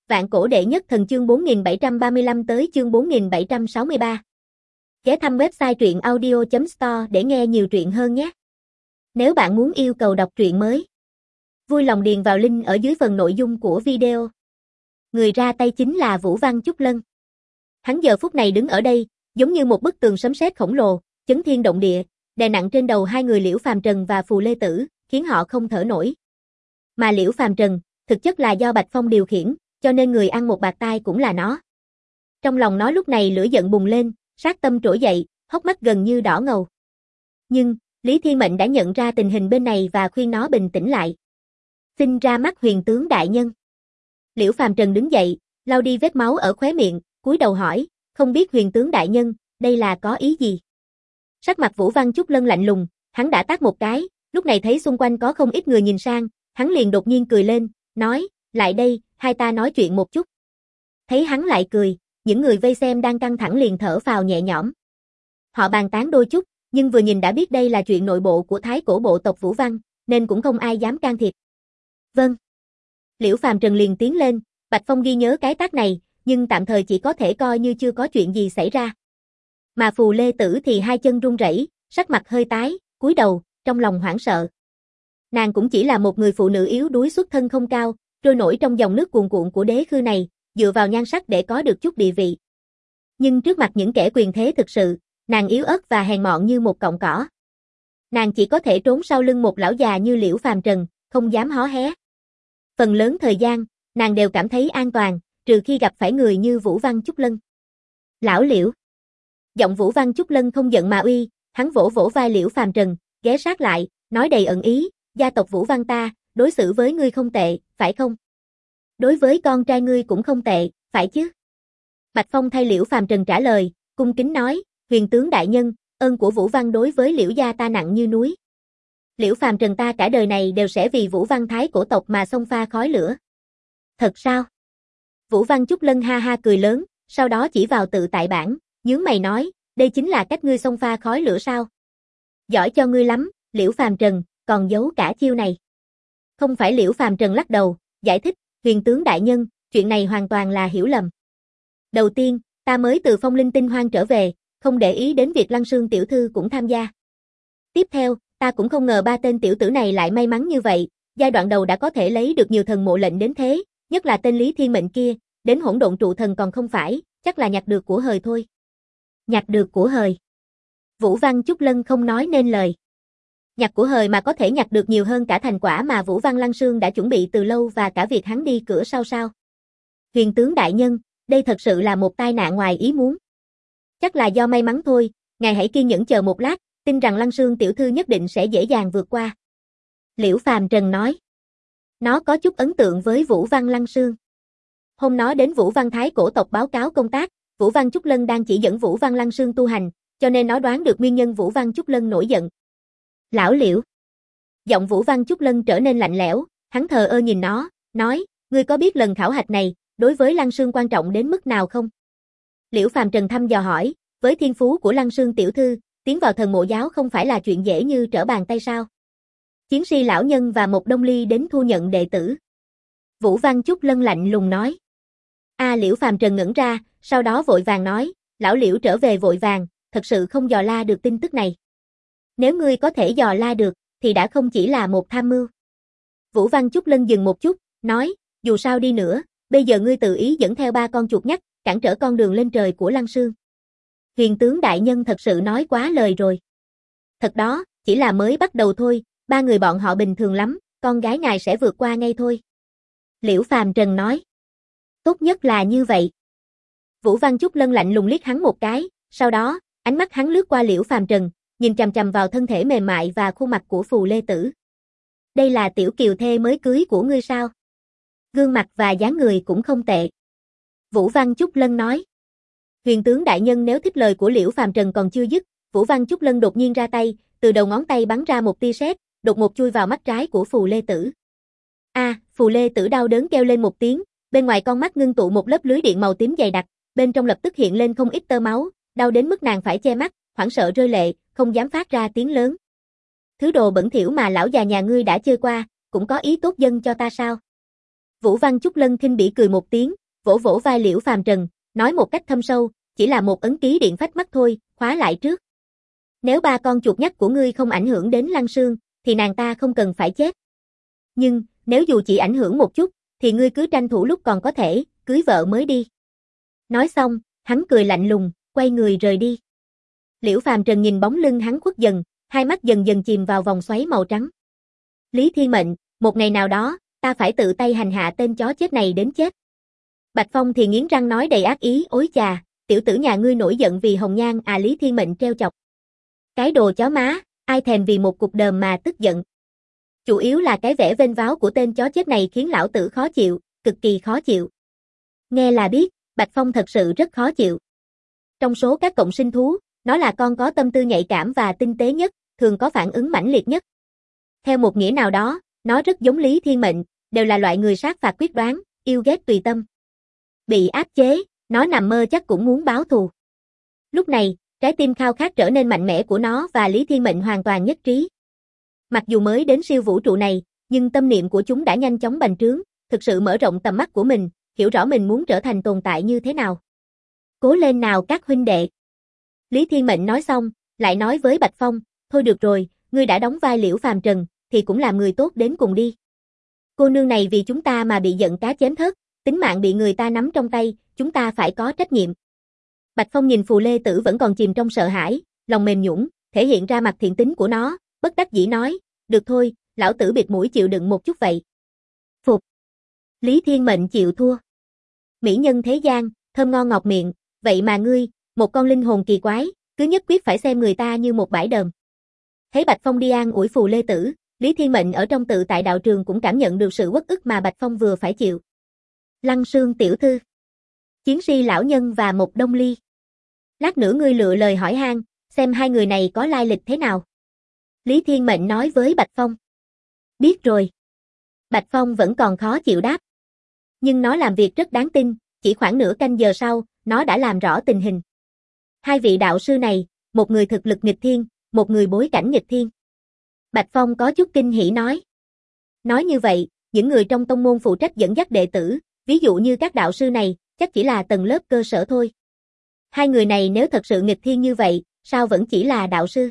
Vạn cổ đệ nhất thần chương 4735 tới chương 4763. Ghé thăm website truyện audio.store để nghe nhiều truyện hơn nhé. Nếu bạn muốn yêu cầu đọc truyện mới, vui lòng điền vào link ở dưới phần nội dung của video. Người ra tay chính là Vũ Văn Chúc Lân. Hắn giờ phút này đứng ở đây, giống như một bức tường sấm sét khổng lồ, chấn thiên động địa, đè nặng trên đầu hai người Liễu Phàm Trần và Phù Lê Tử, khiến họ không thở nổi. Mà Liễu Phàm Trần, thực chất là do Bạch Phong điều khiển, cho nên người ăn một bạt tai cũng là nó. Trong lòng nó lúc này lửa giận bùng lên, sát tâm trỗi dậy, hốc mắt gần như đỏ ngầu. Nhưng, Lý Thiên Mệnh đã nhận ra tình hình bên này và khuyên nó bình tĩnh lại. Xin ra mắt Huyền tướng đại nhân. Liễu Phàm Trần đứng dậy, lau đi vết máu ở khóe miệng, cúi đầu hỏi, không biết Huyền tướng đại nhân, đây là có ý gì? Sắc mặt Vũ Văn Chúc Lân lạnh lùng, hắn đã tát một cái, lúc này thấy xung quanh có không ít người nhìn sang, hắn liền đột nhiên cười lên, nói, lại đây, hai ta nói chuyện một chút. Thấy hắn lại cười, những người vây xem đang căng thẳng liền thở phào nhẹ nhõm. Họ bàn tán đôi chút, nhưng vừa nhìn đã biết đây là chuyện nội bộ của Thái Cổ bộ tộc Vũ Văn, nên cũng không ai dám can thiệp. Vâng. Liễu Phàm Trần liền tiến lên, Bạch Phong ghi nhớ cái tát này, nhưng tạm thời chỉ có thể coi như chưa có chuyện gì xảy ra. Mà Phù Lê Tử thì hai chân run rẩy, sắc mặt hơi tái, cúi đầu, trong lòng hoảng sợ. Nàng cũng chỉ là một người phụ nữ yếu đuối xuất thân không cao, trôi nổi trong dòng nước cuồn cuộn của đế khư này, dựa vào nhan sắc để có được chút địa vị. Nhưng trước mặt những kẻ quyền thế thực sự, nàng yếu ớt và hèn mọn như một cọng cỏ. Nàng chỉ có thể trốn sau lưng một lão già như Liễu Phàm Trần, không dám hó hé. Phần lớn thời gian, nàng đều cảm thấy an toàn, trừ khi gặp phải người như Vũ Văn Chúc Lân. Lão Liễu. Giọng Vũ Văn Chúc Lân không giận mà uy, hắn vỗ vỗ vai Liễu Phàm Trần, ghé sát lại, nói đầy ẩn ý, gia tộc Vũ Văn ta, đối xử với ngươi không tệ, phải không? Đối với con trai ngươi cũng không tệ, phải chứ? Bạch Phong thay Liễu Phàm Trần trả lời, cung kính nói, Huyền tướng đại nhân, ơn của Vũ Văn đối với Liễu gia ta nặng như núi. Liễu Phàm Trần ta cả đời này đều sẽ vì Vũ Văn Thái cổ tộc mà xông pha khói lửa. Thật sao? Vũ Văn Chúc Lân ha ha cười lớn, sau đó chỉ vào tự tại bản, nhướng mày nói, đây chính là cách ngươi xông pha khói lửa sao? Giỏi cho ngươi lắm, Liễu Phàm Trần, còn giấu cả chiêu này. Không phải. Liễu Phàm Trần lắc đầu, giải thích, Huyền tướng đại nhân, chuyện này hoàn toàn là hiểu lầm. Đầu tiên, ta mới từ Phong Linh Tinh Hoang trở về, không để ý đến việc Lăng Sương tiểu thư cũng tham gia. Tiếp theo, ta cũng không ngờ ba tên tiểu tử này lại may mắn như vậy, giai đoạn đầu đã có thể lấy được nhiều thần mộ lệnh đến thế, nhất là tên Lý Thiên Mệnh kia, đến hỗn độn trụ thần còn không phải, chắc là nhặt được của hời thôi. Nhặt được của hời. Vũ Văn Chúc Lân không nói nên lời. Nhặt của hời mà có thể nhặt được nhiều hơn cả thành quả mà Vũ Văn Lăng Sương đã chuẩn bị từ lâu và cả việc hắn đi cửa sau sao. Huyền tướng đại nhân, đây thật sự là một tai nạn ngoài ý muốn. Chắc là do may mắn thôi, ngài hãy kiên nhẫn chờ một lát, tin rằng Lăng Sương tiểu thư nhất định sẽ dễ dàng vượt qua. Liễu Phàm Trần nói. Nó có chút ấn tượng với Vũ Văn Lăng Sương. Hôm nó đến Vũ Văn Thái cổ tộc báo cáo công tác, Vũ Văn Chúc Lân đang chỉ dẫn Vũ Văn Lăng Sương tu hành, cho nên nó đoán được nguyên nhân Vũ Văn Chúc Lân nổi giận. Lão Liễu. Giọng Vũ Văn Chúc Lân trở nên lạnh lẽo, hắn thờ ơ nhìn nó, nói, ngươi có biết lần khảo hạch này, đối với Lăng Sương quan trọng đến mức nào không? Liễu Phàm Trần thăm dò hỏi, với thiên phú của Lăng Sương tiểu thư, tiến vào thần mộ giáo không phải là chuyện dễ như trở bàn tay sao? Chiến si lão nhân và một Đông Ly đến thu nhận đệ tử. Vũ Văn Chúc Lân lạnh lùng nói. Liễu Phàm Trần ngẩn ra, sau đó vội vàng nói, lão Liễu trở về vội vàng, thật sự không dò la được tin tức này. Nếu ngươi có thể dò la được, thì đã không chỉ là một tham mưu. Vũ Văn Chúc Lân dừng một chút, nói, dù sao đi nữa, bây giờ ngươi tự ý dẫn theo ba con chuột nhắt, cản trở con đường lên trời của Lăng Sương. Huyền tướng đại nhân thật sự nói quá lời rồi. Thật đó, chỉ là mới bắt đầu thôi, ba người bọn họ bình thường lắm, con gái ngài sẽ vượt qua ngay thôi. Liễu Phàm Trần nói. Tốt nhất là như vậy. Vũ Văn Chúc Lân lạnh lùng liếc hắn một cái, sau đó, ánh mắt hắn lướt qua Liễu Phàm Trần, nhìn chằm chằm vào thân thể mềm mại và khuôn mặt của Phù Lê Tử. Đây là tiểu kiều thê mới cưới của ngươi sao? Gương mặt và dáng người cũng không tệ. Vũ Văn Chúc Lân nói. Huyền tướng đại nhân nếu thích lời của Liễu Phàm Trần còn chưa dứt, Vũ Văn Chúc Lân đột nhiên ra tay, từ đầu ngón tay bắn ra một tia sét, đột ngột chui vào mắt trái của Phù Lê Tử. Phù Lê Tử đau đớn kêu lên một tiếng, bên ngoài con mắt ngưng tụ một lớp lưới điện màu tím dày đặc, bên trong lập tức hiện lên không ít tơ máu, đau đến mức nàng phải che mắt, hoảng sợ rơi lệ, không dám phát ra tiếng lớn. Thứ đồ bẩn thỉu mà lão già nhà ngươi đã chơi qua, cũng có ý tốt dâng cho ta sao? Vũ Văn Chúc Lân khinh bỉ cười một tiếng, vỗ vỗ vai Liễu Phàm Trần, nói một cách thâm sâu, chỉ là một ấn ký điện phách mắt thôi, khóa lại trước. Nếu ba con chuột nhắt của ngươi không ảnh hưởng đến Lăng Sương, thì nàng ta không cần phải chết. Nhưng, nếu dù chỉ ảnh hưởng một chút, thì ngươi cứ tranh thủ lúc còn có thể, cưới vợ mới đi. Nói xong, hắn cười lạnh lùng, quay người rời đi. Liễu Phàm Trần nhìn bóng lưng hắn khuất dần, hai mắt dần dần chìm vào vòng xoáy màu trắng. Lý Thiên Mệnh, một ngày nào đó, ta phải tự tay hành hạ tên chó chết này đến chết. Bạch Phong thì nghiến răng nói đầy ác ý, ối chà, tiểu tử nhà ngươi nổi giận vì hồng nhan à? Lý Thiên Mệnh treo chọc. Cái đồ chó má, ai thèm vì một cục đờm mà tức giận. Chủ yếu là cái vẻ vênh váo của tên chó chết này khiến lão tử khó chịu, cực kỳ khó chịu. Nghe là biết, Bạch Phong thật sự rất khó chịu. Trong số các cộng sinh thú, nó là con có tâm tư nhạy cảm và tinh tế nhất, thường có phản ứng mãnh liệt nhất. Theo một nghĩa nào đó, nó rất giống Lý Thiên Mệnh, đều là loại người sát phạt quyết đoán, yêu ghét tùy tâm. Bị áp chế, nó nằm mơ chắc cũng muốn báo thù. Lúc này, trái tim khao khát trở nên mạnh mẽ của nó và Lý Thiên Mệnh hoàn toàn nhất trí. Mặc dù mới đến siêu vũ trụ này, nhưng tâm niệm của chúng đã nhanh chóng bành trướng, thực sự mở rộng tầm mắt của mình, hiểu rõ mình muốn trở thành tồn tại như thế nào. Cố lên nào các huynh đệ. Lý Thiên Mệnh nói xong, lại nói với Bạch Phong, thôi được rồi, ngươi đã đóng vai Liễu Phàm Trần, thì cũng làm người tốt đến cùng đi. Cô nương này vì chúng ta mà bị giận cá chém thớt, tính mạng bị người ta nắm trong tay, chúng ta phải có trách nhiệm. Bạch Phong nhìn Phù Lê Tử vẫn còn chìm trong sợ hãi, lòng mềm nhũn, thể hiện ra mặt thiện tính của nó, bất đắc dĩ nói, được thôi, lão tử bịt mũi chịu đựng một chút vậy. Phục. Lý Thiên Mệnh chịu thua. Mỹ nhân thế gian, thơm ngon ngọt miệng, vậy mà ngươi, một con linh hồn kỳ quái, cứ nhất quyết phải xem người ta như một bãi đờm. Thấy Bạch Phong đi an ủi Phù Lê Tử, Lý Thiên Mệnh ở trong tự tại đạo trường cũng cảm nhận được sự uất ức mà Bạch Phong vừa phải chịu. Lăng Sương tiểu thư, Chiến Si lão nhân và một Đông Ly. Lát nữa ngươi lựa lời hỏi han, xem hai người này có lai lịch thế nào. Lý Thiên Mệnh nói với Bạch Phong. Biết rồi. Bạch Phong vẫn còn khó chịu đáp. Nhưng nó làm việc rất đáng tin, chỉ khoảng nửa canh giờ sau, nó đã làm rõ tình hình. Hai vị đạo sư này, một người thực lực nghịch thiên, một người bối cảnh nghịch thiên. Bạch Phong có chút kinh hỉ nói. Nói như vậy, những người trong tông môn phụ trách dẫn dắt đệ tử, ví dụ như các đạo sư này, chắc chỉ là tầng lớp cơ sở thôi. Hai người này nếu thật sự nghịch thiên như vậy, sao vẫn chỉ là đạo sư?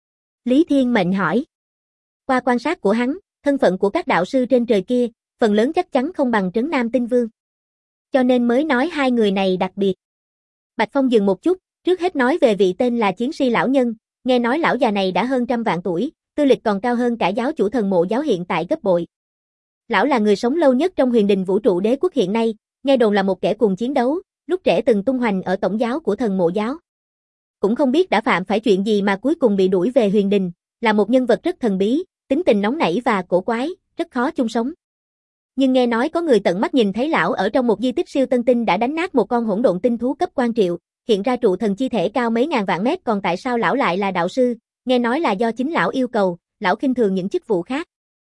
Lý Thiên Mệnh hỏi. Qua quan sát của hắn, thân phận của các đạo sư trên trời kia, phần lớn chắc chắn không bằng Trấn Nam Tinh Vương. Cho nên mới nói hai người này đặc biệt. Bạch Phong dừng một chút, trước hết nói về vị tên là Chiến Si lão nhân, nghe nói lão già này đã hơn 100 vạn tuổi, tư lịch còn cao hơn cả giáo chủ thần mộ giáo hiện tại gấp bội. Lão là người sống lâu nhất trong huyền đình vũ trụ đế quốc hiện nay, nghe đồn là một kẻ cuồng chiến đấu, lúc trẻ từng tung hoành ở tổng giáo của thần mộ giáo. Cũng không biết đã phạm phải chuyện gì mà cuối cùng bị đuổi về huyền đình, là một nhân vật rất thần bí, tính tình nóng nảy và cổ quái, rất khó chung sống. Nhưng nghe nói có người tận mắt nhìn thấy lão ở trong một di tích siêu tân tinh đã đánh nát một con hỗn độn tinh thú cấp quan triệu, hiện ra trụ thần chi thể cao mấy ngàn vạn mét, còn tại sao lão lại là đạo sư, nghe nói là do chính lão yêu cầu, lão khinh thường những chức vụ khác.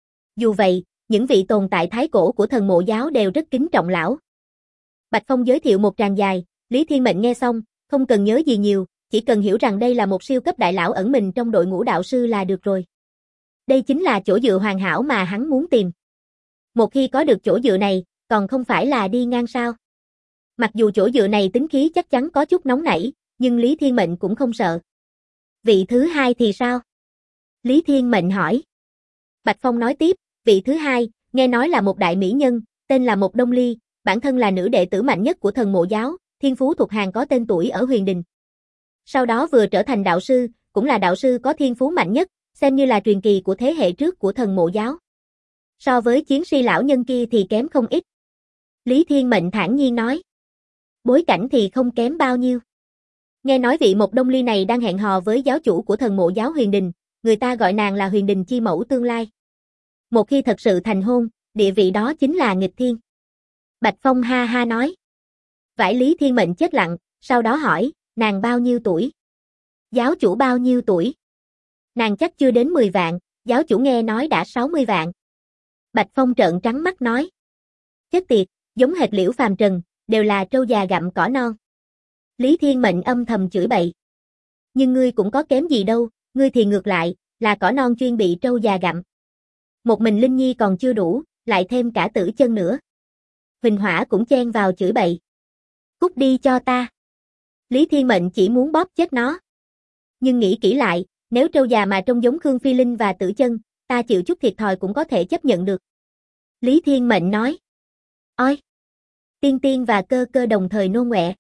Dù vậy, những vị tồn tại thái cổ của thần mộ giáo đều rất kính trọng lão. Bạch Phong giới thiệu một tràng dài, Lý Thiên Mệnh nghe xong, không cần nhớ gì nhiều, chỉ cần hiểu rằng đây là một siêu cấp đại lão ẩn mình trong đội ngũ đạo sư là được rồi. Đây chính là chỗ dựa hoàn hảo mà hắn muốn tìm. Một khi có được chỗ dựa này, còn không phải là đi ngang sao. Mặc dù chỗ dựa này tính khí chắc chắn có chút nóng nảy, nhưng Lý Thiên Mệnh cũng không sợ. Vị thứ hai thì sao? Lý Thiên Mệnh hỏi. Bạch Phong nói tiếp, vị thứ hai, nghe nói là một đại mỹ nhân, tên là Một Đông Ly, bản thân là nữ đệ tử mạnh nhất của thần mộ giáo, thiên phú thuộc hàng có tên tuổi ở huyền đình. Sau đó vừa trở thành đạo sư, cũng là đạo sư có thiên phú mạnh nhất, xem như là truyền kỳ của thế hệ trước của thần mộ giáo. So với Chiến Si lão nhân kia thì kém không ít. Lý Thiên Mệnh thản nhiên nói. Bối cảnh thì không kém bao nhiêu. Nghe nói vị Một Đông Ly này đang hẹn hò với giáo chủ của thần mộ giáo huyền đình, người ta gọi nàng là huyền đình chi mẫu tương lai. Một khi thật sự thành hôn, địa vị đó chính là nghịch thiên. Bạch Phong ha ha nói. Vải Lý Thiên Mệnh chết lặng, sau đó hỏi, nàng bao nhiêu tuổi? Giáo chủ bao nhiêu tuổi? Nàng chắc chưa đến 10 vạn, giáo chủ nghe nói đã 60 vạn. Bạch Phong trợn trắng mắt nói. Chết tiệt, giống hệt Liễu Phàm Trần, đều là trâu già gặm cỏ non. Lý Thiên Mệnh âm thầm chửi bậy. Nhưng ngươi cũng có kém gì đâu, ngươi thì ngược lại, là cỏ non chuyên bị trâu già gặm. Một mình Linh Nhi còn chưa đủ, lại thêm cả Tử Chân nữa. Huỳnh Hỏa cũng chen vào chửi bậy. Cút đi cho ta. Lý Thiên Mệnh chỉ muốn bóp chết nó. Nhưng nghĩ kỹ lại, nếu trâu già mà trông giống Khương Phi Linh và Tử Chân, ta chịu chút thiệt thòi cũng có thể chấp nhận được. Lý Thiên Mệnh nói. Ôi! Tiên Tiên và Cơ Cơ đồng thời nôn ọe.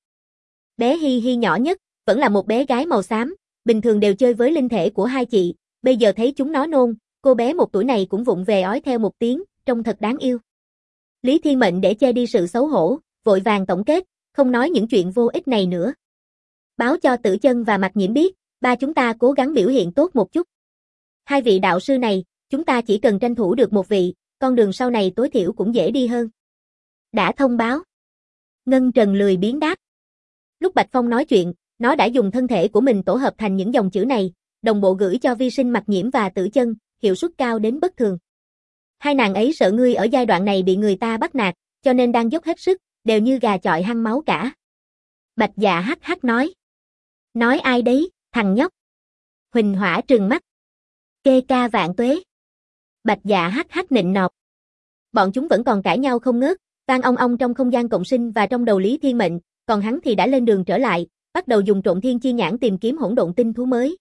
Bé Hi Hi nhỏ nhất, vẫn là một bé gái màu xám, bình thường đều chơi với linh thể của hai chị, bây giờ thấy chúng nó nôn, cô bé 1 tuổi này cũng vụng về ói theo một tiếng, trông thật đáng yêu. Lý Thiên Mệnh để che đi sự xấu hổ, vội vàng tổng kết, không nói những chuyện vô ích này nữa. Báo cho Tử Chân và Mạc Nhiễm biết, ba chúng ta cố gắng biểu hiện tốt một chút. 2 vị đạo sư này, chúng ta chỉ cần tranh thủ được 1 vị, con đường sau này tối thiểu cũng dễ đi hơn. Đã thông báo. Ngân Trần lười biếng đáp. Lúc Bạch Phong nói chuyện, nó đã dùng thân thể của mình tổ hợp thành những dòng chữ này, đồng bộ gửi cho Vi Sinh, Mạc Nhiễm và Tử Chân, hiệu suất cao đến bất thường. Hai nàng ấy sợ ngươi ở giai đoạn này bị người ta bắt nạt, cho nên đang dốc hết sức, đều như gà chọi hăng máu cả. Bạch Dạ hắc hắc nói. Nói ai đấy, thằng nhóc. Huỳnh Hỏa trừng mắt. Kê ca vạn tuế. Bạch Dạ hắc hắc nịnh nọt. Bọn chúng vẫn còn cãi nhau không ngớt, vang ong ong trong không gian cộng sinh và trong đầu Lý Thiên Mệnh, còn hắn thì đã lên đường trở lại, bắt đầu dùng Trộn Thiên Chi Nhãn tìm kiếm hỗn độn tinh thú mới.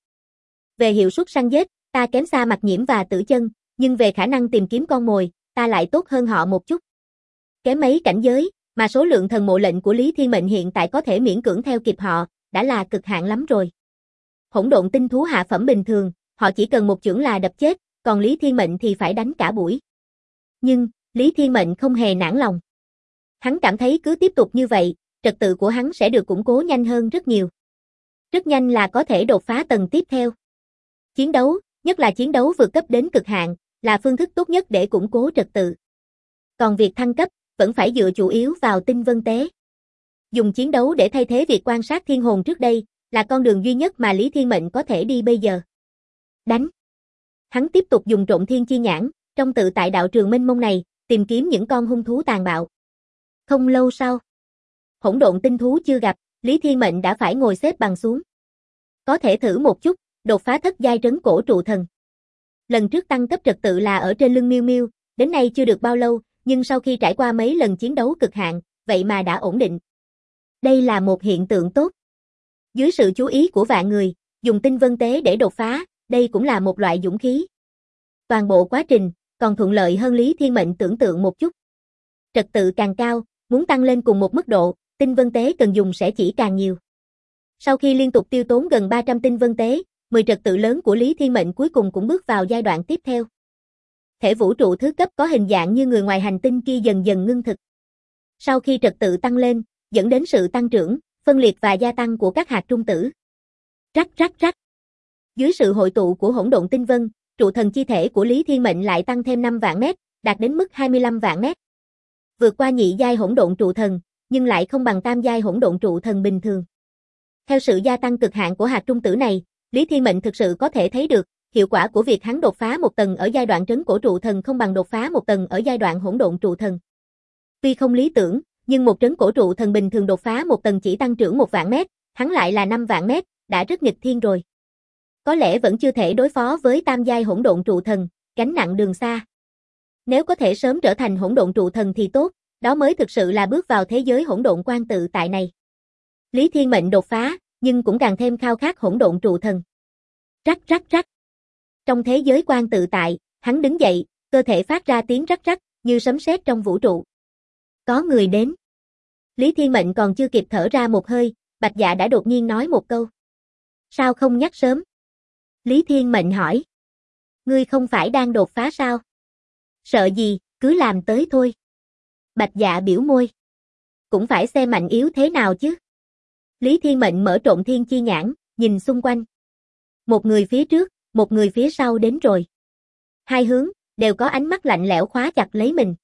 Về hiệu suất săn giết, ta kém xa Mạc Nhiễm và Tử Chân, nhưng về khả năng tìm kiếm con mồi, ta lại tốt hơn họ một chút. Kém mấy cảnh giới, mà số lượng thần mộ lệnh của Lý Thiên Mệnh hiện tại có thể miễn cưỡng theo kịp họ, đã là cực hạn lắm rồi. Hỗn độn tinh thú hạ phẩm bình thường, họ chỉ cần một chưởng là đập chết, còn Lý Thiên Mệnh thì phải đánh cả buổi. Nhưng, Lý Thiên Mệnh không hề nản lòng. Hắn cảm thấy cứ tiếp tục như vậy, trật tự của hắn sẽ được củng cố nhanh hơn rất nhiều. Rất nhanh là có thể đột phá tầng tiếp theo. Chiến đấu, nhất là chiến đấu vượt cấp đến cực hạn, là phương thức tốt nhất để củng cố trật tự. Còn việc thăng cấp, vẫn phải dựa chủ yếu vào tinh vân tế. Dùng chiến đấu để thay thế việc quan sát thiên hồn trước đây, là con đường duy nhất mà Lý Thiên Mệnh có thể đi bây giờ. Đánh. Hắn tiếp tục dùng Trộn Thiên Chi Nhãn, trong tự tại đạo trường mênh mông này, tìm kiếm những con hung thú tàn bạo. Không lâu sau, hỗn độn tinh thú chưa gặp, Lý Thiên Mệnh đã phải ngồi xếp bằng xuống. Có thể thử một chút, đột phá thất giai trấn cổ trụ thần. Lần trước tăng cấp trật tự là ở trên lưng Miêu Miêu, đến nay chưa được bao lâu, nhưng sau khi trải qua mấy lần chiến đấu cực hạn, vậy mà đã ổn định. Đây là một hiện tượng tốt. Dưới sự chú ý của vạn người, dùng tinh vân tế để đột phá, đây cũng là một loại dũng khí. Toàn bộ quá trình, còn thuận lợi hơn Lý Thiên Mệnh tưởng tượng một chút. Trật tự càng cao, muốn tăng lên cùng một mức độ, tinh vân tế cần dùng sẽ chỉ càng nhiều. Sau khi liên tục tiêu tốn gần 300 tinh vân tế, 10 trật tự lớn của Lý Thiên Mệnh cuối cùng cũng bước vào giai đoạn tiếp theo. Thể vũ trụ thứ cấp có hình dạng như người ngoài hành tinh kia dần dần ngưng thực. Sau khi trật tự tăng lên, dẫn đến sự tăng trưởng, phân liệt và gia tăng của các hạt trung tử. Rắc rắc rắc. Dưới sự hội tụ của hỗn độn tinh vân, trụ thần chi thể của Lý Thiên Mệnh lại tăng thêm 5 vạn mét, đạt đến mức 25 vạn mét. Vượt qua nhị giai hỗn độn trụ thần, nhưng lại không bằng tam giai hỗn độn trụ thần bình thường. Theo sự gia tăng cực hạn của hạt trung tử này, Lý Thiên Mệnh thực sự có thể thấy được, hiệu quả của việc hắn đột phá một tầng ở giai đoạn trấn cổ trụ thần không bằng đột phá một tầng ở giai đoạn hỗn độn trụ thần. Tuy không lý tưởng, nhưng một trấn cổ trụ thần bình thường đột phá một tầng chỉ tăng trưởng 1 vạn mét, hắn lại là 5 vạn mét, đã rất nghịch thiên rồi. Có lẽ vẫn chưa thể đối phó với tam giai hỗn độn trụ thần, gánh nặng đường xa. Nếu có thể sớm trở thành hỗn độn trụ thần thì tốt, đó mới thực sự là bước vào thế giới hỗn độn quan tự tại này. Lý Thiên Mệnh đột phá, nhưng cũng càng thêm khao khát hỗn độn trụ thần. Rắc rắc rắc. Trong thế giới quan tự tại, hắn đứng dậy, cơ thể phát ra tiếng rắc rắc, như sấm sét trong vũ trụ. Có người đến. Lý Thiên Mệnh còn chưa kịp thở ra một hơi, Bạch Dạ đã đột nhiên nói một câu. Sao không nhắc sớm? Lý Thiên Mệnh hỏi. Ngươi không phải đang đột phá sao? Sợ gì, cứ làm tới thôi. Bạch Dạ biểu môi. Cũng phải xem mạnh yếu thế nào chứ. Lý Thiên Mệnh mở Trộn Thiên Chi Nhãn, nhìn xung quanh. Một người phía trước, một người phía sau đến rồi. Hai hướng, đều có ánh mắt lạnh lẽo khóa chặt lấy mình.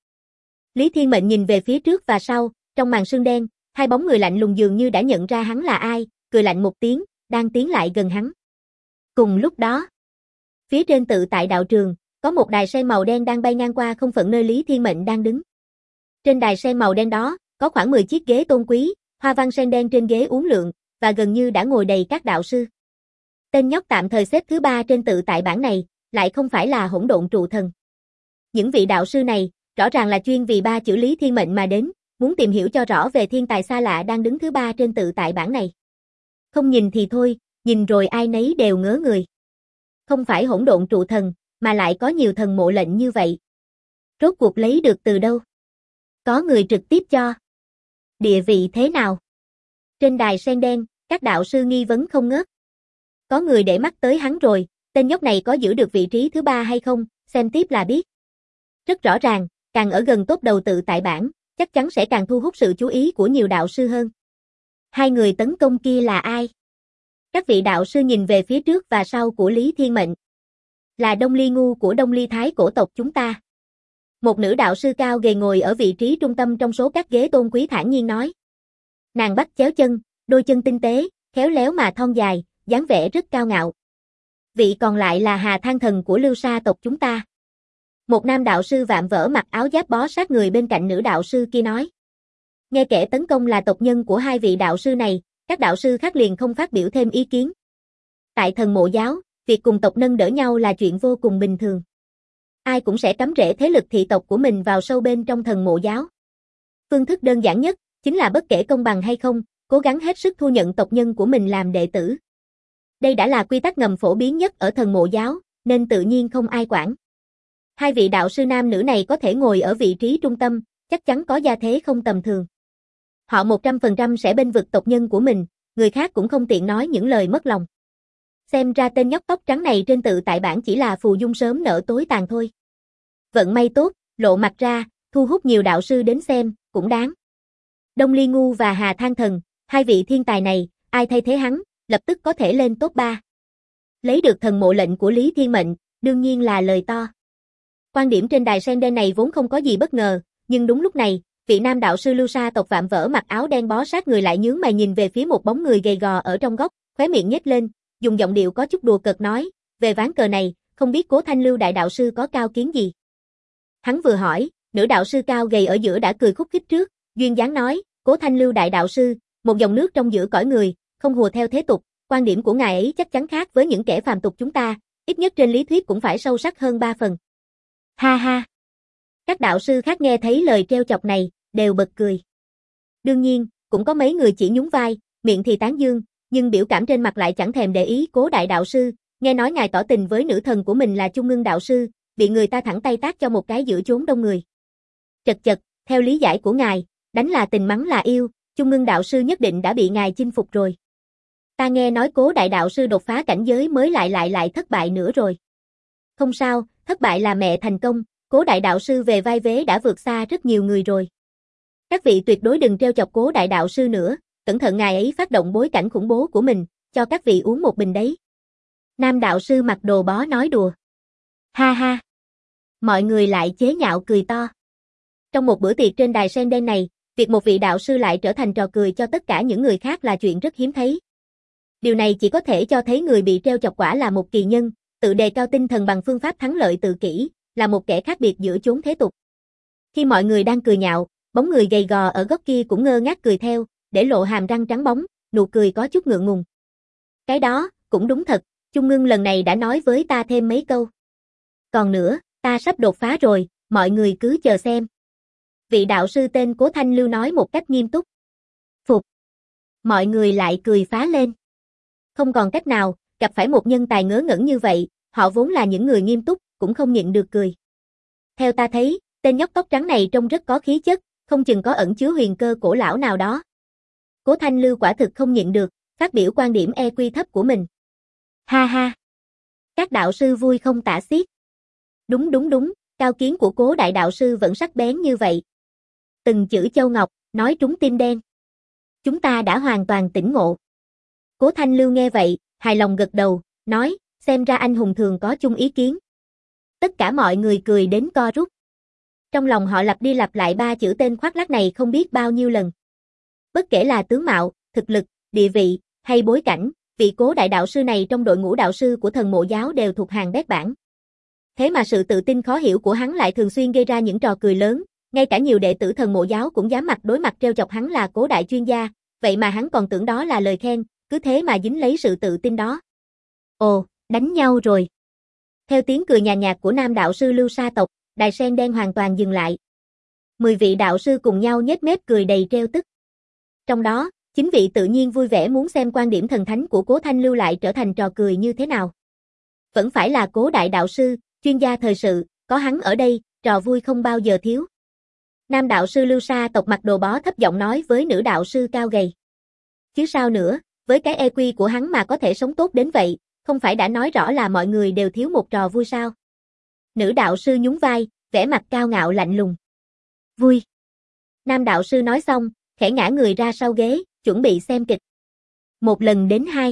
Lý Thiên Mệnh nhìn về phía trước và sau, trong màn sương đen, hai bóng người lạnh lùng dường như đã nhận ra hắn là ai, cười lạnh một tiếng, đang tiến lại gần hắn. Cùng lúc đó, phía trên tự tại đạo trường, có một đài sen màu đen đang bay ngang qua không phận nơi Lý Thiên Mệnh đang đứng. Trên đài sen màu đen đó, có khoảng 10 chiếc ghế tôn quý, hoa văn sen đen trên ghế uốn lượn, và gần như đã ngồi đầy các đạo sư. Tên nhóc tạm thời xếp thứ 3 trên tự tại bảng này, lại không phải là hỗn độn trụ thần. Những vị đạo sư này, rõ ràng là chuyên vì 3 chữ Lý Thiên Mệnh mà đến, muốn tìm hiểu cho rõ về thiên tài xa lạ đang đứng thứ 3 trên tự tại bảng này. Không nhìn thì thôi, nhìn rồi ai nấy đều ngớ người. Không phải hỗn độn trụ thần, mà lại có nhiều thần mộ lệnh như vậy. Rốt cuộc lấy được từ đâu? Có người trực tiếp cho. Địa vị thế nào? Trên đài sen đen, các đạo sư nghi vấn không ngớt. Có người để mắt tới hắn rồi, tên nhóc này có giữ được vị trí thứ 3 hay không, xem tiếp là biết. Rất rõ ràng, càng ở gần top đầu tự tại bảng, chắc chắn sẽ càng thu hút sự chú ý của nhiều đạo sư hơn. Hai người tấn công kia là ai? Các vị đạo sư nhìn về phía trước và sau của Lý Thiên Mệnh. Là Đông Ly Ngu của Đông Ly Thái cổ tộc chúng ta. Một nữ đạo sư cao gầy ngồi ở vị trí trung tâm trong số các ghế tôn quý thản nhiên nói. Nàng bắt chéo chân, đôi chân tinh tế, khéo léo mà thon dài, dáng vẻ rất cao ngạo. Vị còn lại là Hà Thang Thần của Lưu Sa tộc chúng ta. Một nam đạo sư vạm vỡ mặc áo giáp bó sát người bên cạnh nữ đạo sư kia nói. Nghe kẻ tấn công là tộc nhân của hai vị đạo sư này, các đạo sư khác liền không phát biểu thêm ý kiến. Tại thần mộ giáo, việc cùng tộc nâng đỡ nhau là chuyện vô cùng bình thường. Ai cũng sẽ cắm rễ thế lực thị tộc của mình vào sâu bên trong thần mộ giáo. Phương thức đơn giản nhất, chính là bất kể công bằng hay không, cố gắng hết sức thu nhận tộc nhân của mình làm đệ tử. Đây đã là quy tắc ngầm phổ biến nhất ở thần mộ giáo, nên tự nhiên không ai quản. Hai vị đạo sư nam nữ này có thể ngồi ở vị trí trung tâm, chắc chắn có gia thế không tầm thường. Họ 100% sẽ bênh vực tộc nhân của mình, người khác cũng không tiện nói những lời mất lòng. Xem ra tên nhóc tóc trắng này trên tự tại bảng chỉ là phù dung sớm nở tối tàn thôi. Vận may tốt, lộ mặt ra, thu hút nhiều đạo sư đến xem, cũng đáng. Đông Ly Ngu và Hà Thang Thần, hai vị thiên tài này, ai thay thế hắn, lập tức có thể lên top 3. Lấy được thần mộ lệnh của Lý Thiên Mệnh, đương nhiên là lời to. Quan điểm trên đài sen đen này vốn không có gì bất ngờ, nhưng đúng lúc này, vị nam đạo sư Lưu Sa tộc vạm vỡ mặc áo đen bó sát người lại nhướng mày nhìn về phía một bóng người gầy gò ở trong góc, khóe miệng nhếch lên, dùng giọng điệu có chút đùa cợt nói, về ván cờ này, không biết Cố Thanh Lưu đại đạo sư có cao kiến gì. Hắn vừa hỏi, nữ đạo sư cao gầy ở giữa đã cười khúc khích trước, duyên dáng nói, Cố Thanh Lưu đại đạo sư, một dòng nước trong giữa cõi người, không hùa theo thế tục, quan điểm của ngài ấy chắc chắn khác với những kẻ phàm tục chúng ta, ít nhất trên lý thuyết cũng phải sâu sắc hơn 3 phần. Ha ha. Các đạo sư khác nghe thấy lời trêu chọc này, đều bật cười. Đương nhiên, cũng có mấy người chỉ nhún vai, miệng thì tán dương, nhưng biểu cảm trên mặt lại chẳng thèm để ý Cố đại đạo sư, nghe nói ngài tỏ tình với nữ thần của mình là Trung Ngưng đạo sư, bị người ta thẳng tay tát cho một cái giữa chốn đông người. Chật chật, theo lý giải của ngài, đánh là tình mắng là yêu, Trung Ngưng đạo sư nhất định đã bị ngài chinh phục rồi. Ta nghe nói Cố đại đạo sư đột phá cảnh giới mới lại thất bại nữa rồi. Không sao, thất bại là mẹ thành công, Cố đại đạo sư về vai vế đã vượt xa rất nhiều người rồi. Các vị tuyệt đối đừng trêu chọc Cố đại đạo sư nữa, cẩn thận ngài ấy phát động bối cảnh khủng bố của mình, cho các vị uống một bình đấy. Nam đạo sư mặc đồ bó nói đùa. Ha ha. Mọi người lại chế nhạo cười to. Trong một bữa tiệc trên đài sen đen này, việc một vị đạo sư lại trở thành trò cười cho tất cả những người khác là chuyện rất hiếm thấy. Điều này chỉ có thể cho thấy người bị trêu chọc quả là một kỳ nhân, tự đề cao tinh thần bằng phương pháp thắng lợi tự kỷ, là một kẻ khác biệt giữa chốn thế tục. Khi mọi người đang cười nhạo, bóng người gầy gò ở góc kia cũng ngơ ngác cười theo, để lộ hàm răng trắng bóng, nụ cười có chút ngượng ngùng. Cái đó, cũng đúng thật, Trung Ngưng lần này đã nói với ta thêm mấy câu. Còn nữa, ta sắp đột phá rồi, mọi người cứ chờ xem. Vị đạo sư tên Cố Thanh Lưu nói một cách nghiêm túc. Phục. Mọi người lại cười phá lên. Không còn cách nào, gặp phải một nhân tài ngớ ngẩn như vậy, họ vốn là những người nghiêm túc, cũng không nhịn được cười. Theo ta thấy, tên nhóc tóc trắng này trông rất có khí chất, không chừng có ẩn chứa huyền cơ cổ lão nào đó. Cố Thanh Lưu quả thực không nhịn được, phát biểu quan điểm EQ thấp của mình. Ha ha. Các đạo sư vui không tả xiết. Đúng, cao kiến của Cố đại đạo sư vẫn sắc bén như vậy. Từng chữ châu ngọc, nói trúng tim đen. Chúng ta đã hoàn toàn tỉnh ngộ. Cố Thanh Lưu nghe vậy, hài lòng gật đầu, nói, xem ra anh hùng thường có chung ý kiến. Tất cả mọi người cười đến co rút. Trong lòng họ lặp đi lặp lại 3 chữ tên khoác lác này không biết bao nhiêu lần. Bất kể là tướng mạo, thực lực, địa vị, hay bối cảnh, vị Cố đại đạo sư này trong đội ngũ đạo sư của thần mộ giáo đều thuộc hàng bét bảng. Thế mà sự tự tin khó hiểu của hắn lại thường xuyên gây ra những trò cười lớn, ngay cả nhiều đệ tử thần mộ giáo cũng dám mặt đối mặt trêu chọc hắn là Cố đại chuyên gia, vậy mà hắn còn tưởng đó là lời khen, cứ thế mà dính lấy sự tự tin đó. Ồ, đánh nhau rồi. Theo tiếng cười nhàn nhạt của nam đạo sư Lưu Sa tộc, đài sen đen hoàn toàn dừng lại. 10 vị đạo sư cùng nhau nhếch mép cười đầy trêu tức. Trong đó, 9 vị tự nhiên vui vẻ muốn xem quan điểm thần thánh của Cố Thanh Lưu lại trở thành trò cười như thế nào. Vẫn phải là Cố đại đạo sư, chuyên gia thời sự, có hắn ở đây, trò vui không bao giờ thiếu. Nam đạo sư Lưu Sa tộc mặc đồ bó thấp giọng nói với nữ đạo sư cao gầy. Chứ sao nữa, với cái EQ của hắn mà có thể sống tốt đến vậy, không phải đã nói rõ là mọi người đều thiếu một trò vui sao? Nữ đạo sư nhún vai, vẻ mặt cao ngạo lạnh lùng. Vui. Nam đạo sư nói xong, khẽ ngã người ra sau ghế, chuẩn bị xem kịch. Một lần đến hai.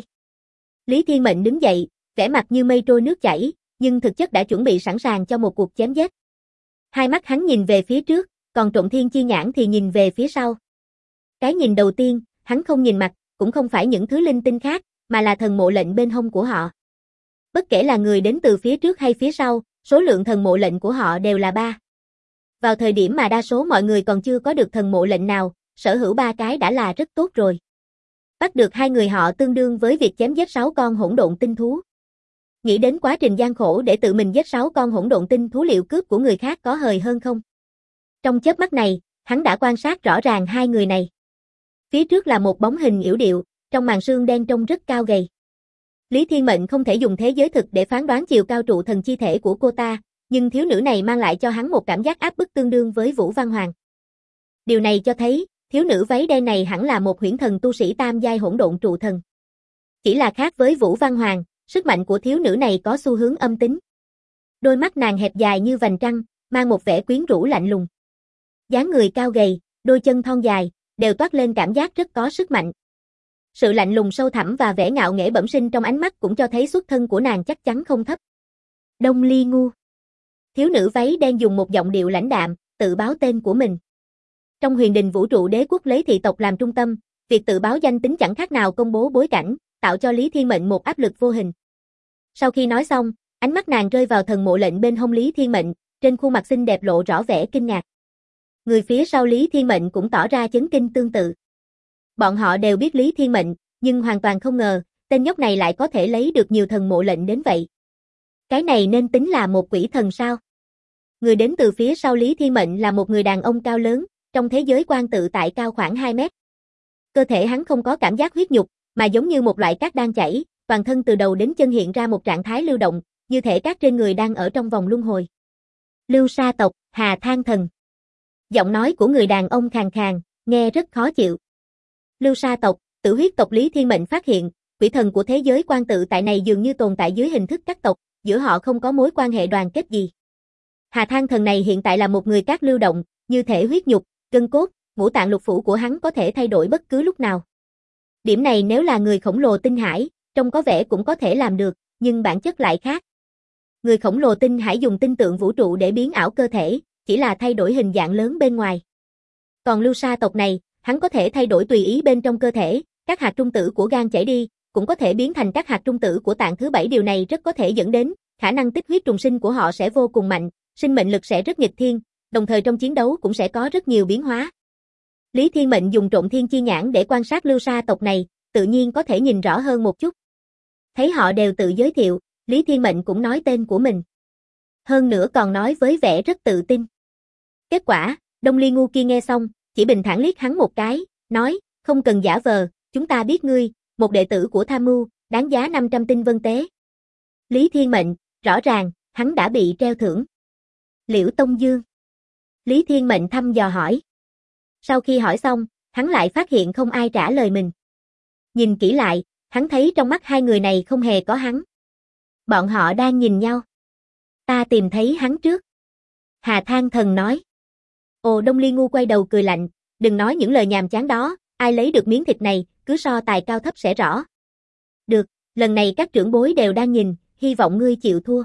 Lý Thiên Mệnh đứng dậy, vẻ mặt như mây trôi nước chảy, nhưng thực chất đã chuẩn bị sẵn sàng cho một cuộc chém giết. Hai mắt hắn nhìn về phía trước, còn Trộm Thiên Chi Nhãn thì nhìn về phía sau. Cái nhìn đầu tiên, hắn không nhìn mặt, cũng không phải những thứ linh tinh khác, mà là thần mộ lệnh bên hông của họ. Bất kể là người đến từ phía trước hay phía sau, số lượng thần mộ lệnh của họ đều là 3. Vào thời điểm mà đa số mọi người còn chưa có được thần mộ lệnh nào, sở hữu 3 cái đã là rất tốt rồi. Bắt được 2 người họ tương đương với việc chém giết 6 con hỗn độn tinh thú. Nghĩ đến quá trình gian khổ để tự mình giết 6 con hỗn độn tinh thú, liệu cướp của người khác có hời hơn không? Trong chớp mắt này, hắn đã quan sát rõ ràng 2 người này. Phía trước là một bóng hình yểu điệu, trong màn sương đen trông rất cao gầy. Lý Thiên Mệnh không thể dùng thế giới thực để phán đoán chiều cao trụ thần chi thể của cô ta, nhưng thiếu nữ này mang lại cho hắn một cảm giác áp bức tương đương với Vũ Văn Hoàng. Điều này cho thấy, thiếu nữ váy đen này hẳn là một huyễn thần tu sĩ tam giai hỗn độn trụ thần. Chỉ là khác với Vũ Văn Hoàng, sức mạnh của thiếu nữ này có xu hướng âm tính. Đôi mắt nàng hẹp dài như vành trăng, mang một vẻ quyến rũ lạnh lùng. Dáng người cao gầy, đôi chân thon dài, đều toát lên cảm giác rất có sức mạnh. Sự lạnh lùng sâu thẳm và vẻ ngạo nghễ bẩm sinh trong ánh mắt cũng cho thấy xuất thân của nàng chắc chắn không thấp. Đông Ly Ngu. Thiếu nữ váy đen dùng một giọng điệu lãnh đạm, tự báo tên của mình. Trong huyền đình vũ trụ đế quốc lấy thị tộc làm trung tâm, việc tự báo danh tính chẳng khác nào công bố bối cảnh, tạo cho Lý Thiên Mệnh một áp lực vô hình. Sau khi nói xong, ánh mắt nàng rơi vào thần mộ lệnh bên hông Lý Thiên Mệnh, trên khuôn mặt xinh đẹp lộ rõ vẻ kinh ngạc. Người phía sau Lý Thiên Mệnh cũng tỏ ra chấn kinh tương tự. Bọn họ đều biết Lý Thiên Mệnh, nhưng hoàn toàn không ngờ, tên nhóc này lại có thể lấy được nhiều thần mộ lệnh đến vậy. Cái này nên tính là một quỷ thần sao? Người đến từ phía sau Lý Thiên Mệnh là một người đàn ông cao lớn, trong thế giới quan tự tại cao khoảng 2 mét. Cơ thể hắn không có cảm giác huyết nhục, mà giống như một loại cát đang chảy, toàn thân từ đầu đến chân hiện ra một trạng thái lưu động, như thể cát trên người đang ở trong vòng luân hồi. Lưu Sa tộc, Hà Thang Thần. Giọng nói của người đàn ông khàn khàn, nghe rất khó chịu. Lưu Sa tộc, Tử Huyết tộc. Lý Thiên Mệnh phát hiện, quỷ thần của thế giới quan tự tại này dường như tồn tại dưới hình thức các tộc, giữa họ không có mối quan hệ đoàn kết gì. Hà Thang Thần này hiện tại là một người cát lưu động, như thể huyết nhục, gân cốt, ngũ tạng lục phủ của hắn có thể thay đổi bất cứ lúc nào. Điểm này nếu là người khổng lồ tinh hải, trông có vẻ cũng có thể làm được, nhưng bản chất lại khác. Người khổng lồ tinh hải dùng tinh tượng vũ trụ để biến ảo cơ thể, chỉ là thay đổi hình dạng lớn bên ngoài. Còn Lưu Sa tộc này, hắn có thể thay đổi tùy ý bên trong cơ thể, các hạt trung tử của gan chảy đi, cũng có thể biến thành các hạt trung tử của tạng thứ 7. Điều này rất có thể dẫn đến, khả năng tích huyết trùng sinh của họ sẽ vô cùng mạnh, sinh mệnh lực sẽ rất nghịch thiên, đồng thời trong chiến đấu cũng sẽ có rất nhiều biến hóa. Lý Thiên Mệnh dùng Trộm Thiên Chi Nhãn để quan sát Lưu Sa tộc này, tự nhiên có thể nhìn rõ hơn một chút. Thấy họ đều tự giới thiệu, Lý Thiên Mệnh cũng nói tên của mình. Hơn nữa còn nói với vẻ rất tự tin. Kết quả, Đông Ly Ngu kia nghe xong, chỉ bình thản liếc hắn một cái, nói, không cần giả vờ, chúng ta biết ngươi, một đệ tử của Tham Mưu, đáng giá 500 tinh vân tế. Lý Thiên Mệnh, rõ ràng, hắn đã bị treo thưởng. Liễu Tông Dương. Lý Thiên Mệnh thăm dò hỏi. Sau khi hỏi xong, hắn lại phát hiện không ai trả lời mình. Nhìn kỹ lại, hắn thấy trong mắt 2 người này không hề có hắn. Bọn họ đang nhìn nhau. Ta tìm thấy hắn trước. Hà Thang Thần nói. Ồ, Đông Ly Ngu quay đầu cười lạnh, đừng nói những lời nhàm chán đó, ai lấy được miếng thịt này, cứ so tài cao thấp sẽ rõ. Được, lần này các trưởng bối đều đang nhìn, hy vọng ngươi chịu thua.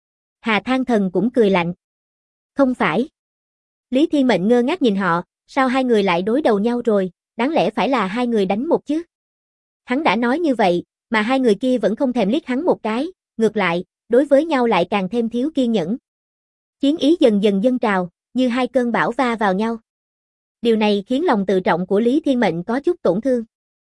Hà Thang Thần cũng cười lạnh. Không phải. Lý Thiên Mệnh ngơ ngác nhìn họ, sao 2 người lại đối đầu nhau rồi, đáng lẽ phải là 2 người đánh một chứ. Hắn đã nói như vậy, mà 2 người kia vẫn không thèm liếc hắn một cái, ngược lại, đối với nhau lại càng thêm thiếu kiên nhẫn. Chiến ý dần dần dâng trào, như 2 cơn bão va vào nhau. Điều này khiến lòng tự trọng của Lý Thiên Mệnh có chút tổn thương.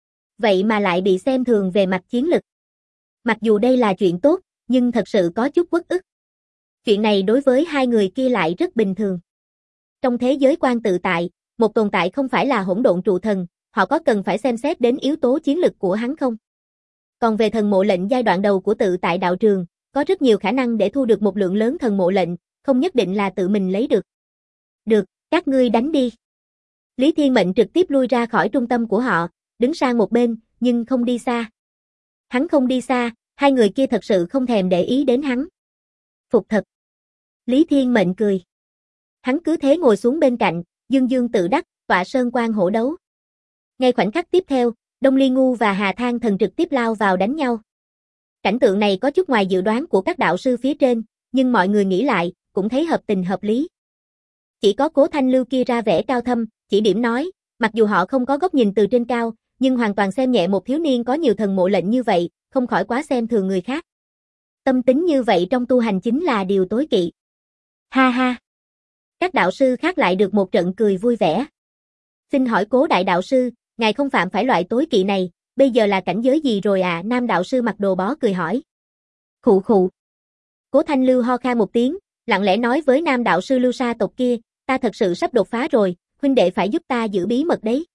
Vậy mà lại bị xem thường về mặt chiến lực. Mặc dù đây là chuyện tốt, nhưng thật sự có chút uất ức. Chuyện này đối với 2 người kia lại rất bình thường. Trong thế giới quan tự tại, một tồn tại không phải là hỗn độn trụ thần, họ có cần phải xem xét đến yếu tố chiến lực của hắn không? Còn về thần mộ lệnh giai đoạn đầu của tự tại đạo trường, có rất nhiều khả năng để thu được một lượng lớn thần mộ lệnh, không nhất định là tự mình lấy được. Được, các ngươi đánh đi. Lý Thiên Mệnh trực tiếp lui ra khỏi trung tâm của họ, đứng sang một bên, nhưng không đi xa. Hắn không đi xa, hai người kia thật sự không thèm để ý đến hắn. Phục thật. Lý Thiên Mệnh cười. Hắn cứ thế ngồi xuống bên cạnh, dương dương tự đắc, tọa sơn quan hổ đấu. Ngay khoảnh khắc tiếp theo, Đông Ly Ngu và Hà Thang Thần trực tiếp lao vào đánh nhau. Cảnh tượng này có chút ngoài dự đoán của các đạo sư phía trên, nhưng mọi người nghĩ lại, cũng thấy hợp tình hợp lý. Chỉ có Cố Thanh Lưu kia ra vẻ cao thâm, chỉ điểm nói, mặc dù họ không có góc nhìn từ trên cao, nhưng hoàn toàn xem nhẹ một thiếu niên có nhiều thần mộ lệnh như vậy, không khỏi quá xem thường người khác. Tâm tính như vậy trong tu hành chính là điều tối kỵ. Ha ha. Các đạo sư khác lại được một trận cười vui vẻ. Xin hỏi Cố đại đạo sư, ngài không phạm phải loại tối kỵ này, bây giờ là cảnh giới gì rồi à? Nam đạo sư mặc đồ bó cười hỏi. Khụ khụ. Cố Thanh Lưu ho khan một tiếng, lặng lẽ nói với nam đạo sư Lưu Sa tộc kia, ta thật sự sắp đột phá rồi, huynh đệ phải giúp ta giữ bí mật đấy.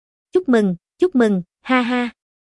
Chúc mừng, ha ha.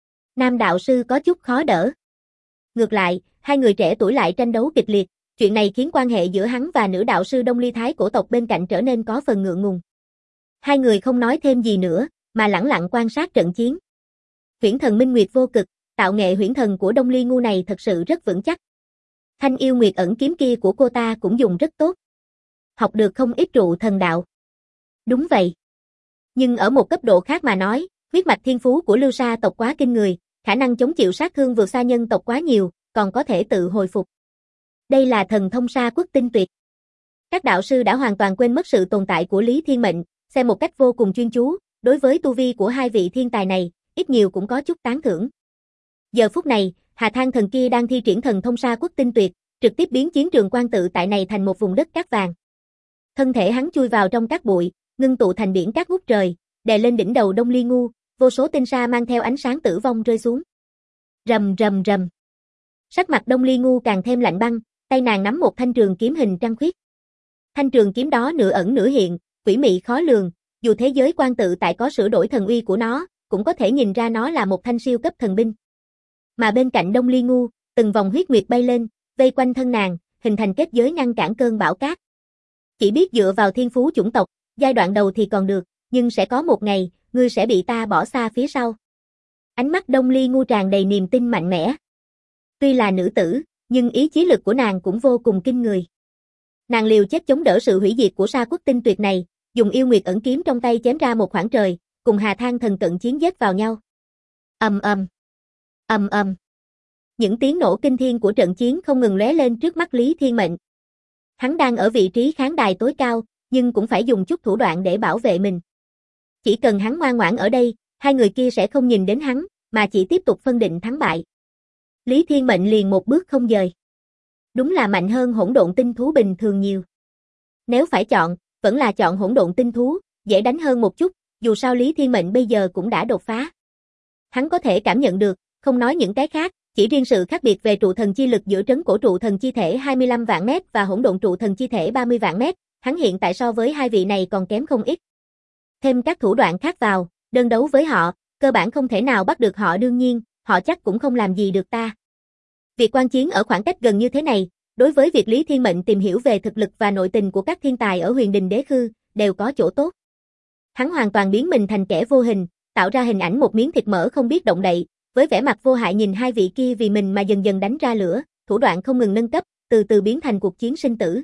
Nam đạo sư có chút khó đỡ. Ngược lại, hai người trẻ tuổi lại tranh đấu kịch liệt, chuyện này khiến quan hệ giữa hắn và nữ đạo sư Đông Ly Thái cổ tộc bên cạnh trở nên có phần ngượng ngùng. Hai người không nói thêm gì nữa, mà lẳng lặng quan sát trận chiến. Huyễn thần minh nguyệt vô cực, tạo nghệ huyễn thần của Đông Ly Ngu này thật sự rất vững chắc. Thanh yêu nguyệt ẩn kiếm kia của cô ta cũng dùng rất tốt. Học được không ít trụ thần đạo. Đúng vậy. Nhưng ở một cấp độ khác mà nói, huyết mạch thiên phú của Lưu Sa tộc quá kinh người, khả năng chống chịu sát thương vượt xa nhân tộc quá nhiều, còn có thể tự hồi phục. Đây là thần thông Sa Quốc tinh tuyệt. Các đạo sư đã hoàn toàn quên mất sự tồn tại của Lý Thiên Mệnh, xem một cách vô cùng chuyên chú, đối với tu vi của hai vị thiên tài này, ít nhiều cũng có chút tán thưởng. Giờ phút này, Hà Thang Thần kia đang thi triển thần thông Sa Quốc tinh tuyệt, trực tiếp biến chiến trường quan tự tại này thành một vùng đất cát vàng. Thân thể hắn chui vào trong cát bụi, ngưng tụ thành biển cát ngút trời, đè lên đỉnh đầu Đông Ly Ngu, vô số tinh sa mang theo ánh sáng tử vong rơi xuống. Rầm rầm rầm. Sắc mặt Đông Ly Ngu càng thêm lạnh băng, tay nàng nắm một thanh trường kiếm hình trăng khuyết. Thanh trường kiếm đó nửa ẩn nửa hiện, quỷ mị khó lường, dù thế giới quan tự tại có sửa đổi thần uy của nó, cũng có thể nhìn ra nó là một thanh siêu cấp thần binh. Mà bên cạnh Đông Ly Ngu, từng vòng huyết nguyệt bay lên, vây quanh thân nàng, hình thành kết giới ngăn cản cơn bão cát. Chỉ biết dựa vào thiên phú chủng tộc, giai đoạn đầu thì còn được, nhưng sẽ có một ngày, ngươi sẽ bị ta bỏ xa phía sau. Ánh mắt Đông Ly Ngu tràn đầy niềm tin mạnh mẽ. Tuy là nữ tử, nhưng ý chí lực của nàng cũng vô cùng kinh người. Nàng liều chết chống đỡ sự hủy diệt của Sa Quốc tinh tuyệt này, dùng yêu nguyệt ẩn kiếm trong tay chém ra một khoảng trời, cùng Hà Thang Thần cận chiến giết vào nhau. Ầm ầm, ầm ầm. Những tiếng nổ kinh thiên của trận chiến không ngừng lóe lên trước mắt Lý Thiên Mệnh. Hắn đang ở vị trí khán đài tối cao, nhưng cũng phải dùng chút thủ đoạn để bảo vệ mình. Chỉ cần hắn ngoan ngoãn ở đây, hai người kia sẽ không nhìn đến hắn, mà chỉ tiếp tục phân định thắng bại. Lý Thiên Mệnh liền một bước không dời. Đúng là mạnh hơn hỗn độn tinh thú bình thường nhiều. Nếu phải chọn, vẫn là chọn hỗn độn tinh thú, dễ đánh hơn một chút, dù sao Lý Thiên Mệnh bây giờ cũng đã đột phá. Hắn có thể cảm nhận được, không nói những cái khác, chỉ riêng sự khác biệt về trụ thần chi lực giữa trấn cổ trụ thần chi thể 25 vạn mét và hỗn độn trụ thần chi thể 30 vạn mét, hắn hiện tại so với hai vị này còn kém không ít. Thêm các thủ đoạn khác vào, đơn đấu với họ, cơ bản không thể nào bắt được họ, đương nhiên, họ chắc cũng không làm gì được ta. Việc quan chiến ở khoảng cách gần như thế này, đối với việc Lý Thiên Mệnh tìm hiểu về thực lực và nội tình của các thiên tài ở Huyền Đình Đế Khư, đều có chỗ tốt. Hắn hoàn toàn biến mình thành kẻ vô hình, tạo ra hình ảnh một miếng thịt mỡ không biết động đậy, với vẻ mặt vô hại nhìn hai vị kia vì mình mà dần dần đánh ra lửa, thủ đoạn không ngừng nâng cấp, từ từ biến thành cuộc chiến sinh tử.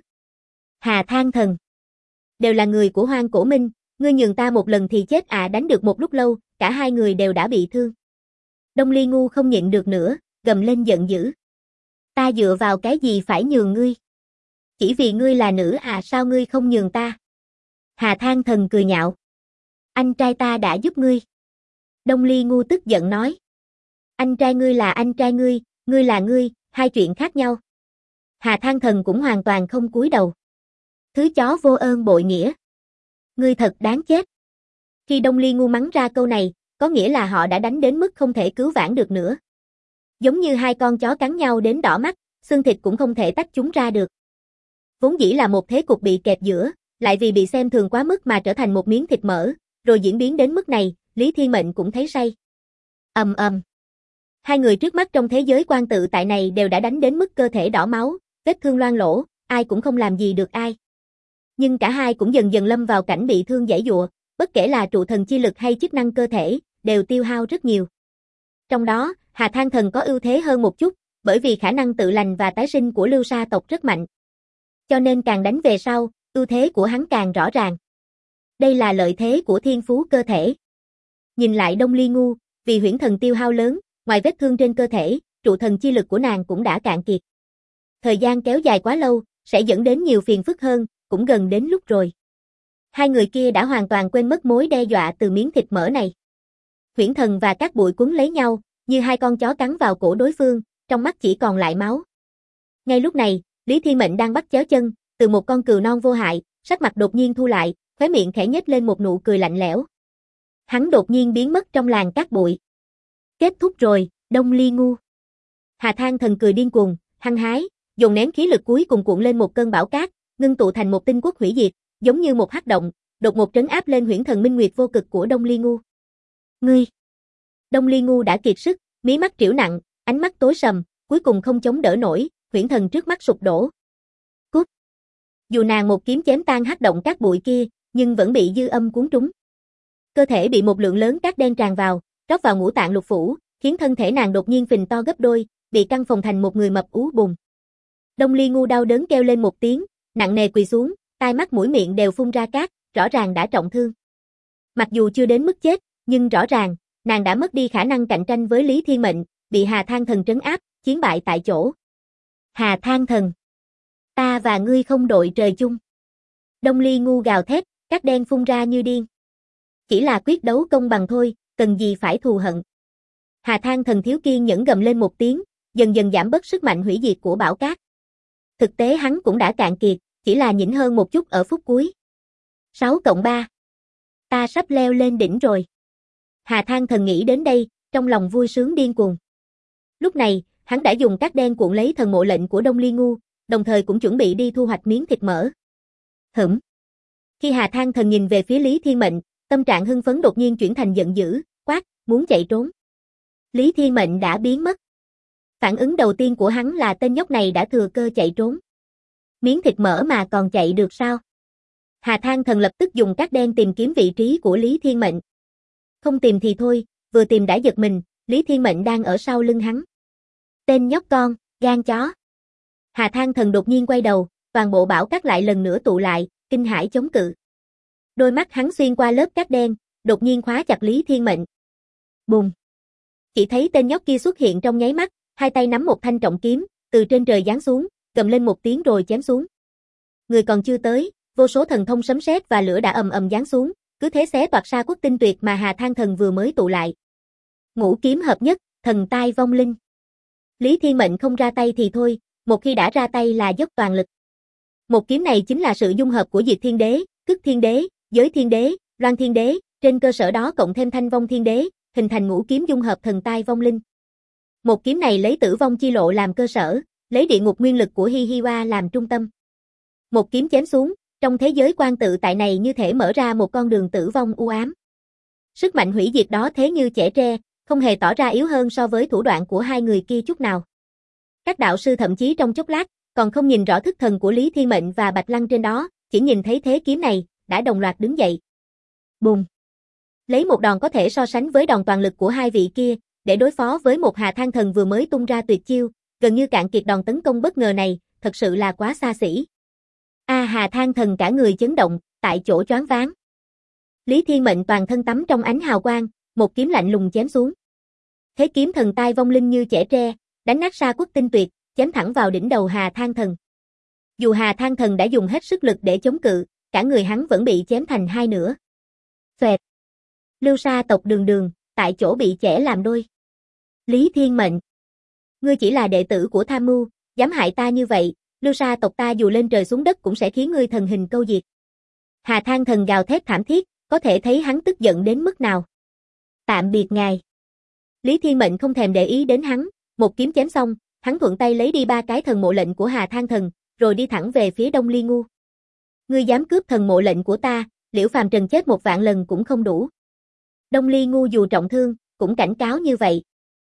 Hà Thang Thần, đều là người của Hoang Cổ Minh, ngươi nhường ta một lần thì chết à? Đánh được một lúc lâu, cả hai người đều đã bị thương. Đông Ly Ngu không nhịn được nữa, gầm lên giận dữ. Ta dựa vào cái gì phải nhường ngươi? Chỉ vì ngươi là nữ à, sao ngươi không nhường ta? Hà Thang Thần cười nhạo. Anh trai ta đã giúp ngươi. Đông Ly Ngu tức giận nói. Anh trai ngươi là anh trai ngươi là ngươi, hai chuyện khác nhau. Hà Thang Thần cũng hoàn toàn không cúi đầu. Thứ chó vô ơn bội nghĩa. Ngươi thật đáng chết. Khi Đông Ly Ngu mắng ra câu này, có nghĩa là họ đã đánh đến mức không thể cứu vãn được nữa. Giống như hai con chó cắn nhau đến đỏ mắt, xương thịt cũng không thể tách chúng ra được. Vốn dĩ là một thế cục bị kẹp giữa, lại vì bị xem thường quá mức mà trở thành một miếng thịt mỡ, rồi diễn biến đến mức này, Lý Thiên Mệnh cũng thấy say. Ầm ầm. Hai người trước mắt trong thế giới quan tự tại này đều đã đánh đến mức cơ thể đỏ máu, vết thương loang lỗ, ai cũng không làm gì được ai. Nhưng cả hai cũng dần dần lâm vào cảnh bị thương giãy giụa, bất kể là trụ thần chi lực hay chức năng cơ thể, đều tiêu hao rất nhiều. Trong đó, Hà Thang Thần có ưu thế hơn một chút, bởi vì khả năng tự lành và tái sinh của Lưu Sa tộc rất mạnh. Cho nên càng đánh về sau, ưu thế của hắn càng rõ ràng. Đây là lợi thế của thiên phú cơ thể. Nhìn lại Đông Ly Ngu, vì huyễn thần tiêu hao lớn, ngoài vết thương trên cơ thể, trụ thần chi lực của nàng cũng đã cạn kiệt. Thời gian kéo dài quá lâu, sẽ dẫn đến nhiều phiền phức hơn, cũng gần đến lúc rồi. Hai người kia đã hoàn toàn quên mất mối đe dọa từ miếng thịt mỡ này. Huyễn thần và các bụi cuốn lấy nhau, như hai con chó cắn vào cổ đối phương, trong mắt chỉ còn lại máu. Ngay lúc này, Lý Thiên Mệnh đang bắt chéo chân, từ một con cừu non vô hại, sắc mặt đột nhiên thu lại, khóe miệng khẽ nhếch lên một nụ cười lạnh lẽo. Hắn đột nhiên biến mất trong làn cát bụi. Kết thúc rồi, Đông Ly Ngu. Hà Thang Thần cười điên cuồng, hăng hái, dồn nén khí lực cuối cùng cuộn lên một cơn bão cát, ngưng tụ thành một tinh quốc hủy diệt, giống như một hắc động, đột ngột trấn áp lên huyễn thần minh nguyệt vô cực của Đông Ly Ngu. Ngươi! Đông Ly Ngu đã kiệt sức, mí mắt triểu nặng, ánh mắt tối sầm, cuối cùng không chống đỡ nổi, huyễn thần trước mắt sụp đổ. Cút! Dù nàng một kiếm chém tan hắc động cát bụi kia, nhưng vẫn bị dư âm cuốn trúng. Cơ thể bị một lượng lớn cát đen tràn vào, rót vào ngũ tạng lục phủ, khiến thân thể nàng đột nhiên phình to gấp đôi, bị căng phồng thành một người mập ú bùn. Đông Ly Ngu đau đớn kêu lên một tiếng, nặng nề quỳ xuống, tai mắt mũi miệng đều phun ra cát, rõ ràng đã trọng thương. Mặc dù chưa đến mức chết, nhưng rõ ràng, nàng đã mất đi khả năng cạnh tranh với Lý Thiên Mệnh, bị Hà Thang Thần trấn áp, chiến bại tại chỗ. Hà Thang Thần! Ta và ngươi không đội trời chung. Đông Ly Ngu gào thét, cát đen phun ra như điên. Chỉ là quyết đấu công bằng thôi, cần gì phải thù hận. Hà Thang Thần thiếu kiên nhẫn gầm lên một tiếng, dần dần giảm bớt sức mạnh hủy diệt của bão cát. Thực tế hắn cũng đã cạn kiệt, chỉ là nhỉnh hơn một chút ở phút cuối. 6+3. Ta sắp leo lên đỉnh rồi. Hà Thang Thần nghĩ đến đây, trong lòng vui sướng điên cuồng. Lúc này, hắn đã dùng cát đen cuộn lấy thần mộ lệnh của Đông Ly Ngu, đồng thời cũng chuẩn bị đi thu hoạch miếng thịt mỡ. Hửm. Khi Hà Thang Thần nhìn về phía Lý Thiên Mệnh, tâm trạng hưng phấn đột nhiên chuyển thành giận dữ, quát, muốn chạy trốn. Lý Thiên Mệnh đã biến mất. Phản ứng đầu tiên của hắn là tên nhóc này đã thừa cơ chạy trốn. Miếng thịt mỡ mà còn chạy được sao? Hà Thang Thần lập tức dùng cát đen tìm kiếm vị trí của Lý Thiên Mệnh. Không tìm thì thôi, vừa tìm đã giật mình, Lý Thiên Mệnh đang ở sau lưng hắn. Tên nhóc con, gan chó. Hà Thang Thần đột nhiên quay đầu, toàn bộ bão cát lại lần nữa tụ lại, kinh hãi chống cự. Đôi mắt hắn xuyên qua lớp cát đen, đột nhiên khóa chặt Lý Thiên Mệnh. Bùng! Chỉ thấy tên nhóc kia xuất hiện trong nháy mắt, hai tay nắm một thanh trọng kiếm, từ trên trời giáng xuống, gầm lên một tiếng rồi chém xuống. Người còn chưa tới, vô số thần thông sấm sét và lửa đã ầm ầm giáng xuống, cứ thế xé toạc sa quốc tinh tuyệt mà Hà Thang Thần vừa mới tụ lại. Ngũ kiếm hợp nhất, thần tai vong linh. Lý Thiên Mệnh không ra tay thì thôi, một khi đã ra tay là dốc toàn lực. Một kiếm này chính là sự dung hợp của Diệt Thiên Đế, Cức Thiên Đế, Giới Thiên Đế, Loan Thiên Đế, trên cơ sở đó cộng thêm Thanh Vong Thiên Đế, hình thành ngũ kiếm dung hợp thần tai vong linh. Một kiếm này lấy tử vong chi lộ làm cơ sở, lấy địa ngục nguyên lực của Hi Hi Wa làm trung tâm. Một kiếm chém xuống, trong thế giới quan tự tại này như thể mở ra một con đường tử vong u ám. Sức mạnh hủy diệt đó thế như chẻ tre, không hề tỏ ra yếu hơn so với thủ đoạn của hai người kia chút nào. Các đạo sư thậm chí trong chốc lát, còn không nhìn rõ thức thần của Lý Thiên Mệnh và Bạch Lăng trên đó, chỉ nhìn thấy thế kiếm này, đã đồng loạt đứng dậy. Bùng! Lấy một đòn có thể so sánh với đòn toàn lực của hai vị kia, để đối phó với một Hà Thang Thần vừa mới tung ra tuyệt chiêu, gần như cạn kiệt đòn tấn công bất ngờ này, thật sự là quá xa xỉ. Hà Thang Thần cả người chấn động, tại chỗ choáng váng. Lý Thiên Mệnh toàn thân tắm trong ánh hào quang, một kiếm lạnh lùng chém xuống. Thế kiếm thần tai vong linh như chẻ tre, đánh nát sa quốc tinh tuyệt, chém thẳng vào đỉnh đầu Hà Thang Thần. Dù Hà Thang Thần đã dùng hết sức lực để chống cự, cả người hắn vẫn bị chém thành hai nửa. Xoẹt. Lưu Sa tộc Đường Đường, tại chỗ bị chẻ làm đôi. Lý Thiên Mệnh, ngươi chỉ là đệ tử của Tham Mưu, dám hại ta như vậy, Lưu Sa tộc ta dù lên trời xuống đất cũng sẽ khiến ngươi thần hình câu diệt. Hà Thang Thần gào thét thảm thiết, có thể thấy hắn tức giận đến mức nào. Tạm biệt ngài. Lý Thiên Mệnh không thèm để ý đến hắn, một kiếm chém xong, hắn thuận tay lấy đi 3 cái thần mộ lệnh của Hà Thang Thần, rồi đi thẳng về phía Đông Ly Ngu. Ngươi dám cướp thần mộ lệnh của ta, Liễu Phàm Trần chết 1 vạn lần cũng không đủ. Đông Ly Ngu dù trọng thương, cũng cảnh cáo như vậy.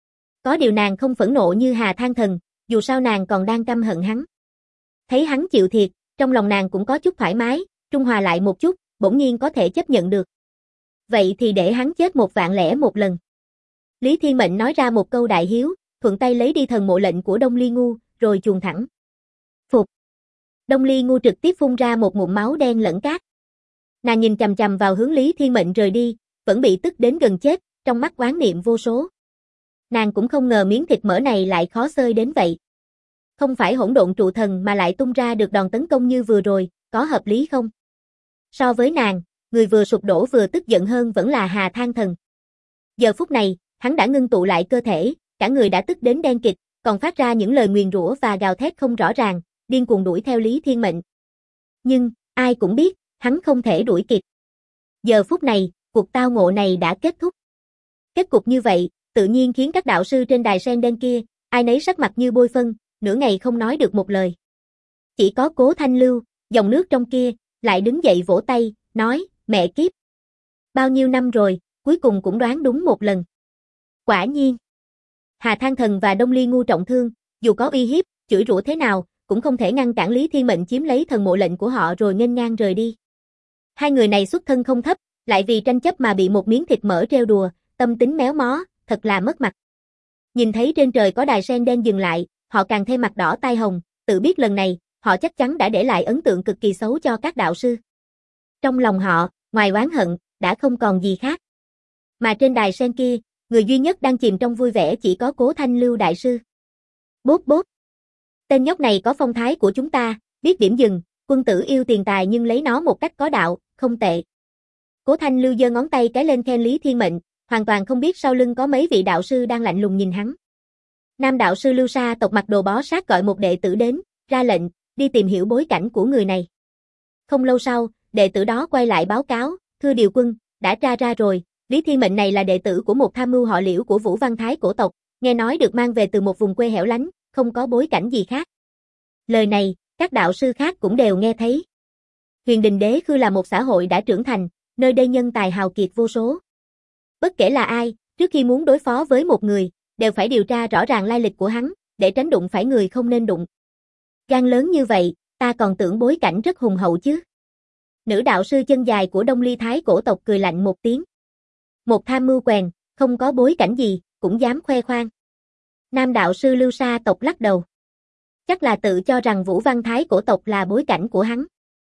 Có điều nàng không phẫn nộ như Hà Thang Thần, dù sao nàng còn đang căm hận hắn. Thấy hắn chịu thiệt, trong lòng nàng cũng có chút thoải mái, trung hòa lại một chút, bỗng nhiên có thể chấp nhận được. Vậy thì để hắn chết 1.001 lần. Lý Thiên Mệnh nói ra một câu đại hiếu, thuận tay lấy đi thần mộ lệnh của Đông Ly Ngu, rồi chuồn thẳng. Phục. Đông Ly Ngu trực tiếp phun ra một ngụm máu đen lẫn cát. Nàng nhìn chằm chằm vào hướng Lý Thiên Mệnh rời đi, vẫn bị tức đến gần chết, trong mắt oán niệm vô số. Nàng cũng không ngờ miếng thịt mỡ này lại khó xơi đến vậy. Không phải hỗn độn trụ thần mà lại tung ra được đòn tấn công như vừa rồi, có hợp lý không? So với nàng, người vừa sụp đổ vừa tức giận hơn vẫn là Hà Thang Thần. Giờ phút này, hắn đã ngưng tụ lại cơ thể, cả người đã tức đến đen kịt, còn phát ra những lời nguyền rủa và gào thét không rõ ràng, điên cuồng đuổi theo Lý Thiên Mệnh. Nhưng, ai cũng biết, hắn không thể đuổi kịp. Giờ phút này, cuộc tao ngộ này đã kết thúc. Kết cục như vậy, tự nhiên khiến các đạo sư trên đài sen đen kia, ai nấy sắc mặt như bôi phân, nửa ngày không nói được một lời. Chỉ có Cố Thanh Lưu, dòng nước trong kia, lại đứng dậy vỗ tay, nói, mẹ kiếp. Bao nhiêu năm rồi, cuối cùng cũng đoán đúng một lần. Quả nhiên. Hà Thang Thần và Đông Ly Ngu trọng thương, dù có uy hiếp, chửi rủa thế nào, cũng không thể ngăn cản Lý Thiên Mệnh chiếm lấy thần mộ lệnh của họ rồi nghênh ngang rời đi. Hai người này xuất thân không thấp, lại vì tranh chấp mà bị một miếng thịt mỡ trêu đùa, tâm tính méo mó, thật là mất mặt. Nhìn thấy trên trời có đài sen đen dừng lại, họ càng thêm mặt đỏ tai hồng, tự biết lần này, họ chắc chắn đã để lại ấn tượng cực kỳ xấu cho các đạo sư. Trong lòng họ, ngoài oán hận, đã không còn gì khác. Mà trên đài sen kia, người duy nhất đang chìm trong vui vẻ chỉ có Cố Thanh Lưu đại sư. Bốp bốp. Tên nhóc này có phong thái của chúng ta, biết điểm dừng, quân tử yêu tiền tài nhưng lấy nó một cách có đạo, không tệ. Cố Thanh Lưu giơ ngón tay cái lên khen Lý Thiên Mệnh, hoàn toàn không biết sau lưng có mấy vị đạo sư đang lạnh lùng nhìn hắn. Nam đạo sư Lưu Sa tộc mặc đồ bó sát gọi một đệ tử đến, ra lệnh, đi tìm hiểu bối cảnh của người này. Không lâu sau, đệ tử đó quay lại báo cáo, thưa điều quân, đã tra ra rồi, Lý Thiên Mệnh này là đệ tử của một tham mưu họ Liễu của Vũ Văn Thái cổ tộc, nghe nói được mang về từ một vùng quê hẻo lánh, không có bối cảnh gì khác. Lời này, các đạo sư khác cũng đều nghe thấy. Huyền Đình Đế Khư là một xã hội đã trưởng thành, nơi đây nhân tài hào kiệt vô số. Bất kể là ai, trước khi muốn đối phó với một người, đều phải điều tra rõ ràng lai lịch của hắn, để tránh đụng phải người không nên đụng. Gan lớn như vậy, ta còn tưởng bối cảnh rất hùng hậu chứ. Nữ đạo sư chân dài của Đông Ly Thái cổ tộc cười lạnh một tiếng. Một tham mưu quèn, không có bối cảnh gì, cũng dám khoe khoang. Nam đạo sư Lưu Sa tộc lắc đầu. Chắc là tự cho rằng Vũ Văn Thái cổ tộc là bối cảnh của hắn.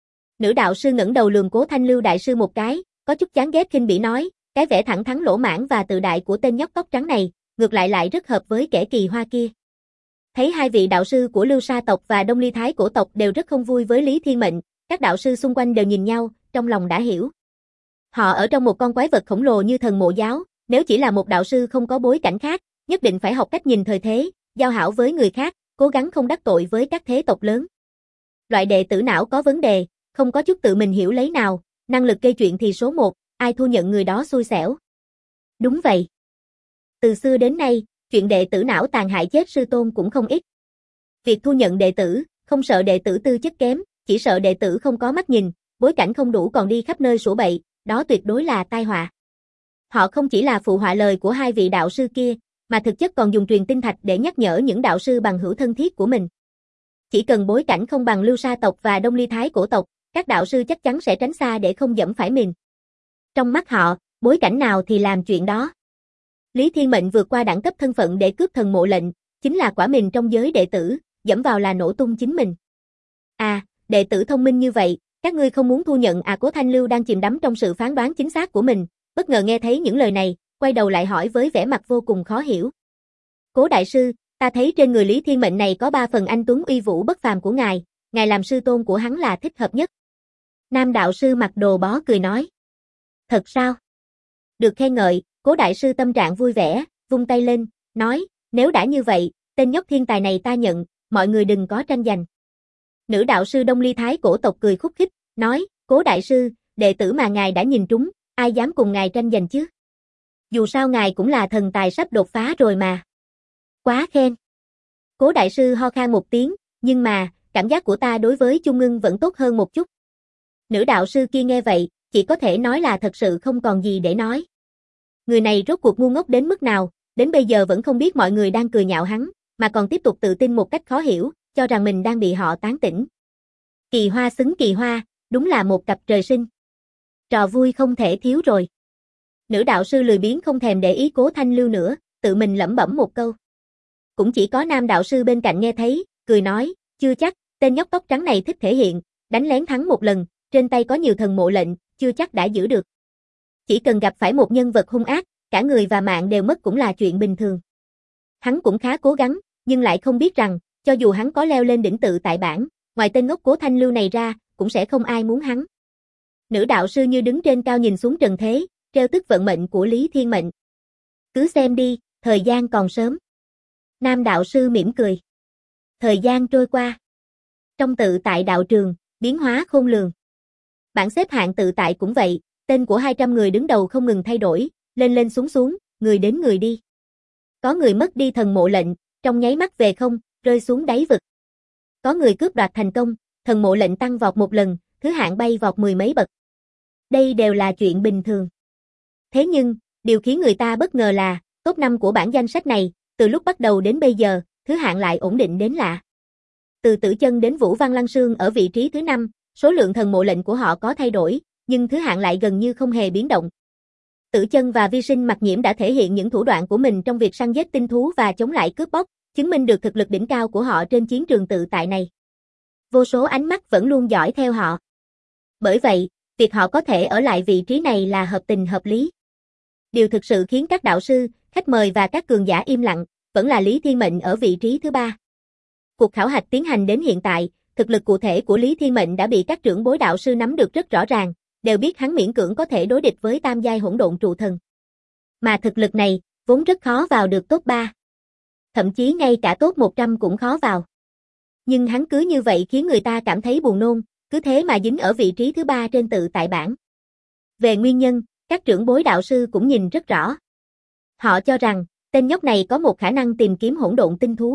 Nữ đạo sư ngẩng đầu lườm Cố Thanh Lưu đại sư một cái, có chút chán ghét khinh bỉ nói, cái vẻ thẳng thắn lỗ mãng và tự đại của tên nhóc tóc trắng này, ngược lại rất hợp với kẻ kỳ hoa kia. Thấy hai vị đạo sư của Lưu Sa tộc và Đông Ly Thái cổ tộc đều rất không vui với Lý Thiên Mệnh, các đạo sư xung quanh đều nhìn nhau, trong lòng đã hiểu. Họ ở trong một con quái vật khổng lồ như thần mộ giáo, nếu chỉ là một đạo sư không có bối cảnh khác, nhất định phải học cách nhìn thời thế, giao hảo với người khác, cố gắng không đắc tội với các thế tộc lớn. Loại đệ tử não có vấn đề, không có chút tự mình hiểu lấy nào, năng lực gây chuyện thì số 1, ai thu nhận người đó xui xẻo. Đúng vậy. Từ xưa đến nay, chuyện đệ tử não tàn hại chết sư tôn cũng không ít. Việc thu nhận đệ tử, không sợ đệ tử tư chất kém, chỉ sợ đệ tử không có mắt nhìn, bối cảnh không đủ còn đi khắp nơi sủa bậy, đó tuyệt đối là tai họa. Họ không chỉ là phụ họa lời của hai vị đạo sư kia, mà thực chất còn dùng truyền tinh thạch để nhắc nhở những đạo sư bằng hữu thân thiết của mình. Chỉ cần bối cảnh không bằng Lưu Sa tộc và Đông Ly Thái cổ tộc, các đạo sư chắc chắn sẽ tránh xa để không dẫm phải mình. Trong mắt họ, bối cảnh nào thì làm chuyện đó. Lý Thiên Mệnh vượt qua đẳng cấp thân phận để cướp thần mộ lệnh, chính là quả mình trong giới đệ tử, dẫm vào là nổ tung chính mình. À, đệ tử thông minh như vậy, các ngươi không muốn thu nhận à? Cố Thanh Lưu đang chìm đắm trong sự phán đoán chính xác của mình, bất ngờ nghe thấy những lời này, quay đầu lại hỏi với vẻ mặt vô cùng khó hiểu. Cố đại sư, ta thấy trên người Lý Thiên Mệnh này có 3 phần anh tuấn uy vũ bất phàm của ngài làm sư tôn của hắn là thích hợp nhất. Nam đạo sư mặc đồ bó cười nói. Thật sao? Được khen ngợi, Cố đại sư tâm trạng vui vẻ, vung tay lên, nói, nếu đã như vậy, tên nhóc thiên tài này ta nhận, mọi người đừng có tranh giành. Nữ đạo sư Đông Ly Thái cổ tộc cười khúc khích, nói, Cố đại sư, đệ tử mà ngài đã nhìn trúng, ai dám cùng ngài tranh giành chứ? Dù sao ngài cũng là thần tài sắp đột phá rồi mà. Quá khen. Cố đại sư ho khan một tiếng, nhưng mà, cảm giác của ta đối với Chung Ngưng vẫn tốt hơn một chút. Nữ đạo sư kia nghe vậy, chỉ có thể nói là thật sự không còn gì để nói. Người này rốt cuộc ngu ngốc đến mức nào, đến bây giờ vẫn không biết mọi người đang cười nhạo hắn, mà còn tiếp tục tự tin một cách khó hiểu, cho rằng mình đang bị họ tán tỉnh. Kỳ hoa xứng kỳ hoa, đúng là một cặp trời sinh. Trò vui không thể thiếu rồi. Nữ đạo sư lười biếng không thèm để ý Cố Thanh Lưu nữa, tự mình lẩm bẩm một câu. Cũng chỉ có nam đạo sư bên cạnh nghe thấy, cười nói, chưa chắc, tên nhóc tóc trắng này thích thể hiện, đánh lén thắng một lần, trên tay có nhiều thần mộ lệnh, chưa chắc đã giữ được. Chỉ cần gặp phải một nhân vật hung ác, cả người và mạng đều mất cũng là chuyện bình thường. Hắn cũng khá cố gắng, nhưng lại không biết rằng, cho dù hắn có leo lên đỉnh tự tại bảng, ngoài tên ngốc Cố Thanh Lưu này ra, cũng sẽ không ai muốn hắn. Nữ đạo sư như đứng trên cao nhìn xuống trần thế, trêu tức vận mệnh của Lý Thiên Mệnh. Cứ xem đi, thời gian còn sớm. Nam đạo sư mỉm cười. Thời gian trôi qua. Trong tự tại đạo trường, biến hóa khôn lường. Bảng xếp hạng tự tại cũng vậy, tên của 200 người đứng đầu không ngừng thay đổi, lên lên xuống xuống, người đến người đi. Có người mất đi thần mộ lệnh, trong nháy mắt về không, rơi xuống đáy vực. Có người cướp đoạt thành công, thần mộ lệnh tăng vọt một lần, thứ hạng bay vọt mười mấy bậc. Đây đều là chuyện bình thường. Thế nhưng, điều khiến người ta bất ngờ là, top 5 của bảng danh sách này, từ lúc bắt đầu đến bây giờ, thứ hạng lại ổn định đến lạ. Từ Tử Chân đến Vũ Văn Lăng Sương ở vị trí thứ 5, số lượng thần mộ lệnh của họ có thay đổi, nhưng thứ hạng lại gần như không hề biến động. Tử Chân và Vi Sinh Mặc Nhiễm đã thể hiện những thủ đoạn của mình trong việc săn giết tinh thú và chống lại cướp bóc, chứng minh được thực lực đỉnh cao của họ trên chiến trường tự tại này. Vô số ánh mắt vẫn luôn dõi theo họ. Bởi vậy, việc họ có thể ở lại vị trí này là hợp tình hợp lý. Điều thực sự khiến các đạo sư, khách mời và các cường giả im lặng, vẫn là Lý Thiên Mệnh ở vị trí thứ 3. Cuộc khảo hạch tiến hành đến hiện tại, thực lực cụ thể của Lý Thiên Mệnh đã bị các trưởng bối đạo sư nắm được rất rõ ràng, đều biết hắn miễn cưỡng có thể đối địch với tam giai hỗn độn trụ thần. Mà thực lực này, vốn rất khó vào được top 3. Thậm chí ngay cả top 100 cũng khó vào. Nhưng hắn cứ như vậy khiến người ta cảm thấy buồn nôn, cứ thế mà dính ở vị trí thứ 3 trên tự tại bảng. Về nguyên nhân, các trưởng bối đạo sư cũng nhìn rất rõ. Họ cho rằng, tên nhóc này có một khả năng tìm kiếm hỗn độn tinh thú.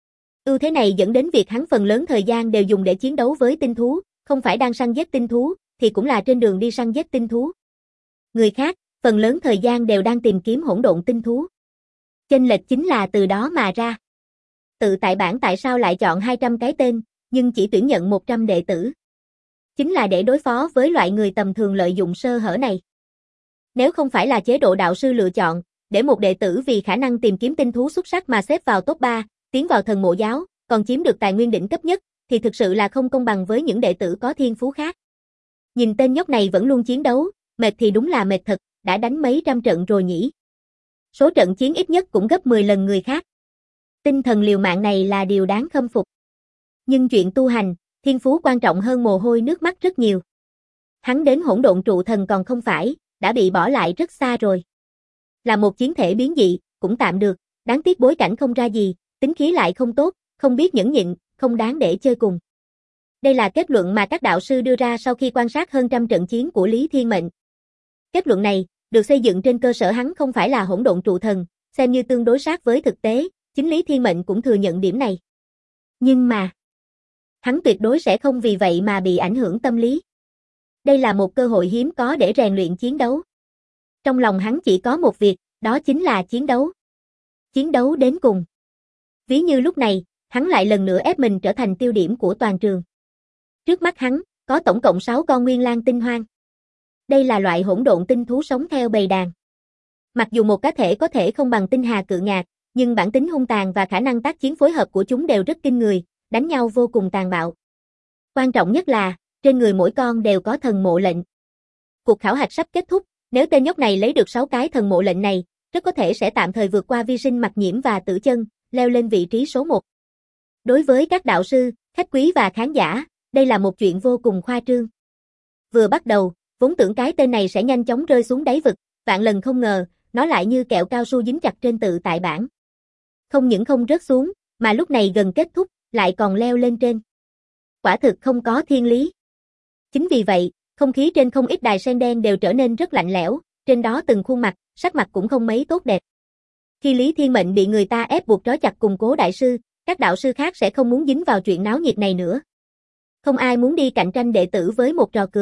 Ưu thế này dẫn đến việc hắn phần lớn thời gian đều dùng để chiến đấu với tinh thú, không phải đang săn giết tinh thú, thì cũng là trên đường đi săn giết tinh thú. Người khác, phần lớn thời gian đều đang tìm kiếm hỗn độn tinh thú. Chênh lệch chính là từ đó mà ra. Tự tại bảng tại sao lại chọn 200 cái tên, nhưng chỉ tuyển nhận 100 đệ tử? Chính là để đối phó với loại người tầm thường lợi dụng sơ hở này. Nếu không phải là chế độ đạo sư lựa chọn, để một đệ tử vì khả năng tìm kiếm tinh thú xuất sắc mà xếp vào top 3, tiến vào thần mộ giáo, còn chiếm được tài nguyên đỉnh cấp nhất, thì thực sự là không công bằng với những đệ tử có thiên phú khác. Nhìn tên nhóc này vẫn luôn chiến đấu, mệt thì đúng là mệt thật, đã đánh mấy trăm trận rồi nhỉ. Số trận chiến ít nhất cũng gấp 10 lần người khác. Tinh thần liều mạng này là điều đáng khâm phục. Nhưng chuyện tu hành, thiên phú quan trọng hơn mồ hôi nước mắt rất nhiều. Hắn đến hỗn độn trụ thần còn không phải, đã bị bỏ lại rất xa rồi. Là một chiến thể biến dị, cũng tạm được, đáng tiếc bối cảnh không ra gì, tính khí lại không tốt, không biết nhẫn nhịn, không đáng để chơi cùng. Đây là kết luận mà các đạo sư đưa ra sau khi quan sát hơn trăm trận chiến của Lý Thiên Mệnh. Kết luận này, được xây dựng trên cơ sở hắn không phải là hỗn độn trụ thần, xem như tương đối sát với thực tế, chính Lý Thiên Mệnh cũng thừa nhận điểm này. Nhưng mà, hắn tuyệt đối sẽ không vì vậy mà bị ảnh hưởng tâm lý. Đây là một cơ hội hiếm có để rèn luyện chiến đấu. Trong lòng hắn chỉ có một việc, đó chính là chiến đấu. Chiến đấu đến cùng. Ví như lúc này, hắn lại lần nữa ép mình trở thành tiêu điểm của toàn trường. Trước mắt hắn, có tổng cộng 6 con nguyên lang tinh hoang. Đây là loại hỗn độn tinh thú sống theo bầy đàn. Mặc dù một cá thể có thể không bằng tinh hà cự ngạc, nhưng bản tính hung tàn và khả năng tác chiến phối hợp của chúng đều rất kinh người, đánh nhau vô cùng tàn bạo. Quan trọng nhất là, trên người mỗi con đều có thần mộ lệnh. Cuộc khảo hạch sắp kết thúc, nếu tên nhóc này lấy được 6 cái thần mộ lệnh này, rất có thể sẽ tạm thời vượt qua Vi Sinh Mặc Nhiễm và Tử Chân, leo lên vị trí số 1. Đối với các đạo sư, khách quý và khán giả, đây là một chuyện vô cùng khoa trương. Vừa bắt đầu, vốn tưởng cái tên này sẽ nhanh chóng rơi xuống đáy vực, vạn lần không ngờ, nó lại như kẹo cao su dính chặt trên tự tại bảng. Không những không rớt xuống, mà lúc này gần kết thúc, lại còn leo lên trên. Quả thực không có thiên lý. Chính vì vậy, không khí trên không ít đài sen đen đều trở nên rất lạnh lẽo, trên đó từng khuôn mặt, sắc mặt cũng không mấy tốt đẹp. Khi Lý Thiên Mệnh bị người ta ép buộc trói chặt cùng Cố đại sư, các đạo sư khác sẽ không muốn dính vào chuyện náo nhiệt này nữa. Không ai muốn đi cạnh tranh đệ tử với một trò cười,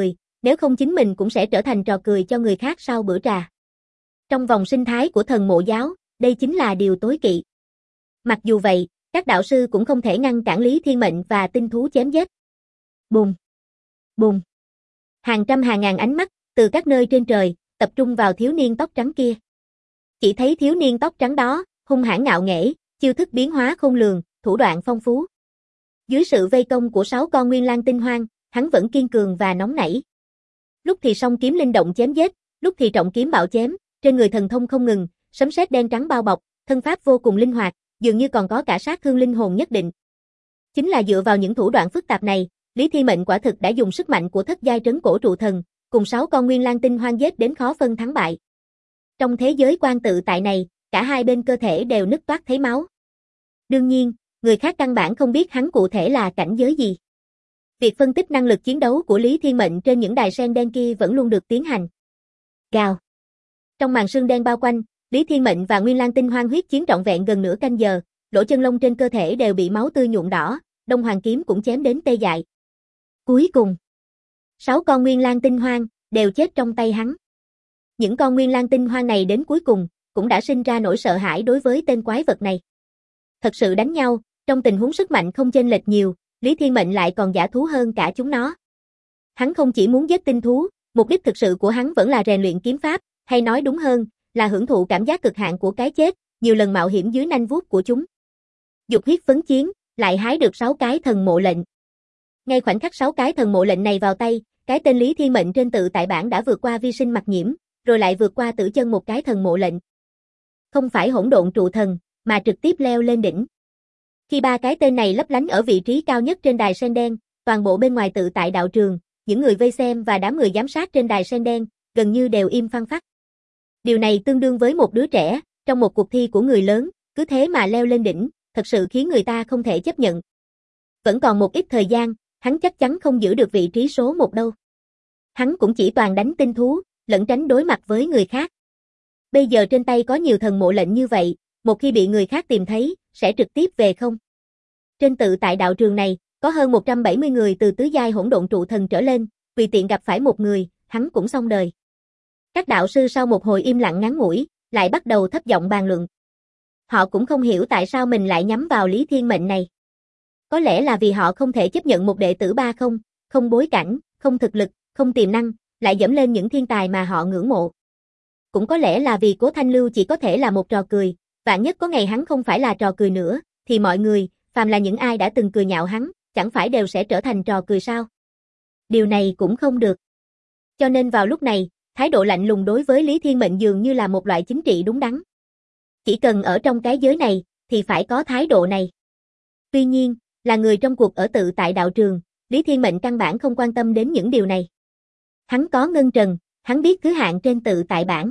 nếu không chính mình cũng sẽ trở thành trò cười cho người khác sau bữa trà. Trong vòng sinh thái của thần mộ giáo, đây chính là điều tối kỵ. Mặc dù vậy, các đạo sư cũng không thể ngăn cản Lý Thiên Mệnh và tinh thú chém giết. Bùng! Bùng! Hàng trăm hàng ngàn ánh mắt, từ các nơi trên trời, tập trung vào thiếu niên tóc trắng kia. Chỉ thấy thiếu niên tóc trắng đó, hung hãn ngạo nghễ, chiêu thức biến hóa khôn lường, thủ đoạn phong phú. Dưới sự vây công của 6 con Nguyên Lang tinh hoang, hắn vẫn kiên cường và nóng nảy. Lúc thì song kiếm linh động chém giết, lúc thì trọng kiếm bạo chém, trên người thần thông không ngừng, sấm sét đen trắng bao bọc, thân pháp vô cùng linh hoạt, dường như còn có cả sát thương linh hồn nhất định. Chính là dựa vào những thủ đoạn phức tạp này, Lý Thiên Mệnh quả thực đã dùng sức mạnh của thất giai trấn cổ trụ thần, cùng 6 con Nguyên Lang tinh hoang giết đến khó phân thắng bại. Trong thế giới quan tự tại này, cả hai bên cơ thể đều nứt toát thấy máu. Đương nhiên, người khác căn bản không biết hắn cụ thể là cảnh giới gì. Việc phân tích năng lực chiến đấu của Lý Thiên Mệnh trên những đài sen đen kia vẫn luôn được tiến hành. Gào. Trong màn sương đen bao quanh, Lý Thiên Mệnh và Nguyên Lang tinh hoang huyết chiến trọn vẹn gần nửa canh giờ, lỗ chân lông trên cơ thể đều bị máu tươi nhuộm đỏ, Đông Hoàng kiếm cũng chém đến tê dại. Cuối cùng, 6 con Nguyên Lang tinh hoang đều chết trong tay hắn. Những con Nguyên Lang tinh hoang này đến cuối cùng cũng đã sinh ra nỗi sợ hãi đối với tên quái vật này. Thật sự đánh nhau, trong tình huống sức mạnh không chênh lệch nhiều, Lý Thiên Mệnh lại còn dã thú hơn cả chúng nó. Hắn không chỉ muốn giết tinh thú, mục đích thực sự của hắn vẫn là rèn luyện kiếm pháp, hay nói đúng hơn, là hưởng thụ cảm giác cực hạn của cái chết, nhiều lần mạo hiểm dưới nanh vuốt của chúng. Dục huyết phấn chiến, lại hái được 6 cái thần mộ lệnh. Ngay khoảnh khắc 6 cái thần mộ lệnh này vào tay, cái tên Lý Thiên Mệnh trên tự tại bản đã vượt qua vi sinh mặc nhiễm, rồi lại vượt qua tử chân một cái thần mộ lệnh. Không phải hỗn độn trụ thần, mà trực tiếp leo lên đỉnh. Khi 3 cái tên này lấp lánh ở vị trí cao nhất trên đài sen đen, toàn bộ bên ngoài tự tại đạo trường, những người vây xem và đám người giám sát trên đài sen đen, gần như đều im phăng phắc. Điều này tương đương với một đứa trẻ, trong một cuộc thi của người lớn, cứ thế mà leo lên đỉnh, thật sự khiến người ta không thể chấp nhận. Vẫn còn một ít thời gian, hắn chắc chắn không giữ được vị trí số 1 đâu. Hắn cũng chỉ toàn đánh tinh thú, lẫn tránh đối mặt với người khác. Bây giờ trên tay có nhiều thần mộ lệnh như vậy, một khi bị người khác tìm thấy, sẽ trực tiếp về không. Trên tự tại đạo trường này, có hơn 170 người từ tứ giai hỗn độn trụ thần trở lên, tùy tiện gặp phải một người, hắn cũng xong đời. Các đạo sư sau một hồi im lặng ngắn ngủi, lại bắt đầu thấp giọng bàn luận. Họ cũng không hiểu tại sao mình lại nhắm vào Lý Thiên Mệnh này. Có lẽ là vì họ không thể chấp nhận một đệ tử ba không bối cảnh, không thực lực, không tiềm năng, lại dẫm lên những thiên tài mà họ ngưỡng mộ. Cũng có lẽ là vì Cố Thanh Lưu chỉ có thể là một trò cười, vạn nhất có ngày hắn không phải là trò cười nữa, thì mọi người, phàm là những ai đã từng cười nhạo hắn, chẳng phải đều sẽ trở thành trò cười sao? Điều này cũng không được. Cho nên vào lúc này, thái độ lạnh lùng đối với Lý Thiên Mệnh dường như là một loại chính trị đúng đắn. Chỉ cần ở trong cái giới này, thì phải có thái độ này. Tuy nhiên, là người trong cuộc ở tự tại đạo trường, Lý Thiên Mệnh căn bản không quan tâm đến những điều này. Hắn có ngân trần, hắn biết thứ hạng trên tự tại bảng.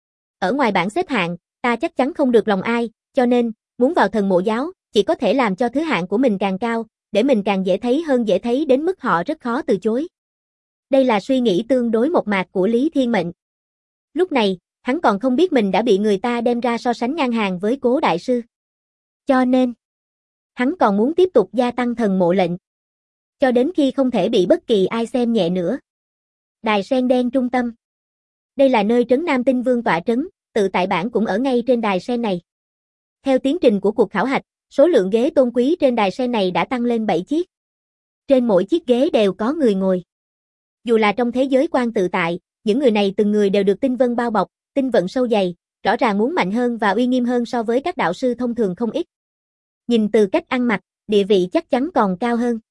Ở ngoài bảng xếp hạng, ta chắc chắn không được lòng ai, cho nên, muốn vào thần mộ giáo, chỉ có thể làm cho thứ hạng của mình càng cao, để mình càng dễ thấy hơn dễ thấy đến mức họ rất khó từ chối. Đây là suy nghĩ tương đối mộc mạc của Lý Thiên Mệnh. Lúc này, hắn còn không biết mình đã bị người ta đem ra so sánh ngang hàng với Cố Đại Sư. Cho nên, hắn còn muốn tiếp tục gia tăng thần mộ lệnh. Cho đến khi không thể bị bất kỳ ai xem nhẹ nữa. Đài sen đen trung tâm. Đây là nơi trấn Nam Tinh Vương tọa trấn, tự tại bản cũng ở ngay trên đài sen này. Theo tiến trình của cuộc khảo hạch, số lượng ghế tôn quý trên đài sen này đã tăng lên 7 chiếc. Trên mỗi chiếc ghế đều có người ngồi. Dù là trong thế giới quan tự tại, những người này từng người đều được tinh vân bao bọc, tinh vận sâu dày, rõ ràng muốn mạnh hơn và uy nghiêm hơn so với các đạo sư thông thường không ít. Nhìn từ cách ăn mặc, địa vị chắc chắn còn cao hơn.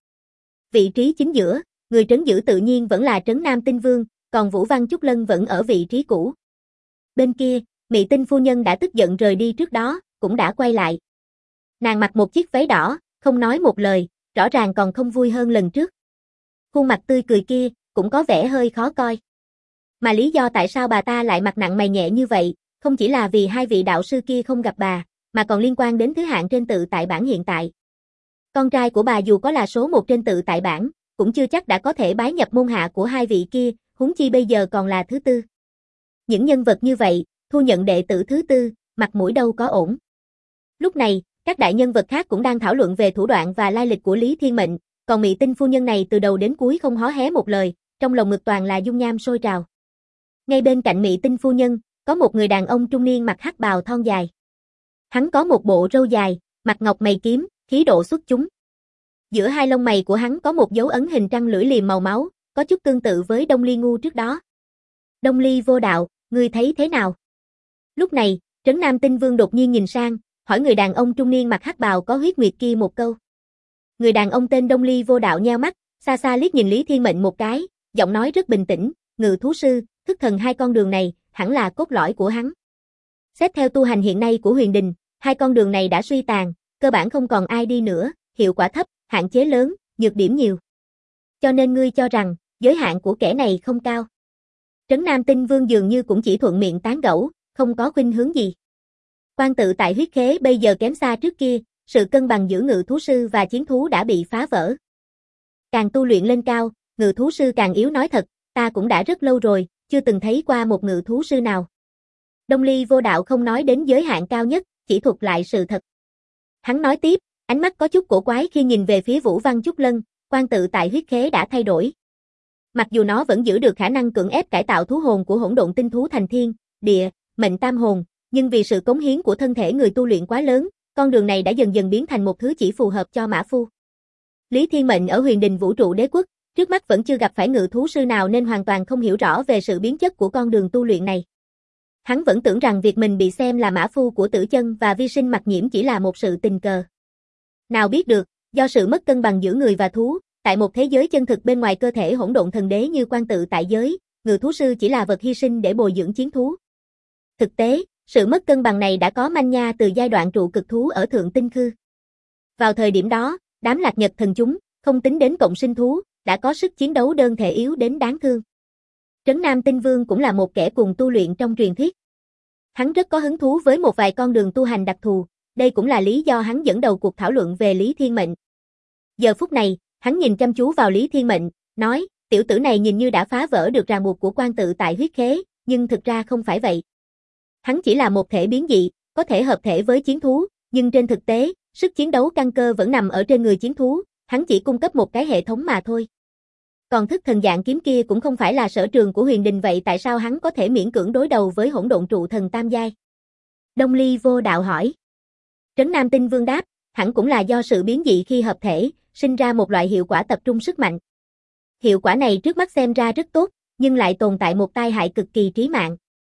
Vị trí chính giữa, người trấn giữ tự nhiên vẫn là trấn Nam Tinh Vương, còn Vũ Văn Chúc Lân vẫn ở vị trí cũ. Bên kia, Mị Tinh phu nhân đã tức giận rời đi trước đó, cũng đã quay lại. Nàng mặc một chiếc váy đỏ, không nói một lời, rõ ràng còn không vui hơn lần trước. Khuôn mặt tươi cười kia, cũng có vẻ hơi khó coi. Mà lý do tại sao bà ta lại mặt nặng mày nhẹ như vậy, không chỉ là vì hai vị đạo sư kia không gặp bà, mà còn liên quan đến thứ hạng trên tự tại bản hiện tại. Con trai của bà dù có là số 1 trên tự tại bản, cũng chưa chắc đã có thể bái nhập môn hạ của hai vị kia, huống chi bây giờ còn là thứ tư. Những nhân vật như vậy, thu nhận đệ tử thứ tư, mặt mũi đâu có ổn. Lúc này, các đại nhân vật khác cũng đang thảo luận về thủ đoạn và lai lịch của Lý Thiên Mệnh, còn Mị Tinh phu nhân này từ đầu đến cuối không hó hé một lời, trong lồng ngực toàn là dung nham sôi trào. Ngay bên cạnh Mị Tinh phu nhân, có một người đàn ông trung niên mặc hắc bào thon dài. Hắn có một bộ râu dài, mặt ngọc mày kiếm, khí độ xuất chúng. Giữa hai lông mày của hắn có một dấu ấn hình trăng lưỡi liềm màu máu, có chút tương tự với Đông Ly Ngu trước đó. Đông Ly vô đạo, ngươi thấy thế nào? Lúc này, Trấn Nam Tinh Vương đột nhiên nhìn sang, hỏi người đàn ông trung niên mặc hắc bào có huyết nguyệt kia một câu. Người đàn ông tên Đông Ly vô đạo nheo mắt, xa xa liếc nhìn Lý Thiên Mệnh một cái, giọng nói rất bình tĩnh, Ngự thú sư, thức thần hai con đường này, hẳn là cốt lõi của hắn. Xét theo tu hành hiện nay của Huyền Đình, hai con đường này đã suy tàn, cơ bản không còn ai đi nữa, hiệu quả thấp, hạn chế lớn, nhược điểm nhiều. Cho nên ngươi cho rằng, giới hạn của kẻ này không cao. Trấn Nam Tinh Vương dường như cũng chỉ thuận miệng tán gẫu, không có khuynh hướng gì. Quan tự tại huyết khế bây giờ kém xa trước kia, sự cân bằng giữa ngự thú sư và chiến thú đã bị phá vỡ. Càng tu luyện lên cao, ngự thú sư càng yếu, nói thật, ta cũng đã rất lâu rồi, chưa từng thấy qua một ngự thú sư nào. Đông Ly vô đạo không nói đến giới hạn cao nhất, chỉ thuật lại sự thật. Hắn nói tiếp, ánh mắt có chút cổ quái khi nhìn về phía Vũ Văn Chúc Lân, quan tự tại huyết khế đã thay đổi. Mặc dù nó vẫn giữ được khả năng cưỡng ép cải tạo thú hồn của hỗn độn tinh thú thành thiên, địa, mệnh tam hồn, nhưng vì sự cống hiến của thân thể người tu luyện quá lớn, con đường này đã dần dần biến thành một thứ chỉ phù hợp cho mã phu. Lý Thiên Mệnh ở Huyền Đình Vũ trụ đế quốc, trước mắt vẫn chưa gặp phải ngự thú sư nào nên hoàn toàn không hiểu rõ về sự biến chất của con đường tu luyện này. Hắn vẫn tưởng rằng việc mình bị xem là mã phu của Tử Chân và Vi Sinh Mặc Nhiễm chỉ là một sự tình cờ. Nào biết được, do sự mất cân bằng giữa người và thú, tại một thế giới chân thực bên ngoài cơ thể hỗn độn thần đế như quan tự tại giới, ngự thú sư chỉ là vật hy sinh để bồi dưỡng chiến thú. Thực tế, sự mất cân bằng này đã có manh nha từ giai đoạn trụ cực thú ở Thượng Tinh Khư. Vào thời điểm đó, đám Lạc Nhật thần chúng, không tính đến cộng sinh thú, đã có sức chiến đấu đơn thể yếu đến đáng thương. Trấn Nam Tinh Vương cũng là một kẻ cùng tu luyện trong truyền thuyết. Hắn rất có hứng thú với một vài con đường tu hành đặc thù, đây cũng là lý do hắn dẫn đầu cuộc thảo luận về Lý Thiên Mệnh. Giờ phút này, hắn nhìn chăm chú vào Lý Thiên Mệnh, nói, tiểu tử này nhìn như đã phá vỡ được ràng buộc của quan tự tại huyết khế, nhưng thực ra không phải vậy. Hắn chỉ là một thể biến dị, có thể hợp thể với chiến thú, nhưng trên thực tế, sức chiến đấu căn cơ vẫn nằm ở trên người chiến thú, hắn chỉ cung cấp một cái hệ thống mà thôi. Còn thức thần dạng kiếm kia cũng không phải là sở trường của Huyền Đình, vậy tại sao hắn có thể miễn cưỡng đối đầu với hỗn độn trụ thần tam giai? Đông Ly vô đạo hỏi. Trấn Nam Tinh Vương đáp, hẳn cũng là do sự biến dị khi hợp thể, sinh ra một loại hiệu quả tập trung sức mạnh. Hiệu quả này trước mắt xem ra rất tốt, nhưng lại tồn tại một tai hại cực kỳ trí mạng.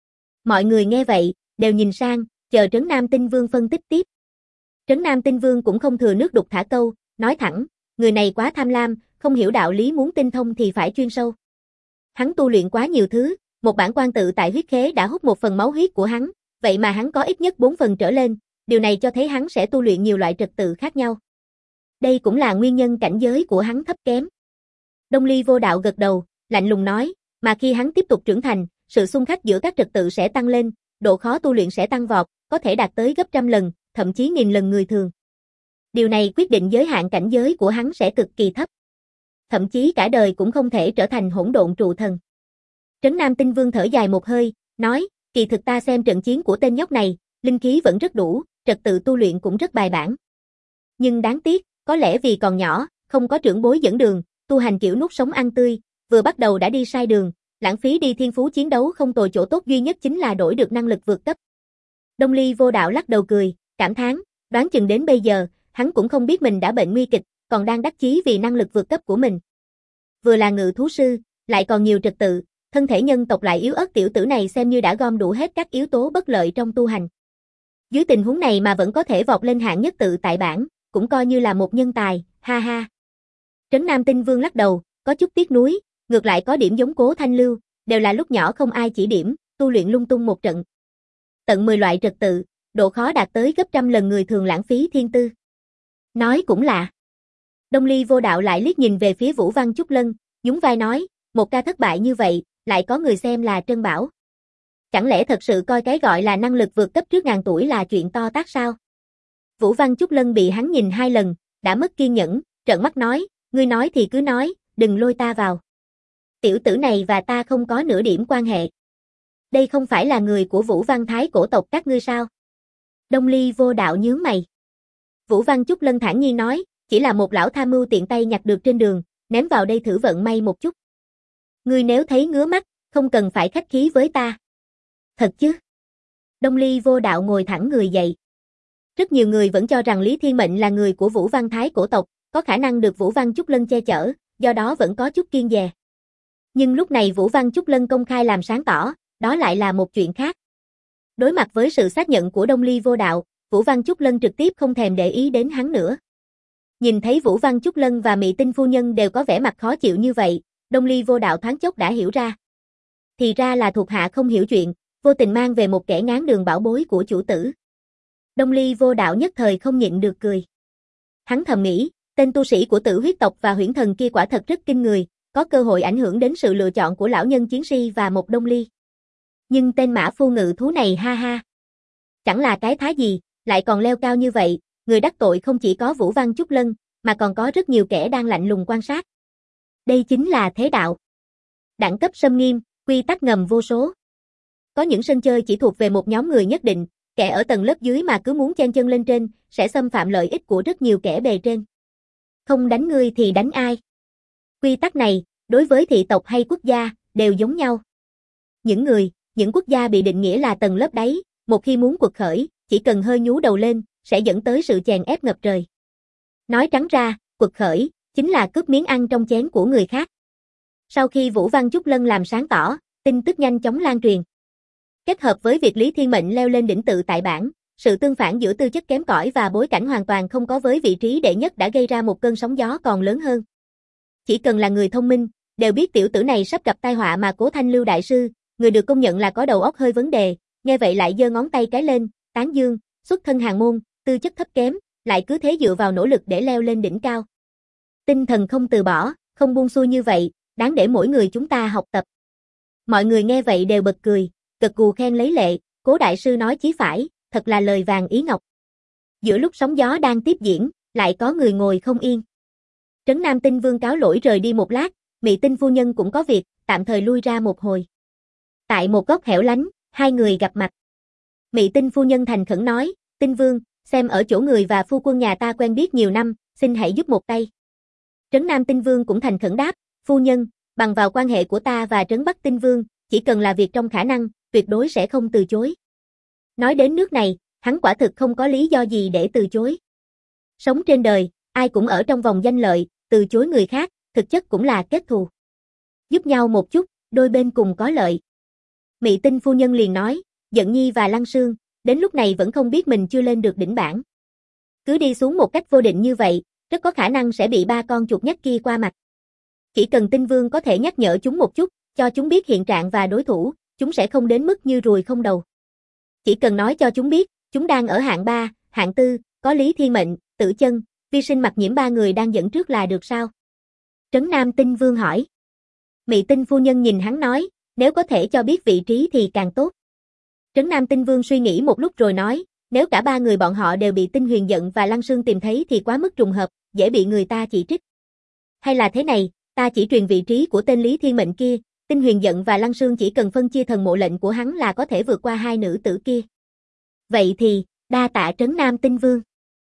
Mọi người nghe vậy, đều nhìn sang, chờ Trấn Nam Tinh Vương phân tích tiếp. Trấn Nam Tinh Vương cũng không thừa nước đục thả câu, nói thẳng, người này quá tham lam, không hiểu đạo lý, muốn tinh thông thì phải chuyên sâu. Hắn tu luyện quá nhiều thứ, một bản quan tự tại huyết khế đã hút một phần máu huyết của hắn, vậy mà hắn có ít nhất 4 phần trở lên, điều này cho thấy hắn sẽ tu luyện nhiều loại trật tự khác nhau. Đây cũng là nguyên nhân cảnh giới của hắn thấp kém. Đông Ly vô đạo gật đầu, lạnh lùng nói, mà khi hắn tiếp tục trưởng thành, sự xung khắc giữa các trật tự sẽ tăng lên, độ khó tu luyện sẽ tăng vọt, có thể đạt tới gấp trăm lần, thậm chí nghìn lần người thường. Điều này quyết định giới hạn cảnh giới của hắn sẽ cực kỳ thấp. Thậm chí cả đời cũng không thể trở thành hỗn độn trụ thần. Trấn Nam Tinh Vương thở dài một hơi, nói, kỳ thực ta xem trận chiến của tên nhóc này, linh khí vẫn rất đủ, trật tự tu luyện cũng rất bài bản. Nhưng đáng tiếc, có lẽ vì còn nhỏ, không có trưởng bối dẫn đường, tu hành kiểu nuốt sống ăn tươi, vừa bắt đầu đã đi sai đường, lãng phí đi thiên phú chiến đấu không tồi, chỗ tốt duy nhất chính là đổi được năng lực vượt cấp. Đông Ly vô đạo lắc đầu cười, cảm thán, đoán chừng đến bây giờ, hắn cũng không biết mình đã bệnh nguy kịch, còn đang đắc chí vì năng lực vượt cấp của mình. Vừa là ngự thú sư, lại còn nhiều trật tự, thân thể nhân tộc lại yếu ớt, tiểu tử này xem như đã gom đủ hết các yếu tố bất lợi trong tu hành. Dưới tình huống này mà vẫn có thể vọt lên hạng nhất tự tại bảng, cũng coi như là một nhân tài, ha ha. Trấn Nam Tinh Vương lắc đầu, có chút tiếc nuối, ngược lại có điểm giống Cố Thanh Lưu, đều là lúc nhỏ không ai chỉ điểm, tu luyện lung tung một trận. Tận 10 loại trật tự, độ khó đạt tới gấp trăm lần người thường, lãng phí thiên tư. Nói cũng lạ. Đông Ly vô đạo lại liếc nhìn về phía Vũ Văn Chúc Lân, nhún vai nói, một ca thất bại như vậy, lại có người xem là trân bảo. Chẳng lẽ thật sự coi cái gọi là năng lực vượt cấp trước ngàn tuổi là chuyện to tát sao? Vũ Văn Chúc Lân bị hắn nhìn 2 lần, đã mất kiên nhẫn, trợn mắt nói, ngươi nói thì cứ nói, đừng lôi ta vào. Tiểu tử này và ta không có nửa điểm quan hệ. Đây không phải là người của Vũ Văn Thái cổ tộc các ngươi sao? Đông Ly vô đạo nhướng mày. Vũ Văn Chúc Lân thản nhiên nói, chỉ là một lão tham mưu tiện tay nhặt được trên đường, ném vào đây thử vận may một chút. Ngươi nếu thấy ngứa mắt, không cần phải khách khí với ta. Thật chứ? Đông Ly Vô Đạo ngồi thẳng người dậy. Rất nhiều người vẫn cho rằng Lý Thiên Mệnh là người của Vũ Văn Thái cổ tộc, có khả năng được Vũ Văn Chúc Lân che chở, do đó vẫn có chút kiêng dè. Nhưng lúc này Vũ Văn Chúc Lân công khai làm sáng tỏ, đó lại là một chuyện khác. Đối mặt với sự xác nhận của Đông Ly Vô Đạo, Vũ Văn Chúc Lân trực tiếp không thèm để ý đến hắn nữa. Nhìn thấy Vũ Văn Chúc Lân và Mị Tinh phu nhân đều có vẻ mặt khó chịu như vậy, Đông Ly Vô Đạo thoáng chốc đã hiểu ra. Thì ra là thuộc hạ không hiểu chuyện, vô tình mang về một kẻ ngáng đường bảo bối của chủ tử. Đông Ly Vô Đạo nhất thời không nhịn được cười. Hắn thầm nghĩ, tên tu sĩ của Tử Huyết tộc và Huyễn Thần kia quả thật rất kinh người, có cơ hội ảnh hưởng đến sự lựa chọn của lão nhân chiến si và một Đông Ly. Nhưng tên mã phu ngự thú này ha ha. Chẳng là cái thá gì, lại còn leo cao như vậy, người đắc tội không chỉ có Vũ Văn Chúc Lân, mà còn có rất nhiều kẻ đang lạnh lùng quan sát. Đây chính là thế đạo. Đẳng cấp xâm nghiêm, quy tắc ngầm vô số. Có những sân chơi chỉ thuộc về một nhóm người nhất định, kẻ ở tầng lớp dưới mà cứ muốn chen chân lên trên, sẽ xâm phạm lợi ích của rất nhiều kẻ bề trên. Không đánh ngươi thì đánh ai? Quy tắc này, đối với thị tộc hay quốc gia, đều giống nhau. Những quốc gia bị định nghĩa là tầng lớp đáy, một khi muốn quật khởi, chỉ cần hơi nhú đầu lên, sẽ dẫn tới sự chèn ép ngập trời. Nói trắng ra, quật khởi, chính là cướp miếng ăn trong chén của người khác. Sau khi Vũ Văn Chúc Lân làm sáng tỏ, tin tức nhanh chóng lan truyền. Kết hợp với việc Lý Thiên Mệnh leo lên đỉnh tự tại bảng, sự tương phản giữa tư chất kém cỏi và bối cảnh hoàn toàn không có với vị trí đệ nhất đã gây ra một cơn sóng gió còn lớn hơn. Chỉ cần là người thông minh, đều biết tiểu tử này sắp gặp tai họa mà Cố Thanh Lưu đại sư, người được công nhận là có đầu óc hơi vấn đề, nghe vậy lại giơ ngón tay cái lên, tán dương, xuất thân hàn môn, tư chất thấp kém, lại cứ thế dựa vào nỗ lực để leo lên đỉnh cao. Tinh thần không từ bỏ, không buông xuôi như vậy, đáng để mỗi người chúng ta học tập. Mọi người nghe vậy đều bật cười, gật gù khen lấy lệ, Cố đại sư nói chí phải, thật là lời vàng ý ngọc. Giữa lúc sóng gió đang tiếp diễn, lại có người ngồi không yên. Trấn Nam Tinh Vương cáo lỗi rời đi một lát, Mị Tinh phu nhân cũng có việc, tạm thời lui ra một hồi. Tại một góc hẻo lánh, hai người gặp mặt. Mị Tinh phu nhân thành khẩn nói, Tinh Vương, xem ở chỗ người và phu quân nhà ta quen biết nhiều năm, xin hãy giúp một tay. Trấn Nam Tinh Vương cũng thành khẩn đáp, phu nhân, bằng vào quan hệ của ta và Trấn Bắc Tinh Vương, chỉ cần là việc trong khả năng, tuyệt đối sẽ không từ chối. Nói đến nước này, hắn quả thực không có lý do gì để từ chối. Sống trên đời, ai cũng ở trong vòng danh lợi, từ chối người khác, thực chất cũng là kết thù. Giúp nhau một chút, đôi bên cùng có lợi. Mị Tinh phu nhân liền nói, Dận Nhi và Lăng Sương, đến lúc này vẫn không biết mình chưa lên được đỉnh bảng. Cứ đi xuống một cách vô định như vậy, rất có khả năng sẽ bị ba con chuột nhắt kia qua mặt. Chỉ cần Tinh Vương có thể nhắc nhở chúng một chút, cho chúng biết hiện trạng và đối thủ, chúng sẽ không đến mức như ruồi không đầu. Chỉ cần nói cho chúng biết, chúng đang ở hạng 3, hạng 4, có Lý Thiên Mệnh, Tử Chân, Vi Sinh Mặc Nhiễm ba người đang dẫn trước là được sao? Trấn Nam Tinh Vương hỏi. Mị Tinh phu nhân nhìn hắn nói, nếu có thể cho biết vị trí thì càng tốt. Trấn Nam Tinh Vương suy nghĩ một lúc rồi nói, nếu cả ba người bọn họ đều bị Tinh Huyền Giận và Lăng Sương tìm thấy thì quá mức trùng hợp, dễ bị người ta chỉ trích. Hay là thế này, ta chỉ truyền vị trí của tên Lý Thiên Mệnh kia, Tinh Huyền Giận và Lăng Sương chỉ cần phân chia thần mộ lệnh của hắn là có thể vượt qua hai nữ tử kia. Vậy thì, đa tạ Trấn Nam Tinh Vương.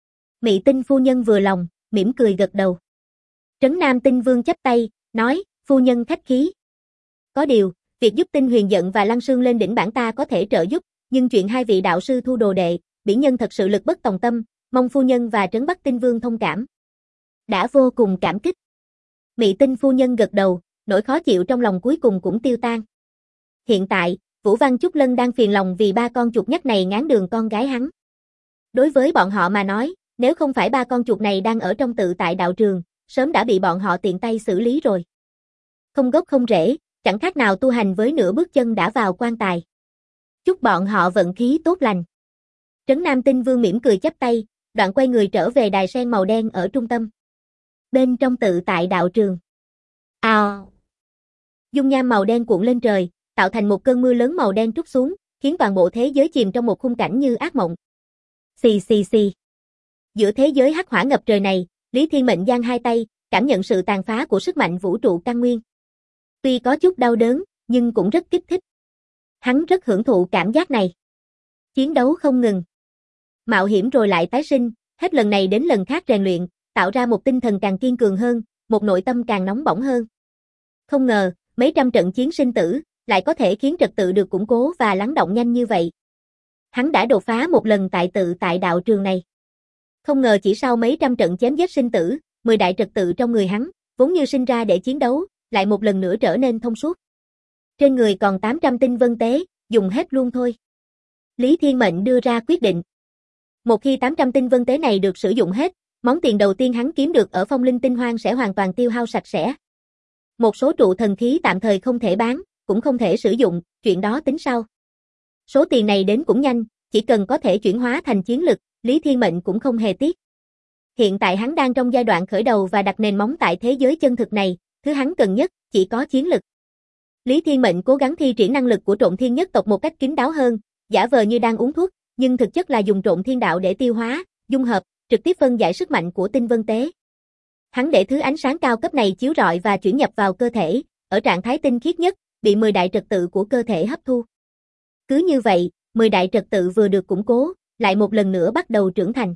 Mị Tinh phu nhân vừa lòng, mỉm cười gật đầu. Trấn Nam Tinh Vương chắp tay, nói, phu nhân khách khí. Có điều, việc giúp Tinh Huyền Giận và Lăng Sương lên đỉnh bảng ta có thể trợ giúp, nhưng chuyện hai vị đạo sư thu đồ đệ, bỉ nhân thật sự lực bất tòng tâm, mong phu nhân và Trấn Bắc Tinh Vương thông cảm. Đã vô cùng cảm kích. Mị Tinh phu nhân gật đầu, nỗi khó chịu trong lòng cuối cùng cũng tiêu tan. Hiện tại, Vũ Văn Chúc Lân đang phiền lòng vì ba con chuột nhắt này ngáng đường con gái hắn. Đối với bọn họ mà nói, nếu không phải ba con chuột này đang ở trong tự tại đạo trường, sớm đã bị bọn họ tiện tay xử lý rồi. Không gốc không rễ, chẳng khác nào tu hành với nửa bước chân đã vào quan tài. Chúc bọn họ vận khí tốt lành. Trấn Nam Tinh Vương mỉm cười chắp tay, đoạn quay người trở về đài sen màu đen ở trung tâm. Bên trong tự tại đạo trường. Ào! Dung nham màu đen cuộn lên trời, tạo thành một cơn mưa lớn màu đen trút xuống, khiến toàn bộ thế giới chìm trong một khung cảnh như ác mộng. Xì xì xì. Giữa thế giới hắc hỏa ngập trời này, Lý Thiên Mệnh giang hai tay, cảm nhận sự tàn phá của sức mạnh vũ trụ căn nguyên. Tuy có chút đau đớn, nhưng cũng rất kích thích. Hắn rất hưởng thụ cảm giác này. Chiến đấu không ngừng. Mạo hiểm rồi lại tái sinh, hết lần này đến lần khác rèn luyện, tạo ra một tinh thần càng kiên cường hơn, một nội tâm càng nóng bỏng hơn. Không ngờ, Mấy trăm trận chiến sinh tử, lại có thể khiến trật tự được củng cố và lắng động nhanh như vậy. Hắn đã đột phá một lần tại đạo trường này. Không ngờ chỉ sau mấy trăm trận chém giết sinh tử, 10 đại trật tự trong người hắn, vốn như sinh ra để chiến đấu, lại một lần nữa trở nên thông suốt. Trên người còn 800 tinh vân tế, dùng hết luôn thôi. Lý Thiên Mệnh đưa ra quyết định. Một khi 800 tinh vân tế này được sử dụng hết, món tiền đầu tiên hắn kiếm được ở Phong Linh Tinh Hoang sẽ hoàn toàn tiêu hao sạch sẽ. Một số trụ thần khí tạm thời không thể bán, cũng không thể sử dụng, chuyện đó tính sau. Số tiền này đến cũng nhanh, chỉ cần có thể chuyển hóa thành chiến lực, Lý Thiên Mệnh cũng không hề tiếc. Hiện tại hắn đang trong giai đoạn khởi đầu và đặt nền móng tại thế giới chân thực này, thứ hắn cần nhất chỉ có chiến lực. Lý Thiên Mệnh cố gắng thi triển năng lực của Trộn Thiên nhất tộc một cách kín đáo hơn, giả vờ như đang uống thuốc, nhưng thực chất là dùng Trộn Thiên đạo để tiêu hóa, dung hợp, trực tiếp phân giải sức mạnh của tinh vân tế. Hắn để thứ ánh sáng cao cấp này chiếu rọi và chuyển nhập vào cơ thể, ở trạng thái tinh khiết nhất, bị 10 đại trật tự của cơ thể hấp thu. Cứ như vậy, 10 đại trật tự vừa được củng cố, lại một lần nữa bắt đầu trưởng thành.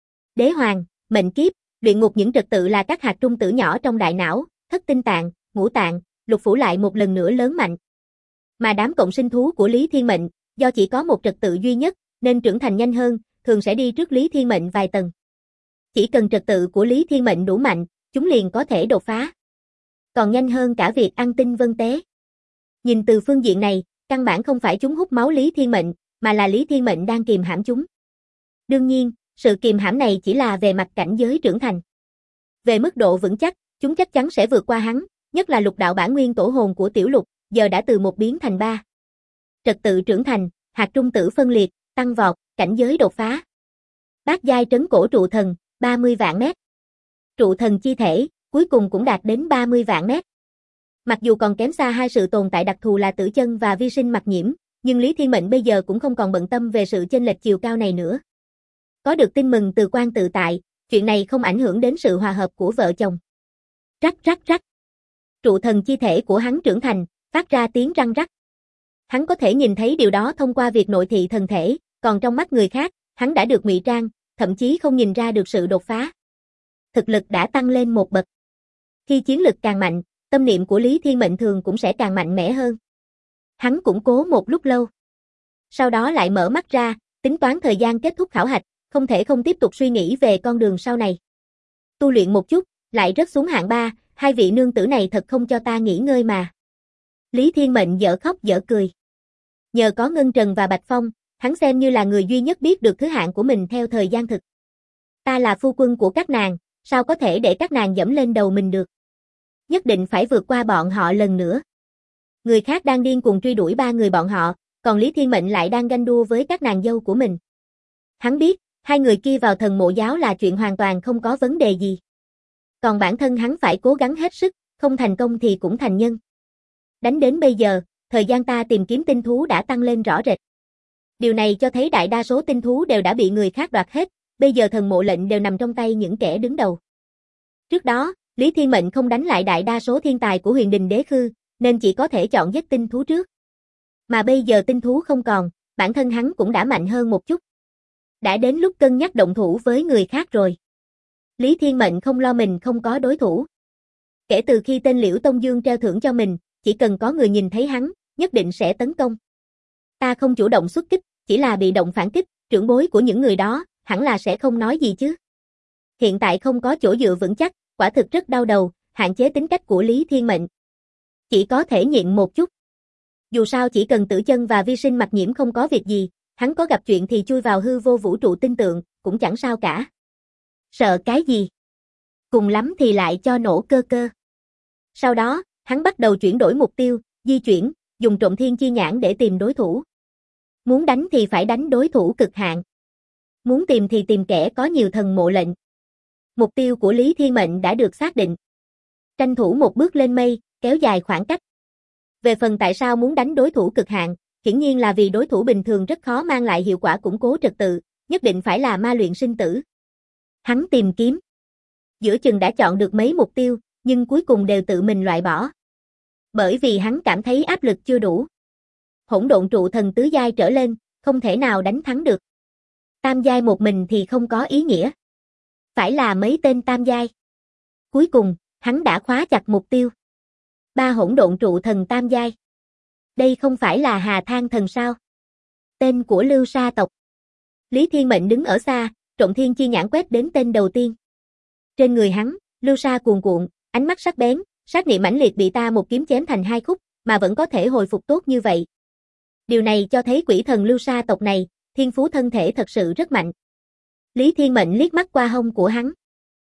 Đế hoàng, mệnh kiếp, luyện ngục những trật tự là các hạt trung tử nhỏ trong đại não, thất tinh tạng, ngũ tạng, lục phủ lại một lần nữa lớn mạnh. Mà đám cộng sinh thú của Lý Thiên Mệnh, do chỉ có một trật tự duy nhất, nên trưởng thành nhanh hơn, thường sẽ đi trước Lý Thiên Mệnh vài tầng. Chỉ cần trật tự của Lý Thiên Mệnh đủ mạnh, chúng liền có thể đột phá. Còn nhanh hơn cả việc ăn tinh vân tế. Nhìn từ phương diện này, căn bản không phải chúng hút máu Lý Thiên Mệnh, mà là Lý Thiên Mệnh đang kìm hãm chúng. Đương nhiên, sự kìm hãm này chỉ là về mặt cảnh giới trưởng thành. Về mức độ vững chắc, chúng chắc chắn sẽ vượt qua hắn, nhất là lục đạo bản nguyên tổ hồn của Tiểu Lục, giờ đã từ 1 biến thành 3. Trật tự trưởng thành, hạt trung tử phân liệt, tăng vọt, cảnh giới đột phá. Bát giai trấn cổ trụ thần, 30 vạn mét. Trụ thần chi thể, cuối cùng cũng đạt đến 30 vạn mét. Mặc dù còn kém xa hai sự tồn tại đặc thù là tử chân và vi sinh mặc nhiễm, nhưng Lý Thiên Mệnh bây giờ cũng không còn bận tâm về sự chênh lệch chiều cao này nữa. Có được tin mừng từ Quan tự tại, chuyện này không ảnh hưởng đến sự hòa hợp của vợ chồng. Rắc rắc rắc. Trụ thần chi thể của hắn trưởng thành, phát ra tiếng răng rắc. Hắn có thể nhìn thấy điều đó thông qua việc nội thị thần thể, còn trong mắt người khác, hắn đã được ngụy trang, thậm chí không nhìn ra được sự đột phá. Thực lực đã tăng lên một bậc. Khi chiến lực càng mạnh, tâm niệm của Lý Thiên Mệnh thường cũng sẽ càng mạnh mẽ hơn. Hắn củng cố một lúc lâu. Sau đó lại mở mắt ra, tính toán thời gian kết thúc khảo hạch, không thể không tiếp tục suy nghĩ về con đường sau này. Tu luyện một chút, lại rớt xuống hạng 3, hai vị nương tử này thật không cho ta nghỉ ngơi mà. Lý Thiên Mệnh dở khóc dở cười. Nhờ có Ngân Trần và Bạch Phong, hắn xem như là người duy nhất biết được thứ hạng của mình theo thời gian thực. Ta là phu quân của các nàng, sao có thể để các nàng dẫm lên đầu mình được. Nhất định phải vượt qua bọn họ lần nữa. Người khác đang điên cuồng truy đuổi 3 người bọn họ, còn Lý Thiên Mệnh lại đang ganh đua với các nàng dâu của mình. Hắn biết, hai người kia vào thần mộ giáo là chuyện hoàn toàn không có vấn đề gì. Còn bản thân hắn phải cố gắng hết sức, không thành công thì cũng thành nhân. Đánh đến bây giờ, thời gian ta tìm kiếm tinh thú đã tăng lên rõ rệt. Điều này cho thấy đại đa số tinh thú đều đã bị người khác đoạt hết, bây giờ thần mộ lệnh đều nằm trong tay những kẻ đứng đầu. Trước đó, Lý Thiên Mệnh không đánh lại đại đa số thiên tài của Huyền Đình Đế Khư, nên chỉ có thể chọn giết tinh thú trước. Mà bây giờ tinh thú không còn, bản thân hắn cũng đã mạnh hơn một chút. Đã đến lúc cân nhắc động thủ với người khác rồi. Lý Thiên Mệnh không lo mình không có đối thủ. Kể từ khi tên Liễu Tông Dương treo thưởng cho mình, chỉ cần có người nhìn thấy hắn, nhất định sẽ tấn công. Ta không chủ động xuất kích, chỉ là bị động phản kích, trưởng bối của những người đó, hẳn là sẽ không nói gì chứ. Hiện tại không có chỗ dựa vững chắc, quả thực rất đau đầu, hạn chế tính cách của Lý Thiên Mệnh. Chỉ có thể nhịn một chút. Dù sao chỉ cần tử chân và vi sinh mặc nhiễm không có việc gì, hắn có gặp chuyện thì chui vào hư vô vũ trụ tinh tượng, cũng chẳng sao cả. Sợ cái gì? Cùng lắm thì lại cho nổ cơ cơ. Sau đó, hắn bắt đầu chuyển đổi mục tiêu, di chuyển, dùng Trộm Thiên chi nhãn để tìm đối thủ. Muốn đánh thì phải đánh đối thủ cực hạn. Muốn tìm thì tìm kẻ có nhiều thần mộ lệnh. Mục tiêu của Lý Thiên Mệnh đã được xác định. Tranh thủ một bước lên mây, kéo dài khoảng cách. Về phần tại sao muốn đánh đối thủ cực hạn, hiển nhiên là vì đối thủ bình thường rất khó mang lại hiệu quả củng cố trật tự, nhất định phải là ma luyện sinh tử. Hắn tìm kiếm. Giữa chừng đã chọn được mấy mục tiêu, nhưng cuối cùng đều tự mình loại bỏ. Bởi vì hắn cảm thấy áp lực chưa đủ. Hỗn độn trụ thần tứ giai trở lên, không thể nào đánh thắng được. Tam giai một mình thì không có ý nghĩa. Phải là mấy tên tam giai. Cuối cùng, hắn đã khóa chặt mục tiêu. 3 hỗn độn trụ thần tam giai. Đây không phải là Hà Thang thần sao? Tên của Lưu Sa tộc. Lý Thiên Mệnh đứng ở xa, trộn thiên chi nhãn quét đến tên đầu tiên. Trên người hắn, lưu sa cuồn cuộn, ánh mắt sắc bén, sát niệm mãnh liệt bị ta một kiếm chém thành 2 khúc, mà vẫn có thể hồi phục tốt như vậy. Điều này cho thấy quỷ thần lưu sa tộc này, thiên phú thân thể thật sự rất mạnh. Lý Thiên Mệnh liếc mắt qua hông của hắn.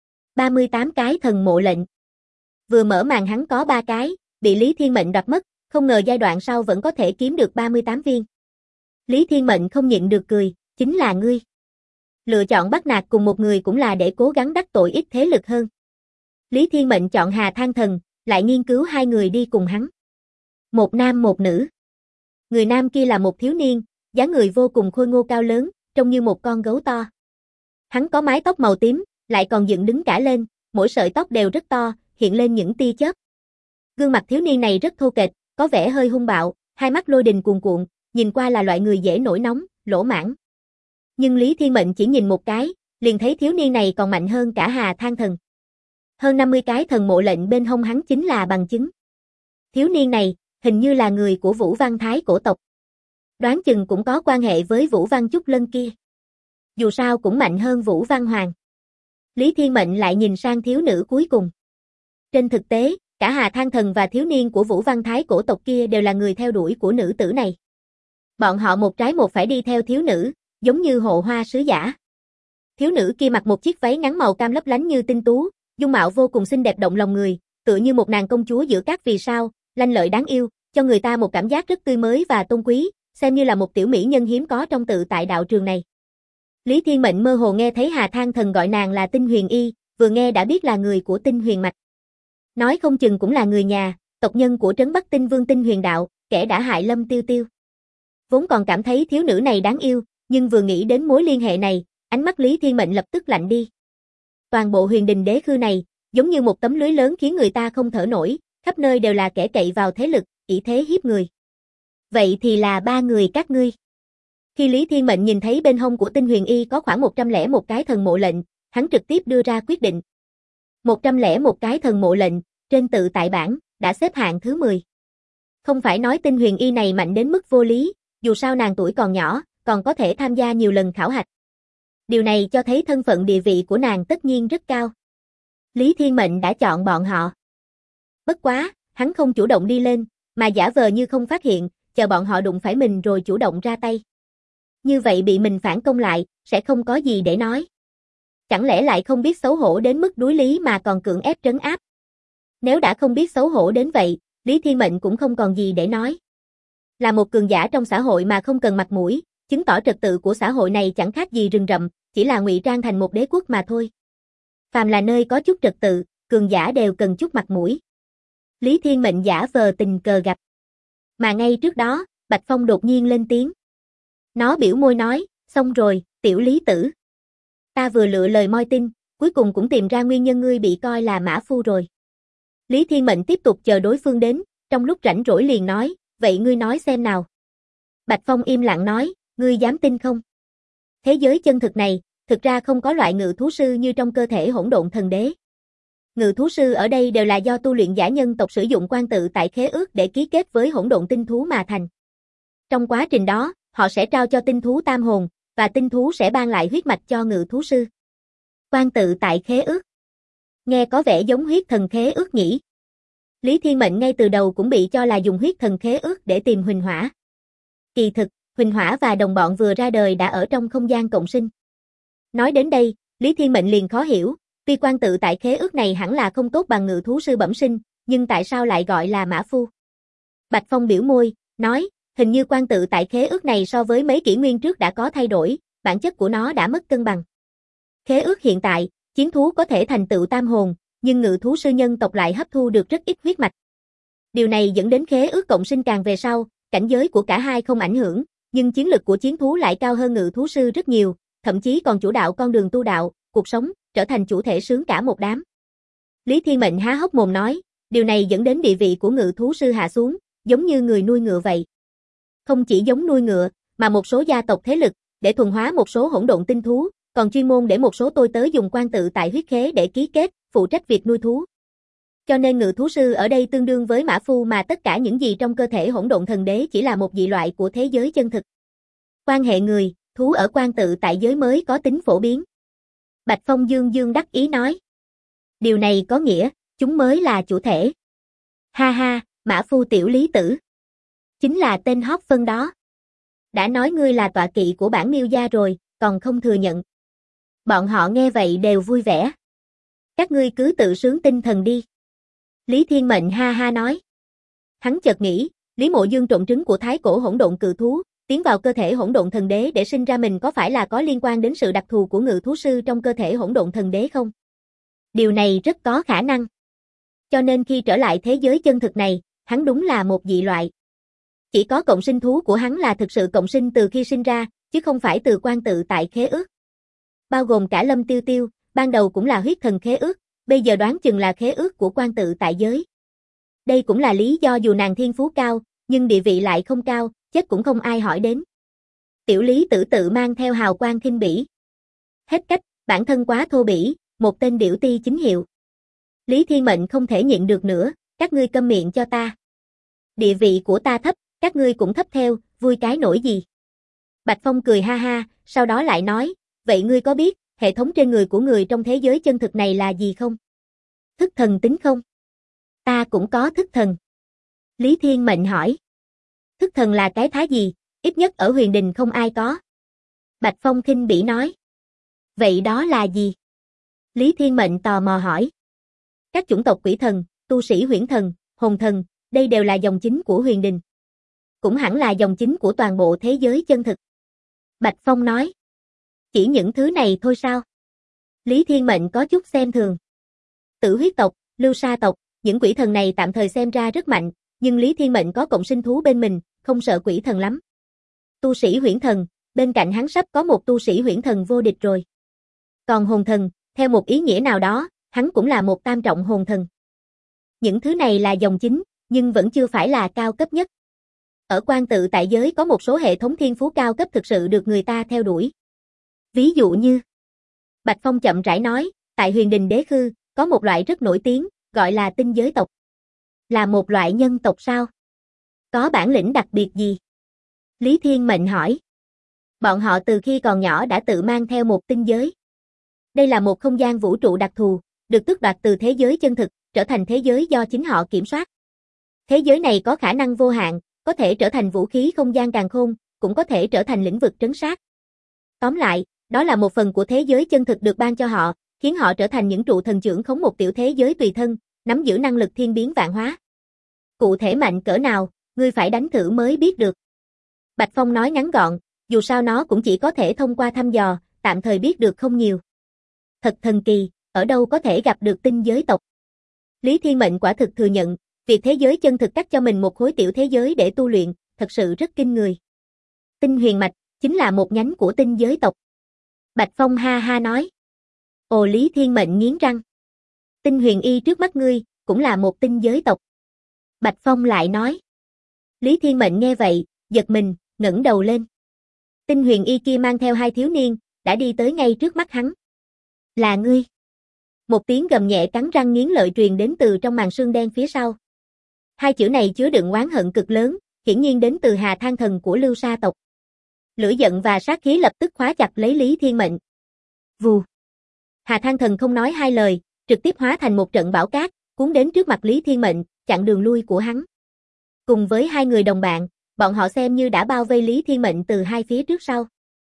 38 cái thần mộ lệnh. Vừa mở màn hắn có 3 cái, bị Lý Thiên Mệnh đoạt mất, không ngờ giai đoạn sau vẫn có thể kiếm được 38 viên. Lý Thiên Mệnh không nhịn được cười, chính là ngươi. Lựa chọn bắt nạt cùng một người cũng là để cố gắng đắc tội ít thế lực hơn. Lý Thiên Mệnh chọn Hà Thang thần, lại nghiên cứu 2 người đi cùng hắn. Một nam một nữ. Người nam kia là một thiếu niên, dáng người vô cùng khôi ngô cao lớn, trông như một con gấu to. Hắn có mái tóc màu tím, lại còn dựng đứng cả lên, mỗi sợi tóc đều rất to, hiện lên những tia chớp. Gương mặt thiếu niên này rất thô kệch, có vẻ hơi hung bạo, hai mắt lôi đình cuồn cuộn, nhìn qua là loại người dễ nổi nóng, lỗ mãng. Nhưng Lý Thiên Mệnh chỉ nhìn một cái, liền thấy thiếu niên này còn mạnh hơn cả Hà Thang thần. Hơn 50 cái thần mộ lệnh bên hông hắn chính là bằng chứng. Thiếu niên này, hình như là người của Vũ Văn Thái cổ tộc. Đoán chừng cũng có quan hệ với Vũ Văn Trúc Lân kia. Dù sao cũng mạnh hơn Vũ Văn Hoàng. Lý Thiên Mệnh lại nhìn sang thiếu nữ cuối cùng. Trên thực tế, cả Hà Thang thần và thiếu niên của Vũ Văn Thái cổ tộc kia đều là người theo đuổi của nữ tử này. Bọn họ một trái một phải đi theo thiếu nữ, giống như hộ hoa sứ giả. Thiếu nữ kia mặc một chiếc váy ngắn màu cam lấp lánh như tinh tú, dung mạo vô cùng xinh đẹp động lòng người, tựa như một nàng công chúa giữa các vì sao, lanh lợi đáng yêu, cho người ta một cảm giác rất tươi mới và tôn quý, xem như là một tiểu mỹ nhân hiếm có trong tự tại đạo trường này. Lý Thiên Mệnh mơ hồ nghe thấy Hà Thang thần gọi nàng là Tinh Huyền Y, vừa nghe đã biết là người của Tinh Huyền mạch. Nói không chừng cũng là người nhà, tộc nhân của trấn Bắc Tinh Vương Tinh Huyền đạo, kẻ đã hại Lâm Tiêu Tiêu. Vốn còn cảm thấy thiếu nữ này đáng yêu, nhưng vừa nghĩ đến mối liên hệ này, ánh mắt Lý Thiên Mệnh lập tức lạnh đi. Toàn bộ Huyền Đình Đế Khư này, giống như một tấm lưới lớn khiến người ta không thở nổi, khắp nơi đều là kẻ cậy vào thế lực, ỷ thế hiếp người. Vậy thì là 3 người các ngươi. Khi Lý Thiên Mệnh nhìn thấy bên hông của Tinh Huyền Y có khoảng 101 cái thần mộ lệnh, hắn trực tiếp đưa ra quyết định. 101 cái thần mộ lệnh, trên tự tại bảng, đã xếp hạng thứ 10. Không phải nói Tinh Huyền Y này mạnh đến mức vô lý, dù sao nàng tuổi còn nhỏ, còn có thể tham gia nhiều lần khảo hạch. Điều này cho thấy thân phận địa vị của nàng tất nhiên rất cao. Lý Thiên Mệnh đã chọn bọn họ. Bất quá, hắn không chủ động đi lên, mà giả vờ như không phát hiện, chờ bọn họ đụng phải mình rồi chủ động ra tay. Như vậy bị mình phản công lại, sẽ không có gì để nói. Chẳng lẽ lại không biết xấu hổ đến mức đuối lý mà còn cưỡng ép trấn áp? Nếu đã không biết xấu hổ đến vậy, Lý Thiên Mệnh cũng không còn gì để nói. Là một cường giả trong xã hội mà không cần mặt mũi, chứng tỏ trật tự của xã hội này chẳng khác gì rừng rậm, chỉ là ngụy trang thành một đế quốc mà thôi. Phàm là nơi có chút trật tự, cường giả đều cần chút mặt mũi. Lý Thiên Mệnh giả vờ tình cờ gặp. Mà ngay trước đó, Bạch Phong đột nhiên lên tiếng. Nó biểu môi nói, xong rồi, tiểu Lý tử. Ta vừa lựa lời moi tin, cuối cùng cũng tìm ra nguyên nhân ngươi bị coi là mã phu rồi. Lý Thiên Mệnh tiếp tục chờ đối phương đến, trong lúc rảnh rỗi liền nói, vậy ngươi nói xem nào. Bạch Phong im lặng nói, ngươi dám tin không? Thế giới chân thực này, thực ra không có loại ngự thú sư như trong cơ thể hỗn độn thần đế. Ngự thú sư ở đây đều là do tu luyện giả nhân tộc sử dụng quan tự tại khế ước để ký kết với hỗn độn tinh thú mà thành. Trong quá trình đó, họ sẽ trao cho tinh thú tam hồn, và tinh thú sẽ ban lại huyết mạch cho ngự thú sư. Quan tự tại khế ước. Nghe có vẻ giống huyết thần khế ước nhỉ? Lý Thiên Mệnh ngay từ đầu cũng bị cho là dùng huyết thần khế ước để tìm Huỳnh Hỏa. Kỳ thực, Huỳnh Hỏa và đồng bọn vừa ra đời đã ở trong không gian cộng sinh. Nói đến đây, Lý Thiên Mệnh liền khó hiểu, tuy quan tự tại khế ước này hẳn là không tốt bằng ngự thú sư bẩm sinh, nhưng tại sao lại gọi là mã phu? Bạch Phong biểu môi, nói, hình như quan tự tại khế ước này so với mấy kỷ nguyên trước đã có thay đổi, bản chất của nó đã mất cân bằng. Khế ước hiện tại, chiến thú có thể thành tựu tam hồn, nhưng ngự thú sư nhân tộc lại hấp thu được rất ít huyết mạch. Điều này dẫn đến khế ước cộng sinh càng về sau, cảnh giới của cả hai không ảnh hưởng, nhưng chiến lực của chiến thú lại cao hơn ngự thú sư rất nhiều, thậm chí còn chủ đạo con đường tu đạo, cuộc sống, trở thành chủ thể sướng cả một đám. Lý Thiên Mệnh há hốc mồm nói, điều này dẫn đến địa vị của ngự thú sư hạ xuống, giống như người nuôi ngựa vậy. Không chỉ giống nuôi ngựa, mà một số gia tộc thế lực, để thuần hóa một số hỗn độn tinh thú, còn chuyên môn để một số tôi tớ dùng quan tự tại huyết khế để ký kết, phụ trách việc nuôi thú. Cho nên ngự thú sư ở đây tương đương với mã phu mà tất cả những gì trong cơ thể hỗn độn thần đế chỉ là một dị loại của thế giới chân thực. Quan hệ người, thú ở quan tự tại giới mới có tính phổ biến. Bạch Phong dương dương đắc ý nói. Điều này có nghĩa, chúng mới là chủ thể. Ha ha, mã phu tiểu lý tử. Chính là tên hót phân đó. Đã nói ngươi là tọa kỵ của bản Miêu gia rồi, còn không thừa nhận. Bọn họ nghe vậy đều vui vẻ. Các ngươi cứ tự sướng tinh thần đi. Lý Thiên Mệnh ha ha nói. Hắn chợt nghĩ, Lý Mộ Dương trộn trứng của thái cổ hỗn độn cự thú, tiến vào cơ thể hỗn độn thần đế để sinh ra mình có phải là có liên quan đến sự đặc thù của ngự thú sư trong cơ thể hỗn độn thần đế không? Điều này rất có khả năng. Cho nên khi trở lại thế giới chân thực này, hắn đúng là một dị loại. Chỉ có cộng sinh thú của hắn là thực sự cộng sinh từ khi sinh ra, chứ không phải từ quan tự tại khế ước. Bao gồm cả Lâm Tiêu Tiêu, ban đầu cũng là huyết thần khế ước, bây giờ đoán chừng là khế ước của quan tự tại giới. Đây cũng là lý do dù nàng thiên phú cao, nhưng địa vị lại không cao, chết cũng không ai hỏi đến. Tiểu Lý Tử tự mang theo hào quang khinh bỉ. Hết cách, bản thân quá thô bỉ, một tên điểu ti chính hiệu. Lý Thiên Mệnh không thể nhịn được nữa, các ngươi câm miệng cho ta. Địa vị của ta thấp, các ngươi cũng thấp theo, vui cái nổi gì. Bạch Phong cười ha ha, sau đó lại nói, vậy ngươi có biết, hệ thống trên người của người trong thế giới chân thực này là gì không? Thức thần tính không? Ta cũng có thức thần. Lý Thiên Mệnh hỏi. Thức thần là cái thá gì, ít nhất ở huyền đình không ai có. Bạch Phong khinh bỉ nói. Vậy đó là gì? Lý Thiên Mệnh tò mò hỏi. Các chủng tộc quỷ thần, tu sĩ huyễn thần, hồn thần, đây đều là dòng chính của huyền đình. Cũng hẳn là dòng chính của toàn bộ thế giới chân thực. Bạch Phong nói. Chỉ những thứ này thôi sao? Lý Thiên Mệnh có chút xem thường. Tử huyết tộc, lưu sa tộc, những quỷ thần này tạm thời xem ra rất mạnh, nhưng Lý Thiên Mệnh có cộng sinh thú bên mình, không sợ quỷ thần lắm. Tu sĩ huyễn thần, bên cạnh hắn sắp có một tu sĩ huyễn thần vô địch rồi. Còn hồn thần, theo một ý nghĩa nào đó, hắn cũng là một tam trọng hồn thần. Những thứ này là dòng chính, nhưng vẫn chưa phải là cao cấp nhất. Ở quan tự tại giới có một số hệ thống thiên phú cao cấp thực sự được người ta theo đuổi. Ví dụ như, Bạch Phong chậm rãi nói, tại huyền đình đế khư, có một loại rất nổi tiếng, gọi là tinh giới tộc. Là một loại nhân tộc sao? Có bản lĩnh đặc biệt gì? Lý Thiên Mệnh hỏi. Bọn họ từ khi còn nhỏ đã tự mang theo một tinh giới. Đây là một không gian vũ trụ đặc thù, được tước đoạt từ thế giới chân thực, trở thành thế giới do chính họ kiểm soát. Thế giới này có khả năng vô hạn, có thể trở thành vũ khí không gian càn khôn, cũng có thể trở thành lĩnh vực trấn sát. Tóm lại, đó là một phần của thế giới chân thực được ban cho họ, khiến họ trở thành những trụ thần trưởng khống một tiểu thế giới tùy thân, nắm giữ năng lực thiên biến vạn hóa. Cụ thể mạnh cỡ nào, ngươi phải đánh thử mới biết được. Bạch Phong nói ngắn gọn, dù sao nó cũng chỉ có thể thông qua thăm dò, tạm thời biết được không nhiều. Thật thần kỳ, ở đâu có thể gặp được tinh giới tộc. Lý Thiên Mệnh quả thực thừa nhận, việc thế giới chân thực cắt cho mình một khối tiểu thế giới để tu luyện, thật sự rất kinh người. Tinh huyền mạch, chính là một nhánh của tinh giới tộc. Bạch Phong ha ha nói. Ồ, Lý Thiên Mệnh nghiến răng. Tinh huyền y trước mắt ngươi, cũng là một tinh giới tộc. Bạch Phong lại nói. Lý Thiên Mệnh nghe vậy, giật mình, ngẩng đầu lên. Tinh huyền y kia mang theo hai thiếu niên, đã đi tới ngay trước mắt hắn. Là ngươi. Một tiếng gầm nhẹ cắn răng nghiến lợi truyền đến từ trong màn sương đen phía sau. Hai chữ này chứa đựng oán hận cực lớn, hiển nhiên đến từ Hà Than Thần của Lưu Sa tộc. Lửa giận và sát khí lập tức khóa chặt lấy Lý Thiên Mệnh. Vù. Hà Than Thần không nói hai lời, trực tiếp hóa thành một trận bão cát, cuốn đến trước mặt Lý Thiên Mệnh, chặn đường lui của hắn. Cùng với hai người đồng bạn, bọn họ xem như đã bao vây Lý Thiên Mệnh từ hai phía trước sau.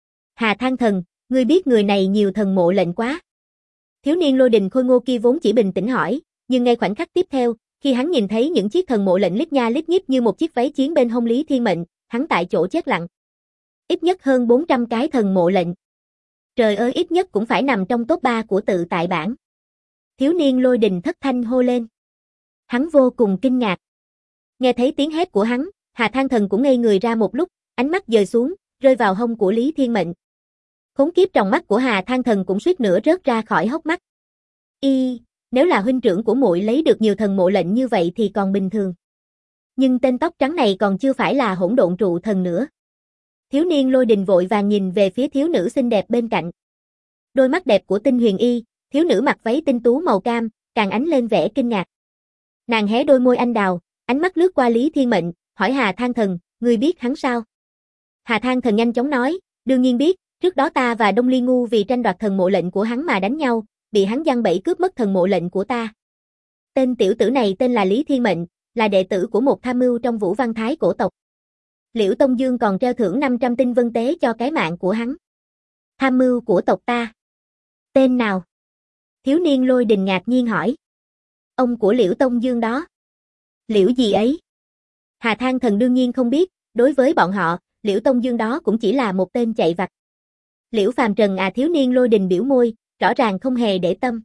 Hà Than Thần, ngươi biết người này nhiều thần mộ lệnh quá. Thiếu niên Lôi Đình khôi ngô kia vốn chỉ bình tĩnh hỏi, nhưng ngay khoảnh khắc tiếp theo, khi hắn nhìn thấy những chiếc thần mộ lệnh lít nha lít nhít như một chiếc váy chiến bên hông Lý Thiên Mệnh, hắn tại chỗ chết lặng. Ít nhất hơn 400 cái thần mộ lệnh. Trời ơi, ít nhất cũng phải nằm trong top 3 của tự tại bảng. Thiếu niên Lôi Đình thất thanh hô lên. Hắn vô cùng kinh ngạc. Nghe thấy tiếng hét của hắn, Hà Than Thần cũng ngây người ra một lúc, ánh mắt dời xuống, rơi vào hông của Lý Thiên Mệnh. Khốn kiếp, trong mắt của Hà Than Thần cũng suýt nữa rớt ra khỏi hốc mắt. Nếu là huynh trưởng của muội lấy được nhiều thần mộ lệnh như vậy thì còn bình thường. Nhưng tên tóc trắng này còn chưa phải là hỗn độn trụ thần nữa. Thiếu niên Lôi Đình vội vàng nhìn về phía thiếu nữ xinh đẹp bên cạnh. Đôi mắt đẹp của Tinh Huyền Y, thiếu nữ mặc váy tinh tú màu cam, càng ánh lên vẻ kinh ngạc. Nàng hé đôi môi anh đào, ánh mắt lướt qua Lý Thiên Mệnh, hỏi Hà Thang Thần, ngươi biết hắn sao? Hà Thang Thần nhanh chóng nói, đương nhiên biết, trước đó ta và Đông Ly Ngu vì tranh đoạt thần mộ lệnh của hắn mà đánh nhau, bị hắn giăng bẫy cướp mất thần mộ lệnh của ta. Tên tiểu tử này tên là Lý Thiên Mệnh, là đệ tử của một tham mưu trong Vũ Văn Thái cổ tộc. Liễu Tông Dương còn treo thưởng 500 tinh vân tế cho cái mạng của hắn. Tham mưu của tộc ta. Tên nào? Thiếu niên Lôi Đình ngạc nhiên hỏi. Ông của Liễu Tông Dương đó. Liễu gì ấy? Hà Thang Thần đương nhiên không biết, đối với bọn họ, Liễu Tông Dương đó cũng chỉ là một tên chạy vặt. Liễu Phàm Trần à, thiếu niên Lôi Đình biểu môi, rõ ràng không hề để tâm.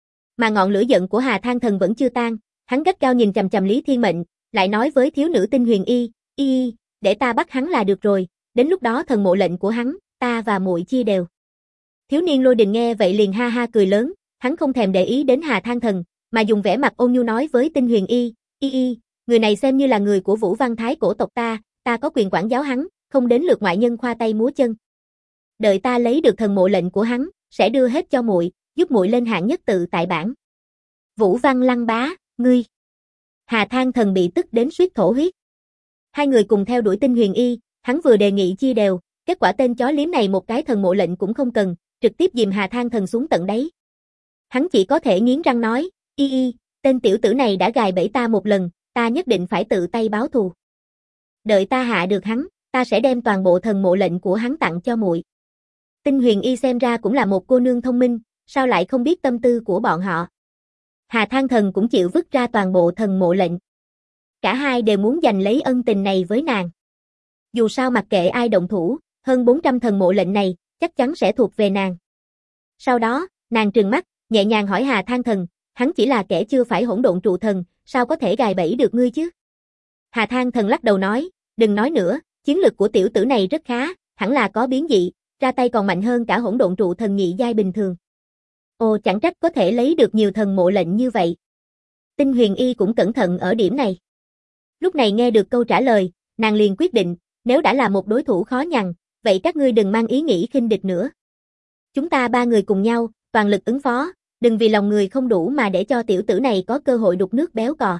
Mà ngọn lửa giận của Hà Thang Thần vẫn chưa tan, hắn gắt gao nhìn chằm chằm Lý Thiên Mệnh, lại nói với thiếu nữ Tinh Huyền Y, để ta bắt hắn là được rồi, đến lúc đó thần mộ lệnh của hắn, ta và muội chia đều. Thiếu niên Lôi Đình nghe vậy liền ha ha cười lớn, hắn không thèm để ý đến Hà Thang Thần, mà dùng vẻ mặt ôn nhu nói với Tinh Huyền Y, người này xem như là người của Vũ Văn Thái cổ tộc ta có quyền quản giáo hắn, không đến lượt ngoại nhân khoa tay múa chân. Đợi ta lấy được thần mộ lệnh của hắn, sẽ đưa hết cho muội, giúp muội lên hạng nhất tự tại bảng. Vũ Văn Lăng Bá, ngươi. Hà Thang Thần bị tức đến suýt thổ huyết. Hai người cùng theo đuổi Tinh Huyền Y, hắn vừa đề nghị chia đều, kết quả tên chó liếm này một cái thần mộ lệnh cũng không cần, trực tiếp dìm Hà Thang Thần xuống tận đáy. Hắn chỉ có thể nghiến răng nói, tên tiểu tử này đã gài bẫy ta một lần, ta nhất định phải tự tay báo thù. Đợi ta hạ được hắn, ta sẽ đem toàn bộ thần mộ lệnh của hắn tặng cho muội. Tinh Huyền Y xem ra cũng là một cô nương thông minh, sao lại không biết tâm tư của bọn họ. Hà Thang Thần cũng chịu vứt ra toàn bộ thần mộ lệnh. Cả hai đều muốn giành lấy ân tình này với nàng. Dù sao mặc kệ ai động thủ, hơn 400 thần mộ lệnh này, chắc chắn sẽ thuộc về nàng. Sau đó, nàng trừng mắt, nhẹ nhàng hỏi Hà Thang Thần, hắn chỉ là kẻ chưa phải hỗn độn trụ thần, sao có thể gài bẫy được ngươi chứ? Hà Thang Thần lắc đầu nói, đừng nói nữa, chiến lực của tiểu tử này rất khá, hẳn là có biến dị, ra tay còn mạnh hơn cả hỗn độn trụ thần nhị giai bình thường. Ồ, chẳng trách có thể lấy được nhiều thần mộ lệnh như vậy. Tinh Huyền Y cũng cẩn thận ở điểm này. Lúc này nghe được câu trả lời, nàng liền quyết định, nếu đã là một đối thủ khó nhằn, vậy các ngươi đừng mang ý nghĩ khinh địch nữa. Chúng ta ba người cùng nhau, toàn lực ứng phó, đừng vì lòng người không đủ mà để cho tiểu tử này có cơ hội đục nước béo cò.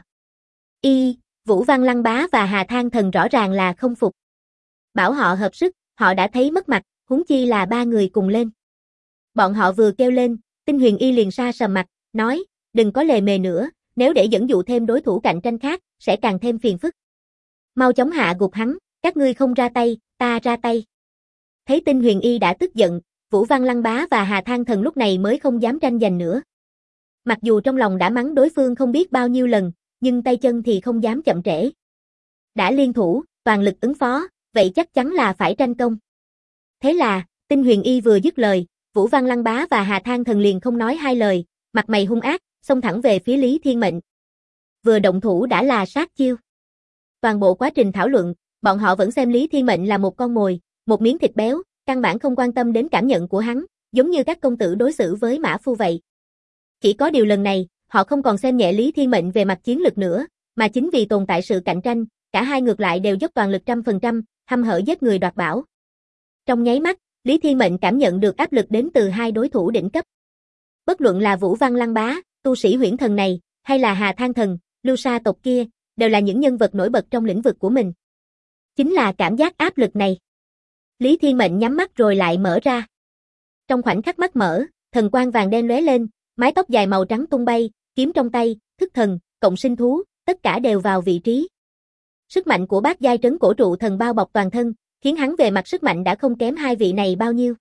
Vũ Văn Lăng Bá và Hà Thang Thần rõ ràng là không phục. Bảo họ hợp sức, họ đã thấy mất mặt, huống chi là ba người cùng lên. Bọn họ vừa kêu lên, Tinh Huyền Y liền sa sầm mặt, nói, đừng có lề mề nữa, nếu để dẫn dụ thêm đối thủ cạnh tranh khác, sẽ càng thêm phiền phức. Mau chóng hạ gục hắn, các ngươi không ra tay, ta ra tay. Thấy Tinh Huyền Y đã tức giận, Vũ Văn Lăng Bá và Hà Thang Thần lúc này mới không dám tranh giành nữa. Mặc dù trong lòng đã mắng đối phương không biết bao nhiêu lần, nhưng tay chân thì không dám chậm trễ. Đã liên thủ, toàn lực ứng phó, vậy chắc chắn là phải tranh công. Thế là, Tinh Huyền Y vừa dứt lời, Vũ Văn Lăng Bá và Hà Thang Thần liền không nói hai lời, mặt mày hung ác, xông thẳng về phía Lý Thiên Mệnh. Vừa động thủ đã là sát chiêu. Toàn bộ quá trình thảo luận, bọn họ vẫn xem Lý Thiên Mệnh là một con mồi, một miếng thịt béo, căn bản không quan tâm đến cảm nhận của hắn, giống như các công tử đối xử với mã phu vậy. Chỉ có điều lần này, họ không còn xem nhẹ Lý Thiên Mệnh về mặt chiến lực nữa, mà chính vì tồn tại sự cạnh tranh, cả hai ngược lại đều dốc toàn lực 100%, hăm hở giết người đoạt bảo. Trong nháy mắt, Lý Thiên Mệnh cảm nhận được áp lực đến từ hai đối thủ đỉnh cấp. Bất luận là Vũ Văn Lăng Bá, tu sĩ huyễn thần này, hay là Hà Thang Thần, Lưu Sa tộc kia, đều là những nhân vật nổi bật trong lĩnh vực của mình. Chính là cảm giác áp lực này. Lý Thiên Mệnh nhắm mắt rồi lại mở ra. Trong khoảnh khắc mắt mở, thần quang vàng đen lóe lên, mái tóc dài màu trắng tung bay, kiếm trong tay, thức thần, cộng sinh thú, tất cả đều vào vị trí. Sức mạnh của bát giai trấn cổ trụ thần bao bọc toàn thân, khiến hắn về mặt sức mạnh đã không kém hai vị này bao nhiêu.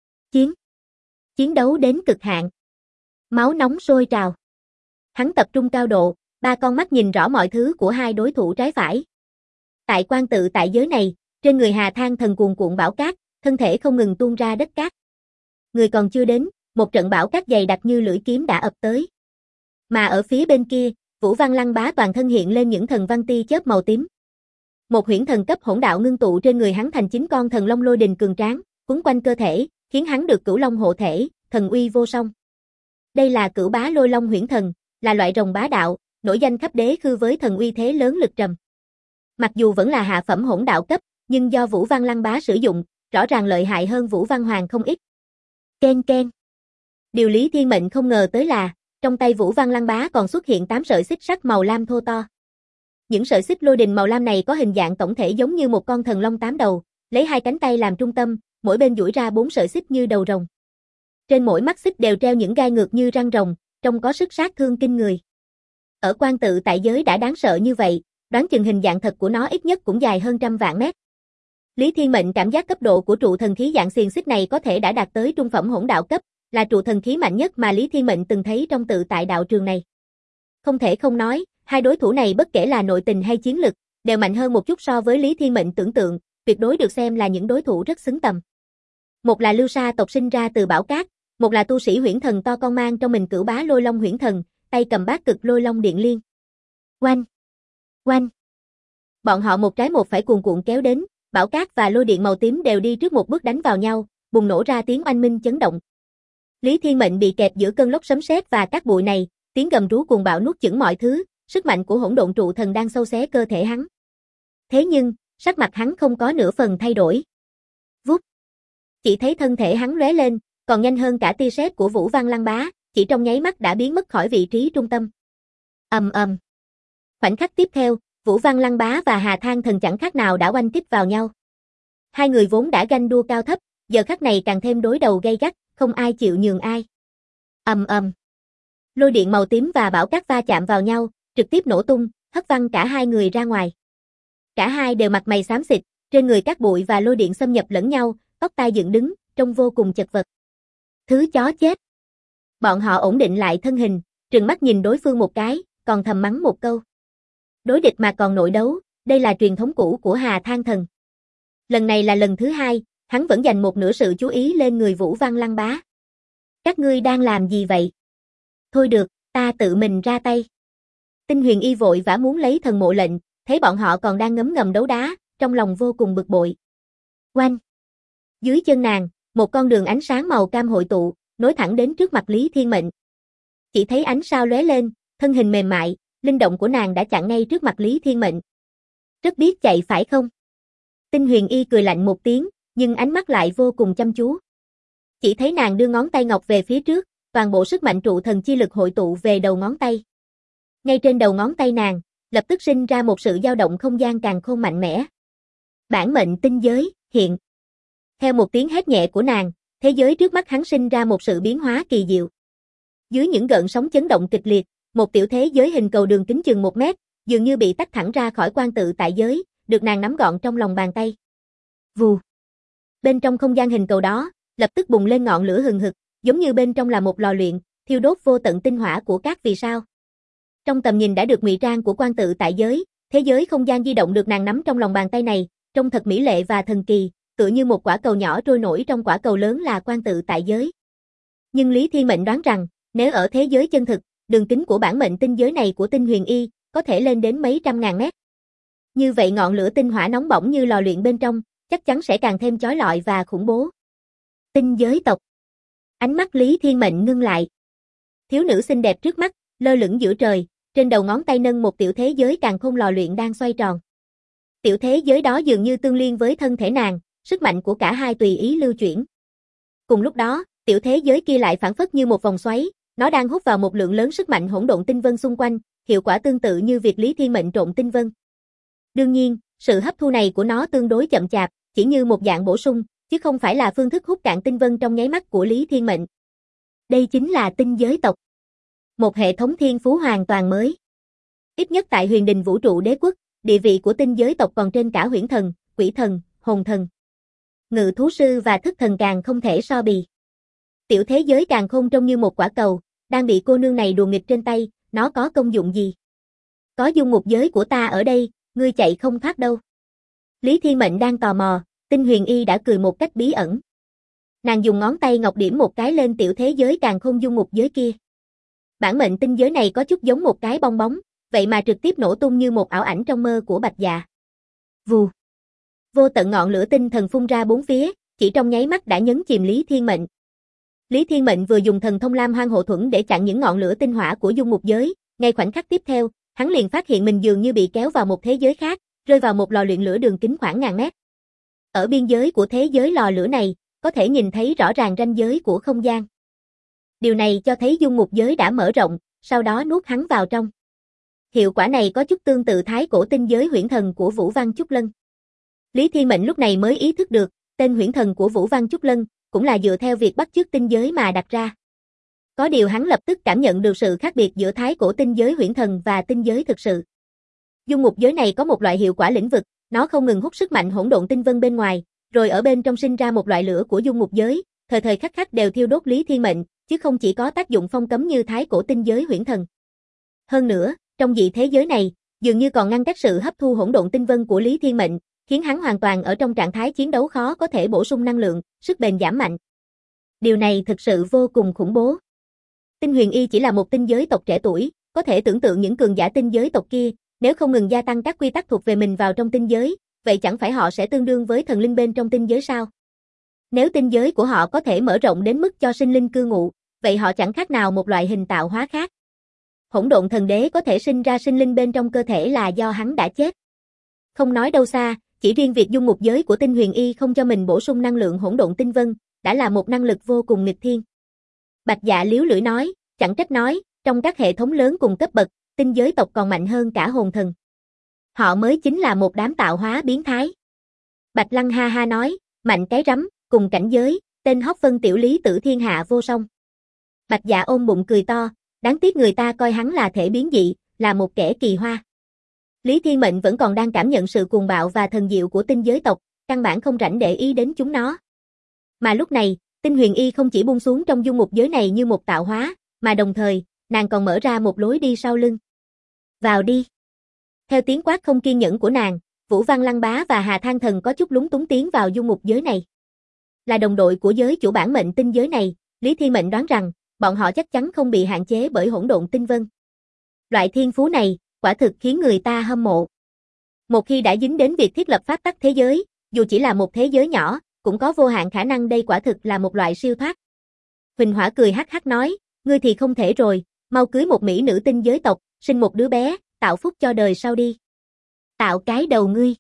Chiến đấu đến cực hạn. Máu nóng sôi trào. Hắn tập trung cao độ, ba con mắt nhìn rõ mọi thứ của hai đối thủ trái phải. Tại quan tự tại giới này, trên người Hà Thang Thần cuồn cuộn bão cát, thân thể không ngừng tuôn ra đất cát. Người còn chưa đến, một trận bão cát dày đặc như lưỡi kiếm đã ập tới. Mà ở phía bên kia, Vũ Văn Lăng Bá toàn thân hiện lên những thần văn tia chớp màu tím. Một huyễn thần cấp hỗn đạo ngưng tụ trên người hắn thành 9 con thần long lôi đình cường tráng, quấn quanh cơ thể, khiến hắn được cửu long hộ thể, thần uy vô song. Đây là Cửu Bá Lôi Long huyễn thần, là loại rồng bá đạo, nổi danh khắp đế khư với thần uy thế lớn lực trầm. Mặc dù vẫn là hạ phẩm hỗn đạo cấp, nhưng do Vũ Văn Lăng Bá sử dụng, rõ ràng lợi hại hơn Vũ Văn Hoàng không ít. Ken ken. Điều Lý Thiên Mệnh không ngờ tới là, Trong tay Vũ Văn Lăng Bá còn xuất hiện 8 sợi xích sắt màu lam thô to. Những sợi xích lôi đình màu lam này có hình dạng tổng thể giống như một con thần long 8 đầu, lấy 2 cánh tay làm trung tâm, mỗi bên duỗi ra 4 sợi xích như đầu rồng. Trên mỗi mắt xích đều treo những gai ngược như răng rồng, trông có sức sát thương kinh người. Ở Quan Tự Tại Giới đã đáng sợ như vậy, đoán chừng hình dạng thật của nó ít nhất cũng dài hơn trăm vạn mét. Lý Thiên Mệnh cảm giác cấp độ của trụ thần khí dạng xiềng xích này có thể đã đạt tới trung phẩm hỗn đạo cấp, là trụ thần khí mạnh nhất mà Lý Thiên Mệnh từng thấy trong tự tại đạo trường này. Không thể không nói, hai đối thủ này bất kể là nội tình hay chiến lực, đều mạnh hơn một chút so với Lý Thiên Mệnh tưởng tượng, tuyệt đối được xem là những đối thủ rất xứng tầm. Một là Lưu Sa tộc sinh ra từ Bảo Cát, một là tu sĩ huyễn thần to con mang trong mình Cửu Bá Lôi Long huyễn thần, tay cầm bát cực lôi long điện liên. Oanh! Oanh! Bọn họ một trái một phải cuồn cuộn kéo đến, Bảo Cát và lôi điện màu tím đều đi trước một bước đánh vào nhau, bùng nổ ra tiếng oanh minh chấn động. Lý Thiên Mệnh bị kẹp giữa cơn lốc sấm sét và cát bụi này, tiếng gầm rú cuồng bạo nuốt chửng mọi thứ, sức mạnh của hỗn độn trụ thần đang xâu xé cơ thể hắn. Thế nhưng, sắc mặt hắn không có nửa phần thay đổi. Vút! Chỉ thấy thân thể hắn lóe lên, còn nhanh hơn cả tia sét của Vũ Văn Lăng Bá, chỉ trong nháy mắt đã biến mất khỏi vị trí trung tâm. Ầm ầm. Khoảnh khắc tiếp theo, Vũ Văn Lăng Bá và Hà Thang Thần chẳng khác nào đã oanh kích vào nhau. Hai người vốn đã ganh đua cao thấp, giờ khắc này càng thêm đối đầu gay gắt, không ai chịu nhường ai. Ầm ầm. Lôi điện màu tím và Bảo Cát va chạm vào nhau, trực tiếp nổ tung, hất văng cả hai người ra ngoài. Cả hai đều mặt mày xám xịt, trên người cát bụi và lôi điện xâm nhập lẫn nhau, tóc tai dựng đứng, trông vô cùng chật vật. Thứ chó chết. Bọn họ ổn định lại thân hình, trừng mắt nhìn đối phương một cái, còn thầm mắng một câu. Đối địch mà còn nội đấu, đây là truyền thống cũ của Hà Thang Thần. Lần này là lần thứ hai, hắn vẫn dành một nửa sự chú ý lên người Vũ Văn Lăng Bá. Các ngươi đang làm gì vậy? Thôi được, ta tự mình ra tay. Tinh Huyền Y vội vã muốn lấy thần mộ lệnh, thấy bọn họ còn đang ngấm ngầm đấu đá, trong lòng vô cùng bực bội. Oanh! Dưới chân nàng, một con đường ánh sáng màu cam hội tụ, nối thẳng đến trước mặt Lý Thiên Mệnh. Chỉ thấy ánh sao lóe lên, thân hình mềm mại, linh động của nàng đã chặn ngay trước mặt Lý Thiên Mệnh. Rất biết chạy phải không? Tinh Huyền Y cười lạnh một tiếng, nhưng ánh mắt lại vô cùng chăm chú. Chỉ thấy nàng đưa ngón tay ngọc về phía trước, toàn bộ sức mạnh trụ thần chi lực hội tụ về đầu ngón tay. Ngay trên đầu ngón tay nàng, lập tức sinh ra một sự dao động không gian càn khôn mạnh mẽ. Bản mệnh tinh giới, hiện. Theo một tiếng hét nhẹ của nàng, thế giới trước mắt hắn sinh ra một sự biến hóa kỳ diệu. Dưới những gợn sóng chấn động kịch liệt, một tiểu thế giới hình cầu đường kính chừng 1 mét, dường như bị tách thẳng ra khỏi Quan Tự Tại Giới, được nàng nắm gọn trong lòng bàn tay. Vù. Bên trong không gian hình cầu đó, lập tức bùng lên ngọn lửa hừng hực, giống như bên trong là một lò luyện, thiêu đốt vô tận tinh hỏa của các vì sao. Trong tầm nhìn đã được ngụy trang của Quan Tự Tại Giới, thế giới không gian di động được nàng nắm trong lòng bàn tay này, trông thật mỹ lệ và thần kỳ, tựa như một quả cầu nhỏ trôi nổi trong quả cầu lớn là Quan Tự Tại Giới. Nhưng Lý Thiên Mệnh đoán rằng, nếu ở thế giới chân thực, đường kính của bản mệnh tinh giới này của Tinh Huyền Y có thể lên đến mấy trăm ngàn mét. Như vậy ngọn lửa tinh hỏa nóng bỏng như lò luyện bên trong, chắc chắn sẽ càng thêm chói lọi và khủng bố. Tinh giới tộc. Ánh mắt Lý Thiên Mệnh ngưng lại. Thiếu nữ xinh đẹp trước mắt, lơ lửng giữa trời, trên đầu ngón tay nâng một tiểu thế giới càn khôn lò luyện đang xoay tròn. Tiểu thế giới đó dường như tương liên với thân thể nàng, sức mạnh của cả hai tùy ý lưu chuyển. Cùng lúc đó, tiểu thế giới kia lại phản phất như một vòng xoáy, nó đang hút vào một lượng lớn sức mạnh hỗn độn tinh vân xung quanh, hiệu quả tương tự như việc Lý Thiên Mệnh trộn tinh vân. Đương nhiên, sự hấp thu này của nó tương đối chậm chạp, chỉ như một dạng bổ sung, chứ không phải là phương thức hút cạn tinh vân trong nháy mắt của Lý Thiên Mệnh. Đây chính là tinh giới tộc. Một hệ thống thiên phú hoàn toàn mới. Ít nhất tại Huyền Đình Vũ trụ đế quốc, địa vị của tinh giới tộc còn trên cả huyễn thần, quỷ thần, hồn thần. Ngự thú sư và thức thần càng không thể so bì. Tiểu thế giới càng khôn trông như một quả cầu, đang bị cô nương này đùa nghịch trên tay, nó có công dụng gì? Có dung ngục giới của ta ở đây, ngươi chạy không thoát đâu. Lý Thiên Mệnh đang tò mò, Tinh Huyền Y đã cười một cách bí ẩn. Nàng dùng ngón tay ngọc điểm một cái lên tiểu thế giới càng khôn dung ngục giới kia. Bản mệnh tinh giới này có chút giống một cái bong bóng, vậy mà trực tiếp nổ tung như một ảo ảnh trong mơ của Bạch Dạ. Vù. Vô tận ngọn lửa tinh thần phun ra bốn phía, chỉ trong nháy mắt đã nhấn chìm Lý Thiên Mệnh. Lý Thiên Mệnh vừa dùng thần thông lam hoang hộ thuẫn để chặn những ngọn lửa tinh hỏa của dung ngục giới, ngay khoảnh khắc tiếp theo, hắn liền phát hiện mình dường như bị kéo vào một thế giới khác, rơi vào một lò luyện lửa đường kính khoảng ngàn mét. Ở biên giới của thế giới lò lửa này, có thể nhìn thấy rõ ràng ranh giới của không gian. Điều này cho thấy dung ngục giới đã mở rộng, sau đó nuốt hắn vào trong. Hiệu quả này có chút tương tự thái cổ tinh giới huyễn thần của Vũ Văn Chúc Lân. Lý Thiên Mệnh lúc này mới ý thức được, tên huyễn thần của Vũ Văn Chúc Lân cũng là dựa theo việc bắt chước tinh giới mà đặt ra. Có điều hắn lập tức cảm nhận được sự khác biệt giữa thái cổ tinh giới huyễn thần và tinh giới thực sự. Dung ngục giới này có một loại hiệu quả lĩnh vực, nó không ngừng hút sức mạnh hỗn độn tinh vân bên ngoài, rồi ở bên trong sinh ra một loại lửa của dung ngục giới, thời thời khắc khắc đều thiêu đốt Lý Thiên Mệnh, chứ không chỉ có tác dụng phong cấm như thái cổ tinh giới huyễn thần. Hơn nữa, trong dị thế giới này, dường như còn ngăn cách sự hấp thu hỗn độn tinh vân của Lý Thiên Mệnh, khiến hắn hoàn toàn ở trong trạng thái chiến đấu khó có thể bổ sung năng lượng, sức bền giảm mạnh. Điều này thực sự vô cùng khủng bố. Tinh Huyền Y chỉ là một tinh giới tộc trẻ tuổi, có thể tưởng tượng những cường giả tinh giới tộc kia, nếu không ngừng gia tăng các quy tắc thuộc về mình vào trong tinh giới, vậy chẳng phải họ sẽ tương đương với thần linh bên trong tinh giới sao? Nếu tinh giới của họ có thể mở rộng đến mức cho sinh linh cư ngụ, vậy họ chẳng khác nào một loại hình tạo hóa khác. Hỗn độn thần đế có thể sinh ra sinh linh bên trong cơ thể là do hắn đã chết. Không nói đâu xa, chỉ riêng việc dung ngục giới của Tinh Huyền Y không cho mình bổ sung năng lượng hỗn độn tinh vân, đã là một năng lực vô cùng nghịch thiên. Bạch Dạ liếu lưỡi nói, chẳng trách nói, trong các hệ thống lớn cùng cấp bậc, tinh giới tộc còn mạnh hơn cả hồn thần. Họ mới chính là một đám tạo hóa biến thái. Bạch Lăng ha ha nói, mạnh cái rắm, cùng cảnh giới, tên hóc phân tiểu lý tử thiên hạ vô song. Bạch Dạ ôm bụng cười to, đáng tiếc người ta coi hắn là thể biến dị, là một kẻ kỳ hoa. Lý Thiên Mệnh vẫn còn đang cảm nhận sự cuồng bạo và thần diệu của tinh giới tộc, căn bản không rảnh để ý đến chúng nó. Mà lúc này, Tinh Huyền Y không chỉ buông xuống trong dung ngục giới này như một tạo hóa, mà đồng thời, nàng còn mở ra một lối đi sau lưng. Vào đi. Theo tiếng quát không kiên nhẫn của nàng, Vũ Văn Lăng Bá và Hà Thang Thần có chút lúng túng tiến vào dung ngục giới này. Là đồng đội của giới chủ bản mệnh tinh giới này, Lý Thiên Mệnh đoán rằng, bọn họ chắc chắn không bị hạn chế bởi hỗn độn tinh vân. Loại thiên phú này, quả thực khiến người ta hâm mộ. Một khi đã dính đến việc thiết lập pháp tắc thế giới, dù chỉ là một thế giới nhỏ, cũng có vô hạn khả năng đây quả thực là một loại siêu thoát. Huỳnh Hỏa cười hắc hắc nói, ngươi thì không thể rồi, mau cưới một mỹ nữ tinh giới tộc, sinh một đứa bé, tạo phúc cho đời sau đi. Tạo cái đầu ngươi.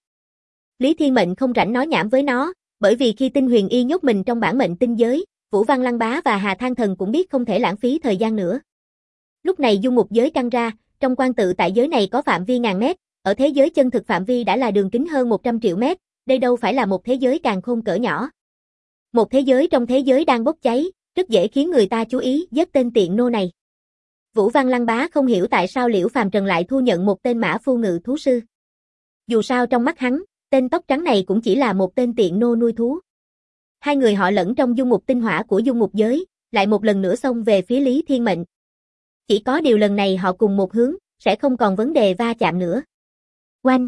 Lý Thiên Mệnh không rảnh nói nhảm với nó, bởi vì khi Tinh Huyền Y nhốt mình trong bản mệnh tinh giới, Vũ Văn Lăng Bá và Hà Thang Thần cũng biết không thể lãng phí thời gian nữa. Lúc này dung ngục giới căng ra, trong quan tự tại giới này có phạm vi ngàn mét, ở thế giới chân thực phạm vi đã là đường kính hơn 100 triệu mét, đây đâu phải là một thế giới càn khôn cỡ nhỏ. Một thế giới trong thế giới đang bốc cháy, rất dễ khiến người ta chú ý giết tên tiện nô này. Vũ Văn Lăng Bá không hiểu tại sao Liễu Phàm Trần lại thu nhận một tên mã phu ngự thú sư. Dù sao trong mắt hắn, tên tóc trắng này cũng chỉ là một tên tiện nô nuôi thú. Hai người họ lẫn trong dung ngục tinh hỏa của dung ngục giới, lại một lần nữa xông về phía Lý Thiên Mệnh. Chỉ có điều lần này họ cùng một hướng, sẽ không còn vấn đề va chạm nữa. Oanh!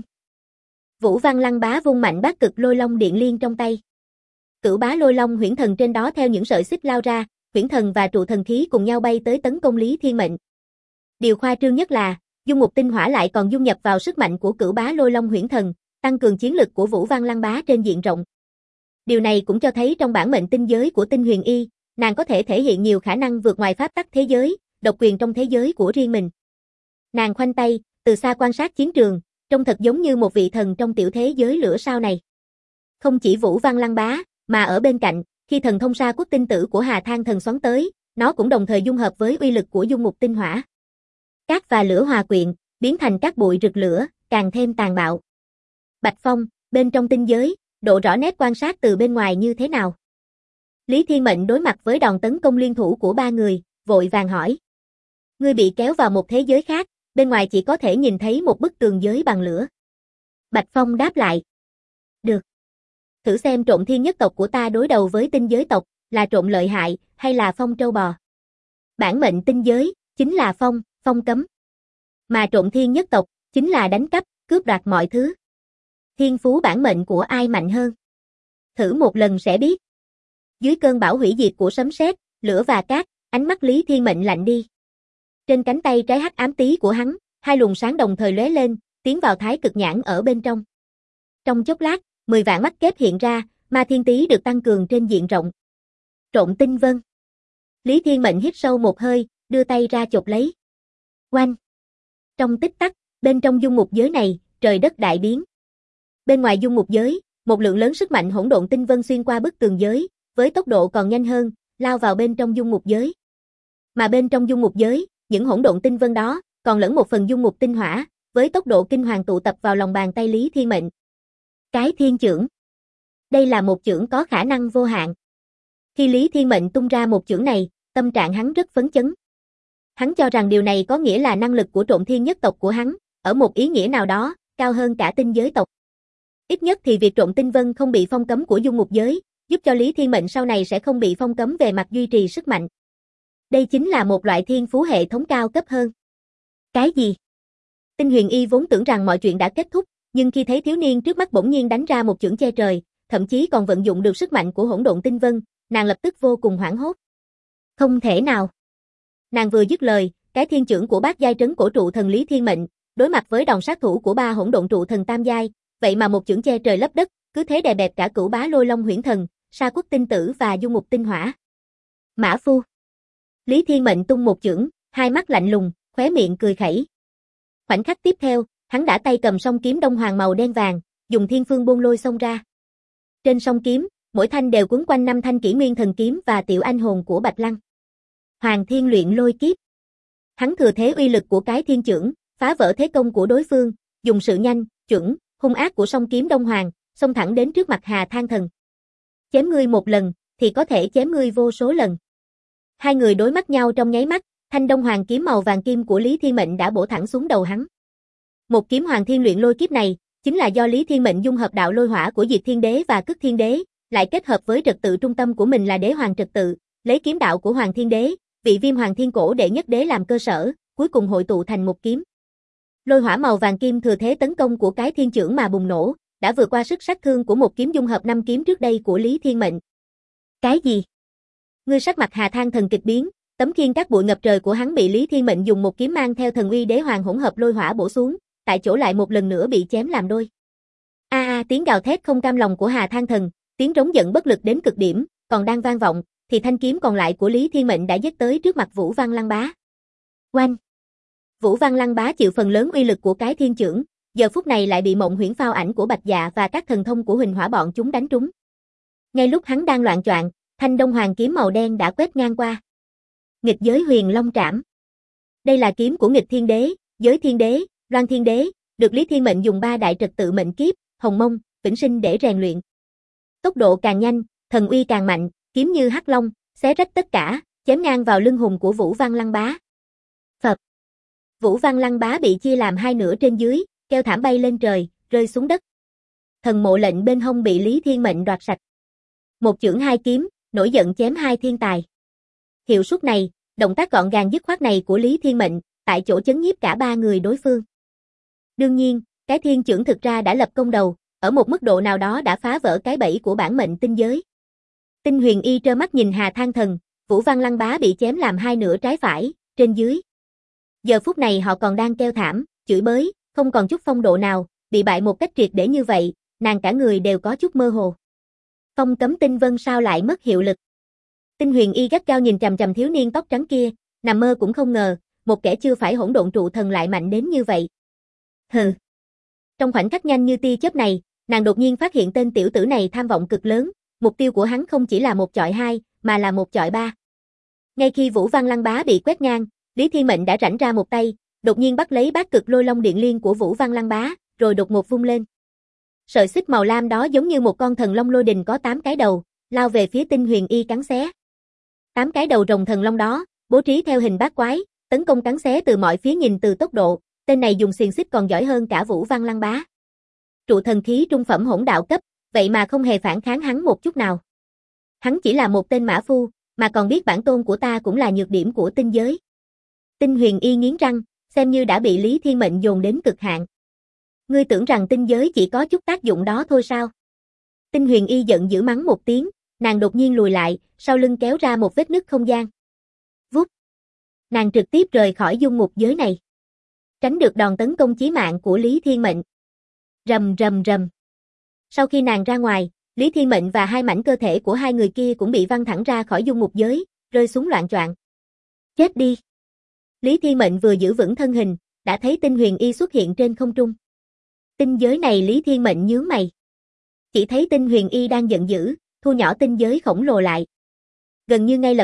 Vũ Văn Lăng Bá vung mạnh bát cực lôi long điện liên trong tay. Cửu bá lôi long huyễn thần trên đó theo những sợi xích lao ra, huyễn thần và trụ thần khí cùng nhau bay tới tấn công Lý Thiên Mệnh. Điều khoa trương nhất là, dung ngục tinh hỏa lại còn dung nhập vào sức mạnh của cửu bá lôi long huyễn thần, tăng cường chiến lực của Vũ Văn Lăng Bá trên diện rộng. Điều này cũng cho thấy trong bản mệnh tinh giới của Tinh Huyền Y, nàng có thể thể hiện nhiều khả năng vượt ngoài pháp tắc thế giới, độc quyền trong thế giới của riêng mình. Nàng khoanh tay, từ xa quan sát chiến trường, trông thật giống như một vị thần trong tiểu thế giới lửa sao này. Không chỉ Vũ Văn Lăng Bá, mà ở bên cạnh, khi thần thông sa quốc tinh tử của Hà Thang Thần xoắn tới, nó cũng đồng thời dung hợp với uy lực của dung ngục tinh hỏa. Cát và lửa hòa quyện, biến thành các bụi rực lửa, càng thêm tàn bạo. Bạch Phong, bên trong tinh giới, độ rõ nét quan sát từ bên ngoài như thế nào? Lý Thiên Mệnh đối mặt với đòn tấn công liên thủ của ba người, vội vàng hỏi. Ngươi bị kéo vào một thế giới khác, bên ngoài chỉ có thể nhìn thấy một bức tường giới bằng lửa. Bạch Phong đáp lại. Được. Thử xem Trộm Thiên nhất tộc của ta đối đầu với tinh giới tộc, là trộm lợi hại, hay là phong trâu bò. Bản mệnh tinh giới, chính là phong cấm. Mà Trộm Thiên nhất tộc, chính là đánh cắp, cướp đoạt mọi thứ. Thiên phú bản mệnh của ai mạnh hơn? Thử một lần sẽ biết. Dưới cơn bão hủy diệt của sấm sét, lửa và cát, ánh mắt Lý Thiên Mệnh lạnh đi. Trên cánh tay trái hắc ám tí của hắn, hai luồng sáng đồng thời lóe lên, tiến vào thái cực nhãn ở bên trong. Trong chốc lát, 10 vạn mắt kép hiện ra, ma thiên tý được tăng cường trên diện rộng. Trộn tinh vân. Lý Thiên Mệnh hít sâu một hơi, đưa tay ra chộp lấy. Oanh! Trong tích tắc, bên trong dung ngục giới này, trời đất đại biến. Bên ngoài dung ngục giới, một lượng lớn sức mạnh hỗn độn tinh vân xuyên qua bức tường giới, với tốc độ còn nhanh hơn, lao vào bên trong dung ngục giới. Mà bên trong dung ngục giới, những hỗn độn tinh vân đó, còn lẫn một phần dung ngục tinh hỏa, với tốc độ kinh hoàng tụ tập vào lòng bàn tay Lý Thiên Mệnh. Cái thiên chưởng. Đây là một chưởng có khả năng vô hạn. Khi Lý Thiên Mệnh tung ra một chưởng này, tâm trạng hắn rất phấn chấn. Hắn cho rằng điều này có nghĩa là năng lực của Trộm Thiên nhất tộc của hắn, ở một ý nghĩa nào đó, cao hơn cả tinh giới tộc. Ít nhất thì việc trộm tinh vân không bị phong cấm của dung ngục giới, giúp cho Lý Thiên Mệnh sau này sẽ không bị phong cấm về mặt duy trì sức mạnh. Đây chính là một loại thiên phú hệ thống cao cấp hơn. Cái gì? Tinh Huyền Y vốn tưởng rằng mọi chuyện đã kết thúc, nhưng khi thấy thiếu niên trước mắt bỗng nhiên đánh ra một chưởng che trời, thậm chí còn vận dụng được sức mạnh của hỗn độn tinh vân, nàng lập tức vô cùng hoảng hốt. Không thể nào. Nàng vừa dứt lời, cái thiên chưởng của bát giai trấn cổ trụ thần Lý Thiên Mệnh, đối mặt với đòn sát thủ của ba hỗn độn trụ thần tam giai, vậy mà một chưởng che trời lấp đất, cứ thế đè bẹp cả Cửu Bá Lôi Long Huyễn Thần, Sa Quốc Tinh Tử và Dung Ngục Tinh Hỏa. Mã phu. Lý Thiên Mệnh tung một chưởng, hai mắt lạnh lùng, khóe miệng cười khẩy. Khoảnh khắc tiếp theo, hắn đã tay cầm song kiếm đông hoàng màu đen vàng, dùng thiên phương bôn lôi xông ra. Trên song kiếm, mỗi thanh đều quấn quanh 5 thanh kỷ nguyên thần kiếm và tiểu anh hồn của Bạch Lăng. Hoàng Thiên Luyện Lôi Kiếp. Hắn thừa thế uy lực của cái thiên chưởng, phá vỡ thế công của đối phương, dùng sự nhanh, chuẩn, hung ác của song kiếm đông hoàng, xông thẳng đến trước mặt Hà Thang Thần. Chém ngươi một lần, thì có thể chém ngươi vô số lần. Hai người đối mắt nhau trong nháy mắt, thanh đông hoàng kiếm màu vàng kim của Lý Thiên Mệnh đã bổ thẳng xuống đầu hắn. Một kiếm Hoàng Thiên Luyện Lôi Kiếp này, chính là do Lý Thiên Mệnh dung hợp đạo lôi hỏa của Diệt Thiên Đế và Cức Thiên Đế, lại kết hợp với trật tự trung tâm của mình là Đế Hoàng trật tự, lấy kiếm đạo của Hoàng Thiên Đế, vị Viêm Hoàng Thiên Cổ đệ nhất đế làm cơ sở, cuối cùng hội tụ thành một kiếm. Lôi hỏa màu vàng kim thừa thế tấn công của cái thiên chưởng mà bùng nổ, đã vượt qua sức sát thương của một kiếm dung hợp 5 kiếm trước đây của Lý Thiên Mệnh. Cái gì? Ngươi sắc mặt Hà Thang Thần kịch biến, tấm khiên các bụi ngập trời của hắn bị Lý Thiên Mệnh dùng một kiếm mang theo thần uy đế hoàng hỗn hợp lôi hỏa bổ xuống, tại chỗ lại một lần nữa bị chém làm đôi. Tiếng gào thét không cam lòng của Hà Thang Thần, tiếng trống giận bất lực đến cực điểm, còn đang vang vọng, thì thanh kiếm còn lại của Lý Thiên Mệnh đã giết tới trước mặt Vũ Văn Lăng Bá. Oanh! Vũ Văn Lăng Bá chịu phần lớn uy lực của cái thiên chưởng, giờ phút này lại bị mộng huyễn phao ảnh của Bạch Dạ và các thần thông của Huỳnh Hỏa bọn chúng đánh trúng. Ngay lúc hắn đang loạng choạng, thanh đông hoàng kiếm màu đen đã quét ngang qua. Nghịch giới Huyền Long Trảm. Đây là kiếm của Nghịch Thiên Đế, Giới Thiên Đế, Loan Thiên Đế, được Lý Thiên Mệnh dùng 3 đại trật tự mệnh kiếp, Hồng Mông, Vĩnh Sinh để rèn luyện. Tốc độ càng nhanh, thần uy càng mạnh, kiếm như hắc long, xé rách tất cả, chém ngang vào lưng hùng của Vũ Văn Lăng Bá. Phập. Vũ Văn Lăng Bá bị chia làm hai nửa trên dưới, kêu thảm bay lên trời, rơi xuống đất. Thần mộ lệnh bên hông bị Lý Thiên Mệnh đoạt sạch. Một chưởng hai kiếm, nổi giận chém hai thiên tài. Hiệu suất này, động tác gọn gàng dứt khoát này của Lý Thiên Mệnh, tại chỗ chấn nhiếp cả ba người đối phương. Đương nhiên, cái thiên chưởng thực ra đã lập công đầu, ở một mức độ nào đó đã phá vỡ cái bẫy của bản mệnh tinh giới. Tinh Huyền Y trơ mắt nhìn Hà Thang Thần, Vũ Văn Lăng Bá bị chém làm hai nửa trái phải, trên dưới. Giờ phút này họ còn đang kêu thảm, chửi bới, không còn chút phong độ nào, bị bại một cách triệt để như vậy, nàng cả người đều có chút mơ hồ. Phong cấm tinh vân sao lại mất hiệu lực? Tinh Huyền Y gắt gao nhìn chằm chằm thiếu niên tóc trắng kia, nằm mơ cũng không ngờ, một kẻ chưa phải hỗn độn trụ thần lại mạnh đến như vậy. Hừ. Trong khoảnh khắc nhanh như tia chớp này, nàng đột nhiên phát hiện tên tiểu tử này tham vọng cực lớn, mục tiêu của hắn không chỉ là một chọi hai, mà là một chọi ba. Ngay khi Vũ Văn Lăng Bá bị quét ngang, Lý Thiên Mệnh đã rảnh ra một tay, đột nhiên bắt lấy bát cực lôi long điện liên của Vũ Văn Lăng Bá, rồi đột ngột vung lên. Sợi xích màu lam đó giống như một con thần long lôi đình có 8 cái đầu, lao về phía Tinh Huyền Y cắn xé. 8 cái đầu rồng thần long đó, bố trí theo hình bát quái, tấn công cắn xé từ mọi phía. Nhìn từ tốc độ, tên này dùng xiềng xích còn giỏi hơn cả Vũ Văn Lăng Bá. Trụ thần khí trung phẩm hỗn đạo cấp, vậy mà không hề phản kháng hắn một chút nào. Hắn chỉ là một tên mã phu, mà còn biết bản tôn của ta cũng là nhược điểm của tinh giới. Tinh Huyền Y nghiến răng, xem như đã bị Lý Thiên Mệnh dồn đến cực hạn. Ngươi tưởng rằng tinh giới chỉ có chút tác dụng đó thôi sao? Tinh Huyền Y giận dữ mắng một tiếng, nàng đột nhiên lùi lại, sau lưng kéo ra một vết nứt không gian. Vút. Nàng trực tiếp rời khỏi dung ngục giới này. Tránh được đòn tấn công chí mạng của Lý Thiên Mệnh. Rầm rầm rầm. Sau khi nàng ra ngoài, Lý Thiên Mệnh và hai mảnh cơ thể của hai người kia cũng bị văng thẳng ra khỏi dung ngục giới, rơi xuống loạng choạng. Chết đi. Lý Thiên Mệnh vừa giữ vững thân hình, đã thấy Tinh Huyền Y xuất hiện trên không trung. Tinh giới này Lý Thiên Mệnh nhướng mày. Chỉ thấy Tinh Huyền Y đang giận dữ, thu nhỏ tinh giới khổng lồ lại. Gần như ngay lập tức,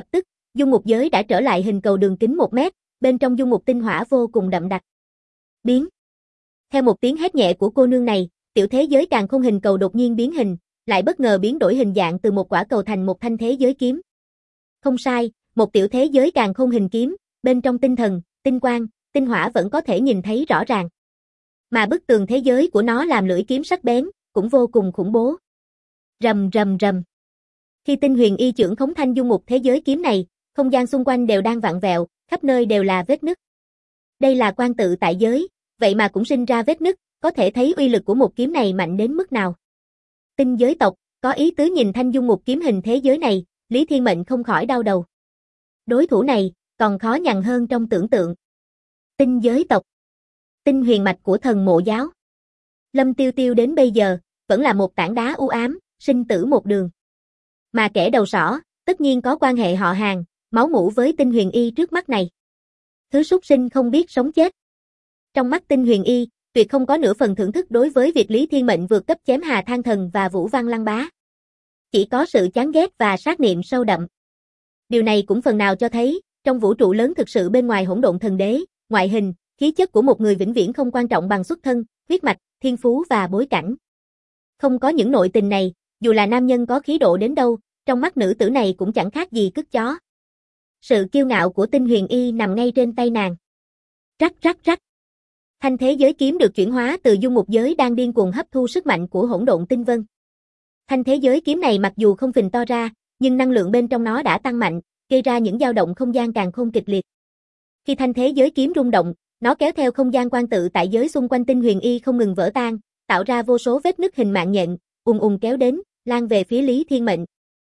dung ngục giới đã trở lại hình cầu đường kính 1 mét, bên trong dung ngục tinh hỏa vô cùng đậm đặc. Biến. Theo một tiếng hét nhẹ của cô nương này, tiểu thế giới càn khôn hình cầu đột nhiên biến hình, lại bất ngờ biến đổi hình dạng từ một quả cầu thành một thanh thế giới kiếm. Không sai, một tiểu thế giới càn khôn hình kiếm, bên trong tinh thần, tinh quang, tinh hỏa vẫn có thể nhìn thấy rõ ràng. Mà bức tường thế giới của nó làm lưỡi kiếm sắc bén, cũng vô cùng khủng bố. Rầm rầm rầm. Khi Tinh Huyền Y chưởng khống thanh dung ngục thế giới kiếm này, không gian xung quanh đều đang vặn vẹo, khắp nơi đều là vết nứt. Đây là quan tự tại giới, vậy mà cũng sinh ra vết nứt, có thể thấy uy lực của một kiếm này mạnh đến mức nào. Tinh giới tộc, có ý tứ nhìn thanh dung ngục kiếm hình thế giới này, Lý Thiên Mệnh không khỏi đau đầu. Đối thủ này, còn khó nhằn hơn trong tưởng tượng. Tinh giới tộc. Tinh huyền mạch của thần mộ giáo. Lâm Tiêu Tiêu đến bây giờ, vẫn là một tảng đá u ám, sinh tử một đường. Mà kẻ đầu sỏ, tất nhiên có quan hệ họ hàng, máu mủ với Tinh Huyền Y trước mắt này. Thứ súc sinh không biết sống chết. Trong mắt Tinh Huyền Y, tuyệt không có nửa phần thưởng thức đối với việc Lý Thiên Mệnh vượt cấp chém Hà Thang Thần và Vũ Văn Lăng Bá. Chỉ có sự chán ghét và sát niệm sâu đậm. Điều này cũng phần nào cho thấy, trong vũ trụ lớn thực sự bên ngoài hỗn độn thần đế, ngoại hình, khí chất của một người vĩnh viễn không quan trọng bằng xuất thân, huyết mạch, thiên phú và bối cảnh. Không có những nội tình này, dù là nam nhân có khí độ đến đâu, trong mắt nữ tử này cũng chẳng khác gì cứt chó. Sự kiêu ngạo của Tinh Huyền Y nằm ngay trên tay nàng. Rắc rắc rắc. Thanh thế giới kiếm được chuyển hóa từ dung ngục giới đang điên cuồng hấp thu sức mạnh của hỗn độn tinh vân. Thanh thế giới kiếm này mặc dù không phình to ra, nhưng năng lượng bên trong nó đã tăng mạnh, gây ra những dao động không gian càn khôn kịch liệt. Khi thanh thế giới kiếm rung động, nó kéo theo không gian quan tự tại giới xung quanh Tinh Huyền Y không ngừng vỡ tan, tạo ra vô số vết nứt hình mạng nhện, ùn ùn kéo đến, lan về phía Lý Thiên Mệnh.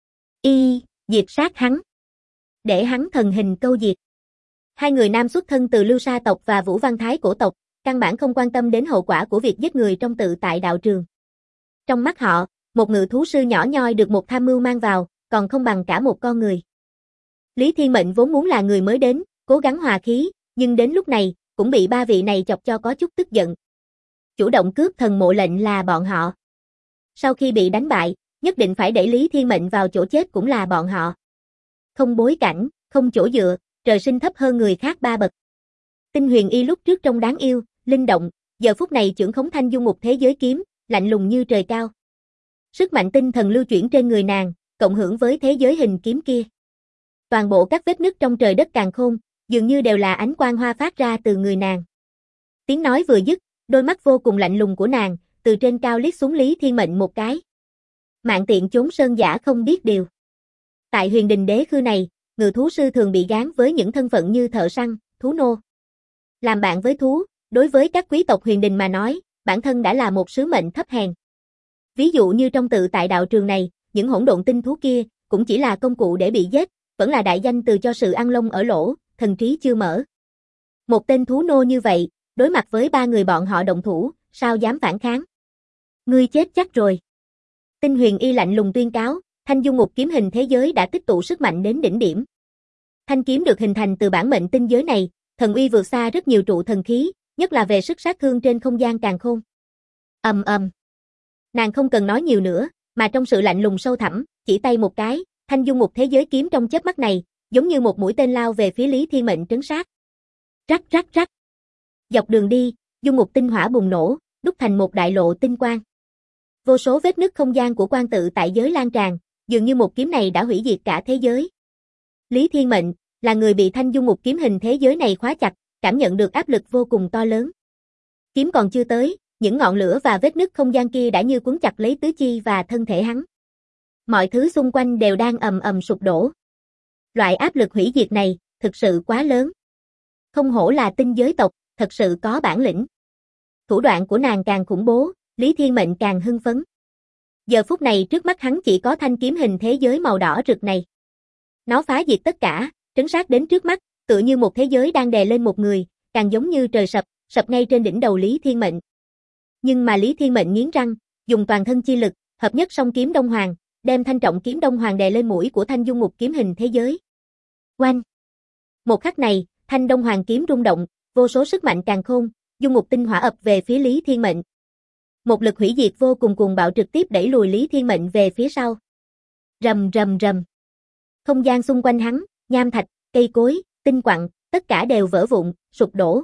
Diệt sát hắn. Để hắn thần hình câu diệt. Hai người nam xuất thân từ Lưu Sa tộc và Vũ Văn Thái cổ tộc, căn bản không quan tâm đến hậu quả của việc giết người trong tự tại đạo trường. Trong mắt họ, một ngự thú sư nhỏ nhoi được một tham mưu mang vào, còn không bằng cả một con người. Lý Thiên Mệnh vốn muốn là người mới đến, cố gắng hòa khí, nhưng đến lúc này, cũng bị ba vị này chọc cho có chút tức giận. Chủ động cướp thần mộ lệnh là bọn họ. Sau khi bị đánh bại, nhất định phải đẩy Lý Thiên Mệnh vào chỗ chết cũng là bọn họ. Không bối cảnh, không chỗ dựa, trời sinh thấp hơn người khác 3 bậc. Tinh Huyền Y lúc trước trông đáng yêu, linh động, giờ phút này chưởng khống thanh dung ngục thế giới kiếm, lạnh lùng như trời cao. Sức mạnh tinh thần lưu chuyển trên người nàng, cộng hưởng với thế giới hình kiếm kia. Toàn bộ các vết nứt trong trời đất càn khôn, dường như đều là ánh quang hoa phát ra từ người nàng. Tiếng nói vừa dứt, đôi mắt vô cùng lạnh lùng của nàng, từ trên cao liếc xuống Lý Thiên Mệnh một cái. Mạn tiện chốn sơn giả không biết điều. Tại Huyền Đình Đế Khư này, ngự thú sư thường bị gán với những thân phận như thợ săn, thú nô. Làm bạn với thú, đối với các quý tộc Huyền Đình mà nói, bản thân đã là một sứ mệnh thấp hèn. Ví dụ như trong tự tại đạo trường này, những hỗn độn tinh thú kia, cũng chỉ là công cụ để bị giết, vẫn là đại danh từ cho sự ăn lông ở lỗ, thần trí chưa mở. Một tên thú nô như vậy, đối mặt với 3 người bọn họ động thủ, sao dám phản kháng? Ngươi chết chắc rồi. Tinh Huyền Y lạnh lùng tuyên cáo, thanh dung ngục kiếm hình thế giới đã tích tụ sức mạnh đến đỉnh điểm. Thanh kiếm được hình thành từ bản mệnh tinh giới này, thần uy vượt xa rất nhiều trụ thần khí, nhất là về sức sát thương trên không gian càn khôn. Nàng không cần nói nhiều nữa, mà trong sự lạnh lùng sâu thẳm, chỉ tay một cái, thanh dung ngục thế giới kiếm trong chớp mắt này, giống như một mũi tên lao về phía Lý Thiên Mệnh trấn sát. Rắc rắc rắc. Dọc đường đi, dung ngục tinh hỏa bùng nổ, đúc thành một đại lộ tinh quang. Vô số vết nứt không gian của quan tự tại giới lan tràn, dường như một kiếm này đã hủy diệt cả thế giới. Lý Thiên Mệnh là người bị thanh dung ngục kiếm hình thế giới này khóa chặt, cảm nhận được áp lực vô cùng to lớn. Kiếm còn chưa tới, những ngọn lửa và vết nứt không gian kia đã như cuốn chặt lấy tứ chi và thân thể hắn. Mọi thứ xung quanh đều đang ầm ầm sụp đổ. Loại áp lực hủy diệt này, thực sự quá lớn. Không hổ là tinh giới tộc, thật sự có bản lĩnh. Thủ đoạn của nàng càng khủng bố, Lý Thiên Mệnh càng hưng phấn. Giờ phút này trước mắt hắn chỉ có thanh kiếm hình thế giới màu đỏ rực này. Nó phá diệt tất cả, trấn sát đến trước mắt, tựa như một thế giới đang đè lên một người, càng giống như trời sập, sập ngay trên đỉnh đầu Lý Thiên Mệnh. Nhưng mà Lý Thiên Mệnh nghiến răng, dùng toàn thân chi lực, hợp nhất song kiếm Đông Hoàng, đem thanh trọng kiếm Đông Hoàng đè lên mũi của thanh dung ngục kiếm hình thế giới. Oanh! Một khắc này, thanh Đông Hoàng kiếm rung động, vô số sức mạnh càn khôn, dung ngục tinh hỏa ập về phía Lý Thiên Mệnh. Một lực hủy diệt vô cùng cuồng bạo trực tiếp đẩy lùi Lý Thiên Mệnh về phía sau. Rầm rầm rầm. Không gian xung quanh hắn, nham thạch, cây cối, tinh quặng, tất cả đều vỡ vụn, sụp đổ.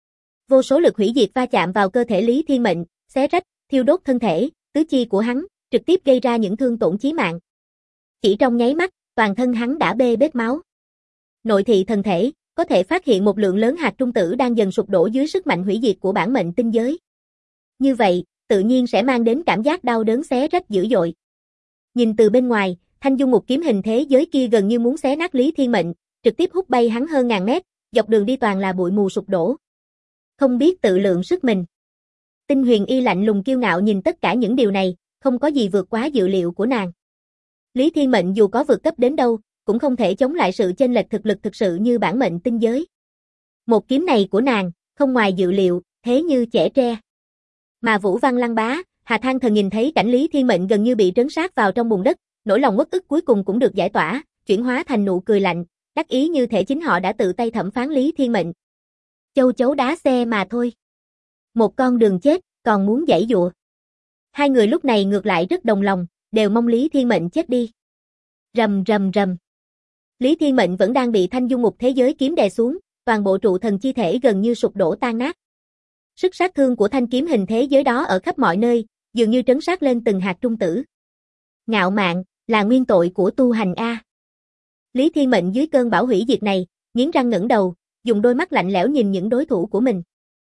Vô số lực hủy diệt va chạm vào cơ thể Lý Thiên Mệnh, xé rách, thiêu đốt thân thể, tứ chi của hắn, trực tiếp gây ra những thương tổn chí mạng. Chỉ trong nháy mắt, toàn thân hắn đã bê bết máu. Nội thị thần thể, có thể phát hiện một lượng lớn hạt trung tử đang dần sụp đổ dưới sức mạnh hủy diệt của bản mệnh tinh giới. Như vậy, tự nhiên sẽ mang đến cảm giác đau đớn xé rách dữ dội. Nhìn từ bên ngoài, thanh dung ngục kiếm hình thế giới kia gần như muốn xé nát Lý Thiên Mệnh, trực tiếp hút bay hắn hơn ngàn mét, dọc đường đi toàn là bụi mù sụp đổ. Không biết tự lượng sức mình. Tinh Huyền Y lạnh lùng kiêu ngạo nhìn tất cả những điều này, không có gì vượt quá dự liệu của nàng. Lý Thiên Mệnh dù có vượt cấp đến đâu, cũng không thể chống lại sự chênh lệch thực lực thực sự như bản mệnh tinh giới. Một kiếm này của nàng, không ngoài dự liệu, thế như chẻ tre. Mà Vũ Văn Lăng Bá, Hà Thang Thần nhìn thấy cảnh Lý Thiên Mệnh gần như bị trấn sát vào trong bùn đất, nỗi lòng uất ức cuối cùng cũng được giải tỏa, chuyển hóa thành nụ cười lạnh, đắc ý như thể chính họ đã tự tay thẩm phán Lý Thiên Mệnh. Châu chấu đá xe mà thôi. Một con đường chết, còn muốn giãy giụa. Hai người lúc này ngược lại rất đồng lòng, đều mong Lý Thiên Mệnh chết đi. Rầm rầm rầm. Lý Thiên Mệnh vẫn đang bị thanh dung ngục thế giới kiếm đè xuống, toàn bộ trụ thần chi thể gần như sụp đổ tan nát. Sức sát thương của thanh kiếm hình thế giới đó ở khắp mọi nơi, dường như trấn sát lên từng hạt trung tử. Ngạo mạn, là nguyên tội của tu hành A. Lý Thiên Mệnh dưới cơn bão hủy diệt này, nghiến răng ngẩng đầu, dùng đôi mắt lạnh lẽo nhìn những đối thủ của mình.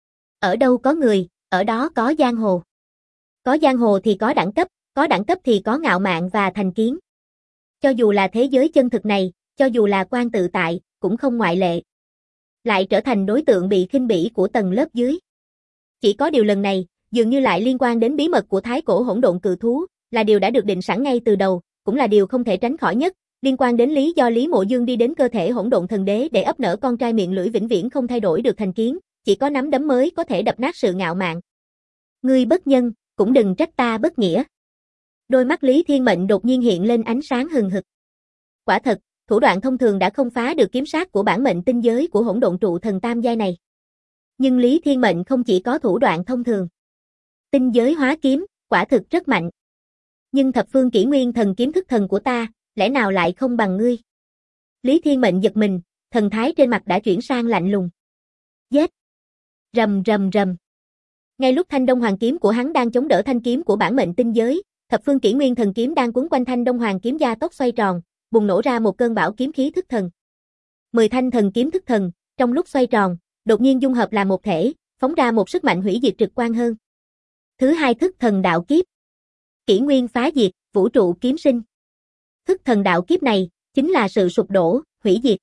Ở đâu có người, ở đó có giang hồ. Có giang hồ thì có đẳng cấp thì có ngạo mạn và thành kiến. Cho dù là thế giới chân thực này, cho dù là quan tự tại, cũng không ngoại lệ. Lại trở thành đối tượng bị khinh bỉ của tầng lớp dưới. Chỉ có điều lần này, dường như lại liên quan đến bí mật của thái cổ hỗn độn cự thú, là điều đã được định sẵn ngay từ đầu, cũng là điều không thể tránh khỏi nhất, liên quan đến lý do Lý Mộ Dương đi đến cơ thể hỗn độn thần đế để ấp nở con trai miệng lưỡi vĩnh viễn không thay đổi được thành kiến, chỉ có nắm đấm mới có thể đập nát sự ngạo mạn. Ngươi bất nhân, cũng đừng trách ta bất nghĩa. Đôi mắt Lý Thiên Mệnh đột nhiên hiện lên ánh sáng hừng hực. Quả thật, thủ đoạn thông thường đã không phá được kiếm sát của bản mệnh tinh giới của hỗn độn trụ thần tam giai này. Nhưng Lý Thiên Mệnh không chỉ có thủ đoạn thông thường. Tinh giới hóa kiếm, quả thực rất mạnh. Nhưng thập phương kỷ nguyên thần kiếm thức thần của ta, lẽ nào lại không bằng ngươi? Lý Thiên Mệnh giật mình, thần thái trên mặt đã chuyển sang lạnh lùng. Giết! Rầm rầm rầm. Ngay lúc thanh đông hoàng kiếm của hắn đang chống đỡ thanh kiếm của bản mệnh tinh giới, thập phương kỷ nguyên thần kiếm đang quấn quanh thanh đông hoàng kiếm gia tốc xoay tròn, bùng nổ ra một cơn bão kiếm khí thức thần. 10 thanh thần kiếm thức thần, trong lúc xoay tròn, đột nhiên dung hợp làm một thể, phóng ra một sức mạnh hủy diệt trực quan hơn. Thứ hai thức thần đạo kiếp. Kỷ nguyên phá diệt, vũ trụ kiếm sinh. Thức thần đạo kiếp này, chính là sự sụp đổ, hủy diệt.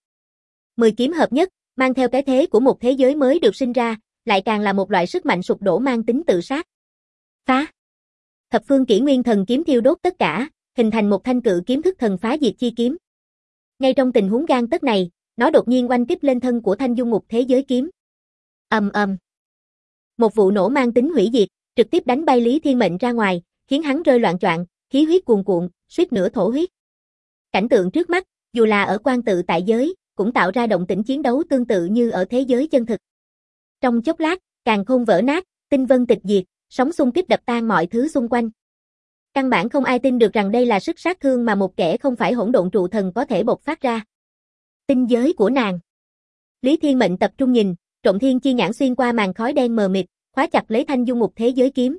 10 kiếm hợp nhất, mang theo cái thế của một thế giới mới được sinh ra, lại càng là một loại sức mạnh sụp đổ mang tính tự sát. Phá. Thập phương kỷ nguyên thần kiếm thiêu đốt tất cả, hình thành một thanh cự kiếm thức thần phá diệt chi kiếm. Ngay trong tình huống gan tất này, nó đột nhiên oanh kích lên thân của thanh dung ngục thế giới kiếm. Ầm ầm. Một vụ nổ mang tính hủy diệt, trực tiếp đánh bay Lý Thiên Mệnh ra ngoài, khiến hắn rơi loạng choạng, khí huyết cuồn cuộn, suýt nữa thổ huyết. Cảnh tượng trước mắt, dù là ở quan tự tại giới, cũng tạo ra động tĩnh chiến đấu tương tự như ở thế giới chân thực. Trong chốc lát, càn khôn vỡ nát, tinh vân tịch diệt, sóng xung kích đập tan mọi thứ xung quanh. Căn bản không ai tin được rằng đây là sức sát thương mà một kẻ không phải hỗn độn trụ thần có thể bộc phát ra. Tinh giới của nàng. Lý Thiên Mệnh tập trung nhìn, Trộm Thiên chi nhãn xuyên qua màn khói đen mờ mịt, khóa chặt lấy thanh dung ngục thế giới kiếm.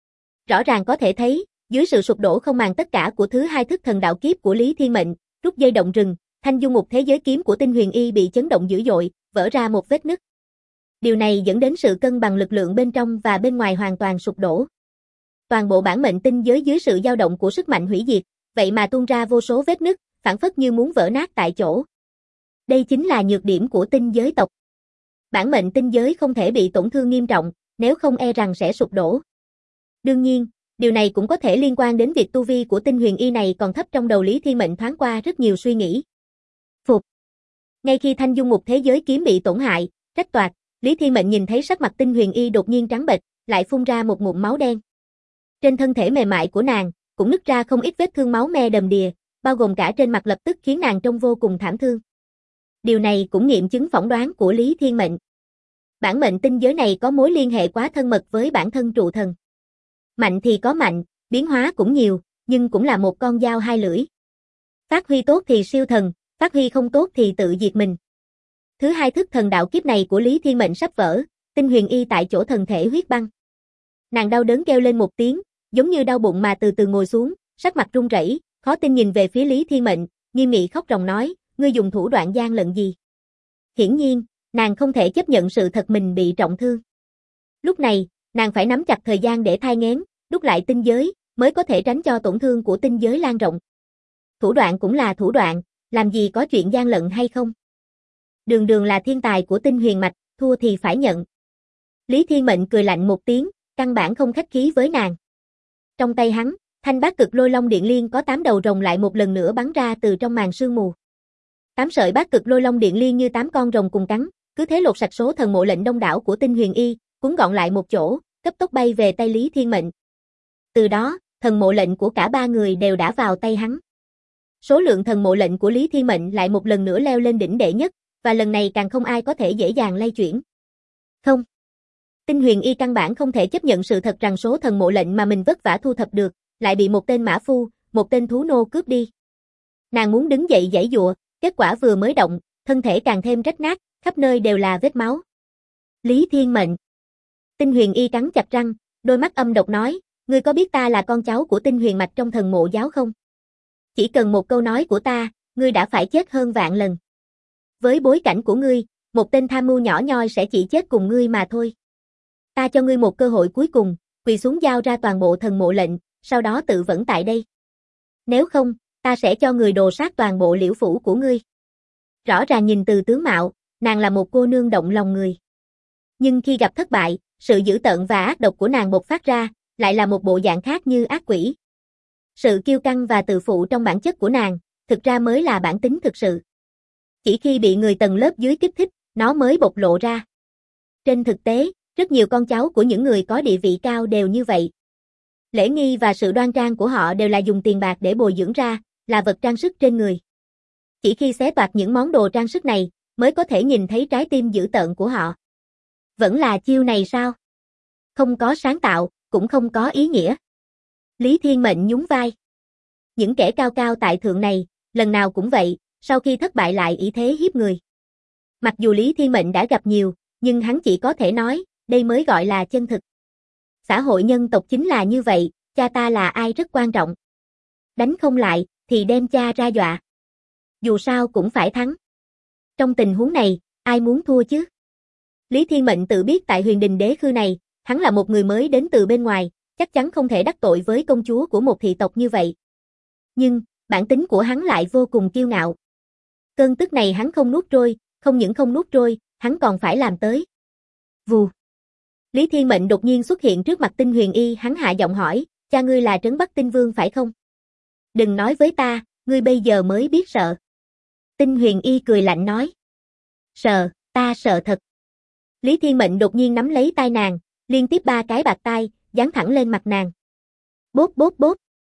Rõ ràng có thể thấy, dưới sự sụp đổ không màng tất cả của thứ hai thức thần đạo kiếp của Lý Thiên Mệnh, rút dây động rừng, thanh dung ngục thế giới kiếm của Tinh Huyền Y bị chấn động dữ dội, vỡ ra một vết nứt. Điều này dẫn đến sự cân bằng lực lượng bên trong và bên ngoài hoàn toàn sụp đổ. Toàn bộ bản mệnh tinh giới dưới sự dao động của sức mạnh hủy diệt, vậy mà tuôn ra vô số vết nứt, phảng phất như muốn vỡ nát tại chỗ. Đây chính là nhược điểm của tinh giới tộc. Bản mệnh tinh giới không thể bị tổn thương nghiêm trọng, nếu không e rằng sẽ sụp đổ. Đương nhiên, điều này cũng có thể liên quan đến việc tu vi của Tinh Huyền Y này còn thấp. Trong đầu Lý Thiên Mệnh thoáng qua rất nhiều suy nghĩ. Phục. Ngay khi thanh dung ngục thế giới kiếm bị tổn hại, rách toạc, Lý Thiên Mệnh nhìn thấy sắc mặt Tinh Huyền Y đột nhiên trắng bệch, lại phun ra một ngụm máu đen. Trên thân thể mềm mại của nàng, cũng nứt ra không ít vết thương máu me đầm đìa, bao gồm cả trên mặt, lập tức khiến nàng trông vô cùng thảm thương. Điều này cũng nghiệm chứng phỏng đoán của Lý Thiên Mệnh. Bản mệnh tinh giới này có mối liên hệ quá thân mật với bản thân trụ thần. Mạnh thì có mạnh, biến hóa cũng nhiều, nhưng cũng là một con dao hai lưỡi. Phát huy tốt thì siêu thần, Phát huy không tốt thì tự diệt mình. Thứ hai thức thần đạo kiếp này của Lý Thiên Mệnh sắp vỡ, Tinh Huyền Y tại chỗ thân thể huyết băng. Nàng đau đớn kêu lên một tiếng, giống như đau bụng mà từ từ ngồi xuống, sắc mặt run rẩy, khó tin nhìn về phía Lý Thiên Mệnh, nghiêm nghị khóc ròng nói, ngươi dùng thủ đoạn gian lận gì? Hiển nhiên, nàng không thể chấp nhận sự thật mình bị trọng thương. Lúc này, nàng phải nắm chặt thời gian để thai nghén, đúc lại tinh giới, mới có thể tránh cho tổn thương của tinh giới lan rộng. Thủ đoạn cũng là thủ đoạn, làm gì có chuyện gian lận hay không? Đường Đường là thiên tài của Tinh Huyền Mạch, thua thì phải nhận. Lý Thiên Mệnh cười lạnh một tiếng, căn bản không khách khí với nàng. Trong tay hắn, thanh bát cực lôi long điện liên có 8 đầu rồng lại một lần nữa bắn ra từ trong màn sương mù. 8 sợi bát cực lôi long điện liên như 8 con rồng cùng cắn, cứ thế lột sạch số thần mộ lệnh đông đảo của Tinh Huyền Y, cuốn gọn lại một chỗ, cấp tốc bay về tay Lý Thiên Mệnh. Từ đó, thần mộ lệnh của cả ba người đều đã vào tay hắn. Số lượng thần mộ lệnh của Lý Thiên Mệnh lại một lần nữa leo lên đỉnh đệ nhất, và lần này càng không ai có thể dễ dàng lay chuyển. Không. Tinh Huyền Y căn bản không thể chấp nhận sự thật rằng số thần mộ lệnh mà mình vất vả thu thập được, lại bị một tên mã phu, một tên thú nô cướp đi. Nàng muốn đứng dậy giãy giụa, kết quả vừa mới động, thân thể càng thêm rách nát, khắp nơi đều là vết máu. Lý Thiên Mệnh. Tinh Huyền Y cắn chặt răng, đôi mắt âm độc nói, ngươi có biết ta là con cháu của Tinh Huyền Mạch trong thần mộ giáo không? Chỉ cần một câu nói của ta, ngươi đã phải chết hơn vạn lần. Với bối cảnh của ngươi, một tên tham mưu nhỏ nhoi sẽ chỉ chết cùng ngươi mà thôi. Ta cho ngươi một cơ hội cuối cùng, quỳ xuống giao ra toàn bộ thần mộ lệnh, sau đó tự vẫn tại đây. Nếu không, ta sẽ cho người đồ sát toàn bộ liễu phủ của ngươi. Rõ ràng nhìn từ tướng mạo, nàng là một cô nương động lòng người. Nhưng khi gặp thất bại, sự dữ tợn và ác độc của nàng bộc phát ra, lại là một bộ dạng khác như ác quỷ. Sự kiêu căng và tự phụ trong bản chất của nàng, thực ra mới là bản tính thực sự. Chỉ khi bị người tầng lớp dưới kích thích, nó mới bộc lộ ra. Trên thực tế, rất nhiều con cháu của những người có địa vị cao đều như vậy. Lễ nghi và sự đoan trang của họ đều là dùng tiền bạc để bồi dưỡng ra, là vật trang sức trên người. Chỉ khi xé toạc những món đồ trang sức này, mới có thể nhìn thấy trái tim dữ tợn của họ. Vẫn là chiêu này sao? Không có sáng tạo, cũng không có ý nghĩa. Lý Thiên Mệnh nhún vai. Những kẻ cao cao tại thượng này, lần nào cũng vậy, sau khi thất bại lại ỷ thế hiếp người. Mặc dù Lý Thiên Mệnh đã gặp nhiều, nhưng hắn chỉ có thể nói, đây mới gọi là chân thực. Xã hội nhân tộc chính là như vậy, cha ta là ai rất quan trọng. Đánh không lại, thì đem cha ra dọa. Dù sao cũng phải thắng. Trong tình huống này, ai muốn thua chứ? Lý Thiên Mệnh tự biết tại Huyền Đình Đế Khư này, hắn là một người mới đến từ bên ngoài, chắc chắn không thể đắc tội với công chúa của một thị tộc như vậy. Nhưng, bản tính của hắn lại vô cùng kiêu ngạo. Cơn tức này hắn không nuốt trôi, không những không nuốt trôi, hắn còn phải làm tới. Vù. Lý Thiên Mệnh đột nhiên xuất hiện trước mặt Tinh Huyền Y, hắn hạ giọng hỏi, cha ngươi là Trấn Bắc Tinh Vương phải không? Đừng nói với ta, ngươi bây giờ mới biết sợ. Tinh Huyền Y cười lạnh nói. Sợ, ta sợ thật. Lý Thiên Mệnh đột nhiên nắm lấy tai nàng, liên tiếp 3 cái bạt tai, giáng thẳng lên mặt nàng. Bốp bốp bốp.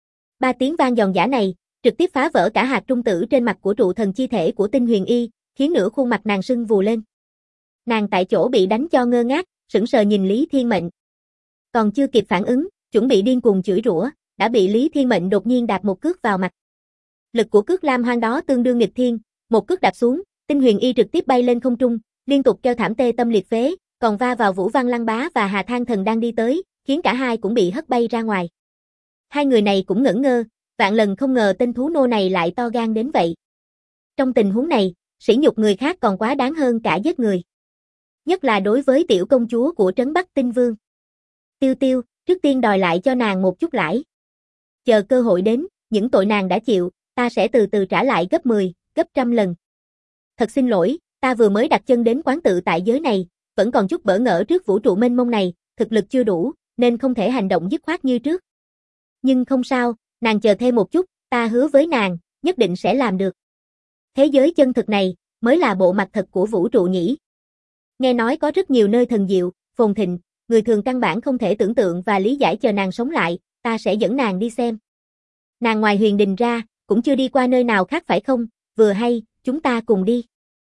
3 tiếng vang giòn giã này, trực tiếp phá vỡ cả hạt trung tử trên mặt của trụ thần chi thể của Tinh Huyền Y, khiến nửa khuôn mặt nàng sưng vù lên. Nàng tại chỗ bị đánh cho ngơ ngác, sững sờ nhìn Lý Thiên Mệnh. Còn chưa kịp phản ứng, chuẩn bị điên cuồng chửi rủa, đã bị Lý Thiên Mệnh đột nhiên đạp một cước vào mặt. Lực của cước lam hoang đó tương đương nghịch thiên, một cước đạp xuống, Tinh Huyền Y trực tiếp bay lên không trung, liên tục kêu thảm tê tâm liệt phế, còn va vào Vũ Văn Lăng Bá và Hà Thang Thần đang đi tới, khiến cả hai cũng bị hất bay ra ngoài. Hai người này cũng ngẩn ngơ, vạn lần không ngờ tên thú nô này lại to gan đến vậy. Trong tình huống này, sỉ nhục người khác còn quá đáng hơn cả giết người. Nhất là đối với tiểu công chúa của Trấn Bắc Tinh Vương. Tiêu Tiêu, trước tiên đòi lại cho nàng một chút lãi. Chờ cơ hội đến, những tội nàng đã chịu, ta sẽ từ từ trả lại gấp 10, gấp trăm lần. Thật xin lỗi, ta vừa mới đặt chân đến quán tự tại giới này, vẫn còn chút bỡ ngỡ trước vũ trụ mênh mông này, thực lực chưa đủ, nên không thể hành động dứt khoát như trước. Nhưng không sao, nàng chờ thêm một chút, ta hứa với nàng, nhất định sẽ làm được. Thế giới chân thực này, mới là bộ mặt thật của vũ trụ nhỉ. Nghe nói có rất nhiều nơi thần diệu, phồn thịnh, người thường căn bản không thể tưởng tượng và lý giải, chờ nàng sống lại, ta sẽ dẫn nàng đi xem. Nàng ngoài Huyền Đình ra, cũng chưa đi qua nơi nào khác phải không, vừa hay, chúng ta cùng đi.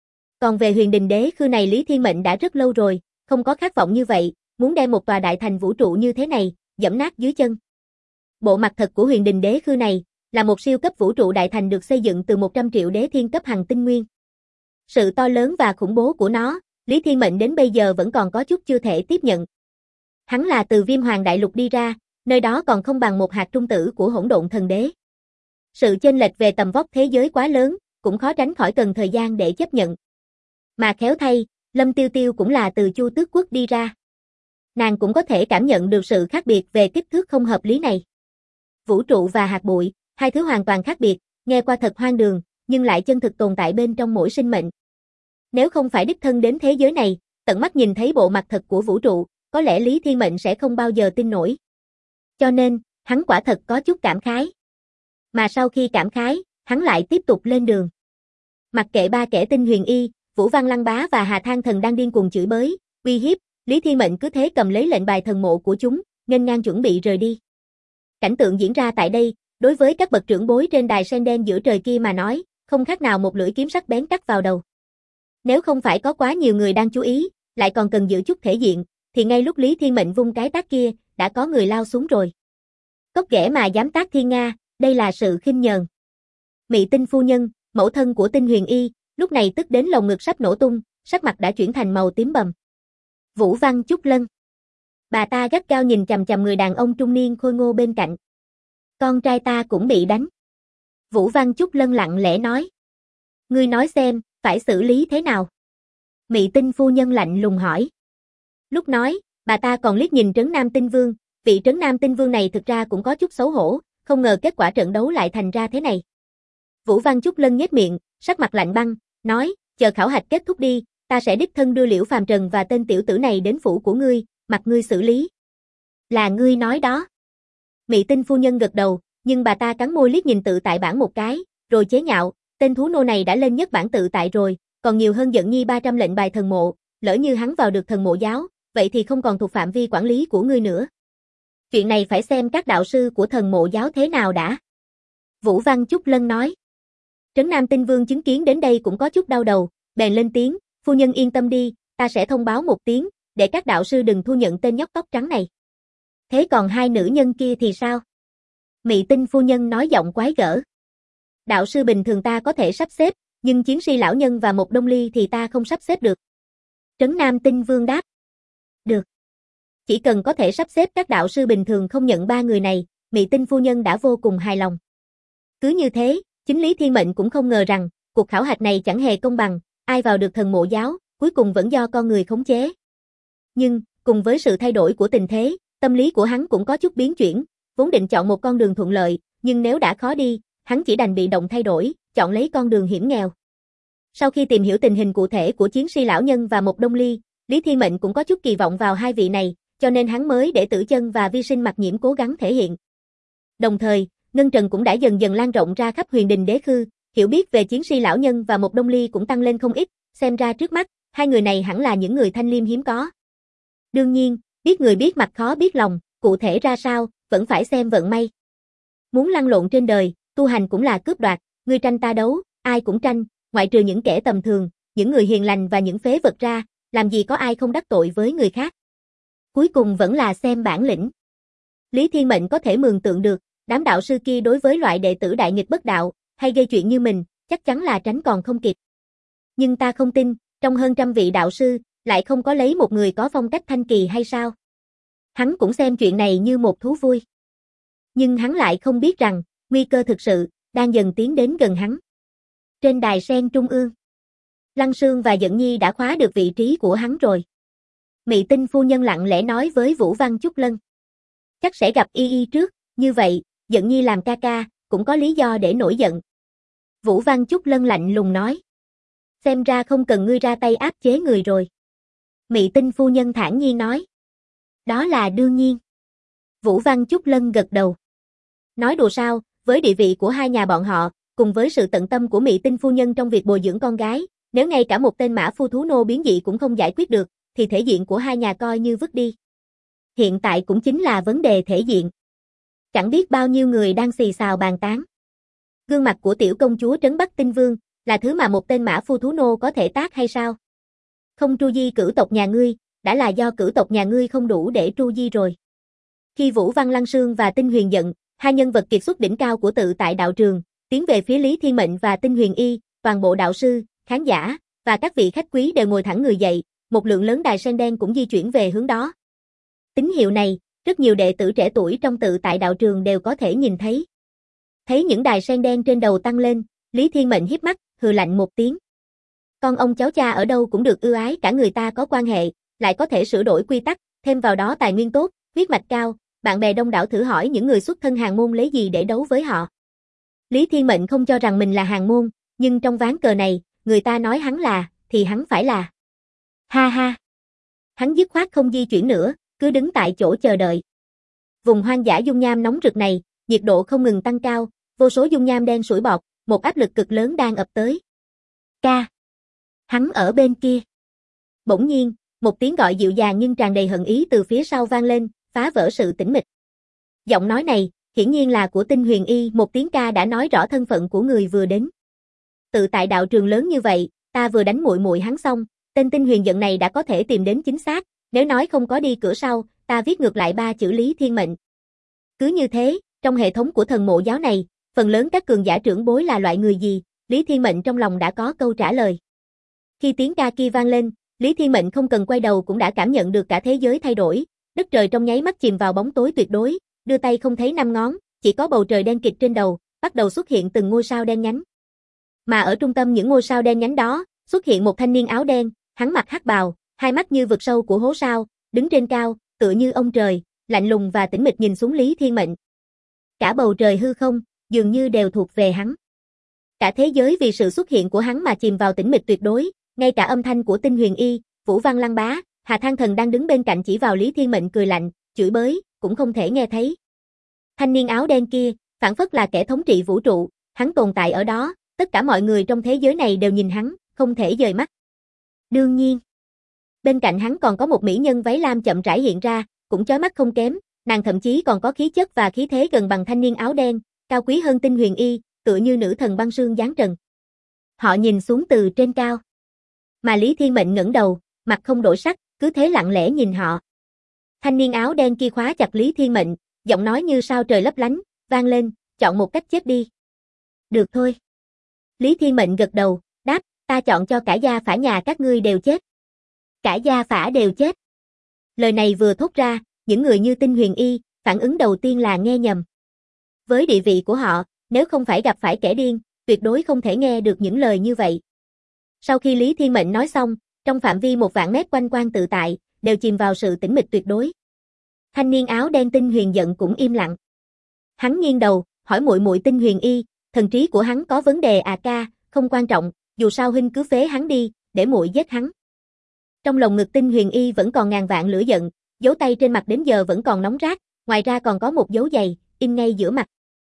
Còn về Huyền Đình Đế Khư này Lý Thiên Mệnh đã rất lâu rồi, không có khát vọng như vậy, muốn đem một tòa đại thành vũ trụ như thế này, dẫm nát dưới chân. Bộ mặt thật của Huyền Đình Đế Khư này, là một siêu cấp vũ trụ đại thành được xây dựng từ 100 triệu đế thiên cấp hành tinh nguyên. Sự to lớn và khủng bố của nó, Lý Thiên Mệnh đến bây giờ vẫn còn có chút chưa thể tiếp nhận. Hắn là từ Viêm Hoàng Đại Lục đi ra, nơi đó còn không bằng một hạt trung tử của Hỗn Độn Thần Đế. Sự chênh lệch về tầm vóc thế giới quá lớn, cũng khó tránh khỏi cần thời gian để chấp nhận. Mà khéo thay, Lâm Tiêu Tiêu cũng là từ Chu Tước Quốc đi ra. Nàng cũng có thể cảm nhận được sự khác biệt về kích thước không hợp lý này. Vũ trụ và hạt bụi, hai thứ hoàn toàn khác biệt, nghe qua thật hoang đường, nhưng lại chân thực tồn tại bên trong mỗi sinh mệnh. Nếu không phải đích thân đến thế giới này, tận mắt nhìn thấy bộ mặt thật của vũ trụ, có lẽ Lý Thiên Mệnh sẽ không bao giờ tin nổi. Cho nên, hắn quả thật có chút cảm khái. Mà sau khi cảm khái, hắn lại tiếp tục lên đường. Mặc kệ ba kẻ Tinh Huyền Y, Vũ Văn Lăng Bá và Hà Thang Thần đang điên cuồng chửi bới, uy hiếp, Lý Thiên Mệnh cứ thế cầm lấy lệnh bài thần mộ của chúng, nghênh ngang chuẩn bị rời đi. Cảnh tượng diễn ra tại đây, đối với các bậc trưởng bối trên đài sen đen giữa trời kia mà nói, không khác nào một lưỡi kiếm sắc bén cắt vào đầu. Nếu không phải có quá nhiều người đang chú ý, lại còn cần giữ chút thể diện, thì ngay lúc Lý Thiên Mệnh vung cái tát kia, đã có người lao xuống rồi. Cóc ghẻ mà dám tát Thiên Nga, đây là sự khinh nhờn. Mị Tinh phu nhân, mẫu thân của Tinh Huyền Y, lúc này tức đến lồng ngực sắp nổ tung, sắc mặt đã chuyển thành màu tím bầm. Vũ Văn Chúc Lân. Bà ta gắt gao nhìn chằm chằm người đàn ông trung niên khôi ngô bên cạnh. Con trai ta cũng bị đánh. Vũ Văn Chúc Lân lặng lẽ nói. Ngươi nói xem, phải xử lý thế nào? Mị Tinh phu nhân lạnh lùng hỏi. Lúc nói, bà ta còn liếc nhìn Trấn Nam Tinh Vương, vị Trấn Nam Tinh Vương này thực ra cũng có chút xấu hổ, không ngờ kết quả trận đấu lại thành ra thế này. Vũ Văn Chúc Lân nhếch miệng, sắc mặt lạnh băng, nói, chờ khảo hạch kết thúc đi, ta sẽ đích thân đưa Liễu Phàm Trần và tên tiểu tử này đến phủ của ngươi, mặc ngươi xử lý. Là ngươi nói đó. Mị Tinh phu nhân gật đầu, nhưng bà ta cắn môi liếc nhìn tự tại bản một cái, rồi chế nhạo, tên thú nô này đã lên nhất bản tự tại rồi, còn nhiều hơn Giận Nhi 300 lệnh bài thần mộ, lỡ như hắn vào được thần mộ giáo, vậy thì không còn thuộc phạm vi quản lý của ngươi nữa. Chuyện này phải xem các đạo sư của thần mộ giáo thế nào đã. Vũ Văn Chúc Lân nói. Trấn Nam Tinh Vương chứng kiến đến đây cũng có chút đau đầu, bèn lên tiếng, phu nhân yên tâm đi, ta sẽ thông báo một tiếng, để các đạo sư đừng thu nhận tên nhóc tóc trắng này. Thế còn hai nữ nhân kia thì sao? Mị Tinh phu nhân nói giọng quái gở. Đạo sư bình thường ta có thể sắp xếp, nhưng chiến si lão nhân và một đông ly thì ta không sắp xếp được. Trấn Nam Tinh Vương đáp. Được. Chỉ cần có thể sắp xếp các đạo sư bình thường không nhận ba người này, Mị Tinh phu nhân đã vô cùng hài lòng. Cứ như thế, chính Lý Thiên Mệnh cũng không ngờ rằng, cuộc khảo hạch này chẳng hề công bằng, ai vào được thần mộ giáo, cuối cùng vẫn do con người khống chế. Nhưng, cùng với sự thay đổi của tình thế, tâm lý của hắn cũng có chút biến chuyển, vốn định chọn một con đường thuận lợi, nhưng nếu đã khó đi, hắn chỉ đành bị động thay đổi, chọn lấy con đường hiểm nghèo. Sau khi tìm hiểu tình hình cụ thể của chiến si lão nhân và một đông ly, Lý Thiên Mệnh cũng có chút kỳ vọng vào hai vị này, cho nên hắn mới để Tử Chân và Vi Sinh Mặc Nhiễm cố gắng thể hiện. Đồng thời, Ngân Trần cũng đã dần dần lan rộng ra khắp Huyền Đình Đế Khư, hiểu biết về chiến si lão nhân và một đông ly cũng tăng lên không ít, xem ra trước mắt, hai người này hẳn là những người thanh liêm hiếm có. Đương nhiên, biết người biết mặt khó biết lòng, cụ thể ra sao, vẫn phải xem vận may. Muốn lăn lộn trên đời, tu hành cũng là cướp đoạt, ngươi tranh ta đấu, ai cũng tranh, ngoại trừ những kẻ tầm thường, những người hiền lành và những phế vật ra, làm gì có ai không đắc tội với người khác. Cuối cùng vẫn là xem bản lĩnh. Lý Thiên Mệnh có thể mường tượng được, đám đạo sư kia đối với loại đệ tử đại nghịch bất đạo, hay gây chuyện như mình, chắc chắn là tránh còn không kịp. Nhưng ta không tin, trong hơn trăm vị đạo sư, lại không có lấy một người có phong cách thanh kỳ hay sao? Hắn cũng xem chuyện này như một thú vui. Nhưng hắn lại không biết rằng, nguy cơ thực sự, đang dần tiến đến gần hắn. Trên đài sen trung ương, Lăng Sương và Giận Nhi đã khóa được vị trí của hắn rồi. Mị Tinh phu nhân lặng lẽ nói với Vũ Văn Chúc Lân. Chắc sẽ gặp y trước, như vậy, Giận Nhi làm ca ca, cũng có lý do để nổi giận. Vũ Văn Chúc Lân lạnh lùng nói. Xem ra không cần ngươi ra tay áp chế người rồi. Mị Tinh phu nhân thản nhiên nói. Đó là đương nhiên. Vũ Văn Chúc Lân gật đầu. Nói đùa sao, với địa vị của hai nhà bọn họ, cùng với sự tận tâm của Mị Tinh phu nhân trong việc bồi dưỡng con gái, nếu ngay cả một tên mã phu thú nô biến dị cũng không giải quyết được, thì thể diện của hai nhà coi như vứt đi. Hiện tại cũng chính là vấn đề thể diện. Chẳng biết bao nhiêu người đang xì xào bàn tán. Gương mặt của tiểu công chúa Trấn Bắc Tinh Vương, là thứ mà một tên mã phu thú nô có thể tác hay sao? Không tru di cửu tộc nhà ngươi, đã là do cửu tộc nhà ngươi không đủ để tru di rồi. Khi Vũ Văn Lăng Sương và Tinh Huyền giận, Hai nhân vật kiệt xuất đỉnh cao của tự tại đạo trường, tiến về phía Lý Thiên Mệnh và Tinh Huyền Y, toàn bộ đạo sư, khán giả, và các vị khách quý đều ngồi thẳng người dậy, một lượng lớn đài sen đen cũng di chuyển về hướng đó. Tín hiệu này, rất nhiều đệ tử trẻ tuổi trong tự tại đạo trường đều có thể nhìn thấy. Thấy những đài sen đen trên đầu tăng lên, Lý Thiên Mệnh híp mắt, hừ lạnh một tiếng. Con ông cháu cha ở đâu cũng được ưu ái, cả người ta có quan hệ, lại có thể sửa đổi quy tắc, thêm vào đó tài nguyên tốt, huyết mạch cao, bạn bè đông đảo, thử hỏi những người xuất thân hàn môn lấy gì để đấu với họ. Lý Thiên Mệnh không cho rằng mình là hàn môn, nhưng trong ván cờ này, người ta nói hắn là, thì hắn phải là. Ha ha. Hắn dứt khoát không di chuyển nữa, cứ đứng tại chỗ chờ đợi. Vùng hoang dã dung nham nóng rực này, nhiệt độ không ngừng tăng cao, vô số dung nham đen sủi bọt, một áp lực cực lớn đang ập tới. Ca. Hắn ở bên kia. Bỗng nhiên, một tiếng gọi dịu dàng nhưng tràn đầy hận ý từ phía sau vang lên, phá vỡ sự tĩnh mịch. Giọng nói này, hiển nhiên là của Tinh Huyền Y, một tiếng ca đã nói rõ thân phận của người vừa đến. Tự tại đạo trường lớn như vậy, ta vừa đánh muội muội hắn xong, tên Tinh Huyền giận này đã có thể tìm đến chính xác, nếu nói không có đi cửa sau, ta viết ngược lại 3 chữ Lý Thiên Mệnh. Cứ như thế, trong hệ thống của thần mộ giáo này, phần lớn các cường giả trưởng bối là loại người gì, Lý Thiên Mệnh trong lòng đã có câu trả lời. Khi tiếng ca kia vang lên, Lý Thiên Mệnh không cần quay đầu cũng đã cảm nhận được cả thế giới thay đổi, đất trời trong nháy mắt chìm vào bóng tối tuyệt đối, đưa tay không thấy năm ngón, chỉ có bầu trời đen kịt trên đầu, bắt đầu xuất hiện từng ngôi sao đen nhánh. Mà ở trung tâm những ngôi sao đen nhánh đó, xuất hiện một thanh niên áo đen, hắn mặc hắc bào, hai mắt như vực sâu của hố sao, đứng trên cao, tựa như ông trời, lạnh lùng và tĩnh mịch nhìn xuống Lý Thiên Mệnh. Cả bầu trời hư không, dường như đều thuộc về hắn. Cả thế giới vì sự xuất hiện của hắn mà chìm vào tĩnh mịch tuyệt đối, ngay cả âm thanh của Tinh Huyền Y, Vũ Văn Lăng Bá, Hà Thang Thần đang đứng bên cạnh chỉ vào Lý Thiên Mệnh cười lạnh, chửi bới, cũng không thể nghe thấy. Thanh niên áo đen kia, phảng phất là kẻ thống trị vũ trụ, hắn tồn tại ở đó, tất cả mọi người trong thế giới này đều nhìn hắn, không thể dời mắt. Đương nhiên, bên cạnh hắn còn có một mỹ nhân váy lam chậm rãi hiện ra, cũng chói mắt không kém, nàng thậm chí còn có khí chất và khí thế gần bằng thanh niên áo đen, cao quý hơn Tinh Huyền Y, tựa như nữ thần băng sương giáng trần. Họ nhìn xuống từ trên cao. Mà Lý Thiên Mệnh ngẩng đầu, mặt không đổi sắc, cứ thế lặng lẽ nhìn họ. Thanh niên áo đen kia khóa chặt Lý Thiên Mệnh, giọng nói như sao trời lấp lánh, vang lên, chọn một cách chết đi. Được thôi. Lý Thiên Mệnh gật đầu, đáp, ta chọn cho cả gia phả nhà các ngươi đều chết. Cả gia phả đều chết. Lời này vừa thốt ra, những người như Tinh Huyền Y, phản ứng đầu tiên là nghe nhầm. Với địa vị của họ, nếu không phải gặp phải kẻ điên, tuyệt đối không thể nghe được những lời như vậy. Sau khi Lý Thiên Mệnh nói xong, trong phạm vi 1.000 mét quanh quang tự tại, đều chìm vào sự tĩnh mịch tuyệt đối. Thanh niên áo đen Tinh Huyền giận cũng im lặng. Hắn nghiêng đầu, hỏi muội muội Tinh Huyền Y, thần trí của hắn có vấn đề à ca, không quan trọng, dù sao huynh cứ phế hắn đi, để muội giết hắn. Trong lồng ngực Tinh Huyền Y vẫn còn ngàn vạn lửa giận, dấu tay trên mặt đến giờ vẫn còn nóng rát, ngoài ra còn có một dấu giày, in ngay giữa mặt.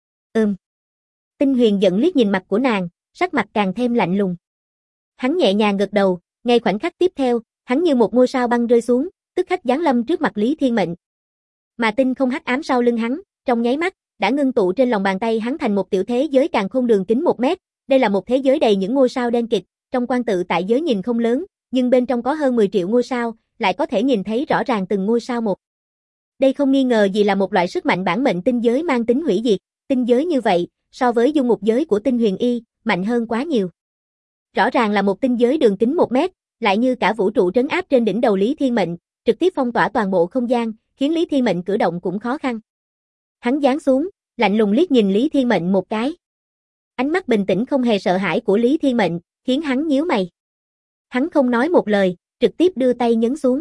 Tinh Huyền giận liếc nhìn mặt của nàng, sắc mặt càng thêm lạnh lùng. Hắn nhẹ nhàng gật đầu, ngay khoảnh khắc tiếp theo, hắn như một ngôi sao băng rơi xuống, tức khắc giáng lâm trước mặt Lý Thiên Mệnh. Mà tinh không hắc ám sau lưng hắn, trong nháy mắt, đã ngưng tụ trên lòng bàn tay hắn thành một tiểu thế giới càn khôn đường kính 1 mét. Đây là một thế giới đầy những ngôi sao đen kịt, trong quan tự tại giới nhìn không lớn, nhưng bên trong có hơn 10 triệu ngôi sao, lại có thể nhìn thấy rõ ràng từng ngôi sao một. Đây không nghi ngờ gì là một loại sức mạnh bản mệnh tinh giới mang tính hủy diệt, tinh giới như vậy, so với dung ngục giới của Tinh Huyền Y, mạnh hơn quá nhiều. Rõ ràng là một tinh giới đường kính 1 mét, lại như cả vũ trụ trấn áp trên đỉnh đầu Lý Thiên Mệnh, trực tiếp phong tỏa toàn bộ không gian, khiến Lý Thiên Mệnh cử động cũng khó khăn. Hắn giáng xuống, lạnh lùng liếc nhìn Lý Thiên Mệnh một cái. Ánh mắt bình tĩnh không hề sợ hãi của Lý Thiên Mệnh, khiến hắn nhíu mày. Hắn không nói một lời, trực tiếp đưa tay nhấn xuống.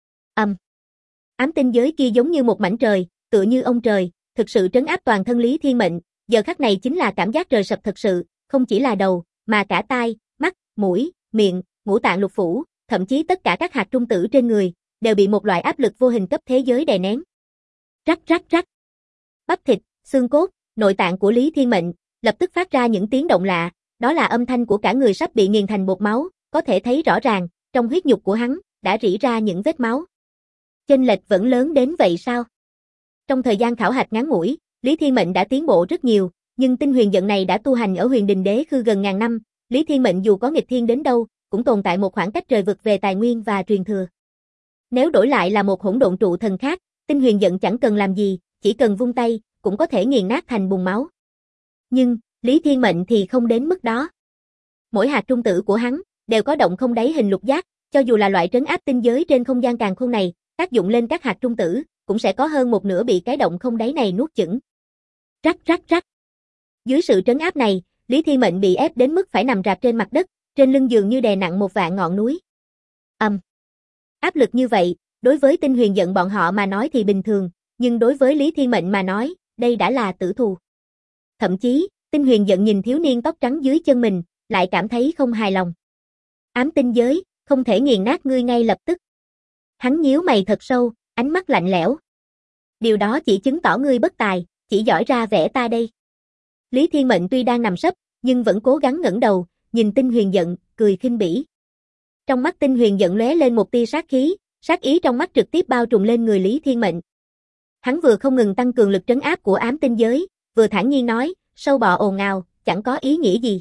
Ám tinh giới kia giống như một mảnh trời, tựa như ông trời, thực sự trấn áp toàn thân Lý Thiên Mệnh, giờ khắc này chính là cảm giác trời sập thật sự, không chỉ là đầu, mà cả tai, mắt, mũi, miệng, ngũ tạng lục phủ, thậm chí tất cả các hạt trung tử trên người, đều bị một loại áp lực vô hình cấp thế giới đè nén. Rắc rắc rắc. Bắp thịt, xương cốt, nội tạng của Lý Thiên Mệnh, lập tức phát ra những tiếng động lạ, đó là âm thanh của cả người sắp bị nghiền thành bột máu, có thể thấy rõ ràng, trong huyết nhục của hắn, đã rỉ ra những vết máu. Chênh lệch vẫn lớn đến vậy sao? Trong thời gian khảo hạch ngắn ngủi, Lý Thiên Mệnh đã tiến bộ rất nhiều, nhưng Tinh Huyền giận này đã tu hành ở Huyền Đình Đế Khư gần ngàn năm, Lý Thiên Mệnh dù có nghịch thiên đến đâu, cũng tồn tại một khoảng cách trời vực về tài nguyên và truyền thừa. Nếu đổi lại là một hỗn độn trụ thần khác, Tinh Huyền giận chẳng cần làm gì, chỉ cần vung tay, cũng có thể nghiền nát thành bùn máu. Nhưng, Lý Thiên Mệnh thì không đến mức đó. Mỗi hạt trung tử của hắn đều có động không đáy hình lục giác, cho dù là loại trấn áp tinh giới trên không gian càn khôn này, tác dụng lên các hạt trung tử, cũng sẽ có hơn một nửa bị cái động không đáy này nuốt chửng. Rắc rắc rắc. Dưới sự trấn áp này, Lý Thiên Mệnh bị ép đến mức phải nằm rạp trên mặt đất, trên lưng dường như đè nặng một vạn ngọn núi. Áp lực như vậy, đối với Tinh Huyền Giận bọn họ mà nói thì bình thường, nhưng đối với Lý Thiên Mệnh mà nói, đây đã là tử thù. Thậm chí, Tinh Huyền Giận nhìn thiếu niên tóc trắng dưới chân mình, lại cảm thấy không hài lòng. Ám tinh giới, không thể nghiền nát ngươi ngay lập tức. Hắn nhíu mày thật sâu, ánh mắt lạnh lẽo. Điều đó chỉ chứng tỏ ngươi bất tài, chỉ giỏi ra vẻ ta đây. Lý Thiên Mệnh tuy đang nằm sấp, nhưng vẫn cố gắng ngẩng đầu, nhìn Tinh Huyền Giận, cười khinh bỉ. Trong mắt Tinh Huyền Giận lóe lên một tia sát khí, sát ý trong mắt trực tiếp bao trùm lên người Lý Thiên Mệnh. Hắn vừa không ngừng tăng cường lực trấn áp của ám tinh giới, vừa thản nhiên nói, sâu bọ ồn ào, chẳng có ý nghĩa gì.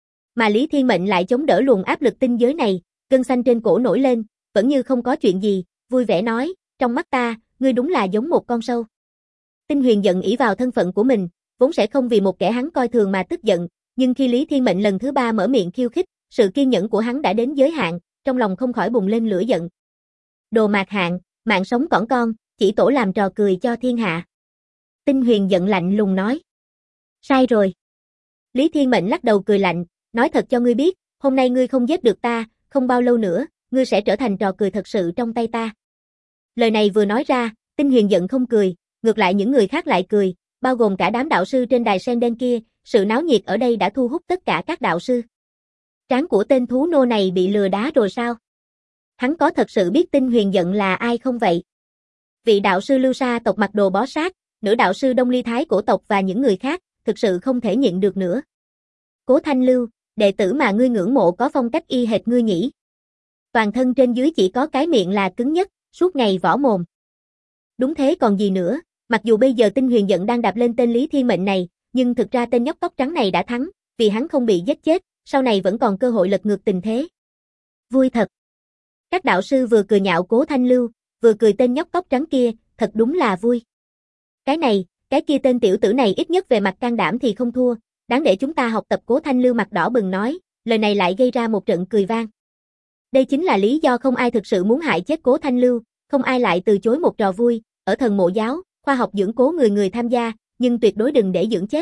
Mà Lý Thiên Mệnh lại chống đỡ luồng áp lực tinh giới này, gân xanh trên cổ nổi lên, vẫn như không có chuyện gì, vui vẻ nói, trong mắt ta, ngươi đúng là giống một con sâu. Tinh Huyền Giận ỷ vào thân phận của mình, vốn sẽ không vì một kẻ hắn coi thường mà tức giận, nhưng khi Lý Thiên Mệnh lần thứ 3 mở miệng khiêu khích, sự kiên nhẫn của hắn đã đến giới hạn, trong lòng không khỏi bùng lên lửa giận. Đồ mạt hạn, mạng sống cỏn con, chỉ tổ làm trò cười cho thiên hạ. Tinh Huyền Giận lạnh lùng nói. Sai rồi. Lý Thiên Mệnh lắc đầu cười lạnh, nói thật cho ngươi biết, hôm nay ngươi không giết được ta, không bao lâu nữa, ngươi sẽ trở thành trò cười thật sự trong tay ta. Lời này vừa nói ra, Tinh Huyền Giận không cười, ngược lại những người khác lại cười, bao gồm cả đám đạo sư trên đài sen đen kia, sự náo nhiệt ở đây đã thu hút tất cả các đạo sư. Trán của tên thú nô này bị lừa đá rồi sao? Hắn có thật sự biết Tinh Huyền Giận là ai không vậy? Vị đạo sư Lưu Sa tộc mặc đồ bó sát, nữ đạo sư Đông Ly Thái cổ tộc và những người khác, thực sự không thể nhịn được nữa. Cố Thanh Lưu, đệ tử mà ngươi ngưỡng mộ có phong cách y hệt ngươi nhỉ? Toàn thân trên dưới chỉ có cái miệng là cứng nhất, suốt ngày võ mồm. Đúng thế còn gì nữa, mặc dù bây giờ Tinh Huyền Giận đang đạp lên tên Lý Thiên Mệnh này, nhưng thực ra tên nhóc tóc trắng này đã thắng, vì hắn không bị giết chết, sau này vẫn còn cơ hội lật ngược tình thế. Vui thật. Các đạo sư vừa cười nhạo Cố Thanh Lưu, vừa cười tên nhóc tóc trắng kia, thật đúng là vui. Cái này, cái kia tên tiểu tử này ít nhất về mặt can đảm thì không thua, đáng để chúng ta học tập. Cố Thanh Lưu mặt đỏ bừng nói, lời này lại gây ra một trận cười vang. Đây chính là lý do không ai thực sự muốn hại chết Cố Thanh Lưu, không ai lại từ chối một trò vui, ở Thần Mộ Giáo, khoa học dưỡng cố người người tham gia, nhưng tuyệt đối đừng để dưỡng chết.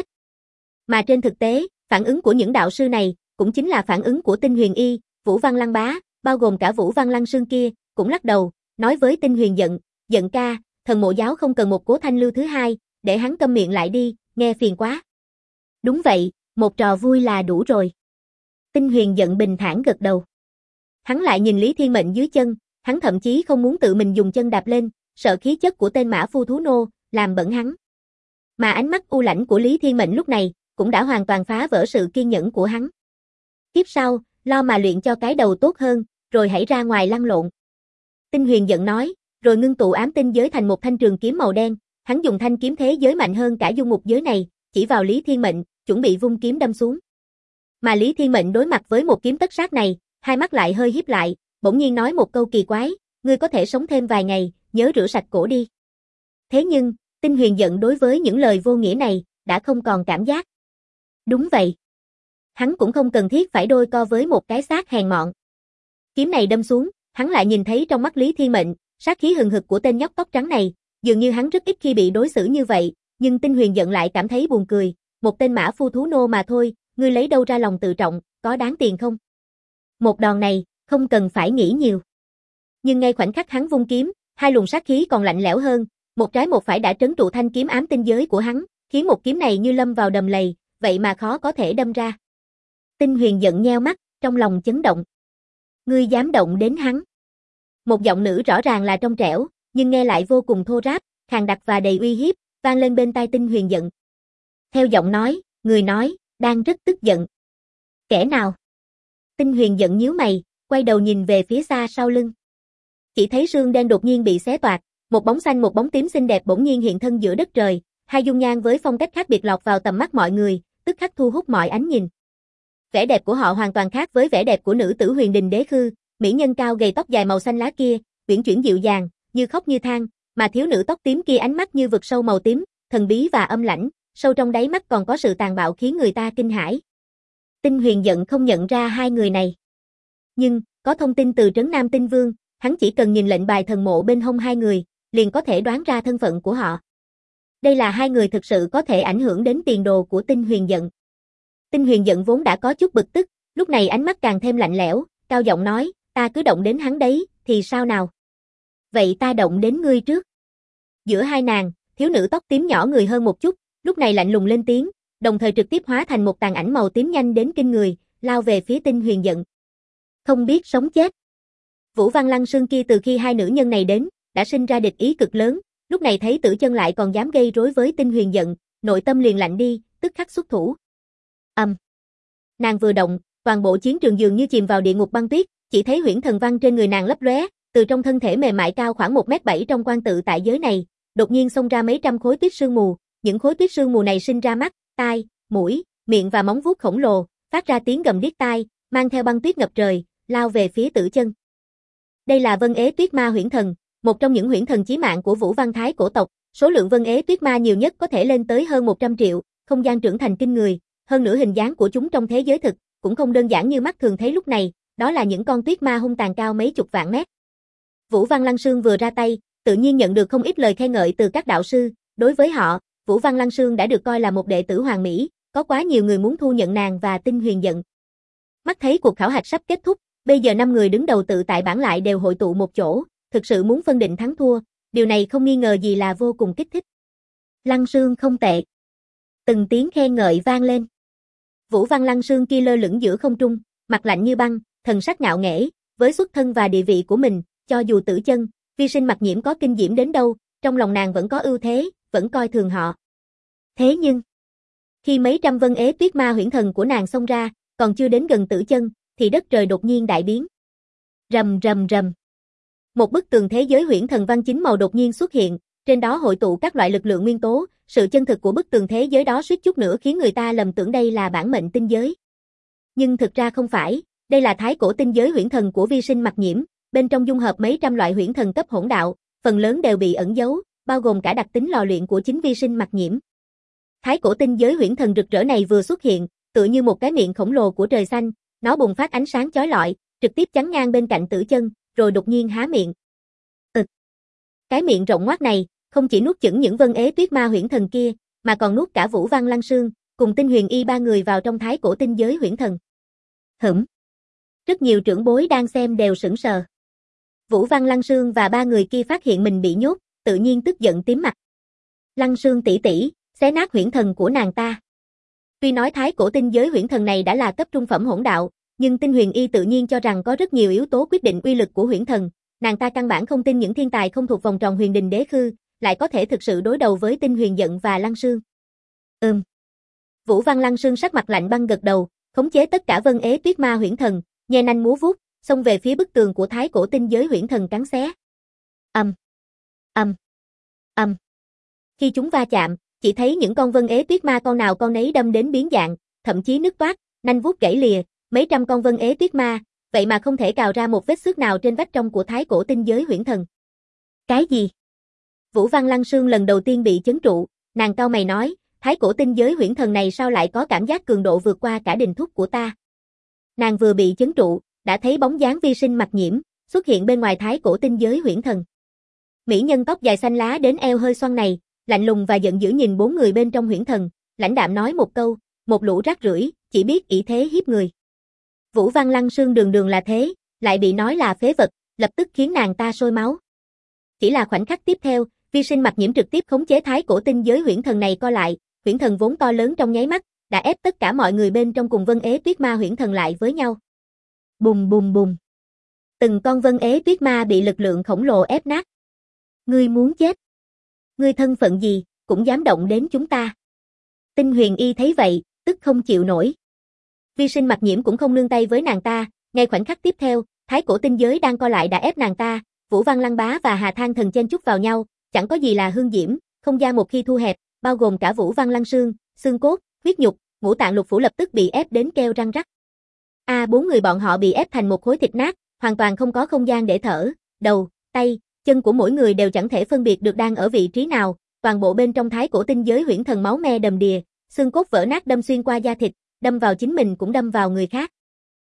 Mà trên thực tế, phản ứng của những đạo sư này, cũng chính là phản ứng của Tinh Huyền Y, Vũ Văn Lăng Bá, bao gồm cả Vũ Văn Lăng Sương kia, cũng lắc đầu, nói với Tinh Huyền Giận, Giận ca, Thần Mộ Giáo không cần một Cố Thanh Lưu thứ hai, để hắn câm miệng lại đi, nghe phiền quá. Đúng vậy, một trò vui là đủ rồi. Tinh Huyền Giận bình thản gật đầu. Hắn lại nhìn Lý Thiên Mệnh dưới chân, hắn thậm chí không muốn tự mình dùng chân đạp lên, sợ khí chất của tên mã phu thú nô, làm bẩn hắn. Mà ánh mắt u lãnh của Lý Thiên Mệnh lúc này, cũng đã hoàn toàn phá vỡ sự kiên nhẫn của hắn. Tiếp sau, lo mà luyện cho cái đầu tốt hơn, rồi hãy ra ngoài lăn lộn. Tinh Huyền Giận nói, rồi ngưng tụ ám tinh giới thành một thanh trường kiếm màu đen, hắn dùng thanh kiếm thế giới mạnh hơn cả dung ngục giới này, chỉ vào Lý Thiên Mệnh, chuẩn bị vung kiếm đâm xuống. Mà Lý Thiên Mệnh đối mặt với một kiếm tất sát này, hai mắt lại hơi híp lại, bỗng nhiên nói một câu kỳ quái, ngươi có thể sống thêm vài ngày, nhớ rửa sạch cổ đi. Thế nhưng, Tinh Huyền Giận đối với những lời vô nghĩa này, đã không còn cảm giác. Đúng vậy. Hắn cũng không cần thiết phải đôi co với một cái xác hèn mọn. Kiếm này đâm xuống, hắn lại nhìn thấy trong mắt Lý Thiên Mệnh, sát khí hừng hực của tên nhóc tóc trắng này, dường như hắn rất ít khi bị đối xử như vậy, nhưng Tinh Huyền Giận lại cảm thấy buồn cười, một tên mã phu thú nô mà thôi, ngươi lấy đâu ra lòng tự trọng, có đáng tiền không? Một đòn này, không cần phải nghĩ nhiều. Nhưng ngay khoảnh khắc hắn vung kiếm, hai luồng sát khí còn lạnh lẽo hơn, một trái một phải đã trấn trụ thanh kiếm ám tinh giới của hắn, khiến một kiếm này như lâm vào đầm lầy, vậy mà khó có thể đâm ra. Tinh Huyền Giận nheo mắt, trong lòng chấn động. Ngươi dám động đến hắn? Một giọng nữ rõ ràng là trong trẻo, nhưng nghe lại vô cùng thô ráp, khàn đặc và đầy uy hiếp, vang lên bên tai Tinh Huyền Giận. Theo giọng nói, người nói, đang rất tức giận. Kẻ nào? Tinh Huyền Giận nhíu mày, quay đầu nhìn về phía xa sau lưng. Chỉ thấy sương đen đột nhiên bị xé toạc, một bóng xanh một bóng tím xinh đẹp bỗng nhiên hiện thân giữa đất trời, hai dung nhan với phong cách khác biệt lọt vào tầm mắt mọi người, tức khắc thu hút mọi ánh nhìn. Vẻ đẹp của họ hoàn toàn khác với vẻ đẹp của nữ tử Huyền Đình Đế Khư, mỹ nhân cao gầy tóc dài màu xanh lá kia, uyển chuyển dịu dàng, như khóc như than, mà thiếu nữ tóc tím kia ánh mắt như vực sâu màu tím, thần bí và âm lãnh, sâu trong đáy mắt còn có sự tàn bạo khiến người ta kinh hãi. Tinh Huyền giận không nhận ra hai người này. Nhưng, có thông tin từ Trấn Nam Tinh Vương, hắn chỉ cần nhìn lệnh bài thần mộ bên hông hai người, liền có thể đoán ra thân phận của họ. Đây là hai người thực sự có thể ảnh hưởng đến tiền đồ của Tinh Huyền giận. Tinh Huyền giận vốn đã có chút bực tức, lúc này ánh mắt càng thêm lạnh lẽo, cao giọng nói, ta cứ động đến hắn đấy, thì sao nào? Vậy ta động đến ngươi trước. Giữa hai nàng, thiếu nữ tóc tím nhỏ người hơn một chút, lúc này lạnh lùng lên tiếng, đồng thời trực tiếp hóa thành một tàn ảnh màu tím nhanh đến kinh người, lao về phía Tinh Huyền giận. Không biết sống chết. Vũ Văn Lăng Sương kia từ khi hai nữ nhân này đến, đã sinh ra địch ý cực lớn, lúc này thấy Tử Chân lại còn dám gây rối với Tinh Huyền giận, nội tâm liền lạnh đi, tức khắc xuất thủ. Nàng vừa động, toàn bộ chiến trường dường như chìm vào địa ngục băng tuyết, chỉ thấy huyễn thần văn trên người nàng lấp lóe, từ trong thân thể mềm mại cao khoảng 1m7 trong quan tự tại giới này, đột nhiên xông ra mấy trăm khối tuyết sương mù, những khối tuyết sương mù này sinh ra mắt, tai, mũi, miệng và móng vuốt khổng lồ, phát ra tiếng gầm điếc tai, mang theo băng tuyết ngập trời, lao về phía Tử Chân. Đây là Vân Ế Tuyết Ma huyễn thần, một trong những huyễn thần chí mạng của Vũ Văn Thái cổ tộc, số lượng Vân Ế Tuyết Ma nhiều nhất có thể lên tới hơn 100 triệu, không gian trưởng thành kinh người, hơn nữa hình dáng của chúng trong thế giới thực cũng không đơn giản như mắt thường thấy lúc này, đó là những con tuyết ma hung tàn cao mấy chục vạn mét. Vũ Văn Lăng Sương vừa ra tay, tự nhiên nhận được không ít lời khen ngợi từ các đạo sư, đối với họ, Vũ Văn Lăng Sương đã được coi là một đệ tử hoàn mỹ, có quá nhiều người muốn thu nhận nàng và Tinh Huyền giận. Mắt thấy cuộc khảo hạch sắp kết thúc, bây giờ 5 người đứng đầu tự tại bản lại đều hội tụ một chỗ, thực sự muốn phân định thắng thua, điều này không nghi ngờ gì là vô cùng kích thích. Lăng Sương không tệ. Từng tiếng khen ngợi vang lên. Vũ Văn Lăng Sương kia lơ lửng giữa không trung, mặt lạnh như băng, thần sắc ngạo nghễ, với xuất thân và địa vị của mình, cho dù Tử Chân, Vi Sinh Mặc Nhiễm có kinh diễm đến đâu, trong lòng nàng vẫn có ưu thế, vẫn coi thường họ. Thế nhưng, khi mấy trăm Vân Ế Tuyết Ma huyễn thần của nàng xông ra, còn chưa đến gần Tử Chân, thì đất trời đột nhiên đại biến. Rầm rầm rầm. Một bức tường thế giới huyễn thần văn chính màu đột nhiên xuất hiện, trên đó hội tụ các loại lực lượng nguyên tố, sự chân thực của bức tường thế giới đó suýt chút nữa khiến người ta lầm tưởng đây là bản mệnh tinh giới. Nhưng thực ra không phải, đây là thái cổ tinh giới huyễn thần của Vi Sinh Mặc Nhiễm, bên trong dung hợp mấy trăm loại huyễn thần cấp hỗn đạo, phần lớn đều bị ẩn giấu, bao gồm cả đặc tính lò luyện của chính Vi Sinh Mặc Nhiễm. Thái cổ tinh giới huyễn thần rực rỡ này vừa xuất hiện, tựa như một cái miệng khổng lồ của trời xanh, nó bùng phát ánh sáng chói lọi, trực tiếp chắn ngang bên cạnh Tử Chân, rồi đột nhiên há miệng. Cái miệng rộng ngoác này, không chỉ nuốt chửng những Vân Ế Tuyết Ma huyễn thần kia, mà còn nuốt cả Vũ Văn Lăng Sương, cùng Tinh Huyền Y ba người vào trong thái cổ tinh giới huyễn thần. Rất nhiều trưởng bối đang xem đều sững sờ. Vũ Văn Lăng Sương và ba người kia phát hiện mình bị nhốt, tự nhiên tức giận tím mặt. Lăng Sương tỷ tỷ, xé nát huyễn thần của nàng ta. Tuy nói thái cổ tinh giới huyễn thần này đã là cấp trung phẩm hỗn đạo, nhưng Tinh Huyền Y tự nhiên cho rằng có rất nhiều yếu tố quyết định uy lực của huyễn thần, nàng ta căn bản không tin những thiên tài không thuộc vòng tròn Huyền Đình Đế Khư lại có thể thực sự đối đầu với Tinh Huyền giận và Lăng Sương. Vũ Văn Lăng Sương sắc mặt lạnh băng gật đầu, khống chế tất cả Vân Ế Tuyết Ma huyễn thần, nhe nanh múa vuốt, xông về phía bức tường của thái cổ tinh giới huyễn thần cắn xé. Khi chúng va chạm, chỉ thấy những con Vân Ế Tuyết Ma con nào con nấy đâm đến biến dạng, thậm chí nứt toác, nanh vuốt gãy lìa, mấy trăm con Vân Ế Tuyết Ma, vậy mà không thể cào ra một vết xước nào trên vách trong của thái cổ tinh giới huyễn thần. Cái gì? Vũ Văn Lăng Sương lần đầu tiên bị chấn trụ, nàng cau mày nói, thái cổ tinh giới huyễn thần này sao lại có cảm giác cường độ vượt qua cả đình thúc của ta. Nàng vừa bị chấn trụ, đã thấy bóng dáng Vi Sinh Mặc Nhiễm xuất hiện bên ngoài thái cổ tinh giới huyễn thần. Mỹ nhân tóc dài xanh lá đến eo hơi xoăn này, lạnh lùng và giận dữ nhìn bốn người bên trong huyễn thần, lãnh đạm nói một câu, một lũ rác rưởi, chỉ biết ỷ thế hiếp người. Vũ Văn Lăng Sương đường đường là thế, lại bị nói là phế vật, lập tức khiến nàng ta sôi máu. Chỉ là khoảnh khắc tiếp theo, Vi Sinh Mặc Nhiễm trực tiếp khống chế thái cổ tinh giới huyễn thần này co lại, huyễn thần vốn to lớn trong nháy mắt, đã ép tất cả mọi người bên trong cùng Vân Ế Tuyết Ma huyễn thần lại với nhau. Bùng bùng bùng. Từng con Vân Ế Tuyết Ma bị lực lượng khổng lồ ép nát. Ngươi muốn chết? Ngươi thân phận gì, cũng dám động đến chúng ta? Tinh Huyền Y thấy vậy, tức không chịu nổi. Vi Sinh Mặc Nhiễm cũng không nương tay với nàng ta, ngay khoảnh khắc tiếp theo, thái cổ tinh giới đang co lại đã ép nàng ta, Vũ Văn Lăng Bá và Hà Thang Thần chen chúc vào nhau, chẳng có gì là hương diễm, không gian một khi thu hẹp, bao gồm cả Vũ Văn Lăng Sương, xương cốt, huyết nhục, ngũ tạng lục phủ lập tức bị ép đến kêu răng rắc. Bốn người bọn họ bị ép thành một khối thịt nát, hoàn toàn không có không gian để thở, đầu, tay, chân của mỗi người đều chẳng thể phân biệt được đang ở vị trí nào, toàn bộ bên trong thái cổ tinh giới huyễn thần máu me đầm đìa, xương cốt vỡ nát đâm xuyên qua da thịt, đâm vào chính mình cũng đâm vào người khác.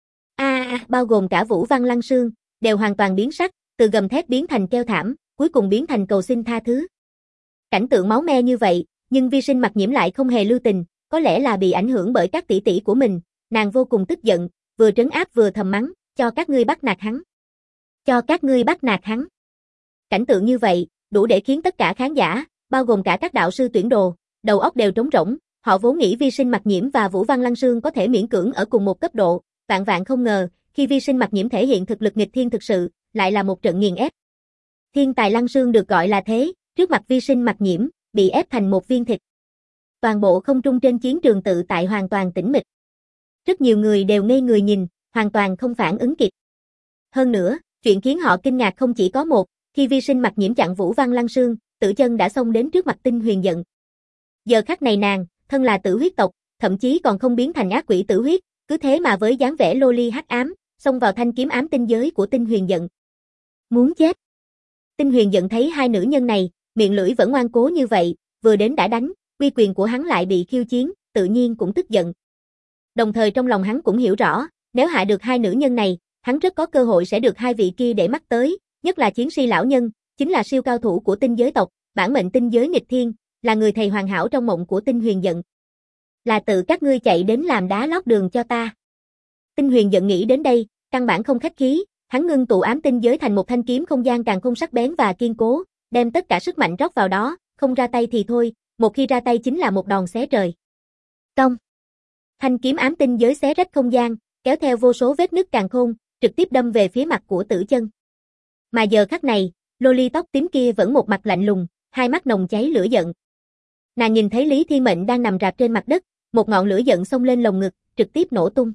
Bao gồm cả Vũ Văn Lăng Sương, đều hoàn toàn biến sắc, từ gầm thét biến thành kêu thảm, cuối cùng biến thành cầu xin tha thứ. Cảnh tượng máu me như vậy, nhưng Vi Sinh Mặc Nhiễm lại không hề lưu tình, có lẽ là bị ảnh hưởng bởi các tỷ tỷ của mình, nàng vô cùng tức giận, vừa trấn áp vừa thầm mắng, cho các ngươi bắt nạt hắn. Cho các ngươi bắt nạt hắn. Cảnh tượng như vậy, đủ để khiến tất cả khán giả, bao gồm cả các đạo sư tuyển đồ, đầu óc đều trống rỗng, họ vốn nghĩ Vi Sinh Mặc Nhiễm và Vũ Văn Lăng Sương có thể miễn cưỡng ở cùng một cấp độ, vạn vạn không ngờ, khi Vi Sinh Mặc Nhiễm thể hiện thực lực nghịch thiên thực sự, lại là một trận nghiền ép. Thiên tài Lăng Sương được gọi là thế, trước mặt Vi Sinh Mặc Nhiễm, bị ép thành một viên thịt. Toàn bộ không trung trên chiến trường tự tại hoàn toàn tĩnh mịch. Rất nhiều người đều ngây người nhìn, hoàn toàn không phản ứng kịp. Hơn nữa, chuyện khiến họ kinh ngạc không chỉ có một, khi Vi Sinh Mặc Nhiễm chặn Vũ Văn Lăng Sương, Tử Chân đã xông đến trước mặt Tinh Huyền Giận. Giờ khắc này nàng, thân là tử huyết tộc, thậm chí còn không biến thành ác quỷ tử huyết, cứ thế mà với dáng vẻ loli hắc ám, xông vào thanh kiếm ám tinh giới của Tinh Huyền Giận. Muốn chết. Tinh Huyền Giận thấy hai nữ nhân này, miệng lưỡi vẫn ngoan cố như vậy, vừa đến đã đánh, uy quyền của hắn lại bị khiêu chiến, tự nhiên cũng tức giận. Đồng thời trong lòng hắn cũng hiểu rõ, nếu hạ được hai nữ nhân này, hắn rất có cơ hội sẽ được hai vị kia để mắt tới, nhất là chiến si lão nhân, chính là siêu cao thủ của tinh giới tộc, bản mệnh tinh giới nghịch thiên, là người thầy hoàn hảo trong mộng của Tinh Huyền Giận. Là tự các ngươi chạy đến làm đá lót đường cho ta. Tinh Huyền Giận nghĩ đến đây, căn bản không khách khí, hắn ngưng tụ ám tinh giới thành một thanh kiếm không gian càng không sắc bén và kiên cố, đem tất cả sức mạnh rót vào đó, không ra tay thì thôi, một khi ra tay chính là một đòn xé trời. Cong. Thanh kiếm ám tinh giới xé rách không gian, kéo theo vô số vết nứt càn khôn, trực tiếp đâm về phía mặt của Tử Chân. Mà giờ khắc này, loli tóc tím kia vẫn một mặt lạnh lùng, hai mắt nồng cháy lửa giận. Nàng nhìn thấy Lý Thiên Mệnh đang nằm rạp trên mặt đất, một ngọn lửa giận xông lên lồng ngực, trực tiếp nổ tung.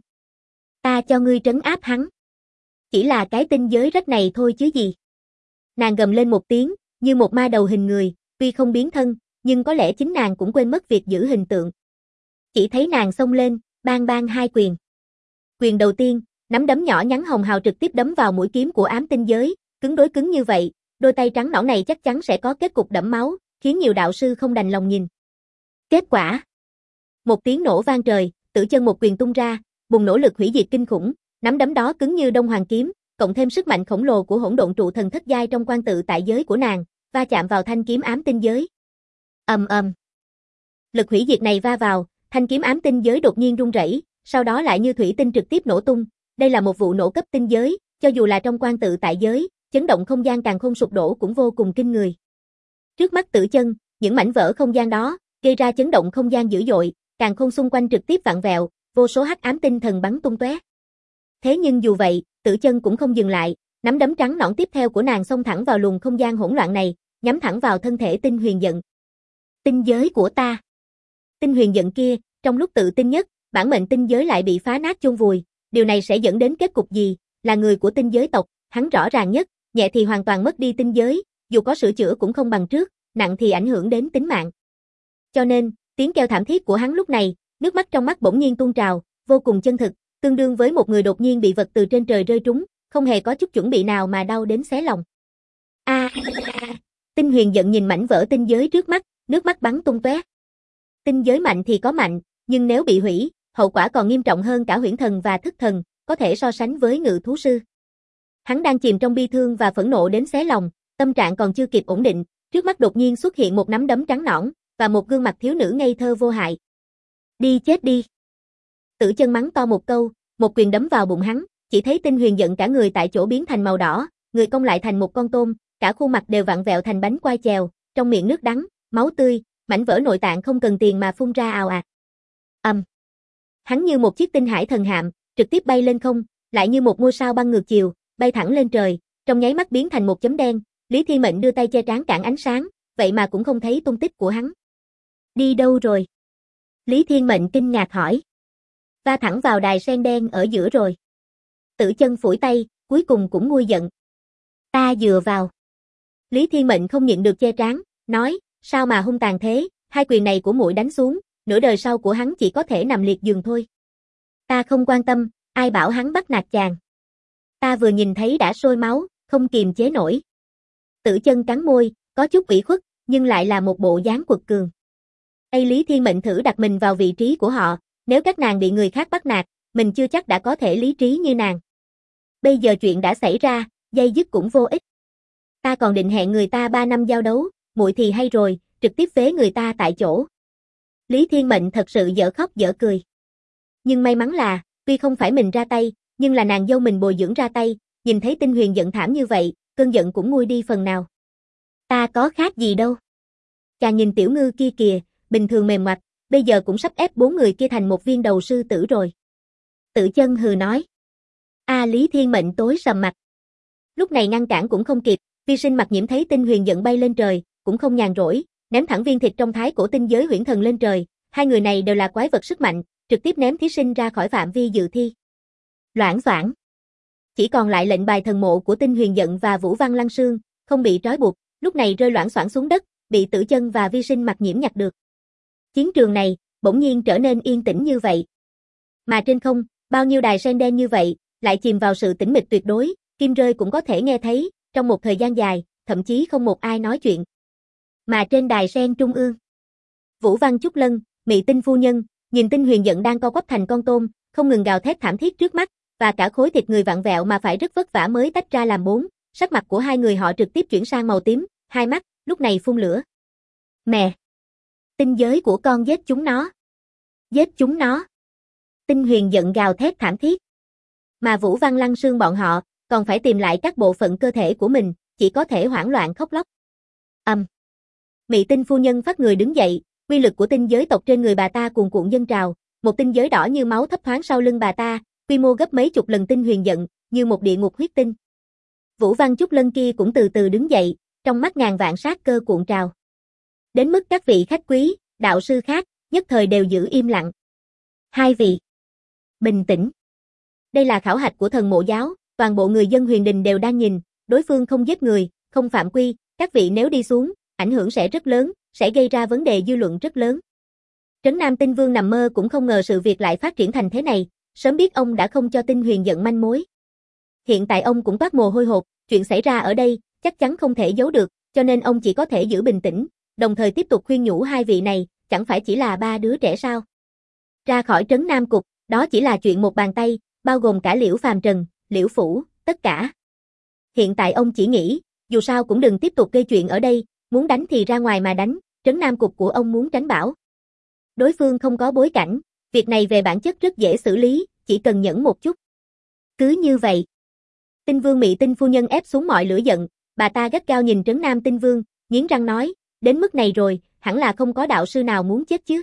Ta cho ngươi trấn áp hắn. Chỉ là cái tinh giới rách này thôi chứ gì. Nàng gầm lên một tiếng, như một ma đầu hình người, tuy không biến thân, nhưng có lẽ chính nàng cũng quên mất việc giữ hình tượng. Chỉ thấy nàng xông lên, bang bang hai quyền. Quyền đầu tiên, nắm đấm nhỏ nhắn hồng hào trực tiếp đấm vào mũi kiếm của ám tinh giới, cứng đối cứng như vậy, đôi tay trắng nõn này chắc chắn sẽ có kết cục đẫm máu, khiến nhiều đạo sư không đành lòng nhìn. Kết quả. Một tiếng nổ vang trời, Tử Chân một quyền tung ra, bùng nổ lực hủy diệt kinh khủng, nắm đấm đó cứng như đông hoàng kiếm, cộng thêm sức mạnh khổng lồ của hỗn độn trụ thần thất giai trong quan tự tại giới của nàng, va chạm vào thanh kiếm ám tinh giới. Ầm ầm. Lực hủy diệt này va vào, thanh kiếm ám tinh giới đột nhiên rung rẩy, sau đó lại như thủy tinh trực tiếp nổ tung. Đây là một vụ nổ cấp tinh giới, cho dù là trong quan tự tại giới, chấn động không gian càng không sụp đổ cũng vô cùng kinh người. Trước mắt Tử Chân, những mảnh vỡ không gian đó gây ra chấn động không gian dữ dội, càng không xung quanh trực tiếp vặn vẹo, vô số hắc ám tinh thần bắn tung tóe. Thế nhưng dù vậy, Tử Chân cũng không dừng lại, nắm đấm trắng nõn tiếp theo của nàng xông thẳng vào luồng không gian hỗn loạn này, nhắm thẳng vào thân thể Tinh Huyền Giận. Tinh giới của ta. Tinh Huyền Giận kia, trong lúc tự tin nhất, bản mệnh tinh giới lại bị phá nát chôn vùi, điều này sẽ dẫn đến kết cục gì? Là người của tinh giới tộc, hắn rõ ràng nhất, nhẹ thì hoàn toàn mất đi tinh giới, dù có sửa chữa cũng không bằng trước, nặng thì ảnh hưởng đến tính mạng. Cho nên, tiếng kêu thảm thiết của hắn lúc này, nước mắt trong mắt bỗng nhiên tuôn trào, vô cùng chân thực, tương đương với một người đột nhiên bị vật từ trên trời rơi trúng, không hề có chút chuẩn bị nào mà đau đến xé lòng. Tinh Huyền Giận nhìn mảnh vỡ tinh giới trước mắt, nước mắt bắn tung tóe. Tinh giới mạnh thì có mạnh, nhưng nếu bị hủy, hậu quả còn nghiêm trọng hơn cả huyễn thần và thức thần, có thể so sánh với ngự thú sư. Hắn đang chìm trong bi thương và phẫn nộ đến xé lòng, tâm trạng còn chưa kịp ổn định, trước mắt đột nhiên xuất hiện một nắm đấm trắng nõn và một gương mặt thiếu nữ ngây thơ vô hại. Đi chết đi. Tử Chân mắng to một câu, một quyền đấm vào bụng hắn, chỉ thấy Tinh Huyền Giận cả người tại chỗ biến thành màu đỏ, người cong lại thành một con tôm, cả khuôn mặt đều vặn vẹo thành bánh quai chèo, trong miệng nước đắng, máu tươi, mảnh vỡ nội tạng không cần tiền mà phun ra ào ạt. Hắn như một chiếc tinh hải thần hạm, trực tiếp bay lên không, lại như một ngôi sao băng ngược chiều, bay thẳng lên trời, trong nháy mắt biến thành một chấm đen. Lý Thiên Mệnh đưa tay che trán cản ánh sáng, vậy mà cũng không thấy tung tích của hắn. Đi đâu rồi? Lý Thiên Mệnh kinh ngạc hỏi. Va thẳng vào đài sen đen ở giữa rồi. Tử Chân phủi tay, cuối cùng cũng nguôi giận. Ta dựa vào. Lý Thiên Mệnh không nhịn được che trán, nói, sao mà hung tàn thế, hai quyền này của muội đánh xuống, nửa đời sau của hắn chỉ có thể nằm liệt giường thôi. Ta không quan tâm, ai bảo hắn bắt nạt chàng. Ta vừa nhìn thấy đã sôi máu, không kiềm chế nổi. Tử Chân cắn môi, có chút ủy khuất, nhưng lại là một bộ dáng quật cường. Lý Thiên Mệnh thử đặt mình vào vị trí của họ, nếu các nàng bị người khác bắt nạt, mình chưa chắc đã có thể lý trí như nàng. Bây giờ chuyện đã xảy ra, dây dứt cũng vô ích. Ta còn định hẹn người ta 3 năm giao đấu, muội thì hay rồi, trực tiếp phế người ta tại chỗ. Lý Thiên Mệnh thật sự dở khóc dở cười. Nhưng may mắn là, tuy không phải mình ra tay, nhưng là nàng dâu mình bồi dưỡng ra tay, nhìn thấy Tinh Huyền giận thảm như vậy, cơn giận cũng nguôi đi phần nào. Ta có khác gì đâu. Chàng nhìn tiểu ngư kia kìa, bình thường mềm mại, bây giờ cũng sắp ép 4 người kia thành một viên đầu sư tử rồi. Tử Chân hừ nói. Lý Thiên Mệnh tối sầm mặt. Lúc này ngăn cản cũng không kịp, Vi Sinh Mặc Nhiễm thấy Tinh Huyền giận bay lên trời, cũng không nhàn rỗi, ném thẳng viên thịt trong thái cổ tinh giới huyễn thần lên trời, hai người này đều là quái vật sức mạnh, trực tiếp ném thí sinh ra khỏi phạm vi dự thi. Loảng xoảng. Chỉ còn lại lệnh bài thần mộ của Tinh Huyền giận và Vũ Văn Lăng Sương, không bị trói buộc, lúc này rơi loảng xoảng xuống đất, bị Tử Chân và Vi Sinh Mặc Nhiễm nhặt được. Chiến trường này, bỗng nhiên trở nên yên tĩnh như vậy. Mà trên không, bao nhiêu đài sen đen như vậy, lại chìm vào sự tĩnh mịch tuyệt đối, kim rơi cũng có thể nghe thấy, trong một thời gian dài, thậm chí không một ai nói chuyện. Mà trên đài sen trung ương, Vũ Văn Trúc Lân, Mị Tinh phu nhân, nhìn Tinh Huyền giận đang co quắp thành con tôm, không ngừng gào thét thảm thiết trước mắt, và cả khối thịt người vặn vẹo mà phải rất vất vả mới tách ra làm 4, sắc mặt của hai người họ trực tiếp chuyển sang màu tím, hai mắt lúc này phun lửa. Mẹ! Tinh giới của con giết chúng nó! Giết chúng nó! Tinh Huyền giận gào thét thảm thiết. Mà Vũ Văn Lăng Sương bọn họ, còn phải tìm lại các bộ phận cơ thể của mình, chỉ có thể hoảng loạn khóc lóc. Mị Tinh phu nhân phát người đứng dậy, quy lực của tinh giới tộc trên người bà ta cuồn cuộn dâng trào, một tinh giới đỏ như máu thấp thoáng sau lưng bà ta, quy mô gấp mấy chục lần Tinh Huyền giận, như một địa ngục huyết tinh. Vũ Văn Trúc Lân kia cũng từ từ đứng dậy, trong mắt ngàn vạn sát cơ cuộn trào. Đến mức các vị khách quý, đạo sư khác, nhất thời đều giữ im lặng. Hai vị, bình tĩnh. Đây là khảo hạch của thần mộ giáo, toàn bộ người dân Huyền Đình đều đang nhìn, đối phương không giết người, không phạm quy, các vị nếu đi xuống, ảnh hưởng sẽ rất lớn, sẽ gây ra vấn đề dư luận rất lớn. Trấn Nam Tinh Vương nằm mơ cũng không ngờ sự việc lại phát triển thành thế này, sớm biết ông đã không cho Tinh Huyền giận manh mối. Hiện tại ông cũng toát mồ hôi hột, chuyện xảy ra ở đây, chắc chắn không thể giấu được, cho nên ông chỉ có thể giữ bình tĩnh, đồng thời tiếp tục khuyên nhủ hai vị này, chẳng phải chỉ là 3 đứa trẻ sao. Ra khỏi Trấn Nam Cục, đó chỉ là chuyện một bàn tay, bao gồm cả Liễu Phàm Trần, Liễu Phủ, tất cả. Hiện tại ông chỉ nghĩ, dù sao cũng đừng tiếp tục gây chuyện ở đây, muốn đánh thì ra ngoài mà đánh, Trấn Nam Cục của ông muốn tránh bão. Đối phương không có bối cảnh, việc này về bản chất rất dễ xử lý, chỉ cần nhẫn một chút. Cứ như vậy. Tinh Vương Mị Tinh phu nhân ép xuống mọi lửa giận, bà ta gắt gao nhìn Trấn Nam Tinh Vương, nghiến răng nói, đến mức này rồi, hẳn là không có đạo sư nào muốn chết chứ.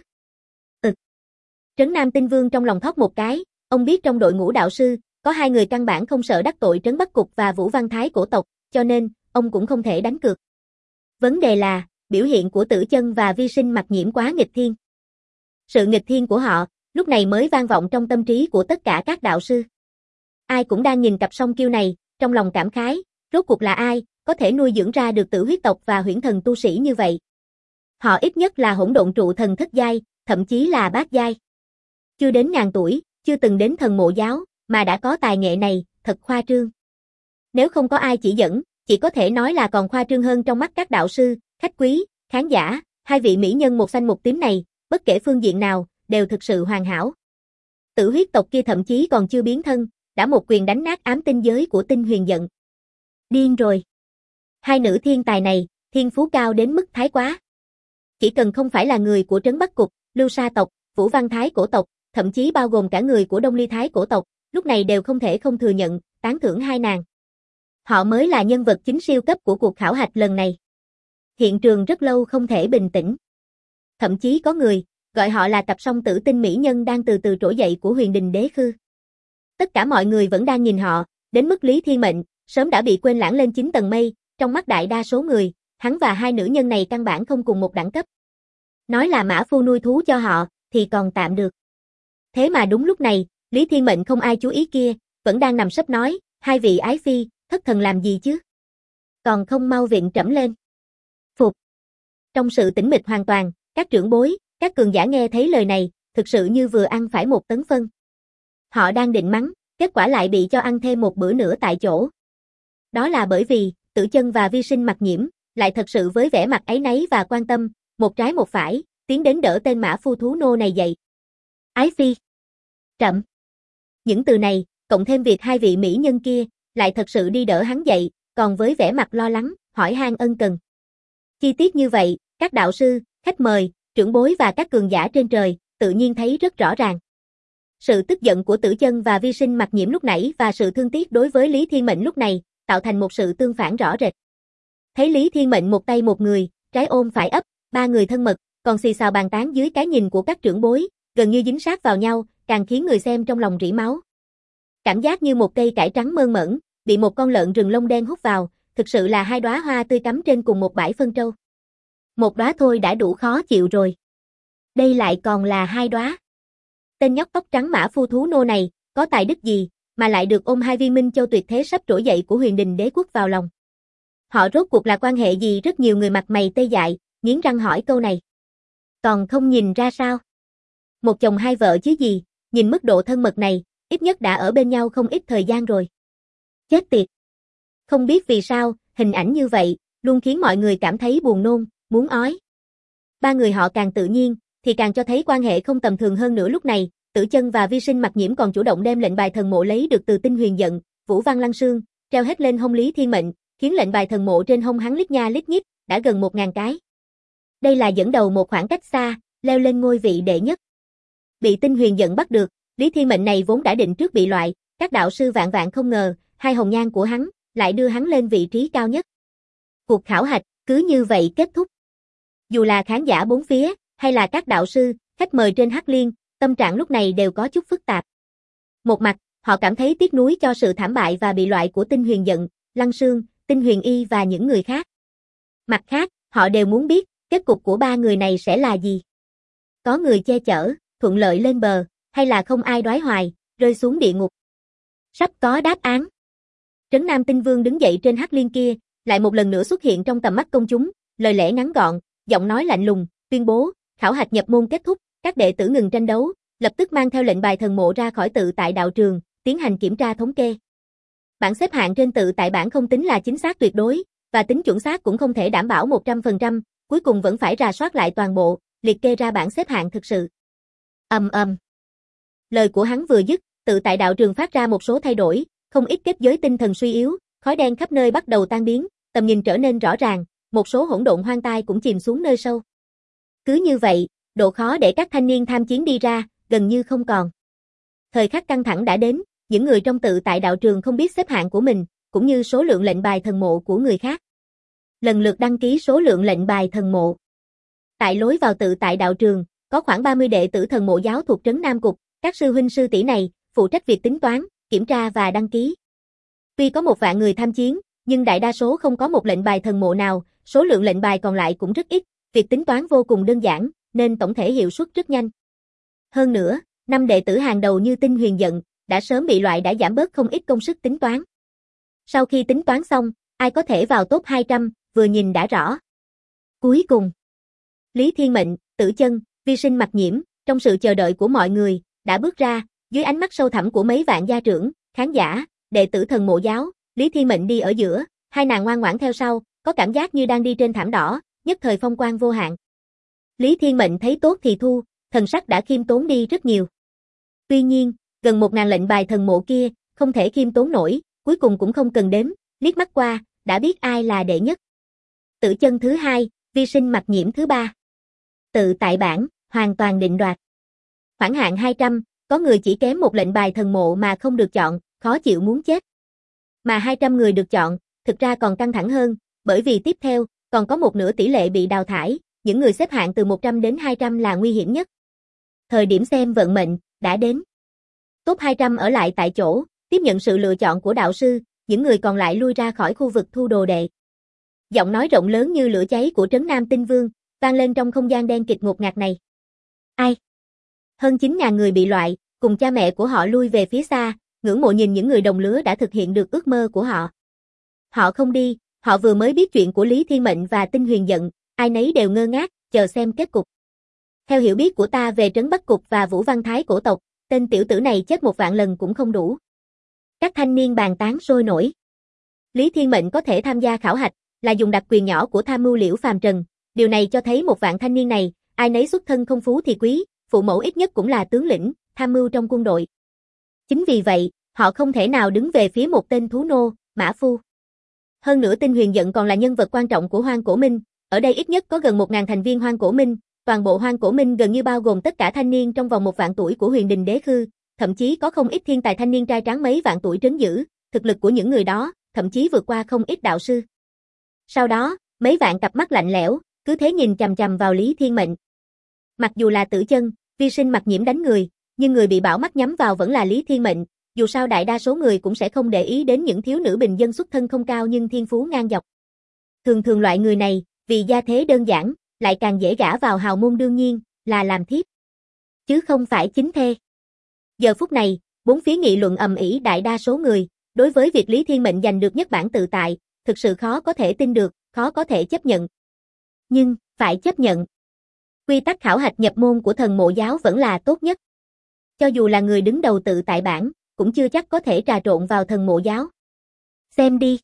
Trấn Nam Tinh Vương trong lòng thót một cái, ông biết trong đội ngũ đạo sư, có 2 người căn bản không sợ đắc tội Trấn Bắc Cục và Vũ Văn Thái cổ tộc, cho nên, ông cũng không thể đánh cược. Vấn đề là, biểu hiện của Tử Chân và Vi Sinh Mặc Nhiễm quá nghịch thiên. Sự nghịch thiên của họ, lúc này mới vang vọng trong tâm trí của tất cả các đạo sư. Ai cũng đang nhìn cặp song kiêu này, trong lòng cảm khái, rốt cuộc là ai, có thể nuôi dưỡng ra được Tử huyết tộc và huyễn thần tu sĩ như vậy. Họ ít nhất là hỗn độn trụ thần thất giai, thậm chí là bát giai. Chưa đến ngàn tuổi, chưa từng đến thần mộ giáo, mà đã có tài nghệ này, thật khoa trương. Nếu không có ai chỉ dẫn, chỉ có thể nói là còn khoa trương hơn trong mắt các đạo sư, khách quý, khán giả, hai vị mỹ nhân một xanh một tím này, bất kể phương diện nào, đều thực sự hoàn hảo. Tử huyết tộc kia thậm chí còn chưa biến thân, đã một quyền đánh nát ám tinh giới của Tinh Huyền giận. Điên rồi. Hai nữ thiên tài này, thiên phú cao đến mức thái quá. Chỉ cần không phải là người của Trấn Bắc Cục, Lưu Sa tộc, Vũ Văn Thái cổ tộc, thậm chí bao gồm cả người của Đông Ly Thái cổ tộc, lúc này đều không thể không thừa nhận, tán thưởng hai nàng. Họ mới là nhân vật chính siêu cấp của cuộc khảo hạch lần này. Hiện trường rất lâu không thể bình tĩnh. Thậm chí có người, gọi họ là cặp song tử tinh mỹ nhân đang từ từ trỗi dậy của Huyền Đình Đế Khư. Tất cả mọi người vẫn đang nhìn họ, đến mức Lý Thiên Mệnh, sớm đã bị quên lãng lên 9 tầng mây, trong mắt đại đa số người, hắn và hai nữ nhân này căn bản không cùng một đẳng cấp. Nói là mã phu nuôi thú cho họ, thì còn tạm được. Thế mà đúng lúc này, Lý Thiên Mệnh không ai chú ý kia, vẫn đang nằm sấp nói, hai vị ái phi, thất thần làm gì chứ? Còn không mau viện trẫm lên. Phục. Trong sự tĩnh mịch hoàn toàn, các trưởng bối, các cường giả nghe thấy lời này, thực sự như vừa ăn phải 1 tấn phân. Họ đang định mắng, kết quả lại bị cho ăn thêm một bữa nữa tại chỗ. Đó là bởi vì, Tử Chân và Vi Sinh Mặc Nhiễm, lại thật sự với vẻ mặt áy náy và quan tâm, một trái một phải, tiến đến đỡ tên mã phu thú nô này dậy. Ái phi. Trẫm. Những từ này, cộng thêm việc hai vị mỹ nhân kia, lại thật sự đi đỡ hắn dậy, còn với vẻ mặt lo lắng, hỏi han ân cần. Chi tiết như vậy, các đạo sư, khách mời, trưởng bối và các cường giả trên trời, tự nhiên thấy rất rõ ràng. Sự tức giận của Tử Chân và Vi Sinh Mặc Nhiễm lúc nãy và sự thương tiếc đối với Lý Thiên Mệnh lúc này, tạo thành một sự tương phản rõ rệt. Thấy Lý Thiên Mệnh một tay một người, trái ôm phải ấp, ba người thân mật, còn xì xào bàn tán dưới cái nhìn của các trưởng bối, gần như dính sát vào nhau, càng khiến người xem trong lòng rỉ máu. Cảm giác như một cây cải trắng mơn mởn, bị một con lợn rừng lông đen hút vào, thực sự là hai đóa hoa tươi cắm trên cùng một bãi phân trâu. Một đóa thôi đã đủ khó chịu rồi. Đây lại còn là hai đóa. Tên nhóc tóc trắng mã phu thú nô này, có tài đức gì, mà lại được ôm hai viên minh châu tuyệt thế sắp trỗi dậy của Huyền Đình Đế Quốc vào lòng. Họ rốt cuộc là quan hệ gì? Rất nhiều người mặt mày tê dại, nghiến răng hỏi câu này. Còn không nhìn ra sao? Một chồng hai vợ chứ gì, nhìn mức độ thân mật này, ít nhất đã ở bên nhau không ít thời gian rồi. Chết tiệt. Không biết vì sao, hình ảnh như vậy, luôn khiến mọi người cảm thấy buồn nôn, muốn ói. Ba người họ càng tự nhiên, thì càng cho thấy quan hệ không tầm thường hơn nữa. Lúc này, Tử Chân và Vi Sinh Mặc Nhiễm còn chủ động đem lệnh bài thần mộ lấy được từ Tinh Huyền Giận, Vũ Văn Lăng Xương, treo hết lên hông Lý Thiên Mệnh, khiến lệnh bài thần mộ trên hông hắn lít nha lít nhít, đã gần 1000 cái. Đây là dẫn đầu một khoảng cách xa, leo lên ngôi vị đệ nhất. Bị Tinh Huyền Giận bắt được, Lý Thiên Mệnh này vốn đã định trước bị loại, các đạo sư vạn vạn không ngờ, hai hồng nhan của hắn lại đưa hắn lên vị trí cao nhất. Cuộc khảo hạch cứ như vậy kết thúc. Dù là khán giả bốn phía, hay là các đạo sư, khách mời trên Hắc Liên, tâm trạng lúc này đều có chút phức tạp. Một mặt, họ cảm thấy tiếc nuối cho sự thảm bại và bị loại của Tinh Huyền Giận, Lăng Xương, Tinh Huyền Y và những người khác. Mặt khác, họ đều muốn biết, kết cục của ba người này sẽ là gì. Có người che chở, thuận lợi lên bờ, hay là không ai đoái hoài, rơi xuống địa ngục. Sắp có đáp án. Trấn Nam Tinh Vương đứng dậy trên Hắc Liên kia, lại một lần nữa xuất hiện trong tầm mắt công chúng, lời lẽ ngắn gọn, giọng nói lạnh lùng, tuyên bố, khảo hạch nhập môn kết thúc, các đệ tử ngừng tranh đấu, lập tức mang theo lệnh bài thần mộ ra khỏi tự tại đạo trường, tiến hành kiểm tra thống kê. Bảng xếp hạng trên tự tại bảng không tính là chính xác tuyệt đối, và tính chuẩn xác cũng không thể đảm bảo 100%, cuối cùng vẫn phải rà soát lại toàn bộ, liệt kê ra bảng xếp hạng thực sự. Lời của hắn vừa dứt, tự tại đạo trường phát ra một số thay đổi, không ít kết giới tinh thần suy yếu, khói đen khắp nơi bắt đầu tan biến, tầm nhìn trở nên rõ ràng, một số hỗn độn hoang tai cũng chìm xuống nơi sâu. Cứ như vậy, độ khó để các thanh niên tham chiến đi ra, gần như không còn. Thời khắc căng thẳng đã đến, những người trong tự tại đạo trường không biết xếp hạng của mình, cũng như số lượng lệnh bài thần mộ của người khác. Lần lượt đăng ký số lượng lệnh bài thần mộ. Tại lối vào tự tại đạo trường, có khoảng 30 đệ tử thần mộ giáo thuộc trấn Nam Cục, các sư huynh sư tỷ này, phụ trách việc tính toán, kiểm tra và đăng ký. Tuy có 1 vạn người tham chiến, nhưng đại đa số không có một lệnh bài thần mộ nào, số lượng lệnh bài còn lại cũng rất ít, việc tính toán vô cùng đơn giản, nên tổng thể hiệu suất rất nhanh. Hơn nữa, 5 đệ tử hàng đầu như Tinh Huyền Giận, đã sớm bị loại đã giảm bớt không ít công sức tính toán. Sau khi tính toán xong, ai có thể vào top 200, vừa nhìn đã rõ. Cuối cùng, Lý Thiên Mệnh, Tử Chân, Vi Sinh Mặc Nhiễm, trong sự chờ đợi của mọi người, đã bước ra, dưới ánh mắt sâu thẳm của mấy vạn gia trưởng, khán giả, đệ tử thần mộ giáo, Lý Thiên Mệnh đi ở giữa, hai nàng ngoan ngoãn theo sau, có cảm giác như đang đi trên thảm đỏ, nhất thời phong quang vô hạn. Lý Thiên Mệnh thấy tốt thì thu, thần sắc đã khiêm tốn đi rất nhiều. Tuy nhiên, gần 1000 lệnh bài thần mộ kia, không thể khiêm tốn nổi, cuối cùng cũng không cần đếm, liếc mắt qua, đã biết ai là đệ nhất. Tử Chân thứ 2, Vi Sinh Mặc Nhiễm thứ 3. Tự tại bảng, hoàn toàn định đoạt. Khoảng hạng 200, có người chỉ kém một lệnh bài thần mộ mà không được chọn, khó chịu muốn chết. Mà 200 người được chọn, thực ra còn căng thẳng hơn, bởi vì tiếp theo, còn có một nửa tỷ lệ bị đào thải, những người xếp hạng từ 100 đến 200 là nguy hiểm nhất. Thời điểm xem vận mệnh, đã đến. Top 200 ở lại tại chỗ, tiếp nhận sự lựa chọn của đạo sư, những người còn lại lui ra khỏi khu vực thu đồ đệ. Giọng nói rộng lớn như lửa cháy của Trấn Nam Tinh Vương, vang lên trong không gian đen kịt ngột ngạt này. Ai? Hơn 9.000 người bị loại, cùng cha mẹ của họ lui về phía xa, ngưỡng mộ nhìn những người đồng lứa đã thực hiện được ước mơ của họ. Họ không đi, họ vừa mới biết chuyện của Lý Thiên Mệnh và Tinh Huyền Giận, ai nấy đều ngơ ngác, chờ xem kết cục. Theo hiểu biết của ta về Trấn Bắc Cục và Vũ Văn Thái cổ tộc, tên tiểu tử này chết 1 vạn lần cũng không đủ. Các thanh niên bàn tán sôi nổi. Lý Thiên Mệnh có thể tham gia khảo hạch, là dùng đặc quyền nhỏ của tham mưu Liễu Phàm Trần. Điều này cho thấy một vạn thanh niên này, ai nấy xuất thân không phú thì quý, phụ mẫu ít nhất cũng là tướng lĩnh, tham mưu trong quân đội. Chính vì vậy, họ không thể nào đứng về phía một tên thú nô, mã phu. Hơn nữa Tinh Huyền Dận còn là nhân vật quan trọng của Hoang Cổ Minh, ở đây ít nhất có gần 1000 thành viên Hoang Cổ Minh, toàn bộ Hoang Cổ Minh gần như bao gồm tất cả thanh niên trong vòng 1 vạn tuổi của Huyền Đình Đế Khư, thậm chí có không ít thiên tài thanh niên trai tráng mấy vạn tuổi trấn giữ, thực lực của những người đó, thậm chí vượt qua không ít đạo sư. Sau đó, mấy vạn cặp mắt lạnh lẽo, cứ thế nhìn chằm chằm vào Lý Thiên Mệnh. Mặc dù là tử chân, vi sinh mặc nhiễm đánh người, nhưng người bị bảo mắt nhắm vào vẫn là Lý Thiên Mệnh, dù sao đại đa số người cũng sẽ không để ý đến những thiếu nữ bình dân xuất thân không cao nhưng thiên phú ngang dọc. Thường thường loại người này, vì gia thế đơn giản, lại càng dễ gả vào hào môn đương nhiên, là làm thiếp, chứ không phải chính thê. Giờ phút này, bốn phía nghị luận ầm ĩ đại đa số người, đối với việc Lý Thiên Mệnh giành được nhất bản tự tại, thực sự khó có thể tin được, khó có thể chấp nhận. Nhưng, phải chấp nhận. Quy tắc khảo hạch nhập môn của thần mộ giáo vẫn là tốt nhất. Cho dù là người đứng đầu tự tại bản, cũng chưa chắc có thể trà trộn vào thần mộ giáo. Xem đi.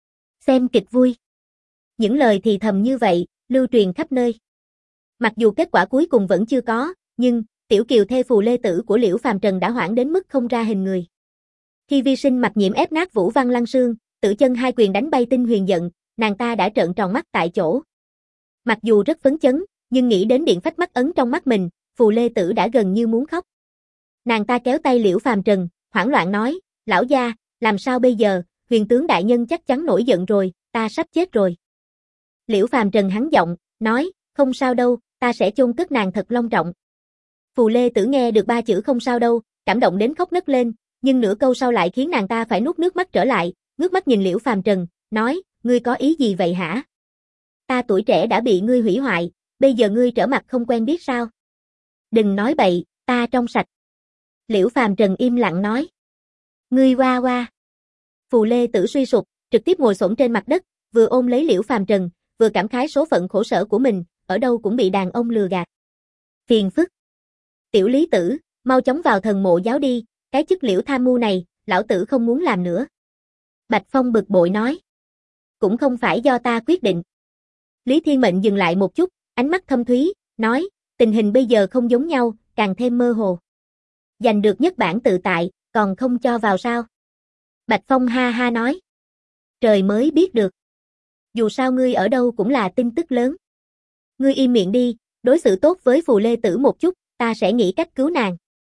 Xem kịch vui. Những lời thì thầm như vậy, lưu truyền khắp nơi. Mặc dù kết quả cuối cùng vẫn chưa có, nhưng, tiểu kiều thê Phù Lê Tử của Liễu Phàm Trần đã hoảng đến mức không ra hình người. Khi vi sinh mặc nhiễm ép nát Vũ Văn Lăng Sương, tử chân hai quyền đánh bay Tinh Huyền Dận, nàng ta đã trợn tròn mắt tại chỗ. Mặc dù rất phấn chấn, nhưng nghĩ đến điện phách mắt ấn trong mắt mình, Phù Lê Tử đã gần như muốn khóc. Nàng ta kéo tay Liễu Phàm Trần, hoảng loạn nói, lão gia, làm sao bây giờ, huyền tướng đại nhân chắc chắn nổi giận rồi, ta sắp chết rồi. Liễu Phàm Trần hắn giọng, nói, không sao đâu, ta sẽ chôn cất nàng thật long trọng. Phù Lê Tử nghe được 3 chữ không sao đâu, cảm động đến khóc nấc lên, nhưng nửa câu sau lại khiến nàng ta phải nuốt nước mắt trở lại, ngước mắt nhìn Liễu Phàm Trần, nói, ngươi có ý gì vậy hả? Ta tuổi trẻ đã bị ngươi hủy hoại, bây giờ ngươi trở mặt không quen biết sao? Đừng nói bậy, ta trong sạch. Liễu Phàm Trần im lặng nói. Ngươi qua qua. Phù Lê Tử suy sụp, trực tiếp ngồi xổm trên mặt đất, vừa ôm lấy Liễu Phàm Trần, vừa cảm khái số phận khổ sở của mình, ở đâu cũng bị đàn ông lừa gạt. Phiền phức. Tiểu Lý Tử, mau chóng vào thần mộ giáo đi, cái chức Liễu tham mưu này, lão tử không muốn làm nữa. Bạch Phong bực bội nói. Cũng không phải do ta quyết định. Lý Thiên Mệnh dừng lại một chút, ánh mắt thâm thúy, nói, tình hình bây giờ không giống nhau, càng thêm mơ hồ. Giành được nhất bản tự tại, còn không cho vào sao? Bạch Phong ha ha nói. Trời mới biết được. Dù sao ngươi ở đâu cũng là tin tức lớn. Ngươi im miệng đi, đối xử tốt với Phù Lê Tử một chút, ta sẽ nghĩ cách cứu nàng.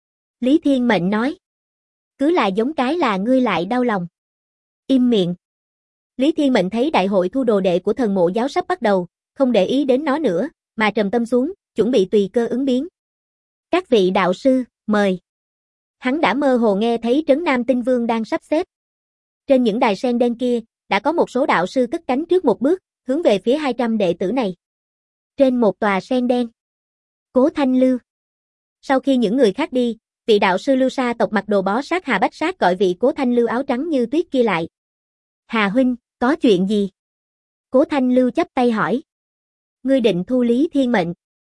Lý Thiên Mệnh nói. Cứ là giống cái là ngươi lại đau lòng. Im miệng. Lý Thiên Mệnh thấy đại hội thu đồ đệ của thần mộ giáo sắp bắt đầu, không để ý đến nó nữa, mà trầm tâm xuống, chuẩn bị tùy cơ ứng biến. Các vị đạo sư, mời. Hắn đã mơ hồ nghe thấy Trấn Nam Tinh Vương đang sắp xếp. Trên những đài sen đen kia, đã có một số đạo sư cất cánh trước một bước, hướng về phía 200 đệ tử này. Trên một tòa sen đen. Cố Thanh Lưu. Sau khi những người khác đi, vị đạo sư Lưu Sa tộc mặc đồ bó sát Hà Bách Sát gọi vị Cố Thanh Lưu áo trắng như tuyết kia lại. Hà huynh, có chuyện gì? Cố Thanh Lưu chắp tay hỏi. Ngươi định thu Lý Thiên Mệnh.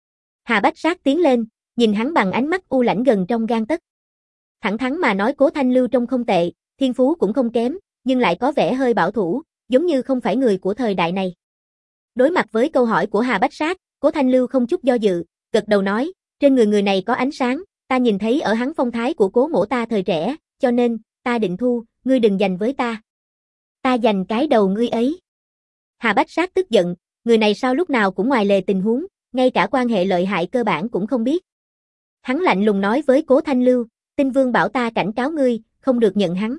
Hà Bách Sát tiến lên, nhìn hắn bằng ánh mắt u lãnh gần trong gang tấc. Thẳng thắn mà nói Cố Thanh Lưu trông không tệ, thiên phú cũng không kém, nhưng lại có vẻ hơi bảo thủ, giống như không phải người của thời đại này. Đối mặt với câu hỏi của Hà Bách Sát, Cố Thanh Lưu không chút do dự, gật đầu nói, trên người này có ánh sáng, ta nhìn thấy ở hắn phong thái của Cố mỗ ta thời trẻ, cho nên, ta định thu, ngươi đừng giành với ta. Ta giành cái đầu ngươi ấy. Hà Bách Sát tức giận, người này sao lúc nào cũng ngoài lề tình huống, ngay cả quan hệ lợi hại cơ bản cũng không biết. Hắn lạnh lùng nói với Cố Thanh Lưu, Tinh Vương bảo ta cảnh cáo ngươi, không được nhận hắn.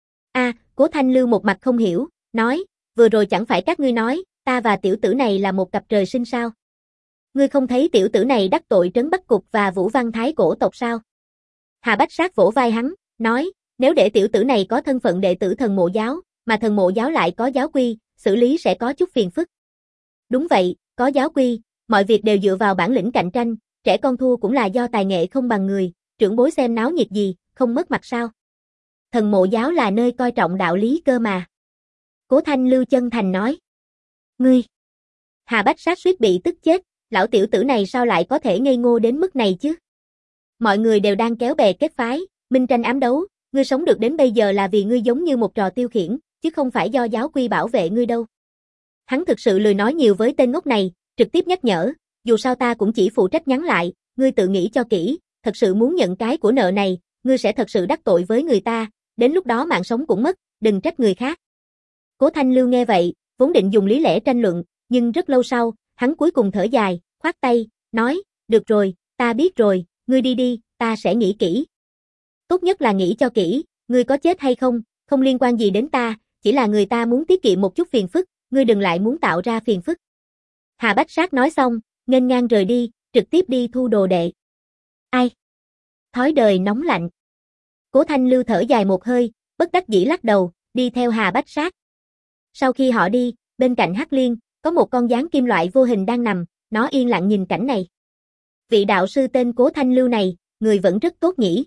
Cố Thanh Lưu một mặt không hiểu, nói, vừa rồi chẳng phải các ngươi nói, ta và tiểu tử này là một cặp trời sinh sao? Ngươi không thấy tiểu tử này đắc tội Trấn Bắc Cục và Vũ Văn Thái cổ tộc sao? Hà Bách Sát vỗ vai hắn, nói, nếu để tiểu tử này có thân phận đệ tử thần mộ giáo, mà thần mộ giáo lại có giáo quy, xử lý sẽ có chút phiền phức. Đúng vậy, có giáo quy, mọi việc đều dựa vào bản lĩnh cạnh tranh, trẻ con thua cũng là do tài nghệ không bằng người, trưởng bối xem náo nhiệt gì, không mất mặt sao? Thần mộ giáo là nơi coi trọng đạo lý cơ mà. Cố Thanh Lưu chân thành nói. Ngươi! Hà Bách Sát suýt bị tức chết, lão tiểu tử này sao lại có thể ngây ngô đến mức này chứ? Mọi người đều đang kéo bè kết phái, minh tranh ám đấu, ngươi sống được đến bây giờ là vì ngươi giống như một trò tiêu khiển, chứ không phải do giáo quy bảo vệ ngươi đâu. Hắn thực sự lười nói nhiều với tên ngốc này, trực tiếp nhắc nhở, dù sao ta cũng chỉ phụ trách nhắn lại, ngươi tự nghĩ cho kỹ, thật sự muốn nhận cái của nợ này, ngươi sẽ thật sự đắc tội với người ta, đến lúc đó mạng sống cũng mất, đừng trách người khác. Cố Thanh Lưu nghe vậy, vốn định dùng lý lẽ tranh luận, nhưng rất lâu sau, hắn cuối cùng thở dài, khoát tay, nói, được rồi, ta biết rồi, ngươi đi đi, ta sẽ nghĩ kỹ. Tốt nhất là nghĩ cho kỹ, ngươi có chết hay không, không liên quan gì đến ta, chỉ là người ta muốn tiết kiệm một chút phiền phức, ngươi đừng lại muốn tạo ra phiền phức. Hà Bách Sát nói xong, nghênh ngang rời đi, trực tiếp đi thu đồ đệ. Ai? Thói đời nóng lạnh. Cố Thanh Lưu thở dài một hơi, bất đắc dĩ lắc đầu, đi theo Hà Bách Sát. Sau khi họ đi, bên cạnh Hắc Liên, có một con gián kim loại vô hình đang nằm, nó yên lặng nhìn cảnh này. Vị đạo sư tên Cố Thanh Lưu này, người vẫn rất tốt nhỉ?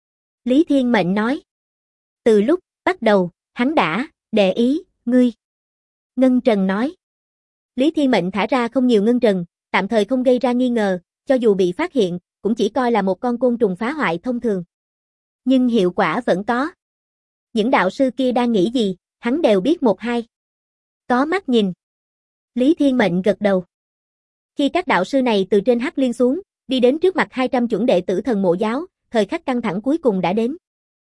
Lý Thiên Mệnh nói. Từ lúc bắt đầu, hắn đã để ý, ngươi. Ngân Trần nói. Lý Thiên Mệnh thả ra không nhiều ngân trần, tạm thời không gây ra nghi ngờ, cho dù bị phát hiện, cũng chỉ coi là một con côn trùng phá hoại thông thường. Nhưng hiệu quả vẫn có. Những đạo sư kia đang nghĩ gì, hắn đều biết một hai. Có mắt nhìn. Lý Thiên Mệnh gật đầu. Khi các đạo sư này từ trên Hắc Liên xuống, đi đến trước mặt 200 chuẩn đệ tử Thần Mộ giáo, thời khắc căng thẳng cuối cùng đã đến.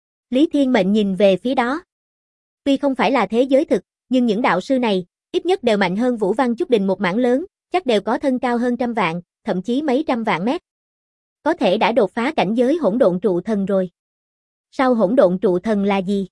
Lý Thiên Mệnh nhìn về phía đó. Tuy không phải là thế giới thực, nhưng những đạo sư này, ít nhất đều mạnh hơn Vũ Văn Chúc Đình một mảng lớn, chắc đều có thân cao hơn 100 vạn, thậm chí mấy trăm vạn mét. Có thể đã đột phá cảnh giới hỗn độn trụ thần rồi. Sau hỗn độn trụ thần là gì?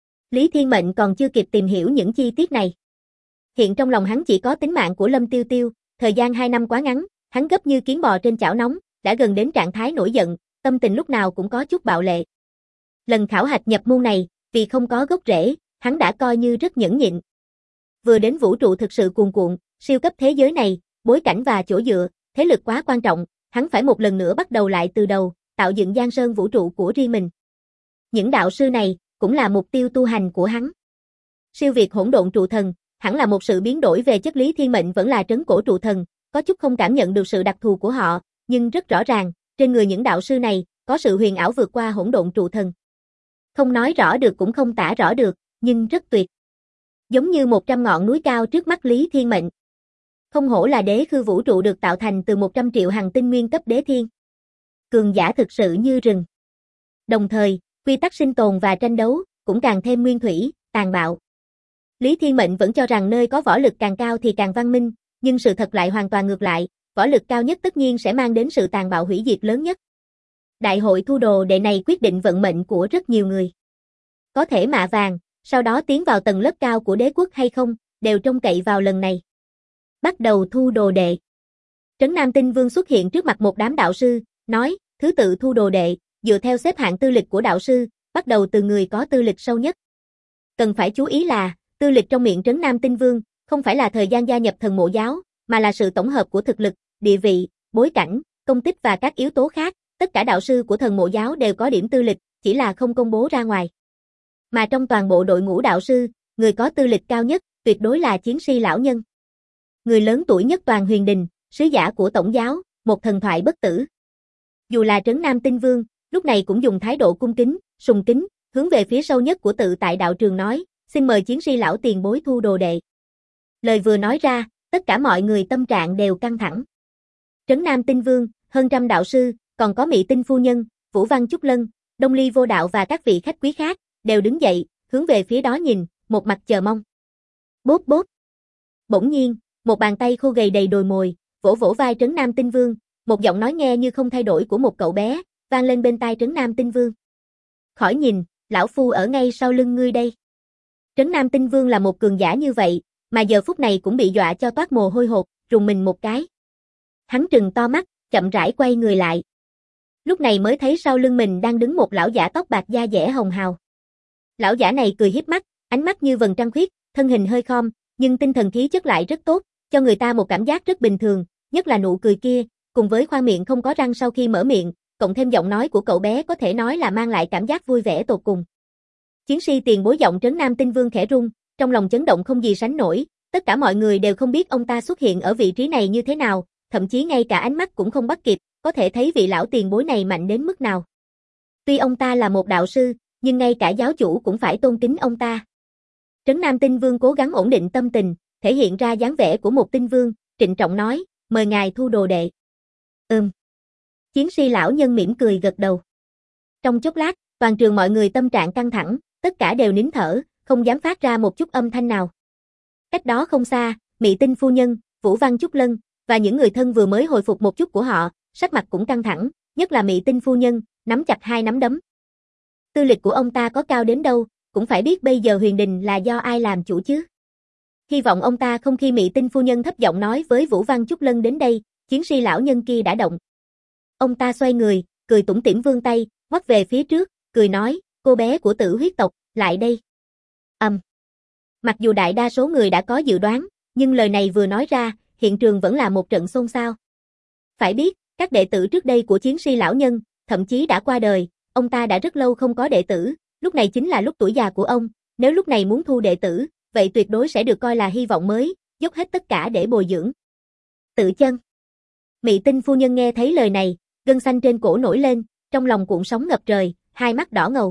Lý Thiên Mệnh còn chưa kịp tìm hiểu những chi tiết này. Hiện trong lòng hắn chỉ có tính mạng của Lâm Tiêu Tiêu, thời gian 2 năm quá ngắn, hắn gấp như kiến bò trên chảo nóng, đã gần đến trạng thái nổi giận, tâm tình lúc nào cũng có chút bạo lệ. Lần khảo hạch nhập môn này, vì không có gốc rễ, hắn đã coi như rất nhẫn nhịn. Vừa đến vũ trụ thực sự cuồn cuộn, siêu cấp thế giới này, bối cảnh và chỗ dựa, thế lực quá quan trọng, hắn phải một lần nữa bắt đầu lại từ đầu, tạo dựng giang sơn vũ trụ của riêng mình. Những đạo sư này, cũng là mục tiêu tu hành của hắn. Siêu việt hỗn độn trụ thần, hẳn là một sự biến đổi về chất Lý Thiên Mệnh vẫn là trấn cổ trụ thần, có chút không cảm nhận được sự đặc thù của họ, nhưng rất rõ ràng, trên người những đạo sư này, có sự huyền ảo vượt qua hỗn độn trụ thần. Không nói rõ được cũng không tả rõ được, nhưng rất tuyệt. Giống như 100 ngọn núi cao trước mắt Lý Thiên Mệnh. Không hổ là đế khư vũ trụ được tạo thành từ 100 triệu hành tinh nguyên cấp đế thiên. Cường giả thực sự như rừng. Đồng thời, quy tắc sinh tồn và tranh đấu, cũng càng thêm nguyên thủy, tàn bạo. Lý Thiên Mệnh vẫn cho rằng nơi có võ lực càng cao thì càng văn minh, nhưng sự thật lại hoàn toàn ngược lại, võ lực cao nhất tất nhiên sẽ mang đến sự tàn bạo hủy diệt lớn nhất. Đại hội thu đồ đệ này quyết định vận mệnh của rất nhiều người. Có thể mạ vàng, sau đó tiến vào tầng lớp cao của đế quốc hay không, đều trông cậy vào lần này. Bắt đầu thu đồ đệ. Trấn Nam Tinh Vương xuất hiện trước mặt một đám đạo sư, nói, thứ tự thu đồ đệ, dựa theo xếp hạng tư lịch của đạo sư, bắt đầu từ người có tư lịch sâu nhất. Cần phải chú ý là, tư lịch trong miệng Trấn Nam Tinh Vương, không phải là thời gian gia nhập Thần Mộ giáo, mà là sự tổng hợp của thực lực, địa vị, bối cảnh, công tích và các yếu tố khác. Tất cả đạo sư của Thần Mộ giáo đều có điểm tư lịch, chỉ là không công bố ra ngoài. Mà trong toàn bộ đội ngũ đạo sư, người có tư lịch cao nhất, tuyệt đối là Chiến Si lão nhân. Người lớn tuổi nhất toàn huyền đình, sứ giả của tổng giáo, một thần thoại bất tử. Dù là Trấn Nam Tinh Vương, lúc này cũng dùng thái độ cung kính, sùng kính, hướng về phía sâu nhất của tự tại đạo trường nói, xin mời Chiến Si lão tiền bối thu đồ đệ. Lời vừa nói ra, tất cả mọi người tâm trạng đều căng thẳng. Trấn Nam Tinh Vương, hơn trăm đạo sư, còn có Mị Tinh phu nhân, Vũ Văn Chúc Lân, Đông Ly Vô Đạo và các vị khách quý khác, đều đứng dậy, hướng về phía đó nhìn, một mặt chờ mong. Bốp bốp. Bỗng nhiên, một bàn tay khô gầy đầy đồi mồi, vỗ vỗ vai Trấn Nam Tinh Vương, một giọng nói nghe như không thay đổi của một cậu bé, vang lên bên tai Trấn Nam Tinh Vương. Khỏi nhìn, lão phu ở ngay sau lưng ngươi đây. Trấn Nam Tinh Vương là một cường giả như vậy, mà giờ phút này cũng bị dọa cho toát mồ hôi hột, rùng mình một cái. Hắn trừng to mắt, chậm rãi quay người lại. Lúc này mới thấy sau lưng mình đang đứng một lão giả tóc bạc da dẻ hồng hào. Lão giả này cười hiếp mắt, ánh mắt như vầng trăng khuyết, thân hình hơi khom, nhưng tinh thần khí chất lại rất tốt, cho người ta một cảm giác rất bình thường, nhất là nụ cười kia, cùng với khoang miệng không có răng sau khi mở miệng, cộng thêm giọng nói của cậu bé có thể nói là mang lại cảm giác vui vẻ tột cùng. Chiến Si tiền bối giọng Trấn Nam Tinh Vương khẽ rung, trong lòng chấn động không gì sánh nổi, tất cả mọi người đều không biết ông ta xuất hiện ở vị trí này như thế nào, thậm chí ngay cả ánh mắt cũng không bắt kịp, có thể thấy vị lão tiền bối này mạnh đến mức nào. Tuy ông ta là một đạo sư, nhưng ngay cả giáo chủ cũng phải tôn kính ông ta. Trấn Nam Tinh Vương cố gắng ổn định tâm tình, thể hiện ra dáng vẻ của một tinh vương, trịnh trọng nói, mời ngài thu đồ đệ. Chiến si lão nhân mỉm cười gật đầu. Trong chốc lát, toàn trường mọi người tâm trạng căng thẳng, tất cả đều nín thở, không dám phát ra một chút âm thanh nào. Cách đó không xa, Mị Tinh phu nhân, Vũ Văn Trúc Lân và những người thân vừa mới hồi phục một chút của họ, sắc mặt cũng căng thẳng, nhất là Mị Tinh phu nhân, nắm chặt hai nắm đấm. Tư lịch của ông ta có cao đến đâu, cũng phải biết bây giờ Huyền Đình là do ai làm chủ chứ. Hy vọng ông ta không. Khi Mị Tinh phu nhân thấp giọng nói với Vũ Văn Trúc Lân đến đây, chiến si lão nhân kia đã động. Ông ta xoay người, cười tủm tỉm vươn tay, ngoắc về phía trước, cười nói, cô bé của Tử huyết tộc, lại đây. Mặc dù đại đa số người đã có dự đoán, nhưng lời này vừa nói ra, hiện trường vẫn là một trận xôn xao. Phải biết, các đệ tử trước đây của chiến si lão nhân, thậm chí đã qua đời, ông ta đã rất lâu không có đệ tử, lúc này chính là lúc tuổi già của ông, nếu lúc này muốn thu đệ tử, vậy tuyệt đối sẽ được coi là hy vọng mới, dốc hết tất cả để bồi dưỡng. Tử chân. Mị Tinh phu nhân nghe thấy lời này, gân xanh trên cổ nổi lên, trong lòng cuộn sóng ngập trời, hai mắt đỏ ngầu.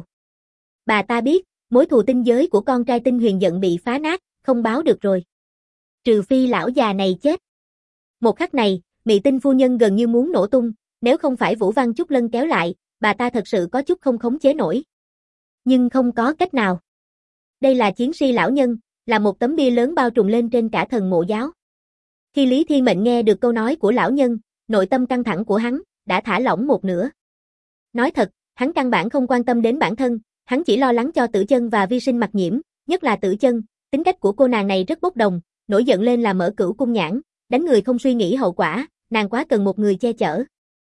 Bà ta biết, mối thù tinh giới của con trai Tinh Huyền Giận bị phá nát, không báo được rồi. Trừ phi lão già này chết. Một khắc này, Mị Tinh phu nhân gần như muốn nổ tung, nếu không phải Vũ Văn Trúc Lân kéo lại, bà ta thật sự có chút không khống chế nổi. Nhưng không có cách nào. Đây là chiến si lão nhân, là một tấm bia lớn bao trùm lên trên cả thần mộ giáo. Khi Lý Thiên Mệnh nghe được câu nói của lão nhân, nội tâm căng thẳng của hắn đã thả lỏng một nửa. Nói thật, hắn căn bản không quan tâm đến bản thân, hắn chỉ lo lắng cho Tử Chân và Vi Sinh Mặc Nhiễm, nhất là Tử Chân, tính cách của cô nàng này rất bốc đồng, nổi giận lên là mở Cửu Cung Nhãn, đánh người không suy nghĩ hậu quả, nàng quá cần một người che chở.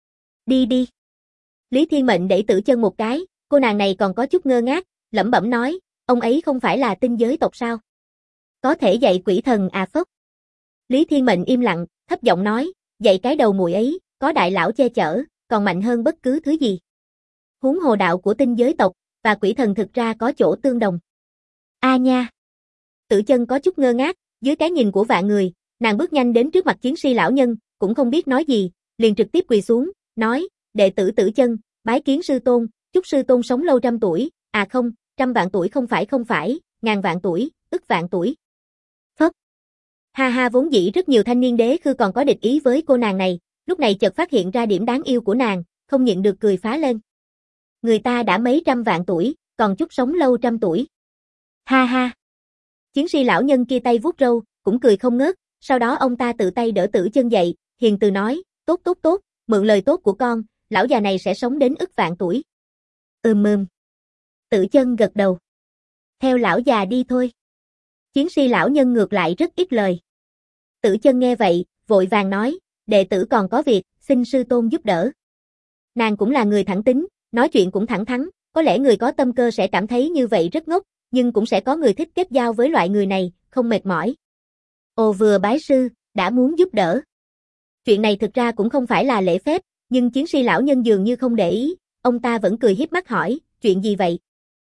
Đi đi. Lý Thiên Mệnh đẩy Tử Chân một cái, cô nàng này còn có chút ngơ ngác, lẩm bẩm nói, ông ấy không phải là tinh giới tộc sao? Có thể dạy quỷ thần à phốc. Lý Thiên Mệnh im lặng, thấp giọng nói, dạy cái đầu muội ấy, có đại lão che chở, còn mạnh hơn bất cứ thứ gì. Huống hồ đạo của tinh giới tộc và quỷ thần thực ra có chỗ tương đồng. A nha. Tử Chân có chút ngơ ngác, dưới cái nhìn của vạn người, nàng bước nhanh đến trước mặt chiến si lão nhân, cũng không biết nói gì, liền trực tiếp quỳ xuống, nói, đệ tử Tử Chân, bái kiến sư tôn, chúc sư tôn sống lâu 100 tuổi, à không, 100 vạn tuổi không phải, ngàn vạn tuổi, ức vạn tuổi. Phất. Ha ha, vốn dĩ rất nhiều thanh niên đế khư còn có địch ý với cô nàng này, lúc này chợt phát hiện ra điểm đáng yêu của nàng, không nhịn được cười phá lên. Người ta đã mấy trăm vạn tuổi, còn chúc sống lâu 100 tuổi. Ha ha. Chiến si lão nhân kia tay vuốt râu, cũng cười không ngớt, sau đó ông ta tự tay đỡ Tử Chân dậy, hiền từ nói, tốt, mượn lời tốt của con, lão già này sẽ sống đến ức vạn tuổi. Tử Chân gật đầu. Theo lão già đi thôi. Chiến si lão nhân ngược lại rất ít lời. Tử Chân nghe vậy, vội vàng nói, đệ tử còn có việc, xin sư tôn giúp đỡ. Nàng cũng là người thẳng tính, nói chuyện cũng thẳng thắn, có lẽ người có tâm cơ sẽ cảm thấy như vậy rất ngốc, nhưng cũng sẽ có người thích kết giao với loại người này, không mệt mỏi. Ồ, vừa bái sư, đã muốn giúp đỡ. Chuyện này thực ra cũng không phải là lễ phép, nhưng chiến si lão nhân dường như không để ý, ông ta vẫn cười hiếp mắt hỏi, chuyện gì vậy?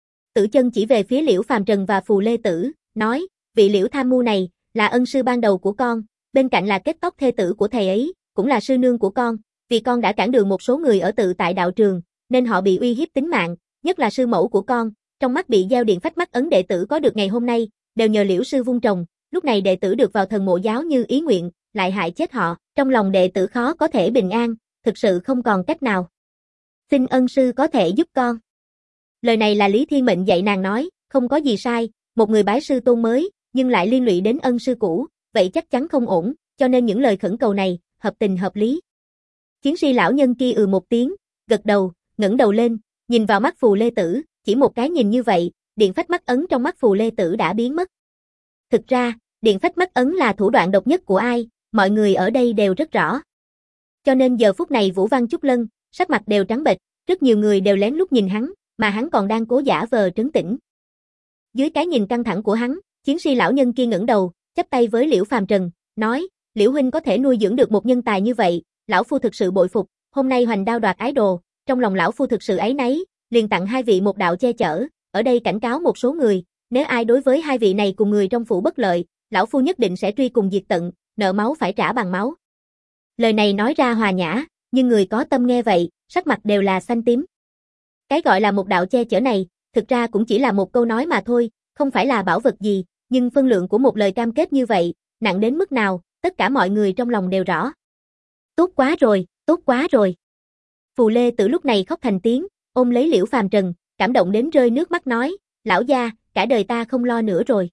Tử Chân chỉ về phía Liễu Phàm Trần và Phù Lê Tử, nói, vị Liễu tham mưu này, là ân sư ban đầu của con, bên cạnh là kết tóc thê tử của thầy ấy, cũng là sư nương của con, vì con đã cản đường một số người ở tự tại đạo trường, nên họ bị uy hiếp tính mạng, nhất là sư mẫu của con, trong mắt bị gieo điện phách mắt ấn đệ tử có được ngày hôm nay, đều nhờ Liễu sư vun trồng, lúc này đệ tử được vào thần mộ giáo như ý nguyện, lại hại chết họ, trong lòng đệ tử khó có thể bình an, thực sự không còn cách nào. Xin ân sư có thể giúp con. Lời này là Lý Thiên Mệnh dạy nàng nói, không có gì sai, một người bái sư tôn mới, nhưng lại liên lụy đến ân sư cũ, vậy chắc chắn không ổn, cho nên những lời khẩn cầu này, hợp tình hợp lý. Chiến si lão nhân kia một tiếng, gật đầu, ngẩng đầu lên, nhìn vào mắt Phù Lê Tử, chỉ một cái nhìn như vậy, điện phách mắt ấn trong mắt Phù Lê Tử đã biến mất. Thực ra, điện phách mắt ấn là thủ đoạn độc nhất của ai, mọi người ở đây đều rất rõ. Cho nên giờ phút này Vũ Văn Trúc Lân, sắc mặt đều trắng bệch, rất nhiều người đều lén lút nhìn hắn, mà hắn còn đang cố giả vờ trấn tĩnh. Dưới cái nhìn căng thẳng của hắn, chiến si lão nhân kia ngẩng đầu, chắp tay với Liễu Phàm Trần, nói, Liễu huynh có thể nuôi dưỡng được một nhân tài như vậy, lão phu thực sự bội phục, hôm nay hoành đao đoạt ái đồ, trong lòng lão phu thực sự áy náy, liền tặng hai vị một đạo che chở, ở đây cảnh cáo một số người, nếu ai đối với hai vị này cùng người trong phủ bất lợi, lão phu nhất định sẽ truy cùng diệt tận, nợ máu phải trả bằng máu. Lời này nói ra hòa nhã, nhưng người có tâm nghe vậy, sắc mặt đều là xanh tím. Cái gọi là một đạo che chở này, thực ra cũng chỉ là một câu nói mà thôi, không phải là bảo vật gì, nhưng phân lượng của một lời cam kết như vậy, nặng đến mức nào, tất cả mọi người trong lòng đều rõ. Tốt quá rồi, tốt quá rồi. Phù Lê Tử lúc này khóc thành tiếng, ôm lấy Liễu Phàm Trần, cảm động đến rơi nước mắt nói, lão gia, cả đời ta không lo nữa rồi.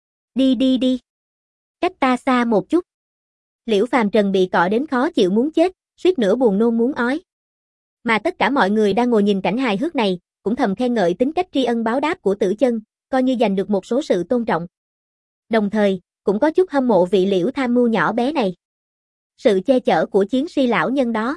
Đi đi đi. Cách ta xa một chút. Liễu Phàm Trần bị cọ đến khó chịu muốn chết, suýt nữa buồn nôn muốn ói. Mà tất cả mọi người đang ngồi nhìn cảnh hài hước này, cũng thầm khen ngợi tính cách tri ân báo đáp của Tử Chân, coi như giành được một số sự tôn trọng. Đồng thời, cũng có chút hâm mộ vị Liễu tham mưu nhỏ bé này. Sự che chở của chiến si lão nhân đó.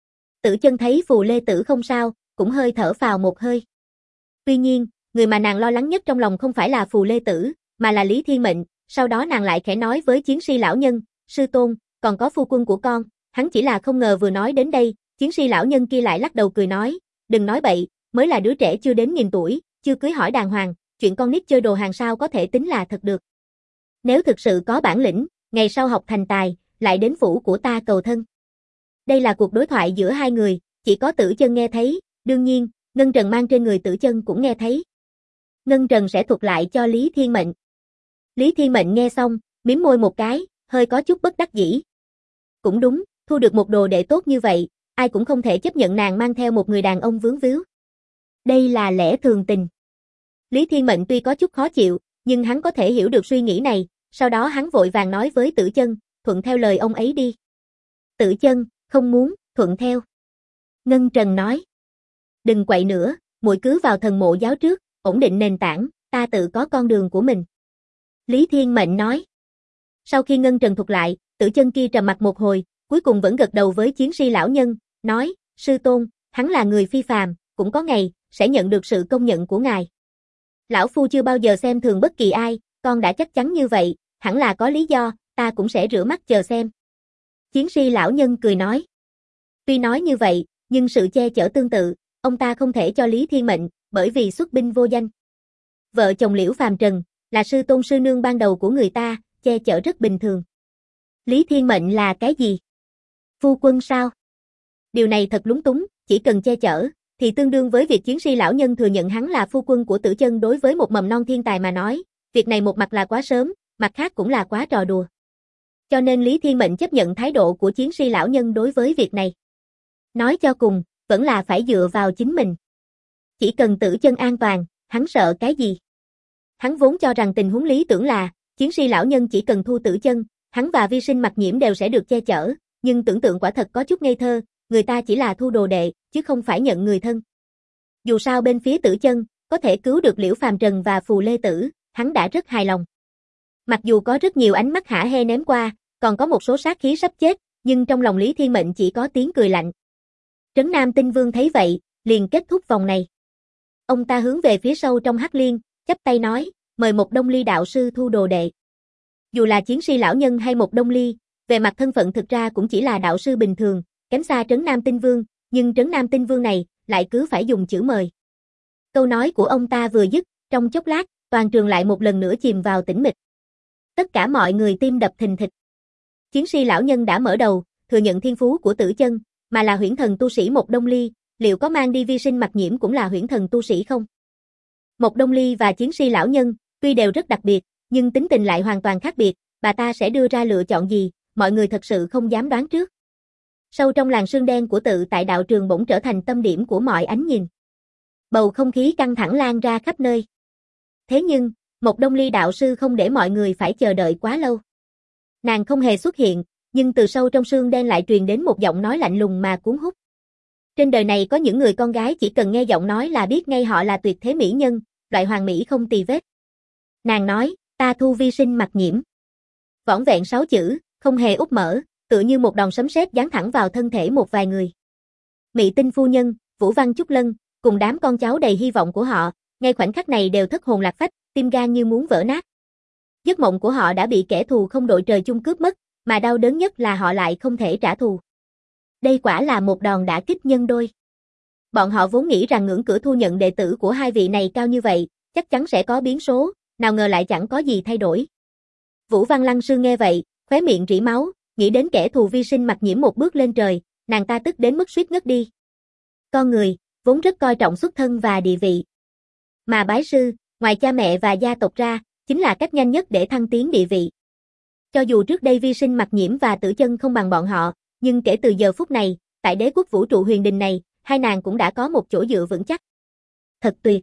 Tử Chân thấy Phù Lê Tử không sao, cũng hơi thở phào một hơi. Tuy nhiên, người mà nàng lo lắng nhất trong lòng không phải là Phù Lê Tử, mà là Lý Thiên Mệnh, sau đó nàng lại khẽ nói với chiến si lão nhân, sư tôn, còn có phu quân của con, hắn chỉ là không ngờ vừa nói đến đây, chiến si lão nhân kia lại lắc đầu cười nói, đừng nói bậy, mới là đứa trẻ chưa đến 1000 tuổi, chưa cưới hỏi đàng hoàng, chuyện con nít chơi đồ hàng sao có thể tính là thật được. Nếu thực sự có bản lĩnh, ngày sau học thành tài, lại đến phủ của ta cầu thân. Đây là cuộc đối thoại giữa hai người, chỉ có Tử Chân nghe thấy, đương nhiên, ngân trần mang trên người Tử Chân cũng nghe thấy. Ngân trần sẽ thuật lại cho Lý Thiên Mệnh. Lý Thiên Mệnh nghe xong, mím môi một cái, hơi có chút bất đắc dĩ. Cũng đúng, thu được một đồ đệ tốt như vậy, ai cũng không thể chấp nhận nàng mang theo một người đàn ông vướng víu. Đây là lẽ thường tình. Lý Thiên Mệnh tuy có chút khó chịu, nhưng hắn có thể hiểu được suy nghĩ này, sau đó hắn vội vàng nói với Tử Chân, thuận theo lời ông ấy đi. Tử Chân, không muốn, thuận theo. Ngân Trần nói. Đừng quậy nữa, muội cứ vào thần mộ giáo trước, ổn định nền tảng, ta tự có con đường của mình. Lý Thiên Mệnh nói. Sau khi Ngân Trần thuật lại, Tử Chân kia trầm mặt một hồi, cuối cùng vẫn gật đầu với chiến si lão nhân, nói, sư tôn, hắn là người phi phàm, cũng có ngày, sẽ nhận được sự công nhận của ngài. Lão phu chưa bao giờ xem thường bất kỳ ai, con đã chắc chắn như vậy, hẳn là có lý do, ta cũng sẽ rửa mắt chờ xem. Chiến si lão nhân cười nói. Tuy nói như vậy, nhưng sự che chở tương tự, ông ta không thể cho Lý Thiên Mệnh, bởi vì xuất binh vô danh. Vợ chồng Liễu Phàm Trần, là sư tôn sư nương ban đầu của người ta, che chở rất bình thường. Lý Thiên Mệnh là cái gì? Phu quân sao? Điều này thật lúng túng, chỉ cần che chở, thì tương đương với việc chiến si lão nhân thừa nhận hắn là phu quân của Tử Chân đối với một mầm non thiên tài mà nói, việc này một mặt là quá sớm, mặt khác cũng là quá trò đùa. Cho nên Lý Thiên Mệnh chấp nhận thái độ của chiến si lão nhân đối với việc này. Nói cho cùng, vẫn là phải dựa vào chính mình. Chỉ cần Tử Chân an toàn, hắn sợ cái gì? Hắn vốn cho rằng tình huống lý tưởng là, chiến si lão nhân chỉ cần thu Tử Chân, hắn và Vi Sinh Mặc Nhiễm đều sẽ được che chở, nhưng tưởng tượng quả thật có chút ngây thơ, người ta chỉ là thu đồ đệ, chứ không phải nhận người thân. Dù sao bên phía Tử Chân, có thể cứu được Liễu Phàm Trần và Phù Lê Tử, hắn đã rất hài lòng. Mặc dù có rất nhiều ánh mắt hả hê ném qua, còn có một số sát khí sắp chết, nhưng trong lòng Lý Thiên Mệnh chỉ có tiếng cười lạnh. Trấn Nam Tinh Vương thấy vậy, liền kết thúc vòng này. Ông ta hướng về phía sâu trong Hắc Liên, chắp tay nói, mời một Đông Ly đạo sư thu đồ đệ. Dù là chiến si lão nhân hay một Đông Ly, về mặt thân phận thực ra cũng chỉ là đạo sư bình thường, kém xa Trấn Nam Tinh Vương, nhưng Trấn Nam Tinh Vương này lại cứ phải dùng chữ mời. Câu nói của ông ta vừa dứt, trong chốc lát, toàn trường lại một lần nữa chìm vào tĩnh mịch. Tất cả mọi người tim đập thình thịch. Chiến si lão nhân đã mở đầu, thừa nhận thiên phú của Tử Chân, mà là huyễn thần tu sĩ một Đông Ly, liệu có mang đi Vi Sinh Mặc Nhiễm cũng là huyễn thần tu sĩ không? Một Đông Ly và chiến si lão nhân, tuy đều rất đặc biệt, nhưng tính tình lại hoàn toàn khác biệt, bà ta sẽ đưa ra lựa chọn gì, mọi người thật sự không dám đoán trước. Sâu trong làn sương đen của tự tại đạo trường bỗng trở thành tâm điểm của mọi ánh nhìn. Bầu không khí căng thẳng lan ra khắp nơi. Thế nhưng, một Đông Ly đạo sư không để mọi người phải chờ đợi quá lâu. Nàng không hề xuất hiện, nhưng từ sâu trong sương đen lại truyền đến một giọng nói lạnh lùng mà cuốn hút. Trên đời này có những người con gái chỉ cần nghe giọng nói là biết ngay họ là tuyệt thế mỹ nhân, loại hoàng mỹ không tì vết. Nàng nói, ta thu Vi Sinh Mặc Nhiễm. Vỏn vẹn 6 chữ, không hề úp mở, tựa như một đòn sấm sét giáng thẳng vào thân thể một vài người. Mị Tinh phu nhân, Vũ Văn Trúc Lân, cùng đám con cháu đầy hy vọng của họ, ngay khoảnh khắc này đều thất hồn lạc phách, tim gan như muốn vỡ nát. Giấc mộng của họ đã bị kẻ thù không đội trời chung cướp mất, mà đau đớn nhất là họ lại không thể trả thù. Đây quả là một đòn đả kích nhân đôi. Bọn họ vốn nghĩ rằng ngưỡng cửa thu nhận đệ tử của hai vị này cao như vậy, chắc chắn sẽ có biến số, nào ngờ lại chẳng có gì thay đổi. Vũ Văn Lăng Sư nghe vậy, khóe miệng rỉ máu, nghĩ đến kẻ thù Vi Sinh Mặc Nhiễm một bước lên trời, nàng ta tức đến mức suýt ngất đi. Con người, vốn rất coi trọng xuất thân và địa vị. Mà bái sư, ngoài cha mẹ và gia tộc ra, chính là cách nhanh nhất để thăng tiến địa vị. Cho dù trước đây Vi Sinh Mặc Nhiễm và Tử Chân không bằng bọn họ, nhưng kể từ giờ phút này, tại đế quốc vũ trụ huyền đình này, hai nàng cũng đã có một chỗ dựa vững chắc. Thật tuyệt.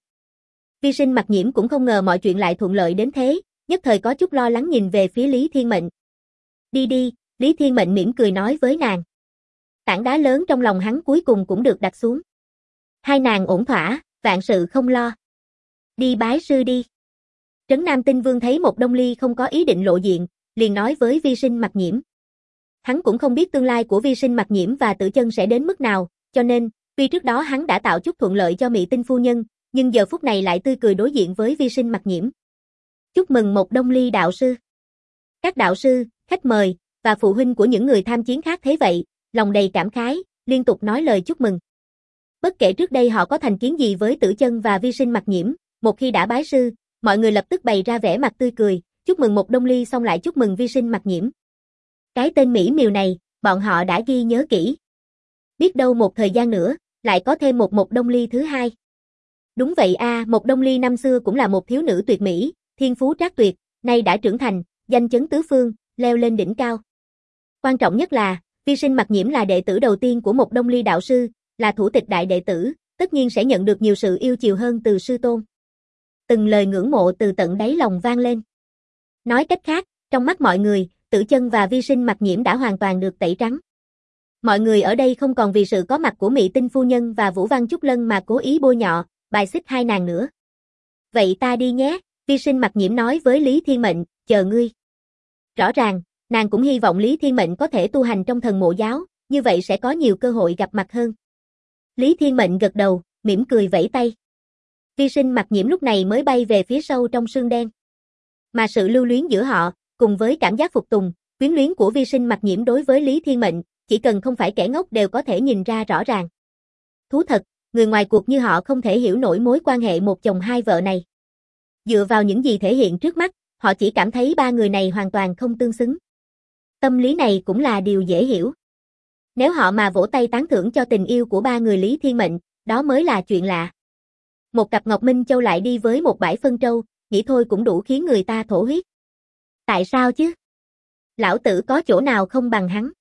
Vi Sinh Mặc Nhiễm cũng không ngờ mọi chuyện lại thuận lợi đến thế, nhất thời có chút lo lắng nhìn về phía Lý Thiên Mệnh. Đi đi, Lý Thiên Mệnh mỉm cười nói với nàng. Tảng đá lớn trong lòng hắn cuối cùng cũng được đặt xuống. Hai nàng ổn thỏa, vạn sự không lo. Đi bái sư đi. Trấn Nam Tinh Vương thấy một Đông Ly không có ý định lộ diện, liền nói với Vi Sinh Mặc Nhiễm. Hắn cũng không biết tương lai của Vi Sinh Mặc Nhiễm và Tử Chân sẽ đến mức nào, cho nên, vì trước đó hắn đã tạo chút thuận lợi cho Mị Tinh phu nhân, nhưng giờ phút này lại tươi cười đối diện với Vi Sinh Mặc Nhiễm. Chúc mừng một Đông Ly đạo sư. Các đạo sư, khách mời, và phụ huynh của những người tham chiến khác thấy vậy, lòng đầy cảm khái, liên tục nói lời chúc mừng. Bất kể trước đây họ có thành kiến gì với Tử Chân và Vi Sinh Mặc Nhiễm, một khi đã bái sư, mọi người lập tức bày ra vẻ mặt tươi cười, chúc mừng một Đông Ly xong lại chúc mừng Vi Sinh Mặc Nhiễm. Cái tên mỹ miều này, bọn họ đã ghi nhớ kỹ. Biết đâu một thời gian nữa, lại có thêm một Đông Ly thứ hai. Đúng vậy một Đông Ly năm xưa cũng là một thiếu nữ tuyệt mỹ, thiên phú trác tuyệt, nay đã trưởng thành, danh chấn tứ phương, leo lên đỉnh cao. Quan trọng nhất là, Vi Sinh Mặc Nhiễm là đệ tử đầu tiên của một Đông Ly đạo sư, là thủ tịch đại đệ tử, tất nhiên sẽ nhận được nhiều sự yêu chiều hơn từ sư tôn. Từng lời ngưỡng mộ từ tận đáy lòng vang lên. Nói cách khác, trong mắt mọi người, Tử Chân và Vi Sinh Mặc Nhiễm đã hoàn toàn được tẩy trắng. Mọi người ở đây không còn vì sự có mặt của Mị Tinh phu nhân và Vũ Văn Trúc Lân mà cố ý bôi nhọ, bài xích hai nàng nữa. Vậy ta đi nhé, Vi Sinh Mặc Nhiễm nói với Lý Thiên Mệnh, chờ ngươi. Rõ ràng, nàng cũng hy vọng Lý Thiên Mệnh có thể tu hành trong thần mộ giáo, như vậy sẽ có nhiều cơ hội gặp mặt hơn. Lý Thiên Mệnh gật đầu, mỉm cười vẫy tay. Vi Sinh Mặc Nhiễm lúc này mới bay về phía sâu trong sương đen. Mà sự lưu luyến giữa họ, cùng với cảm giác phục tùng, quyến luyến của Vi Sinh Mặc Nhiễm đối với Lý Thiên Mệnh, chỉ cần không phải kẻ ngốc đều có thể nhìn ra rõ ràng. Thú thật, người ngoài cuộc như họ không thể hiểu nổi mối quan hệ một chồng hai vợ này. Dựa vào những gì thể hiện trước mắt, họ chỉ cảm thấy ba người này hoàn toàn không tương xứng. Tâm lý này cũng là điều dễ hiểu. Nếu họ mà vỗ tay tán thưởng cho tình yêu của ba người Lý Thiên Mệnh, đó mới là chuyện lạ. Một cặp Ngọc Minh Châu lại đi với một bãi phân trâu, nghĩ thôi cũng đủ khiến người ta thổ huyết. Tại sao chứ? Lão tử có chỗ nào không bằng hắn?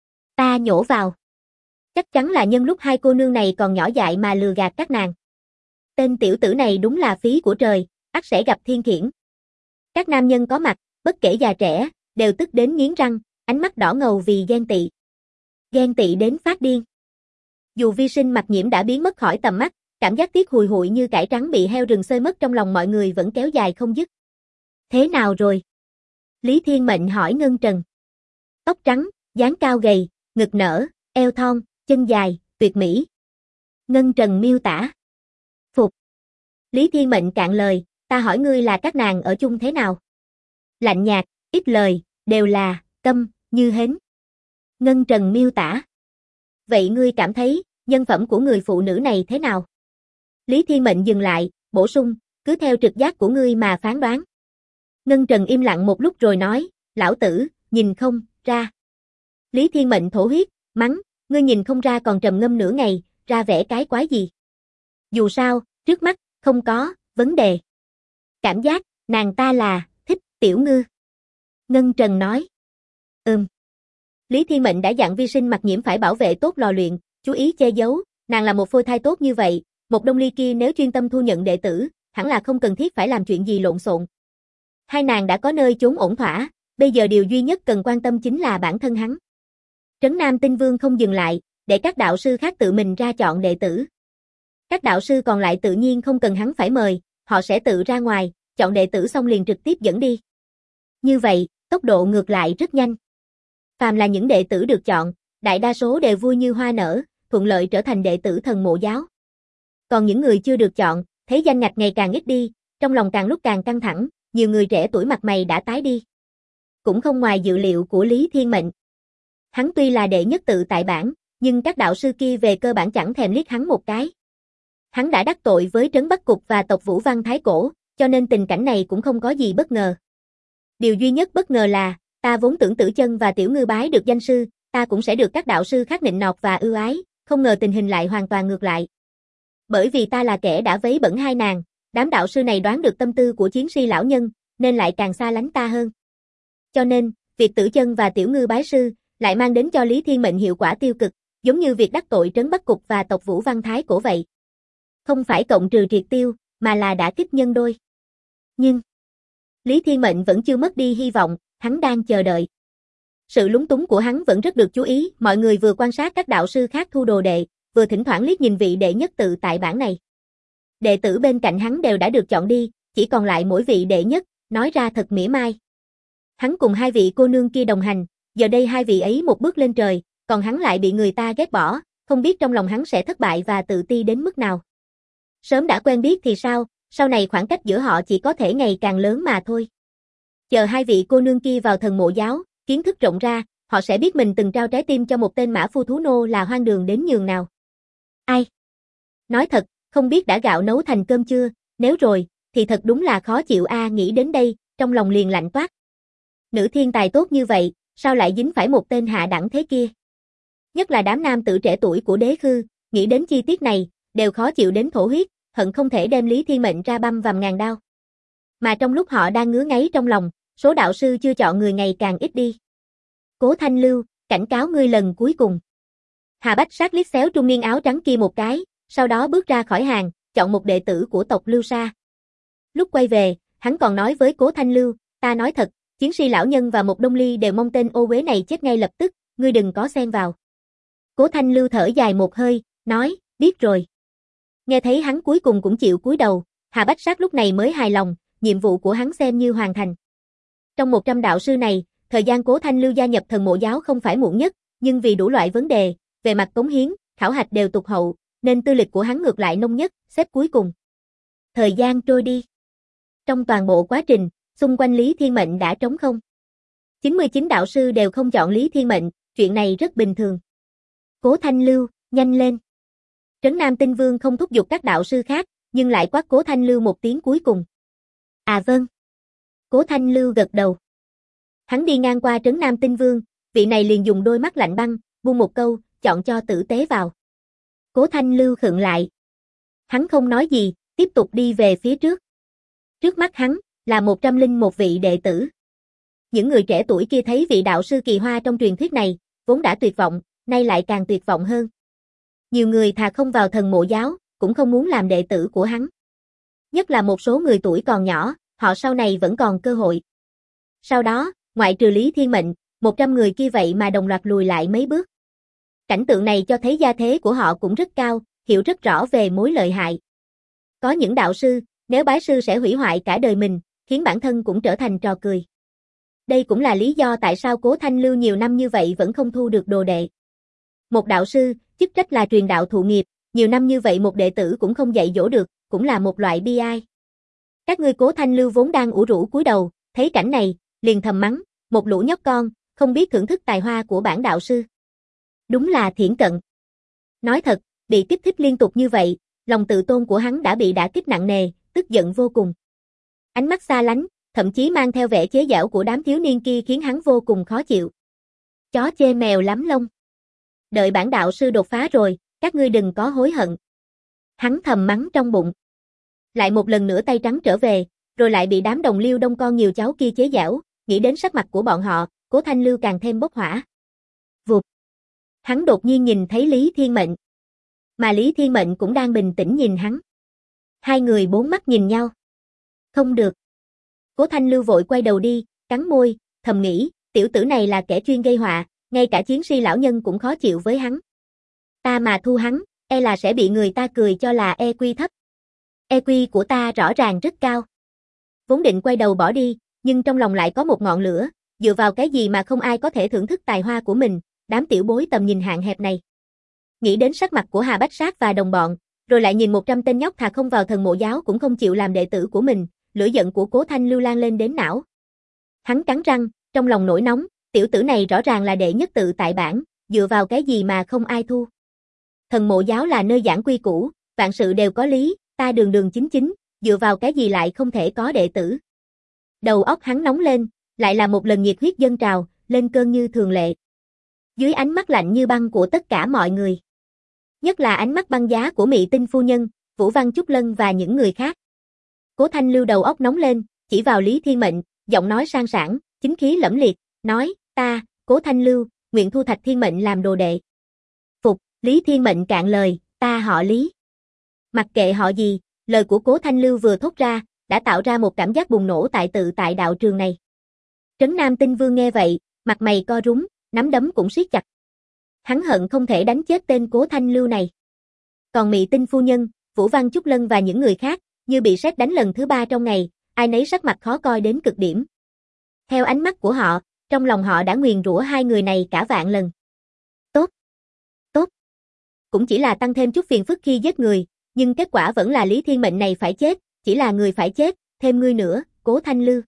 Ta nhổ vào. Chắc chắn là nhân lúc hai cô nương này còn nhỏ dại mà lừa gạt các nàng. Tên tiểu tử này đúng là phí của trời, ắt sẽ gặp thiên khiển. Các nam nhân có mặt, bất kể già trẻ, đều tức đến nghiến răng, ánh mắt đỏ ngầu vì ghen tị. Ghen tị đến phát điên. Dù Vi Sinh Mặc Nhiễm đã biến mất khỏi tầm mắt, cảm giác tiếc hùi hụi như cải trắng bị heo rừng xơi mất trong lòng mọi người vẫn kéo dài không dứt. Thế nào rồi? Lý Thiên Mệnh hỏi Ngân Trần. Tóc trắng, dáng cao gầy, ngực nở, eo thon, chân dài, tuyệt mỹ. Ngân Trần miêu tả. Phục. Lý Thiên Mệnh cạn lời, ta hỏi ngươi là các nàng ở chung thế nào? Lạnh nhạt, ít lời, đều là, câm, như hến. Ngân Trần miêu tả. Vậy ngươi cảm thấy, nhân phẩm của người phụ nữ này thế nào? Lý Thiên Mệnh dừng lại, bổ sung, cứ theo trực giác của ngươi mà phán đoán. Ngân Trần im lặng một lúc rồi nói, lão tử, nhìn không, ra. Lý Thiên Mệnh thổ huyết, mắng, ngươi nhìn không ra còn trầm ngâm nửa ngày, ra vẻ cái quái gì. Dù sao, trước mắt, không có, vấn đề. Cảm giác, nàng ta là, thích, tiểu ngư. Ngân Trần nói. Lý Thiên Mệnh đã dặn Vi Sinh Mặc Nhiễm phải bảo vệ tốt lò luyện, chú ý che giấu, nàng là một phôi thai tốt như vậy, một Đông Ly kia nếu chuyên tâm thu nhận đệ tử, hẳn là không cần thiết phải làm chuyện gì lộn xộn. Hai nàng đã có nơi trốn ổn thỏa, bây giờ điều duy nhất cần quan tâm chính là bản thân hắn. Trấn Nam Tinh Vương không dừng lại, để các đạo sư khác tự mình ra chọn đệ tử. Các đạo sư còn lại tự nhiên không cần hắn phải mời, họ sẽ tự ra ngoài, chọn đệ tử xong liền trực tiếp dẫn đi. Như vậy, tốc độ ngược lại rất nhanh. Phàm là những đệ tử được chọn, đại đa số đều vui như hoa nở, thuận lợi trở thành đệ tử thần mộ giáo. Còn những người chưa được chọn, thấy danh ngạch ngày càng ít đi, trong lòng càng lúc càng căng thẳng, nhiều người trẻ tuổi mặt mày đã tái đi. Cũng không ngoài dự liệu của Lý Thiên Mệnh. Hắn tuy là đệ nhất tự tại bảng, nhưng các đạo sư kia về cơ bản chẳng thèm liếc hắn một cái. Hắn đã đắc tội với Trấn Bắc Cục và tộc Vũ Văn Thái Cổ, cho nên tình cảnh này cũng không có gì bất ngờ. Điều duy nhất bất ngờ là, ta vốn tưởng Tử Chân và Tiểu Ngư bái được danh sư, ta cũng sẽ được các đạo sư khác nịnh nọt và ưu ái, không ngờ tình hình lại hoàn toàn ngược lại. Bởi vì ta là kẻ đã vấy bẩn hai nàng, đám đạo sư này đoán được tâm tư của chiến si lão nhân, nên lại càng xa lánh ta hơn. Cho nên, việc tử chân và tiểu ngư bái sư, lại mang đến cho Lý Thiên Mệnh hiệu quả tiêu cực, giống như việc đắc tội Trấn Bắc Cục và tộc Vũ Văn Thái Cổ vậy. Không phải cộng trừ triệt tiêu, mà là đả kích nhân đôi. Nhưng, Lý Thiên Mệnh vẫn chưa mất đi hy vọng, hắn đang chờ đợi. Sự lúng túng của hắn vẫn rất được chú ý, mọi người vừa quan sát các đạo sư khác thu đồ đệ, vừa thỉnh thoảng liếc nhìn vị đệ nhất tự tại bản này. Đệ tử bên cạnh hắn đều đã được chọn đi, chỉ còn lại mỗi vị đệ nhất, nói ra thật mỉa mai. Hắn cùng hai vị cô nương kia đồng hành, giờ đây hai vị ấy một bước lên trời, còn hắn lại bị người ta ghét bỏ, không biết trong lòng hắn sẽ thất bại và tự ti đến mức nào. Sớm đã quen biết thì sao, sau này khoảng cách giữa họ chỉ có thể ngày càng lớn mà thôi. Chờ hai vị cô nương kia vào thần mộ giáo, kiến thức rộng ra, họ sẽ biết mình từng trao trái tim cho một tên mã phu thú nô là hoang đường đến nhường nào. Ai? Nói thật, không biết đã gạo nấu thành cơm chưa, nếu rồi, thì thật đúng là khó chịu nghĩ đến đây, trong lòng liền lạnh toát. Nữ thiên tài tốt như vậy, sao lại dính phải một tên hạ đẳng thế kia? Nhất là đám nam tử trẻ tuổi của Đế Khư, nghĩ đến chi tiết này, đều khó chịu đến thổ huyết, hận không thể đem Lý Thiên Mệnh ra băm vằm ngàn đao. Mà trong lúc họ đang ngứa ngáy trong lòng, số đạo sư chưa chọn người ngày càng ít đi. Cố Thanh Lưu, cảnh cáo ngươi lần cuối cùng. Hà Bách Sát liếc xéo trung niên áo trắng kia một cái, sau đó bước ra khỏi hàng, chọn một đệ tử của tộc Lưu Sa. Lúc quay về, hắn còn nói với Cố Thanh Lưu, ta nói thật, Chiến Si lão nhân và một Đông Ly đều mong tên ô uế này chết ngay lập tức, ngươi đừng có xen vào. Cố Thanh Lưu thở dài một hơi, nói, biết rồi. Nghe thấy hắn cuối cùng cũng chịu cúi đầu, Hà Bách Sát lúc này mới hài lòng, nhiệm vụ của hắn xem như hoàn thành. Trong 100 đạo sư này, thời gian Cố Thanh Lưu gia nhập thần mộ giáo không phải muộn nhất, nhưng vì đủ loại vấn đề, về mặt cống hiến, khảo hạch đều tụt hậu, nên tư lịch của hắn ngược lại nông nhất, xếp cuối cùng. Thời gian trôi đi. Trong toàn bộ quá trình, xung quanh Lý Thiên Mệnh đã trống không. 99 đạo sư đều không chọn Lý Thiên Mệnh, chuyện này rất bình thường. Cố Thanh Lưu, nhanh lên. Trấn Nam Tinh Vương không thúc giục các đạo sư khác, nhưng lại quát Cố Thanh Lưu một tiếng cuối cùng. À vâng. Cố Thanh Lưu gật đầu. Hắn đi ngang qua Trấn Nam Tinh Vương, vị này liền dùng đôi mắt lạnh băng, buông một câu, chọn cho tử tế vào. Cố Thanh Lưu khựng lại. Hắn không nói gì, tiếp tục đi về phía trước. Trước mắt hắn, là 101 vị đệ tử. Những người trẻ tuổi kia thấy vị đạo sư kỳ hoa trong truyền thuyết này, vốn đã tuyệt vọng, nay lại càng tuyệt vọng hơn. Nhiều người thà không vào thần mộ giáo, cũng không muốn làm đệ tử của hắn. Nhất là một số người tuổi còn nhỏ, họ sau này vẫn còn cơ hội. Sau đó, ngoại trừ Lý Thiên Mệnh, 100 người kia vậy mà đồng loạt lùi lại mấy bước. Cảnh tượng này cho thấy gia thế của họ cũng rất cao, hiểu rất rõ về mối lợi hại. Có những đạo sư, nếu bái sư sẽ hủy hoại cả đời mình, khiến bản thân cũng trở thành trò cười. Đây cũng là lý do tại sao Cố Thanh Lưu nhiều năm như vậy vẫn không thu được đồ đệ. Một đạo sư, chức trách là truyền đạo thụ nghiệp, nhiều năm như vậy một đệ tử cũng không dạy dỗ được, cũng là một loại bi ai. Các ngươi Cố Thanh Lưu vốn đang ủ rũ cúi đầu, thấy cảnh này, liền thầm mắng, một lũ nhóc con, không biết thưởng thức tài hoa của bản đạo sư. Đúng là thiển cận. Nói thật, bị kích thích liên tục như vậy, lòng tự tôn của hắn đã bị đả kích nặng nề, tức giận vô cùng. Ánh mắt xa lánh, thậm chí mang theo vẻ chế giễu của đám thiếu niên kia khiến hắn vô cùng khó chịu. Chó chê mèo lắm lông. Đợi bản đạo sư đột phá rồi, các ngươi đừng có hối hận. Hắn thầm mắng trong bụng. Lại một lần nữa tay trắng trở về, rồi lại bị đám đồng liêu đông con nhiều cháu kia chế giễu, nghĩ đến sắc mặt của bọn họ, Cố Thanh Lưu càng thêm bốc hỏa. Vụt. Hắn đột nhiên nhìn thấy Lý Thiên Mệnh. Mà Lý Thiên Mệnh cũng đang bình tĩnh nhìn hắn. Hai người bốn mắt nhìn nhau. Không được. Cố Thanh Lưu vội quay đầu đi, cắn môi, thầm nghĩ, tiểu tử này là kẻ chuyên gây họa, ngay cả Chiến Si lão nhân cũng khó chịu với hắn. Ta mà thu hắn, e là sẽ bị người ta cười cho là EQ thấp. EQ của ta rõ ràng rất cao. Vốn định quay đầu bỏ đi, nhưng trong lòng lại có một ngọn lửa, dựa vào cái gì mà không ai có thể thưởng thức tài hoa của mình, đám tiểu bối tầm nhìn hạn hẹp này. Nghĩ đến sắc mặt của Hà Bách Sát và đồng bọn, rồi lại nhìn 100 tên nhóc thà không vào thần mộ giáo cũng không chịu làm đệ tử của mình, lửa giận của Cố Thanh Lưu lan lên đến não. Hắn cắn răng, trong lòng nổi nóng, tiểu tử này rõ ràng là đệ nhất tự tại bản, dựa vào cái gì mà không ai thu. Thần mộ giáo là nơi giảng quy củ, vạn sự đều có lý, ta đường đường chính chính, dựa vào cái gì lại không thể có đệ tử. Đầu óc hắn nóng lên, lại là một lần nhiệt huyết dâng trào, lên cơn như thường lệ. Dưới ánh mắt lạnh như băng của tất cả mọi người. Nhất là ánh mắt băng giá của Mị Tinh phu nhân, Vũ Văn Trúc Lân và những người khác. Cố Thanh Lưu đầu óc nóng lên, chỉ vào Lý Thiên Mệnh, giọng nói sang sảng, chính khí lẫm liệt, nói, ta, Cố Thanh Lưu, nguyện thu Thạch Thiên Mệnh làm đồ đệ. Phục, Lý Thiên Mệnh cạn lời, ta họ Lý. Mặc kệ họ gì, lời của Cố Thanh Lưu vừa thốt ra, đã tạo ra một cảm giác bùng nổ tại đạo trường này. Trấn Nam Tinh Vương nghe vậy, mặt mày co rúm, nắm đấm cũng siết chặt. Hắn hận không thể đánh chết tên Cố Thanh Lưu này. Còn Mị Tinh phu nhân, Vũ Văn Trúc Lân và những người khác, như bị sét đánh lần thứ 3 trong ngày, ai nấy sắc mặt khó coi đến cực điểm. Theo ánh mắt của họ, trong lòng họ đã nguyền rủa hai người này cả vạn lần. Tốt, tốt. Cũng chỉ là tăng thêm chút phiền phức khi giết người, nhưng kết quả vẫn là Lý Thiên Mệnh này phải chết, chỉ là người phải chết, thêm ngươi nữa, Cố Thanh Lưu.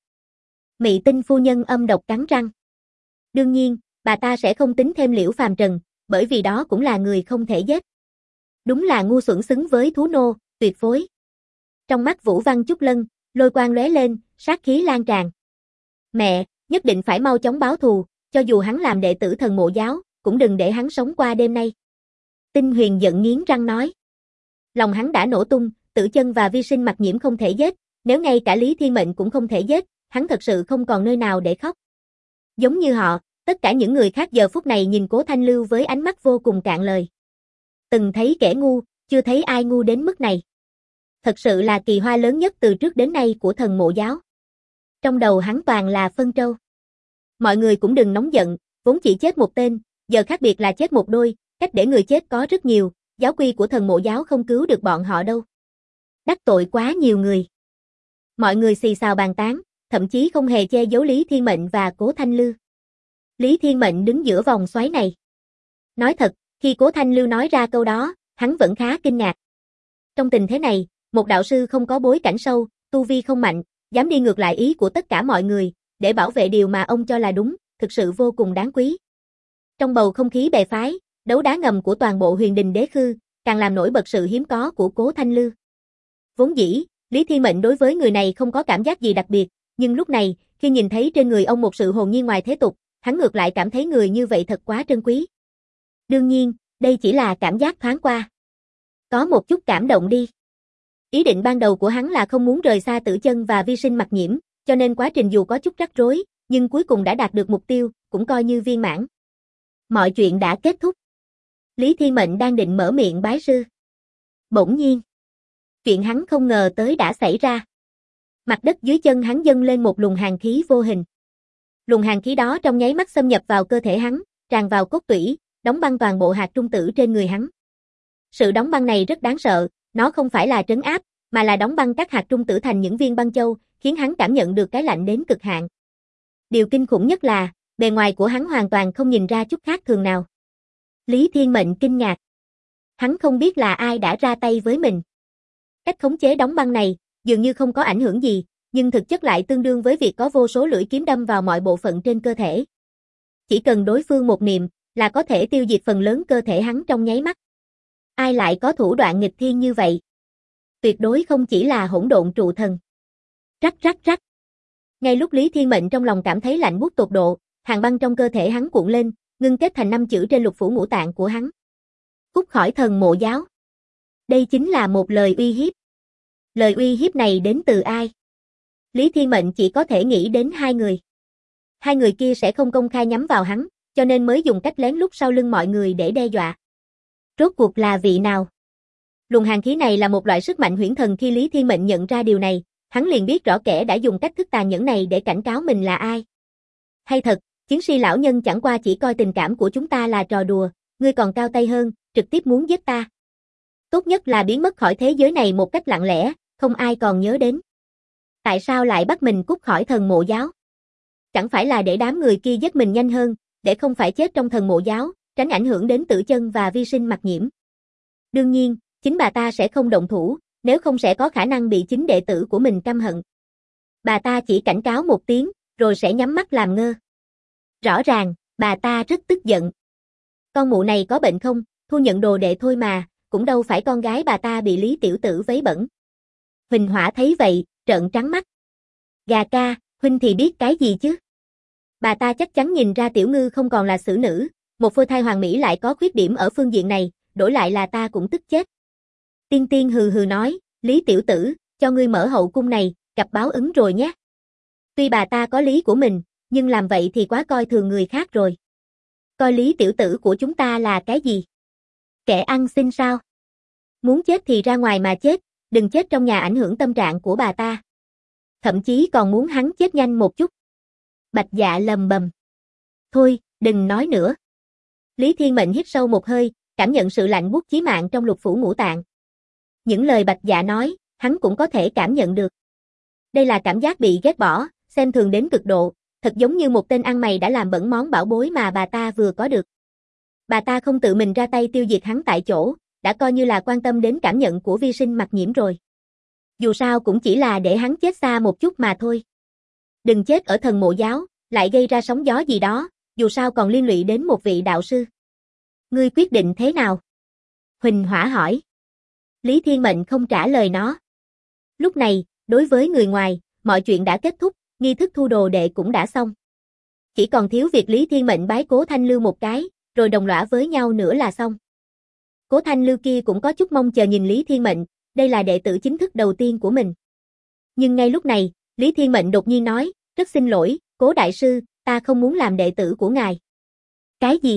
Mị Tinh phu nhân âm độc cắn răng. Đương nhiên, bà ta sẽ không tính thêm Liễu Phàm Trần, bởi vì đó cũng là người không thể giết. Đúng là ngu xuẩn xứng với thú nô, tuyệt phối. Trong mắt Vũ Văn Trúc Lân, lôi quang lóe lên, sát khí lan tràn. Mẹ, nhất định phải mau chóng báo thù, cho dù hắn làm đệ tử Thần Mộ Giáo, cũng đừng để hắn sống qua đêm nay. Tinh Huyền giận nghiến răng nói. Lòng hắn đã nổ tung, Tử Chân và Vi Sinh Mặc Nhiễm không thể giết, nếu ngay cả Lý Thiên Mệnh cũng không thể giết, hắn thật sự không còn nơi nào để khóc. Giống như họ, tất cả những người khác giờ phút này nhìn Cố Thanh Lưu với ánh mắt vô cùng cạn lời. Từng thấy kẻ ngu, chưa thấy ai ngu đến mức này. Thật sự là kỳ hoa lớn nhất từ trước đến nay của Thần Mộ Giáo. Trong đầu hắn toàn là phân trâu. Mọi người cũng đừng nóng giận, vốn chỉ chết một tên, giờ khác biệt là chết một đôi, cách để người chết có rất nhiều, giáo quy của Thần Mộ Giáo không cứu được bọn họ đâu. Đắc tội quá nhiều người. Mọi người xì xào bàn tán, thậm chí không hề che giấu Lý Thiên Mệnh và Cố Thanh Lưu. Lý Thiên Mệnh đứng giữa vòng xoáy này. Nói thật, khi Cố Thanh Lưu nói ra câu đó, hắn vẫn khá kinh ngạc. Trong tình thế này, một đạo sư không có bối cảnh sâu, tu vi không mạnh, dám đi ngược lại ý của tất cả mọi người, để bảo vệ điều mà ông cho là đúng, thực sự vô cùng đáng quý. Trong bầu không khí bè phái, đấu đá ngầm của toàn bộ Huyền Đình Đế Khư, càng làm nổi bật sự hiếm có của Cố Thanh Lưu. Vốn dĩ, Lý Thiên Mệnh đối với người này không có cảm giác gì đặc biệt, nhưng lúc này, khi nhìn thấy trên người ông một sự hồn nhiên ngoài thế tục, hắn ngược lại cảm thấy người như vậy thật quá trân quý. Đương nhiên, đây chỉ là cảm giác thoáng qua. Có một chút cảm động đi. Ý định ban đầu của hắn là không muốn rời xa Tử Chân và Vi Sinh Mặc Nhiễm, cho nên quá trình dù có chút rắc rối, nhưng cuối cùng đã đạt được mục tiêu, cũng coi như viên mãn. Mọi chuyện đã kết thúc. Lý Thiên Mệnh đang định mở miệng bái sư. Bỗng nhiên, chuyện hắn không ngờ tới đã xảy ra. Mặt đất dưới chân hắn dâng lên một luồng hàn khí vô hình. Luồng hàn khí đó trong nháy mắt xâm nhập vào cơ thể hắn, tràn vào cốt tủy, đóng băng toàn bộ hạt trung tử trên người hắn. Sự đóng băng này rất đáng sợ, nó không phải là trấn áp, mà là đóng băng các hạt trung tử thành những viên băng châu, khiến hắn cảm nhận được cái lạnh đến cực hạn. Điều kinh khủng nhất là, bề ngoài của hắn hoàn toàn không nhìn ra chút khác thường nào. Lý Thiên Mệnh kinh ngạc. Hắn không biết là ai đã ra tay với mình. Cách khống chế đóng băng này, dường như không có ảnh hưởng gì, nhưng thực chất lại tương đương với việc có vô số lưỡi kiếm đâm vào mọi bộ phận trên cơ thể. Chỉ cần đối phương một niệm, là có thể tiêu diệt phần lớn cơ thể hắn trong nháy mắt. Ai lại có thủ đoạn nghịch thiên như vậy? Tuyệt đối không chỉ là hỗn độn trụ thần. Rắc rắc rắc. Ngay lúc Lý Thiên Mệnh trong lòng cảm thấy lạnh buốt tột độ, hàn băng trong cơ thể hắn cuộn lên, ngưng kết thành 5 chữ trên lục phủ ngũ tạng của hắn. Cút khỏi Thần Mộ Giáo. Đây chính là một lời uy hiếp. Lời uy hiếp này đến từ ai? Lý Thiên Mệnh chỉ có thể nghĩ đến hai người. Hai người kia sẽ không công khai nhắm vào hắn, cho nên mới dùng cách lén lút sau lưng mọi người để đe dọa. Rốt cuộc là vị nào? Luồng hàn khí này là một loại sức mạnh huyễn thần, khi Lý Thiên Mệnh nhận ra điều này, hắn liền biết rõ kẻ đã dùng cách thức tàn nhẫn này để cảnh cáo mình là ai. Hay thật, Chiến Si lão nhân chẳng qua chỉ coi tình cảm của chúng ta là trò đùa, ngươi còn cao tay hơn, trực tiếp muốn giết ta. Tốt nhất là biến mất khỏi thế giới này một cách lặng lẽ, không ai còn nhớ đến. Tại sao lại bắt mình cút khỏi Thần Mộ Giáo? Chẳng phải là để đám người kia giết mình nhanh hơn, để không phải chết trong Thần Mộ Giáo, tránh ảnh hưởng đến Tử Chân và Vi Sinh Mặc Nhiễm. Đương nhiên, chính bà ta sẽ không động thủ, nếu không sẽ có khả năng bị chính đệ tử của mình căm hận. Bà ta chỉ cảnh cáo một tiếng, rồi sẽ nhắm mắt làm ngơ. Rõ ràng, bà ta rất tức giận. Con mụ này có bệnh không, thu nhận đồ đệ thôi mà, cũng đâu phải con gái bà ta bị Lý tiểu tử vấy bẩn. Huỳnh Hỏa thấy vậy, trợn trắng mắt. Gà ca, huynh thì biết cái gì chứ? Bà ta chắc chắn nhìn ra Tiểu Ngư không còn là xử nữ, một phôi thai hoàng mỹ lại có khuyết điểm ở phương diện này, đổi lại là ta cũng tức chết. Tiên Tiên hừ hừ nói, Lý tiểu tử, cho ngươi mở hậu cung này, gặp báo ứng rồi nhé. Tuy bà ta có lý của mình, nhưng làm vậy thì quá coi thường người khác rồi. Coi Lý tiểu tử của chúng ta là cái gì? Kẻ ăn xin sao? Muốn chết thì ra ngoài mà chết, đừng chết trong nhà ảnh hưởng tâm trạng của bà ta. Thậm chí còn muốn hắn chết nhanh một chút. Bạch Dạ lầm bầm. Thôi, đừng nói nữa. Lý Thiên Mệnh hít sâu một hơi, cảm nhận sự lạnh buốt chí mạng trong lục phủ ngũ tạng. Những lời Bạch Dạ nói, hắn cũng có thể cảm nhận được. Đây là cảm giác bị ghét bỏ, xem thường đến cực độ, thật giống như một tên ăn mày đã làm bẩn món bảo bối mà bà ta vừa có được. Bà ta không tự mình ra tay tiêu diệt hắn tại chỗ, đã coi như là quan tâm đến cảm nhận của Vi Sinh Mặc Nhiễm rồi. Dù sao cũng chỉ là để hắn chết xa một chút mà thôi. Đừng chết ở thần mộ giáo, lại gây ra sóng gió gì đó, dù sao còn liên lụy đến một vị đạo sư. Ngươi quyết định thế nào? Huỳnh Hỏa hỏi. Lý Thiên Mệnh không trả lời nó. Lúc này, đối với người ngoài, mọi chuyện đã kết thúc, nghi thức thu đồ đệ cũng đã xong. Chỉ còn thiếu việc Lý Thiên Mệnh bái Cố Thanh Lưu một cái, rồi đồng lõa với nhau nữa là xong. Cố Thanh Lưu kia cũng có chút mong chờ nhìn Lý Thiên Mệnh, đây là đệ tử chính thức đầu tiên của mình. Nhưng ngay lúc này, Lý Thiên Mệnh đột nhiên nói, rất xin lỗi, Cố đại sư, ta không muốn làm đệ tử của ngài. Cái gì?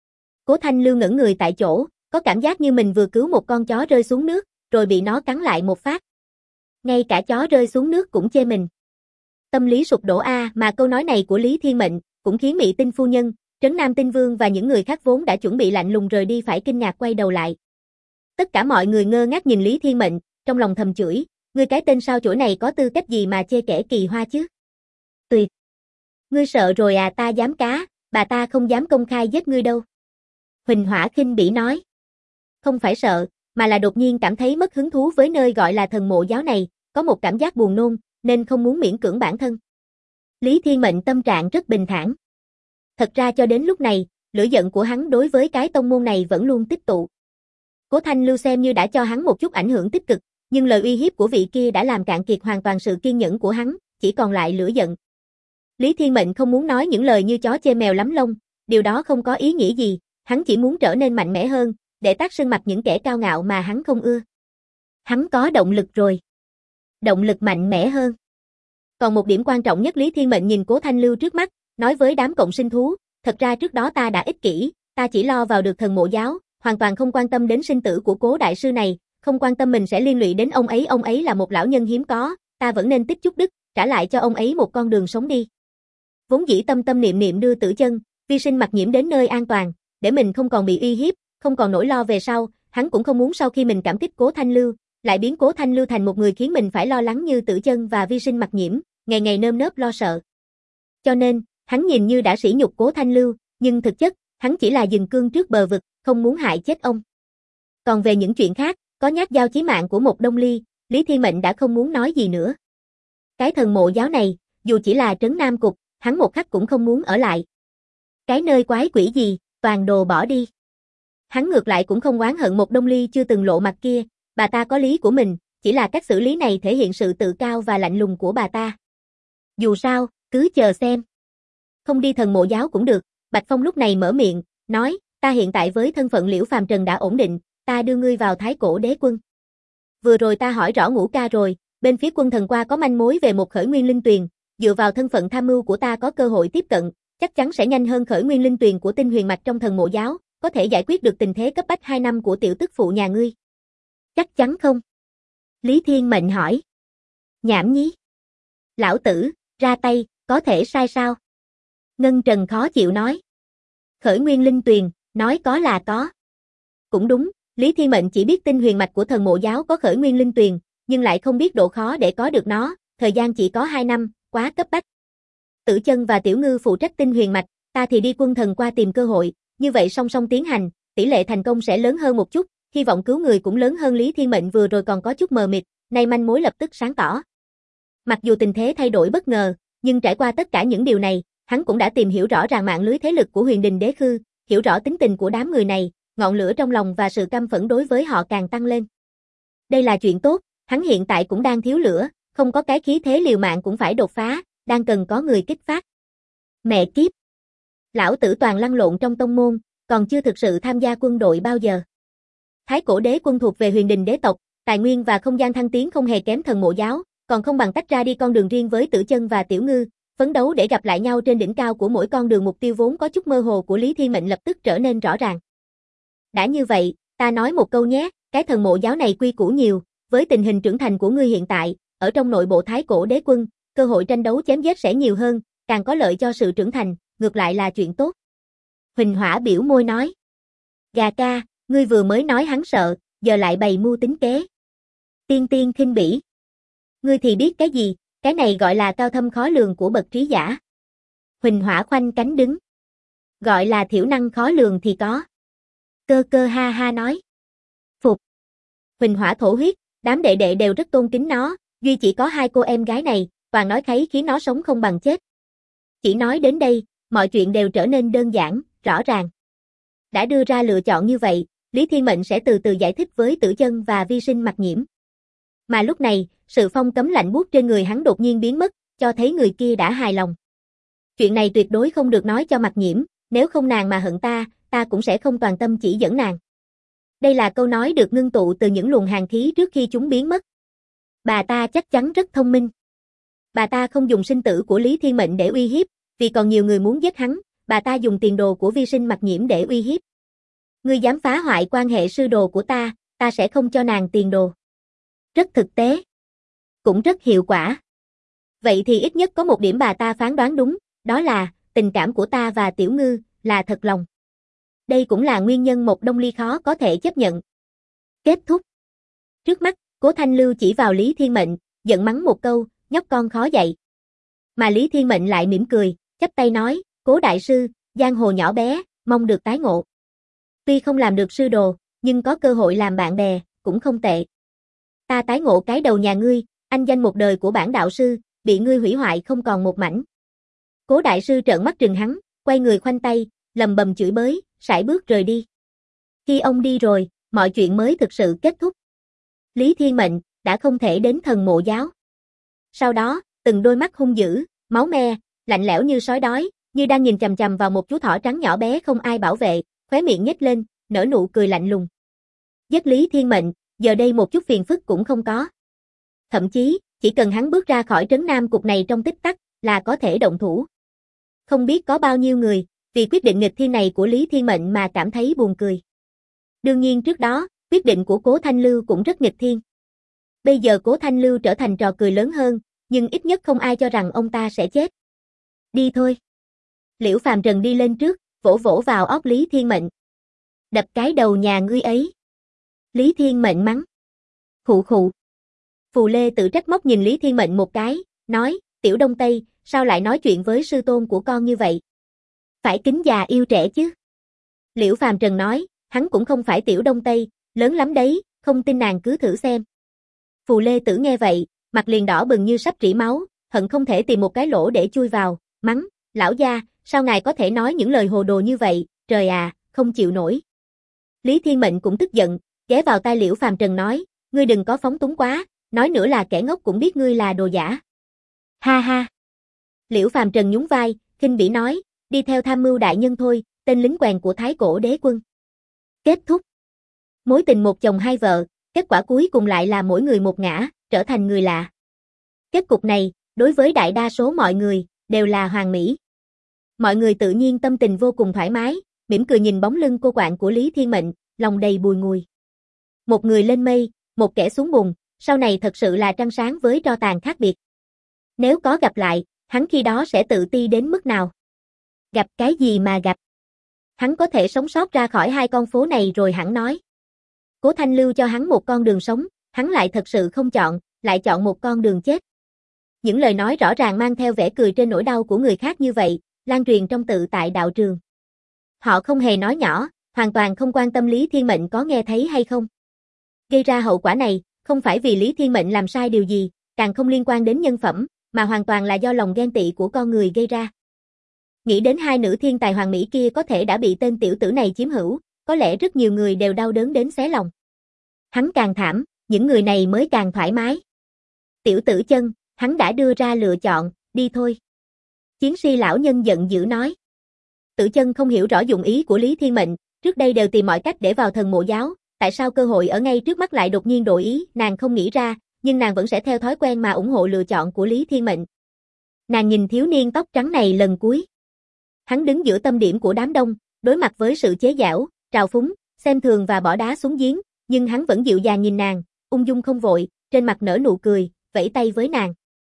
Cố Thanh Lưu ngẩn người tại chỗ, có cảm giác như mình vừa cứu một con chó rơi xuống nước, rồi bị nó cắn lại một phát. Ngay cả chó rơi xuống nước cũng chê mình. Tâm lý sụp đổ mà câu nói này của Lý Thiên Mệnh cũng khiến Mị Tinh phu nhân, Trấn Nam Tinh Vương và những người khác vốn đã chuẩn bị lạnh lùng rời đi phải kinh ngạc quay đầu lại. Tất cả mọi người ngơ ngác nhìn Lý Thiên Mệnh, trong lòng thầm chửi, ngươi cái tên sao chổi này có tư cách gì mà chê kẻ kỳ hoa chứ? Tuyệt! Ngươi sợ rồi à, ta dám cá, bà ta không dám công khai giết ngươi đâu. Huỳnh Hỏa khinh bỉ nói. Không phải sợ, mà là đột nhiên cảm thấy mất hứng thú với nơi gọi là thần mộ giáo này, có một cảm giác buồn nôn, nên không muốn miễn cưỡng bản thân. Lý Thiên Mệnh tâm trạng rất bình thản. Thật ra cho đến lúc này, lửa giận của hắn đối với cái tông môn này vẫn luôn tích tụ. Cố Thanh Lưu xem như đã cho hắn một chút ảnh hưởng tích cực, nhưng lời uy hiếp của vị kia đã làm cạn kiệt hoàn toàn sự kiên nhẫn của hắn, chỉ còn lại lửa giận. Lý Thiên Mệnh không muốn nói những lời như chó chê mèo lắm lông, điều đó không có ý nghĩa gì, hắn chỉ muốn trở nên mạnh mẽ hơn, để tát sưng mặt những kẻ cao ngạo mà hắn không ưa. Hắn có động lực rồi. Động lực mạnh mẽ hơn. Còn một điểm quan trọng nhất, Lý Thiên Mệnh nhìn Cố Thanh Lưu trước mắt, nói với đám cộng sinh thú, thật ra trước đó ta đã ích kỷ, ta chỉ lo vào được thần mộ giáo, hoàn toàn không quan tâm đến sinh tử của Cố đại sư này, không quan tâm mình sẽ liên lụy đến ông ấy là một lão nhân hiếm có, ta vẫn nên tích chút đức, trả lại cho ông ấy một con đường sống đi. Vốn dĩ tâm tâm niệm niệm đưa Tử Chân, Vi Sinh Mặc Nhiễm đến nơi an toàn, để mình không còn bị uy hiếp, không còn nỗi lo về sau, hắn cũng không muốn sau khi mình cảm kích Cố Thanh Lưu, lại biến Cố Thanh Lưu thành một người khiến mình phải lo lắng như Tử Chân và Vi Sinh Mặc Nhiễm, ngày ngày nơm nớp lo sợ. Cho nên, hắn nhìn như đã sỉ nhục Cố Thanh Lưu, nhưng thực chất, hắn chỉ là dừng cương trước bờ vực, không muốn hại chết ông. Còn về những chuyện khác, có nhát dao chí mạng của một Đông Ly, Lý Thiên Mệnh đã không muốn nói gì nữa. Cái thần mộ giáo này, dù chỉ là trấn Nam Cục, hắn một khắc cũng không muốn ở lại. Cái nơi quái quỷ gì, toàn đồ bỏ đi. Hắn ngược lại cũng không oán hận một Đông Ly chưa từng lộ mặt kia, bà ta có lý của mình, chỉ là cách xử lý này thể hiện sự tự cao và lạnh lùng của bà ta. Dù sao, cứ chờ xem. Không đi thần mộ giáo cũng được, Bạch Phong lúc này mở miệng, nói, ta hiện tại với thân phận Liễu Phàm Trần đã ổn định, ta đưa ngươi vào Thái Cổ Đế Quân. Vừa rồi ta hỏi rõ Ngũ ca rồi, bên phía Quân Thần qua có manh mối về một Khởi Nguyên Linh Tuyền, dựa vào thân phận tham mưu của ta có cơ hội tiếp cận, chắc chắn sẽ nhanh hơn Khởi Nguyên Linh Tuyền của Tinh Huyền Mạch trong thần mộ giáo, có thể giải quyết được tình thế cấp bách 2 năm của tiểu tức phụ nhà ngươi. Chắc chắn không? Lý Thiên Mệnh hỏi. Nhảm nhí. Lão tử, ra tay, có thể sai sao? Ngân Trần khó chịu nói. Khởi Nguyên Linh Tuyền, nói có là có. Cũng đúng, Lý Thiên Mệnh chỉ biết Tinh Huyền Mạch của thần mộ giáo có Khởi Nguyên Linh Tuyền, nhưng lại không biết độ khó để có được nó, thời gian chỉ có 2 năm, quá cấp bách. Tử Chân và Tiểu Ngư phụ trách Tinh Huyền Mạch, ta thì đi Quân Thần qua tìm cơ hội, như vậy song song tiến hành, tỷ lệ thành công sẽ lớn hơn một chút, hy vọng cứu người cũng lớn hơn. Lý Thiên Mệnh vừa rồi còn có chút mờ mịt, nay manh mối lập tức sáng tỏ. Mặc dù tình thế thay đổi bất ngờ, nhưng trải qua tất cả những điều này, hắn cũng đã tìm hiểu rõ ràng mạng lưới thế lực của Huyền Đình Đế Khư, hiểu rõ tính tình của đám người này, ngọn lửa trong lòng và sự căm phẫn đối với họ càng tăng lên. Đây là chuyện tốt, hắn hiện tại cũng đang thiếu lửa, không có cái khí thế liều mạng cũng phải đột phá, đang cần có người kích phát. Mẹ kiếp! Lão tử toàn lăn lộn trong tông môn, còn chưa thực sự tham gia quân đội bao giờ. Thái Cổ Đế Quân thuộc về Huyền Đình đế tộc, tài nguyên và không gian thăng tiến không hề kém thần mộ giáo, còn không bằng tách ra đi con đường riêng với Tử Chân và Tiểu Ngư, phấn đấu để gặp lại nhau trên đỉnh cao của mỗi con đường. Mục tiêu vốn có chút mơ hồ của Lý Thiên Mệnh lập tức trở nên rõ ràng. Đã như vậy, ta nói một câu nhé, cái thần mộ giáo này quy củ nhiều, với tình hình trưởng thành của ngươi hiện tại, ở trong nội bộ Thái Cổ Đế Quân, cơ hội tranh đấu chém giết sẽ nhiều hơn, càng có lợi cho sự trưởng thành, ngược lại là chuyện tốt. Huỳnh Hỏa biểu môi nói. Gà ca, ngươi vừa mới nói hắn sợ, giờ lại bày mưu tính kế. Tiên Tiên khinh bỉ. Ngươi thì biết cái gì, cái này gọi là cao thâm khó lường của bậc trí giả. Huỳnh Hỏa khoanh cánh đứng. Gọi là thiểu năng khó lường thì có. Cơ cơ ha ha nói. Phục. Huỳnh Hỏa thổ huyết, đám đệ đệ đều rất tôn kính nó, duy chỉ có hai cô em gái này, toàn nói kháy khiến nó sống không bằng chết. Chỉ nói đến đây, mọi chuyện đều trở nên đơn giản, rõ ràng. Đã đưa ra lựa chọn như vậy, Lý Thiên Mệnh sẽ từ từ giải thích với Tử Chân và Vi Sinh Mặc Nhiễm. Mà lúc này, sự phong cấm lạnh buốt trên người hắn đột nhiên biến mất, cho thấy người kia đã hài lòng. Chuyện này tuyệt đối không được nói cho Mặc Nhiễm, nếu không nàng mà hận ta, ta cũng sẽ không toàn tâm chỉ dẫn nàng. Đây là câu nói được ngưng tụ từ những luồng hàn khí trước khi chúng biến mất. Bà ta chắc chắn rất thông minh. Bà ta không dùng sinh tử của Lý Thiên Mệnh để uy hiếp, vì còn nhiều người muốn giết hắn, bà ta dùng tiền đồ của Vi Sinh Mặc Nhiễm để uy hiếp. Ngươi dám phá hoại quan hệ sư đồ của ta sẽ không cho nàng tiền đồ. Rất thực tế. Cũng rất hiệu quả. Vậy thì ít nhất có một điểm bà ta phán đoán đúng, đó là, tình cảm của ta và Tiểu Ngư, là thật lòng. Đây cũng là nguyên nhân một Đông Ly khó có thể chấp nhận. Kết thúc. Trước mắt, Cố Thanh Lưu chỉ vào Lý Thiên Mệnh, giận mắng một câu, nhóc con khó dạy. Mà Lý Thiên Mệnh lại mỉm cười, chắp tay nói, Cố đại sư, giang hồ nhỏ bé, mong được tái ngộ. Tuy không làm được sư đồ, nhưng có cơ hội làm bạn bè, cũng không tệ. Ta tái ngộ cái đầu nhà ngươi, anh danh một đời của bản đạo sư, bị ngươi hủy hoại không còn một mảnh. Cố đại sư trợn mắt trừng hắn, quay người khoanh tay, lầm bầm chửi bới, sải bước rời đi. Khi ông đi rồi, mọi chuyện mới thực sự kết thúc. Lý Thiên Mệnh đã không thể đến thần mộ giáo. Sau đó, từng đôi mắt hung dữ, máu me, lạnh lẽo như sói đói, như đang nhìn chằm chằm vào một chú thỏ trắng nhỏ bé không ai bảo vệ, khóe miệng nhếch lên, nở nụ cười lạnh lùng. Giết Lý Thiên Mệnh, giờ đây một chút phiền phức cũng không có. Thậm chí, chỉ cần hắn bước ra khỏi trấn Nam Cục này trong tích tắc, là có thể động thủ. Không biết có bao nhiêu người, vì quyết định nghịch thiên này của Lý Thiên Mệnh mà cảm thấy buồn cười. Đương nhiên trước đó, quyết định của Cố Thanh Lưu cũng rất nghịch thiên. Bây giờ Cố Thanh Lưu trở thành trò cười lớn hơn, nhưng ít nhất không ai cho rằng ông ta sẽ chết. Đi thôi. Liễu Phàm Trần đi lên trước, vỗ vỗ vào óc Lý Thiên Mệnh. Đập cái đầu nhà ngươi ấy. Lý Thiên Mệnh mắng. Khụ khụ. Phù Lê tự trách móc nhìn Lý Thiên Mệnh một cái, nói, Tiểu Đông Tây, sao lại nói chuyện với sư tôn của con như vậy? Phải kính già yêu trẻ chứ. Liễu Phàm Trần nói, hắn cũng không phải Tiểu Đông Tây, lớn lắm đấy, không tin nàng cứ thử xem. Phù Lê Tử nghe vậy, mặt liền đỏ bừng như sắp rỉ máu, hận không thể tìm một cái lỗ để chui vào, mắng, lão gia, sao ngài có thể nói những lời hồ đồ như vậy, trời à, không chịu nổi. Lý Thiên Mệnh cũng tức giận, ghé vào tai Liễu Phàm Trần nói, ngươi đừng có phóng túng quá, nói nữa là kẻ ngốc cũng biết ngươi là đồ giả. Ha ha. Liễu Phàm Trần nhún vai, khinh bỉ nói, đi theo tham mưu đại nhân thôi, tên lính quèn của Thái Cổ Đế Quân. Kết thúc. Mối tình một chồng hai vợ, kết quả cuối cùng lại là mỗi người một ngã, trở thành người lạ. Kết cục này, đối với đại đa số mọi người, đều là hoàn mỹ. Mọi người tự nhiên tâm tình vô cùng thoải mái, mỉm cười nhìn bóng lưng cô quạng của Lý Thiên Mệnh, lòng đầy bùi ngùi. Một người lên mây, một kẻ xuống bùn, sau này thật sự là trăng sáng với tro tàn khác biệt. Nếu có gặp lại, hắn khi đó sẽ tự ti đến mức nào? Gặp cái gì mà gặp? Hắn có thể sống sót ra khỏi hai con phố này rồi hẳn nói. Cố Thanh Lưu cho hắn một con đường sống, hắn lại thật sự không chọn, lại chọn một con đường chết. Những lời nói rõ ràng mang theo vẻ cười trên nỗi đau của người khác như vậy, lan truyền trong tự tại đạo trường. Họ không hề nói nhỏ, hoàn toàn không quan tâm Lý Thiên Mệnh có nghe thấy hay không. Gây ra hậu quả này, không phải vì Lý Thiên Mệnh làm sai điều gì, càng không liên quan đến nhân phẩm, mà hoàn toàn là do lòng ghen tị của con người gây ra. Nghĩ đến hai nữ thiên tài hoàng mỹ kia có thể đã bị tên tiểu tử này chiếm hữu, có lẽ rất nhiều người đều đau đớn đến xé lòng. Hắn càng thảm, những người này mới càng thoải mái. Tiểu Tử Chân, hắn đã đưa ra lựa chọn, đi thôi. Chiến si lão nhân giận dữ nói. Tử Chân không hiểu rõ dụng ý của Lý Thiên Mệnh, trước đây đều tìm mọi cách để vào thần mộ giáo, tại sao cơ hội ở ngay trước mắt lại đột nhiên đổi ý, nàng không nghĩ ra, nhưng nàng vẫn sẽ theo thói quen mà ủng hộ lựa chọn của Lý Thiên Mệnh. Nàng nhìn thiếu niên tóc trắng này lần cuối. Hắn đứng giữa tâm điểm của đám đông, đối mặt với sự chế giễu, trào phúng, xem thường và bỏ đá xuống giếng, nhưng hắn vẫn dịu dàng nhìn nàng, ung dung không vội, trên mặt nở nụ cười, vẫy tay với nàng.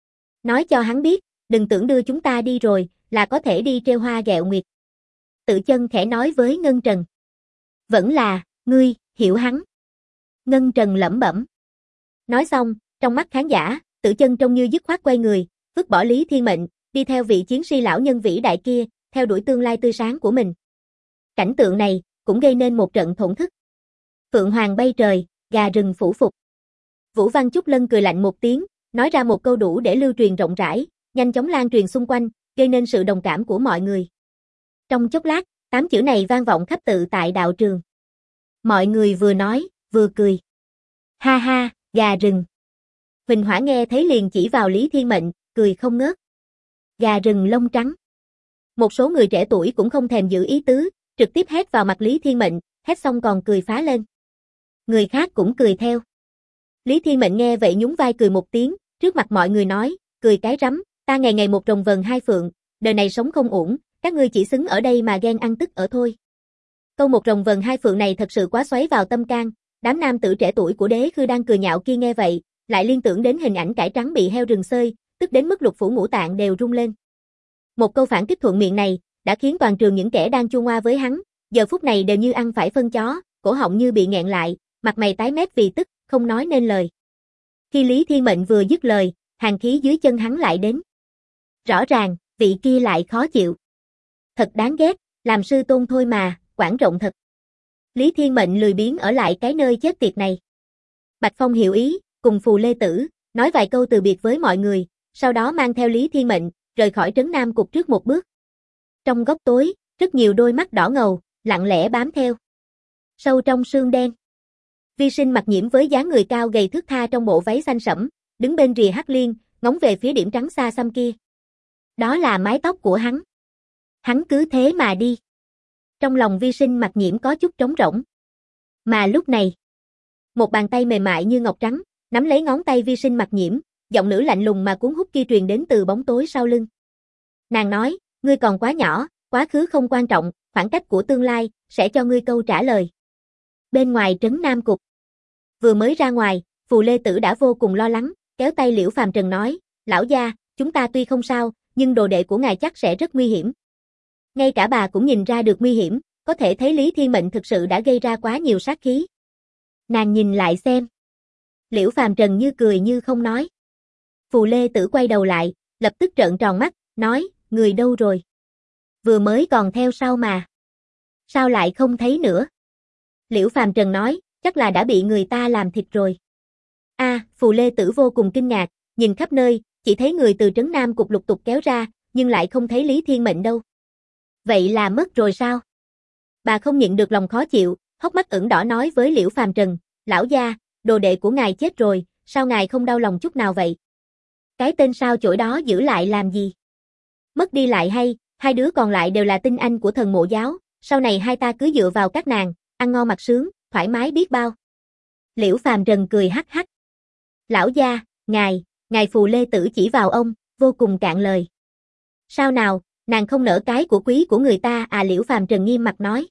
Nói cho hắn biết, đừng tưởng đưa chúng ta đi rồi, là có thể đi trêu hoa ghẹo nguyệt. Tự Chân khẽ nói với Ngân Trần. Vẫn là, ngươi, hiểu hắn. Ngân Trần lẩm bẩm. Nói xong, trong mắt khán giả, Tự Chân trông như dứt khoát quay người, vứt bỏ Lý Thiên Mệnh, đi theo vị chiến sĩ lão nhân vĩ đại kia, theo đuổi tương lai tươi sáng của mình. Cảnh tượng này cũng gây nên một trận thổn thức. Phượng hoàng bay trời, gà rừng phủ phục. Vũ Văn Chúc Lân cười lạnh một tiếng, nói ra một câu đủ để lưu truyền rộng rãi, nhanh chóng lan truyền xung quanh, gây nên sự đồng cảm của mọi người. Trong chốc lát, 8 chữ này vang vọng khắp tự tại đạo trường. Mọi người vừa nói, vừa cười. Ha ha, gà rừng. Huỳnh Hỏa nghe thấy liền chỉ vào Lý Thiên Mệnh, cười không ngớt. Gà rừng lông trắng. Một số người trẻ tuổi cũng không thèm giữ ý tứ, trực tiếp hét vào mặt Lý Thiên Mệnh, hét xong còn cười phá lên. Người khác cũng cười theo. Lý Thiên Mệnh nghe vậy nhún vai cười một tiếng, trước mặt mọi người nói, cười cái rắm, ta ngày ngày một rồng vần hai phượng, đời này sống không ổn, các ngươi chỉ xứng ở đây mà ghen ăn tức ở thôi. Câu một rồng vần hai phượng này thật sự quá xoáy vào tâm can, đám nam tử trẻ tuổi của Đế Khư đang cười nhạo kia nghe vậy, lại liên tưởng đến hình ảnh cải trắng bị heo rừng xơi, tức đến mức lục phủ ngũ tạng đều rung lên. Một câu phản kích thuận miệng này, đã khiến toàn trường những kẻ đang chua ngoa với hắn, giờ phút này đều như ăn phải phân chó, cổ họng như bị nghẹn lại, mặt mày tái mét vì tức, không nói nên lời. Khi Lý Thiên Mệnh vừa dứt lời, hàn khí dưới chân hắn lại đến. Rõ ràng, vị kia lại khó chịu. Thật đáng ghét, làm sư tôn thôi mà, quảng rộng thật. Lý Thiên Mệnh lười biếng ở lại cái nơi chết tiệt này. Bạch Phong hiểu ý, cùng Phù Lê Tử, nói vài câu từ biệt với mọi người, sau đó mang theo Lý Thiên Mệnh, rời khỏi trấn Nam Cục trước một bước. Trong góc tối, rất nhiều đôi mắt đỏ ngầu, lặng lẽ bám theo. Sâu trong sương đen. Vi Sinh mặt nhiễm với dáng người cao gầy thướt tha trong bộ váy xanh sẫm, đứng bên rìa Hắc Liên, ngóng về phía điểm trắng xa xăm kia. Đó là mái tóc của hắn. Hắn cứ thế mà đi. Trong lòng Vi Sinh mặt nhiễm có chút trống rỗng. Mà lúc này, một bàn tay mềm mại như ngọc trắng, nắm lấy ngón tay Vi Sinh mặt nhiễm, giọng nữ lạnh lùng mà cuốn hút kia truyền đến từ bóng tối sau lưng. Nàng nói, ngươi còn quá nhỏ, quá khứ không quan trọng, khoảng cách của tương lai, sẽ cho ngươi câu trả lời. Bên ngoài trấn Nam Cục. Vừa mới ra ngoài, Phù Lê Tử đã vô cùng lo lắng, kéo tay Liễu Phàm Trần nói, lão gia, chúng ta tuy không sao, nhưng đồ đệ của ngài chắc sẽ rất nguy hiểm. Ngay cả bà cũng nhìn ra được nguy hiểm, có thể thấy Lý Thiên Mệnh thực sự đã gây ra quá nhiều sát khí. Nàng nhìn lại xem. Liễu Phàm Trần như cười như không nói. Phù Lê Tử quay đầu lại, lập tức trợn tròn mắt, nói, người đâu rồi? Vừa mới còn theo sau mà. Sao lại không thấy nữa? Liễu Phàm Trần nói, chắc là đã bị người ta làm thịt rồi. Phù Lê Tử vô cùng kinh ngạc, nhìn khắp nơi, chỉ thấy người từ trấn Nam Cục lục tục kéo ra, nhưng lại không thấy Lý Thiên Mệnh đâu. Vậy là mất rồi sao? Bà không nhịn được lòng khó chịu, hốc mắt ửng đỏ nói với Liễu Phàm Trần, lão gia, đồ đệ của ngài chết rồi, sao ngài không đau lòng chút nào vậy? Cái tên sao chổi đó giữ lại làm gì? Mất đi lại hay, hai đứa còn lại đều là tinh anh của thần mộ giáo, sau này hai ta cứ dựa vào các nàng, ăn ngon mặc sướng, thoải mái biết bao. Liễu Phàm Trần cười hắc hắc. Lão gia, ngài Phù Lê Tử chỉ vào ông, vô cùng cạn lời. Sao nào, nàng không nỡ cái của quý của người ta à? Liễu Phàm Trần nghiêm mặt nói.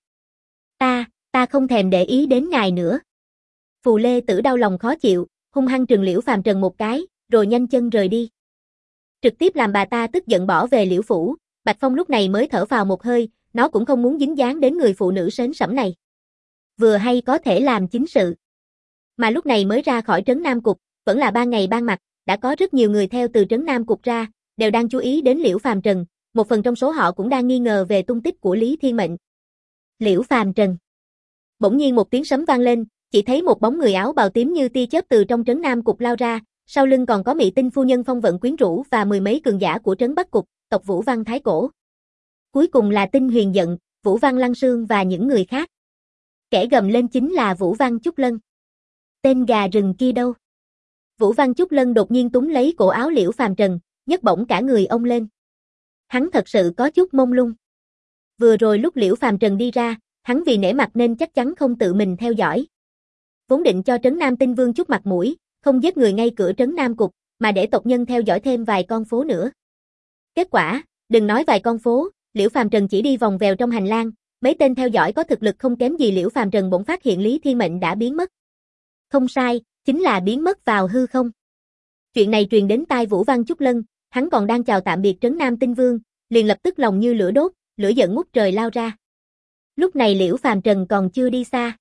Ta không thèm để ý đến ngài nữa. Phù Lê Tử đau lòng khó chịu, hung hăng trừng Liễu Phàm Trần một cái, rồi nhanh chân rời đi. Trực tiếp làm bà ta tức giận bỏ về Liễu phủ, Bạch Phong lúc này mới thở phào một hơi, nó cũng không muốn dính dáng đến người phụ nữ sến sẩm này. Vừa hay có thể làm chính sự. Mà lúc này mới ra khỏi trấn Nam Cục, vẫn là ban ngày ban mặt, đã có rất nhiều người theo từ trấn Nam Cục ra, đều đang chú ý đến Liễu Phàm Trần, một phần trong số họ cũng đang nghi ngờ về tung tích của Lý Thiên Mệnh. Liễu Phàm Trần. Bỗng nhiên một tiếng sấm vang lên, chỉ thấy một bóng người áo bào tím như tia chớp từ trong trấn Nam Cục lao ra, sau lưng còn có Mị Tinh phu nhân Phong Vận quyến rũ và mười mấy cường giả của trấn Bắc Cục, tộc Vũ Văn Thái Cổ. Cuối cùng là Tinh Huyền Giận, Vũ Văn Lăng Sương và những người khác. Kẻ gầm lên chính là Vũ Văn Chúc Lân. Tên gà rừng kia đâu? Vũ Văn Chúc Lân đột nhiên túm lấy cổ áo Liễu Phàm Trần, nhấc bổng cả người ông lên. Hắn thật sự có chút mông lung. Vừa rồi lúc Liễu Phàm Trần đi ra, hắn vì nể mặt nên chắc chắn không tự mình theo dõi. Vốn định cho trấn Nam Tinh Vương chút mặt mũi, không giết người ngay cửa trấn Nam Cục, mà để tộc nhân theo dõi thêm vài con phố nữa. Kết quả, đừng nói vài con phố, Liễu Phàm Trần chỉ đi vòng vèo trong hành lang, mấy tên theo dõi có thực lực không kém gì Liễu Phàm Trần bỗng phát hiện Lý Thiên Mệnh đã biến mất. Không sai, chính là biến mất vào hư không. Chuyện này truyền đến tai Vũ Văn Chúc Lân, hắn còn đang chào tạm biệt trấn Nam Tinh Vương, liền lập tức lòng như lửa đốt, lửa giận ngút trời lao ra. Lúc này Liễu Phàm Trần còn chưa đi xa.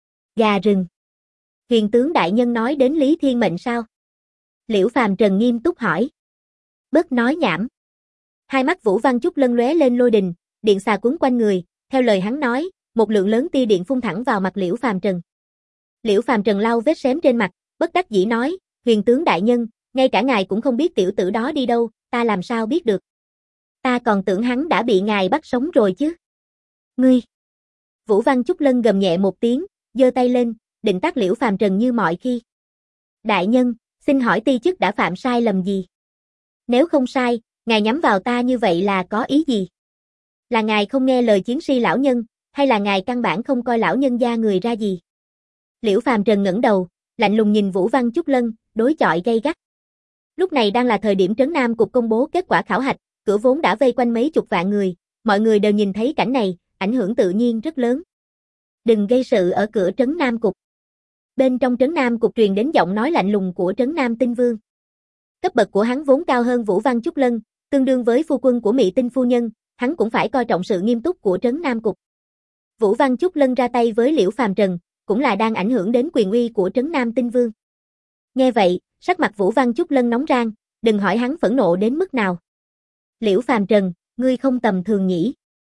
Gà rừng. Huyền tướng đại nhân nói đến Lý Thiên Mệnh sao? Liễu Phàm Trần nghiêm túc hỏi. Bớt nói nhảm. Hai mắt Vũ Văn Chúc Lân lóe lên lôi đình, điện xà quấn quanh người, theo lời hắn nói, một lượng lớn tia điện phun thẳng vào mặt Liễu Phàm Trần. Liễu Phàm Trần lau vết xém trên mặt, bất đắc dĩ nói, huyền tướng đại nhân, ngay cả ngài cũng không biết tiểu tử đó đi đâu, ta làm sao biết được. Ta còn tưởng hắn đã bị ngài bắt sống rồi chứ. Ngươi! Vũ Văn Chúc Lân gầm nhẹ một tiếng, giơ tay lên, định tát Liễu Phàm Trần như mọi khi. Đại nhân, xin hỏi ti chức đã phạm sai lầm gì? Nếu không sai, ngài nhắm vào ta như vậy là có ý gì? Là ngài không nghe lời chiến si lão nhân, hay là ngài căn bản không coi lão nhân gia người ra gì? Liễu Phàm Trần ngẩng đầu, lạnh lùng nhìn Vũ Văn Chúc Lân, đối chọi gay gắt. Lúc này đang là thời điểm trấn Nam cục công bố kết quả khảo hạch, cửa vốn đã vây quanh mấy chục vạn người, mọi người đều nhìn thấy cảnh này, ảnh hưởng tự nhiên rất lớn. Đừng gây sự ở cửa trấn Nam cục. Bên trong trấn Nam cục truyền đến giọng nói lạnh lùng của trấn Nam Tinh Vương. Cấp bậc của hắn vốn cao hơn Vũ Văn Chúc Lân, tương đương với phu quân của Mị Tinh phu nhân, hắn cũng phải coi trọng sự nghiêm túc của trấn Nam cục. Vũ Văn Chúc Lân ra tay với Liễu Phàm Trần, cũng là đang ảnh hưởng đến quyền uy của trấn Nam Tinh Vương. Nghe vậy, sắc mặt Vũ Văn Chúc Lân nóng rang, đừng hỏi hắn phẫn nộ đến mức nào. Liễu Phàm Trần, ngươi không tầm thường nhỉ?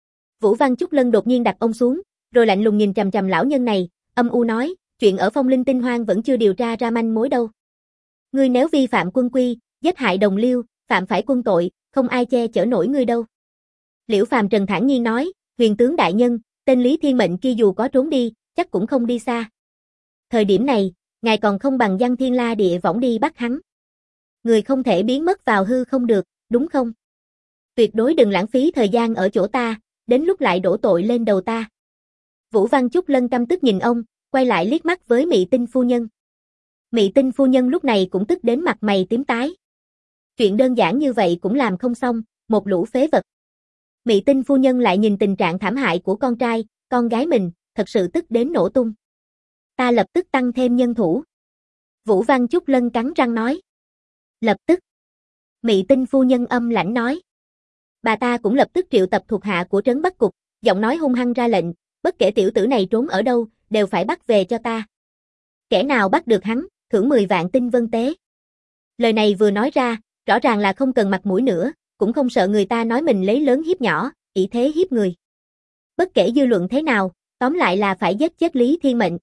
Vũ Văn Chúc Lân đột nhiên đặt ông xuống, rồi lạnh lùng nhìn chằm chằm lão nhân này, âm u nói, chuyện ở Phong Linh Tinh Hoang vẫn chưa điều tra ra manh mối đâu. Ngươi nếu vi phạm quân quy, giết hại đồng liêu, phạm phải quân tội, không ai che chở nổi ngươi đâu. Liễu Phàm Trần thản nhiên nói, huyền tướng đại nhân, tên Lý Thiên Mệnh kia dù có trốn đi, chắc cũng không đi xa. Thời điểm này, ngài còn không bằng giăng thiên la địa võng đi bắt hắn. Người không thể biến mất vào hư không được, đúng không? Tuyệt đối đừng lãng phí thời gian ở chỗ ta, đến lúc lại đổ tội lên đầu ta. Vũ Văn Chúc Lân căm tức nhìn ông, quay lại liếc mắt với Mị Tinh phu nhân. Mị Tinh phu nhân lúc này cũng tức đến mặt mày tím tái. Chuyện đơn giản như vậy cũng làm không xong, một lũ phế vật. Mị Tinh phu nhân lại nhìn tình trạng thảm hại của con trai, con gái mình, thật sự tức đến nổ tung. Ta lập tức tăng thêm nhân thủ. Vũ Văn Chúc Lân cắn răng nói. Lập tức. Mị Tinh phu nhân âm lãnh nói. Bà ta cũng lập tức triệu tập thuộc hạ của trấn Bắc Cục, giọng nói hung hăng ra lệnh, bất kể tiểu tử này trốn ở đâu, đều phải bắt về cho ta. Kẻ nào bắt được hắn, thưởng 10 vạn tinh vân tế. Lời này vừa nói ra, rõ ràng là không cần mặt mũi nữa, cũng không sợ người ta nói mình lấy lớn hiếp nhỏ, ỷ thế hiếp người. Bất kể dư luận thế nào, tóm lại là phải giết chết Lý Thiên Mệnh.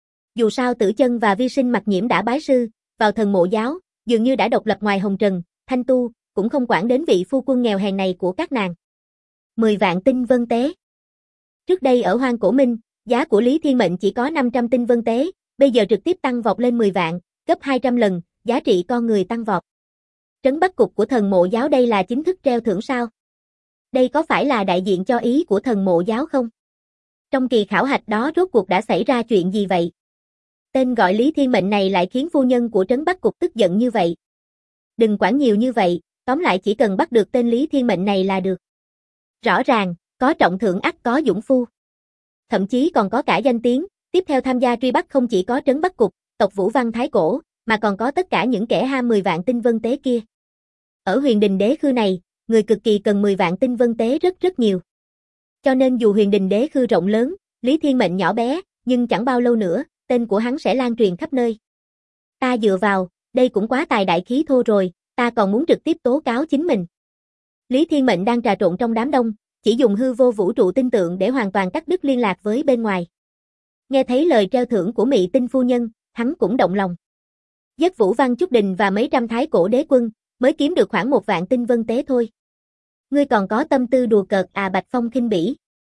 Dù sao Tử Chân và Vi Sinh Mặc Nhiễm đã bái sư, vào thần mộ giáo, dường như đã độc lập ngoài hồng trần, thanh tu, cũng không quản đến vị phu quân nghèo hèn này của các nàng. 10 vạn tinh vân tế. Trước đây ở Hoang Cổ Minh, giá của Lý Thiên Mệnh chỉ có 500 tinh vân tế, bây giờ trực tiếp tăng vọt lên 10 vạn, gấp 200 lần, giá trị con người tăng vọt. Trấn Bắc Cục của thần mộ giáo đây là chính thức treo thưởng sao? Đây có phải là đại diện cho ý của thần mộ giáo không? Trong kỳ khảo hạch đó rốt cuộc đã xảy ra chuyện gì vậy? Tên gọi Lý Thiên Mệnh này lại khiến phu nhân của Trấn Bắc Cục tức giận như vậy. Đừng quản nhiều như vậy, tóm lại chỉ cần bắt được tên Lý Thiên Mệnh này là được. Rõ ràng, có trọng thưởng ắt có dũng phu. Thậm chí còn có cả danh tiếng, tiếp theo tham gia truy bắt không chỉ có Trấn Bắc Cục, tộc Vũ Văn Thái Cổ, mà còn có tất cả những kẻ ham 10 vạn tinh vân tế kia. Ở Huyền Đình Đế Khư này, người cực kỳ cần 10 vạn tinh vân tế rất nhiều. Cho nên dù Huyền Đình Đế Khư rộng lớn, Lý Thiên Mệnh nhỏ bé, nhưng chẳng bao lâu nữa, tên của hắn sẽ lan truyền khắp nơi. Ta dựa vào, đây cũng quá tài đại khí thô rồi, ta còn muốn trực tiếp tố cáo chính mình. Lý Thiên Mệnh đang trà trộn trong đám đông, chỉ dùng hư vô vũ trụ tinh tượng để hoàn toàn cắt đứt liên lạc với bên ngoài. Nghe thấy lời treo thưởng của Mị Tinh phu nhân, hắn cũng động lòng. Giết Vũ Văn Chúc Đình và mấy trăm thái cổ đế quân, mới kiếm được khoảng 1 vạn tinh vân tế thôi. Ngươi còn có tâm tư đùa cợt à? Bạch Phong khinh bỉ.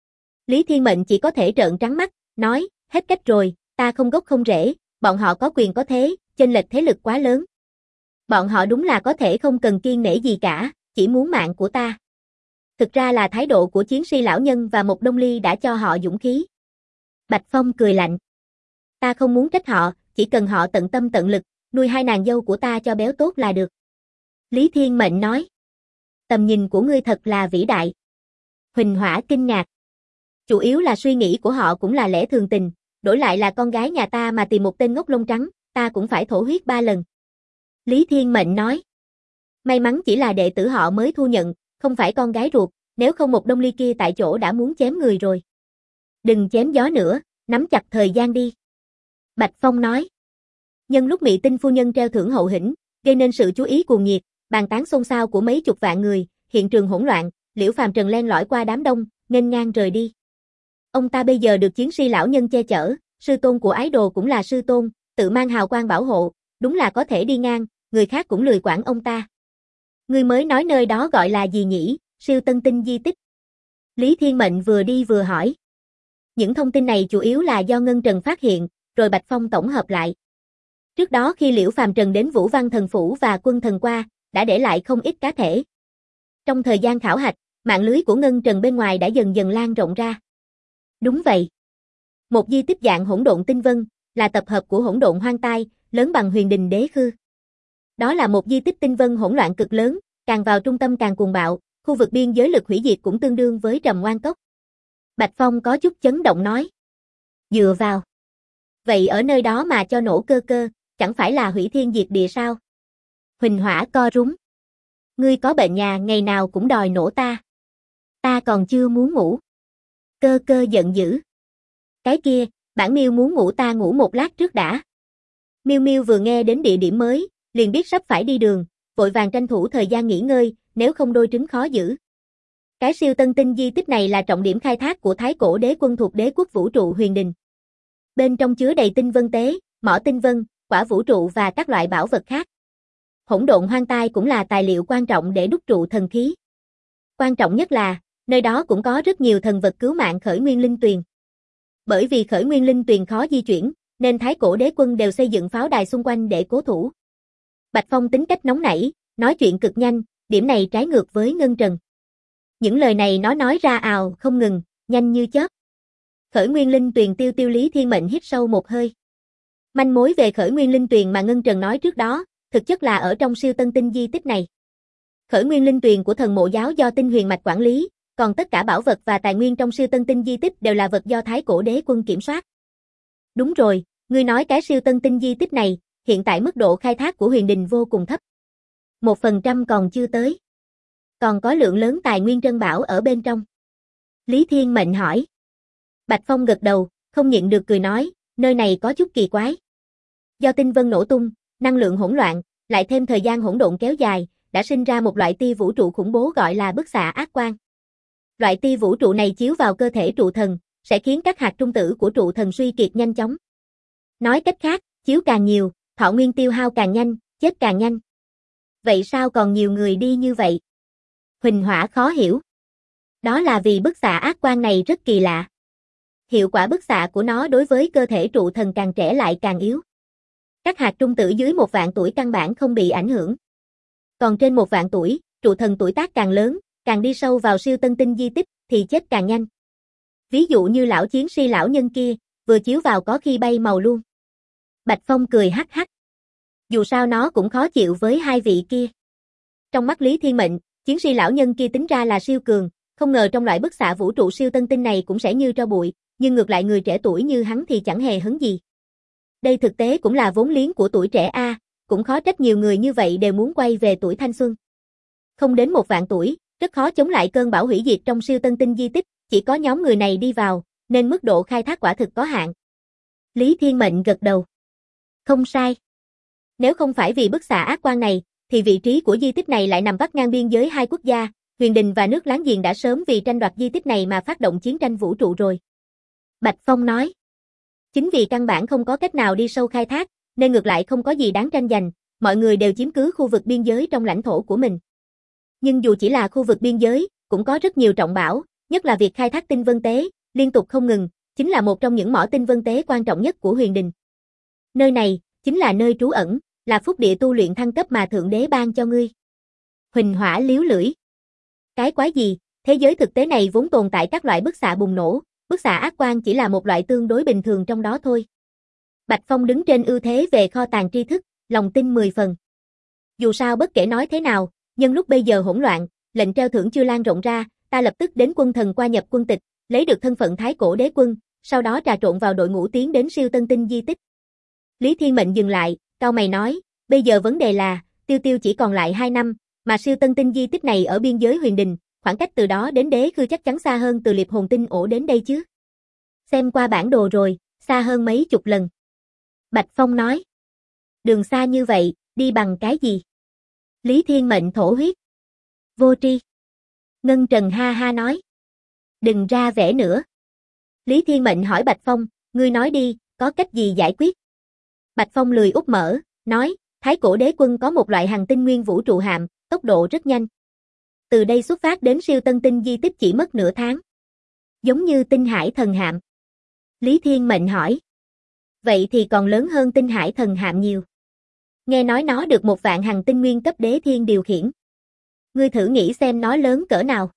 Lý Thiên Mệnh chỉ có thể trợn trắng mắt, nói, hết cách rồi, ta không gốc không rễ, bọn họ có quyền có thế, chênh lệch thế lực quá lớn. Bọn họ đúng là có thể không cần kiêng nể gì cả, chỉ muốn mạng của ta. Thực ra là thái độ của chiến si lão nhân và một Đông Ly đã cho họ dũng khí. Bạch Phong cười lạnh. Ta không muốn trách họ, chỉ cần họ tận tâm tận lực, nuôi hai nàng dâu của ta cho béo tốt là được. Lý Thiên Mệnh nói. Tầm nhìn của ngươi thật là vĩ đại. Huỳnh Hỏa kinh ngạc. Chủ yếu là suy nghĩ của họ cũng là lẽ thường tình, đổi lại là con gái nhà ta mà tìm một tên ngốc lông trắng, ta cũng phải thổ huyết 3 lần. Lý Thiên Mệnh nói. May mắn chỉ là đệ tử họ mới thu nhận, không phải con gái ruột, nếu không một Đông Ly kia tại chỗ đã muốn chém người rồi. Đừng chém gió nữa, nắm chặt thời gian đi. Bạch Phong nói. Nhân lúc Mị Tinh phu nhân treo thưởng hậu hĩnh, gây nên sự chú ý cuồng nhiệt, bàn tán xôn xao của mấy chục vạn người, hiện trường hỗn loạn, Liễu Phàm Trần len lỏi qua đám đông, nghênh ngang rời đi. Ông ta bây giờ được chiến si lão nhân che chở, sư tôn của ái đồ cũng là sư tôn, tự mang hào quang bảo hộ, đúng là có thể đi ngang, người khác cũng lười quản ông ta. Người mới nói nơi đó gọi là gì nhỉ? Siêu tân tinh di tích. Lý Thiên Mệnh vừa đi vừa hỏi. Những thông tin này chủ yếu là do Ngân Trần phát hiện, rồi Bạch Phong tổng hợp lại. Trước đó khi Liễu Phàm Trần đến Vũ Văn Thần Phủ và Quân Thần qua, đã để lại không ít cá thể. Trong thời gian khảo hạch, mạng lưới của Ngân Trần bên ngoài đã dần dần lan rộng ra. Đúng vậy. Một di tích dạng hỗn độn tinh vân, là tập hợp của hỗn độn hoang tai, lớn bằng Huyền Đình Đế Khư. Đó là một di tích tinh vân hỗn loạn cực lớn, càng vào trung tâm càng cuồng bạo, khu vực biên giới lực hủy diệt cũng tương đương với Trầm Oan Cốc. Bạch Phong có chút chấn động nói. Dựa vào. Vậy ở nơi đó mà cho nổ cơ cơ, chẳng phải là hủy thiên diệt địa sao? Huỳnh Hỏa co rúm. Ngươi có bệnh nhà ngày nào cũng đòi nổ ta. Ta còn chưa muốn ngủ. Cơ cơ giận dữ. Cái kia, bản Miêu muốn ngủ ta ngủ một lát trước đã. Miêu Miêu vừa nghe đến địa điểm mới, liền biết sắp phải đi đường, vội vàng tranh thủ thời gian nghỉ ngơi, nếu không đôi trứng khó giữ. Cái siêu tân tinh di tích này là trọng điểm khai thác của Thái Cổ Đế Quân thuộc Đế Quốc Vũ Trụ Huyền Đình. Bên trong chứa đầy tinh vân tế, mỏ tinh vân, quả vũ trụ và các loại bảo vật khác. Hỗn độn hoang tai cũng là tài liệu quan trọng để đúc trụ thần khí. Quan trọng nhất là, nơi đó cũng có rất nhiều thần vật cứu mạng khởi nguyên linh tuyền. Bởi vì khởi nguyên linh tuyền khó di chuyển, nên Thái Cổ Đế Quân đều xây dựng pháo đài xung quanh để cố thủ. Bạch Phong tính cách nóng nảy, nói chuyện cực nhanh, điểm này trái ngược với Ngân Trần. Những lời này nó nói ra ào không ngừng, nhanh như chớp. Khởi nguyên linh tuyền tiêu Lý Thiên Mệnh hít sâu một hơi. Manh mối về khởi nguyên linh tuyền mà Ngân Trần nói trước đó, thực chất là ở trong siêu tân tinh di tích này. Khởi nguyên linh tuyền của thần mộ giáo do Tinh Huyền Mạch quản lý, còn tất cả bảo vật và tài nguyên trong siêu tân tinh di tích đều là vật do Thái Cổ Đế Quân kiểm soát. Đúng rồi, ngươi nói cái siêu tân tinh di tích này, hiện tại mức độ khai thác của Huyền Đình vô cùng thấp. 1% còn chưa tới. Còn có lượng lớn tài nguyên trân bảo ở bên trong. Lý Thiên Mệnh hỏi. Bạch Phong gật đầu, không nhịn được cười nói, nơi này có chút kỳ quái. Do tinh vân nổ tung, năng lượng hỗn loạn, lại thêm thời gian hỗn độn kéo dài, đã sinh ra một loại tia vũ trụ khủng bố gọi là bức xạ ác quang. Loại tia vũ trụ này chiếu vào cơ thể trụ thần, sẽ khiến các hạt trung tử của trụ thần suy kiệt nhanh chóng. Nói cách khác, chiếu càng nhiều, thọ nguyên tiêu hao càng nhanh, chết càng nhanh. Vậy sao còn nhiều người đi như vậy? Huỳnh Hỏa khó hiểu. Đó là vì bức xạ ác quang này rất kỳ lạ. Hiệu quả bức xạ của nó đối với cơ thể trụ thần càng trẻ lại càng yếu. Các hạt trung tử dưới 1.000 tuổi căn bản không bị ảnh hưởng. Còn trên 1.000 tuổi, trụ thần tuổi tác càng lớn, càng đi sâu vào siêu tân tinh di tích, thì chết càng nhanh. Ví dụ như lão chiến si lão nhân kia, vừa chiếu vào có khi bay màu luôn. Bạch Phong cười hắc hắc. Dù sao nó cũng khó chịu với hai vị kia. Trong mắt Lý Thiên Mệnh, chiến si lão nhân kia tính ra là siêu cường, không ngờ trong loại bức xạ vũ trụ siêu tân tinh này cũng sẽ như tro bụi, nhưng ngược lại người trẻ tuổi như hắn thì chẳng hề hấn gì. Đây thực tế cũng là vốn liếng của tuổi trẻ a, cũng khó trách nhiều người như vậy đều muốn quay về tuổi thanh xuân. Không đến 1.000 tuổi, rất khó chống lại cơn bão hủy diệt trong siêu tân tinh di tích, chỉ có nhóm người này đi vào, nên mức độ khai thác quả thực có hạn. Lý Thiên Mệnh gật đầu. Không sai. Nếu không phải vì bức xạ ác quang này, thì vị trí của di tích này lại nằm vắt ngang biên giới hai quốc gia, Huyền Đình và nước láng giềng đã sớm vì tranh đoạt di tích này mà phát động chiến tranh vũ trụ rồi. Bạch Phong nói. Chính vì căn bản không có cách nào đi sâu khai thác, nên ngược lại không có gì đáng tranh giành, mọi người đều chiếm cứ khu vực biên giới trong lãnh thổ của mình. Nhưng dù chỉ là khu vực biên giới, cũng có rất nhiều trọng bảo, nhất là việc khai thác tinh vân tế, liên tục không ngừng, chính là một trong những mỏ tinh vân tế quan trọng nhất của Huyền Đình. Nơi này, chính là nơi trú ẩn, là phúc địa tu luyện thăng cấp mà Thượng Đế ban cho ngươi. Huỳnh Hỏa liếu lưỡi. Cái quái gì, thế giới thực tế này vốn tồn tại các loại bức xạ bùng nổ, bức xạ ác quang chỉ là một loại tương đối bình thường trong đó thôi. Bạch Phong đứng trên ưu thế về kho tàng tri thức, lòng tin 10 phần. Dù sao bất kể nói thế nào, nhân lúc bây giờ hỗn loạn, lệnh treo thưởng chưa lan rộng ra, ta lập tức đến quân thần qua nhập quân tịch, lấy được thân phận Thái Cổ Đế Quân, sau đó trà trộn vào đội ngũ tiến đến siêu tân tinh di tích. Lý Thiên Mệnh dừng lại, cau mày nói, bây giờ vấn đề là, Tiêu Tiêu chỉ còn lại 2 năm, mà siêu tân tinh di tích này ở biên giới huyền đình, khoảng cách từ đó đến đế khư chắc chắn xa hơn từ liệp hồn tinh ổ đến đây chứ. Xem qua bản đồ rồi, xa hơn mấy chục lần. Bạch Phong nói. Đường xa như vậy, đi bằng cái gì? Lý Thiên Mệnh thổ huyết. Vô tri. Ngân Trần ha ha nói. Đừng ra vẻ nữa. Lý Thiên Mệnh hỏi Bạch Phong, ngươi nói đi, có cách gì giải quyết? Bạch Phong lười úp mở, nói, Thái Cổ Đế Quân có một loại hành tinh nguyên vũ trụ hạm, tốc độ rất nhanh. Từ đây xuất phát đến siêu tân tinh di tích chỉ mất nửa tháng. Giống như tinh hải thần hạm. Lý Thiên Mệnh hỏi. Vậy thì còn lớn hơn tinh hải thần hạm nhiều. Nghe nói nó được 1 vạn hành tinh nguyên cấp đế thiên điều khiển. Ngươi thử nghĩ xem nó lớn cỡ nào.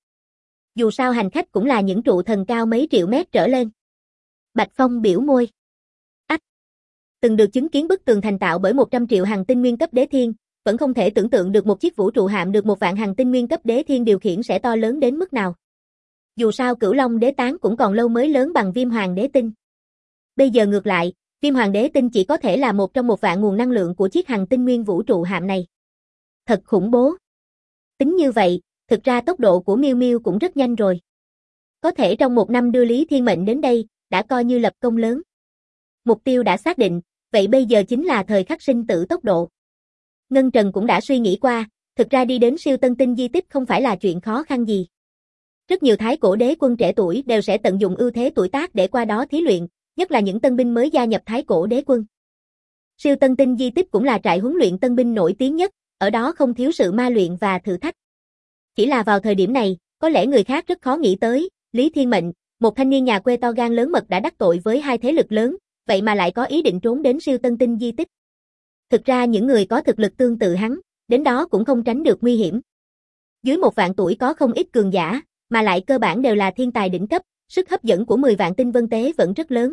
Dù sao hành khách cũng là những trụ thần cao mấy triệu mét trở lên. Bạch Phong biểu môi. Ách. Từng được chứng kiến bức tường thành tạo bởi 100 triệu hành tinh nguyên cấp đế thiên, vẫn không thể tưởng tượng được một chiếc vũ trụ hạm được 1 vạn hành tinh nguyên cấp đế thiên điều khiển sẽ to lớn đến mức nào. Dù sao Cửu Long đế tán cũng còn lâu mới lớn bằng Viêm Hoàng đế tinh. Bây giờ ngược lại, Viêm Hoàng đế tinh chỉ có thể là một trong 1 vạn nguồn năng lượng của chiếc hành tinh nguyên vũ trụ hạm này. Thật khủng bố. Tính như vậy, thực ra tốc độ của Miêu Miêu cũng rất nhanh rồi. Có thể trong 1 năm đưa Lý Thiên Mệnh đến đây, đã coi như lập công lớn. Mục tiêu đã xác định, vậy bây giờ chính là thời khắc sinh tử tốc độ. Ngân Trần cũng đã suy nghĩ qua, thực ra đi đến siêu tân tinh di tích không phải là chuyện khó khăn gì. Rất nhiều Thái Cổ Đế Quân trẻ tuổi đều sẽ tận dụng ưu thế tuổi tác để qua đó thí luyện, nhất là những tân binh mới gia nhập Thái Cổ Đế Quân. Siêu tân tinh di tích cũng là trại huấn luyện tân binh nổi tiếng nhất, ở đó không thiếu sự ma luyện và thử thách. Chỉ là vào thời điểm này, có lẽ người khác rất khó nghĩ tới, Lý Thiên Mệnh, một thanh niên nhà quê to gan lớn mật đã đắc tội với 2 thế lực lớn, vậy mà lại có ý định trốn đến siêu tân tinh di tích. Thực ra những người có thực lực tương tự hắn, đến đó cũng không tránh được nguy hiểm. Dưới 1 vạn tuổi có không ít cường giả, mà lại cơ bản đều là thiên tài đỉnh cấp, sức hấp dẫn của 10 vạn tinh vân tế vẫn rất lớn.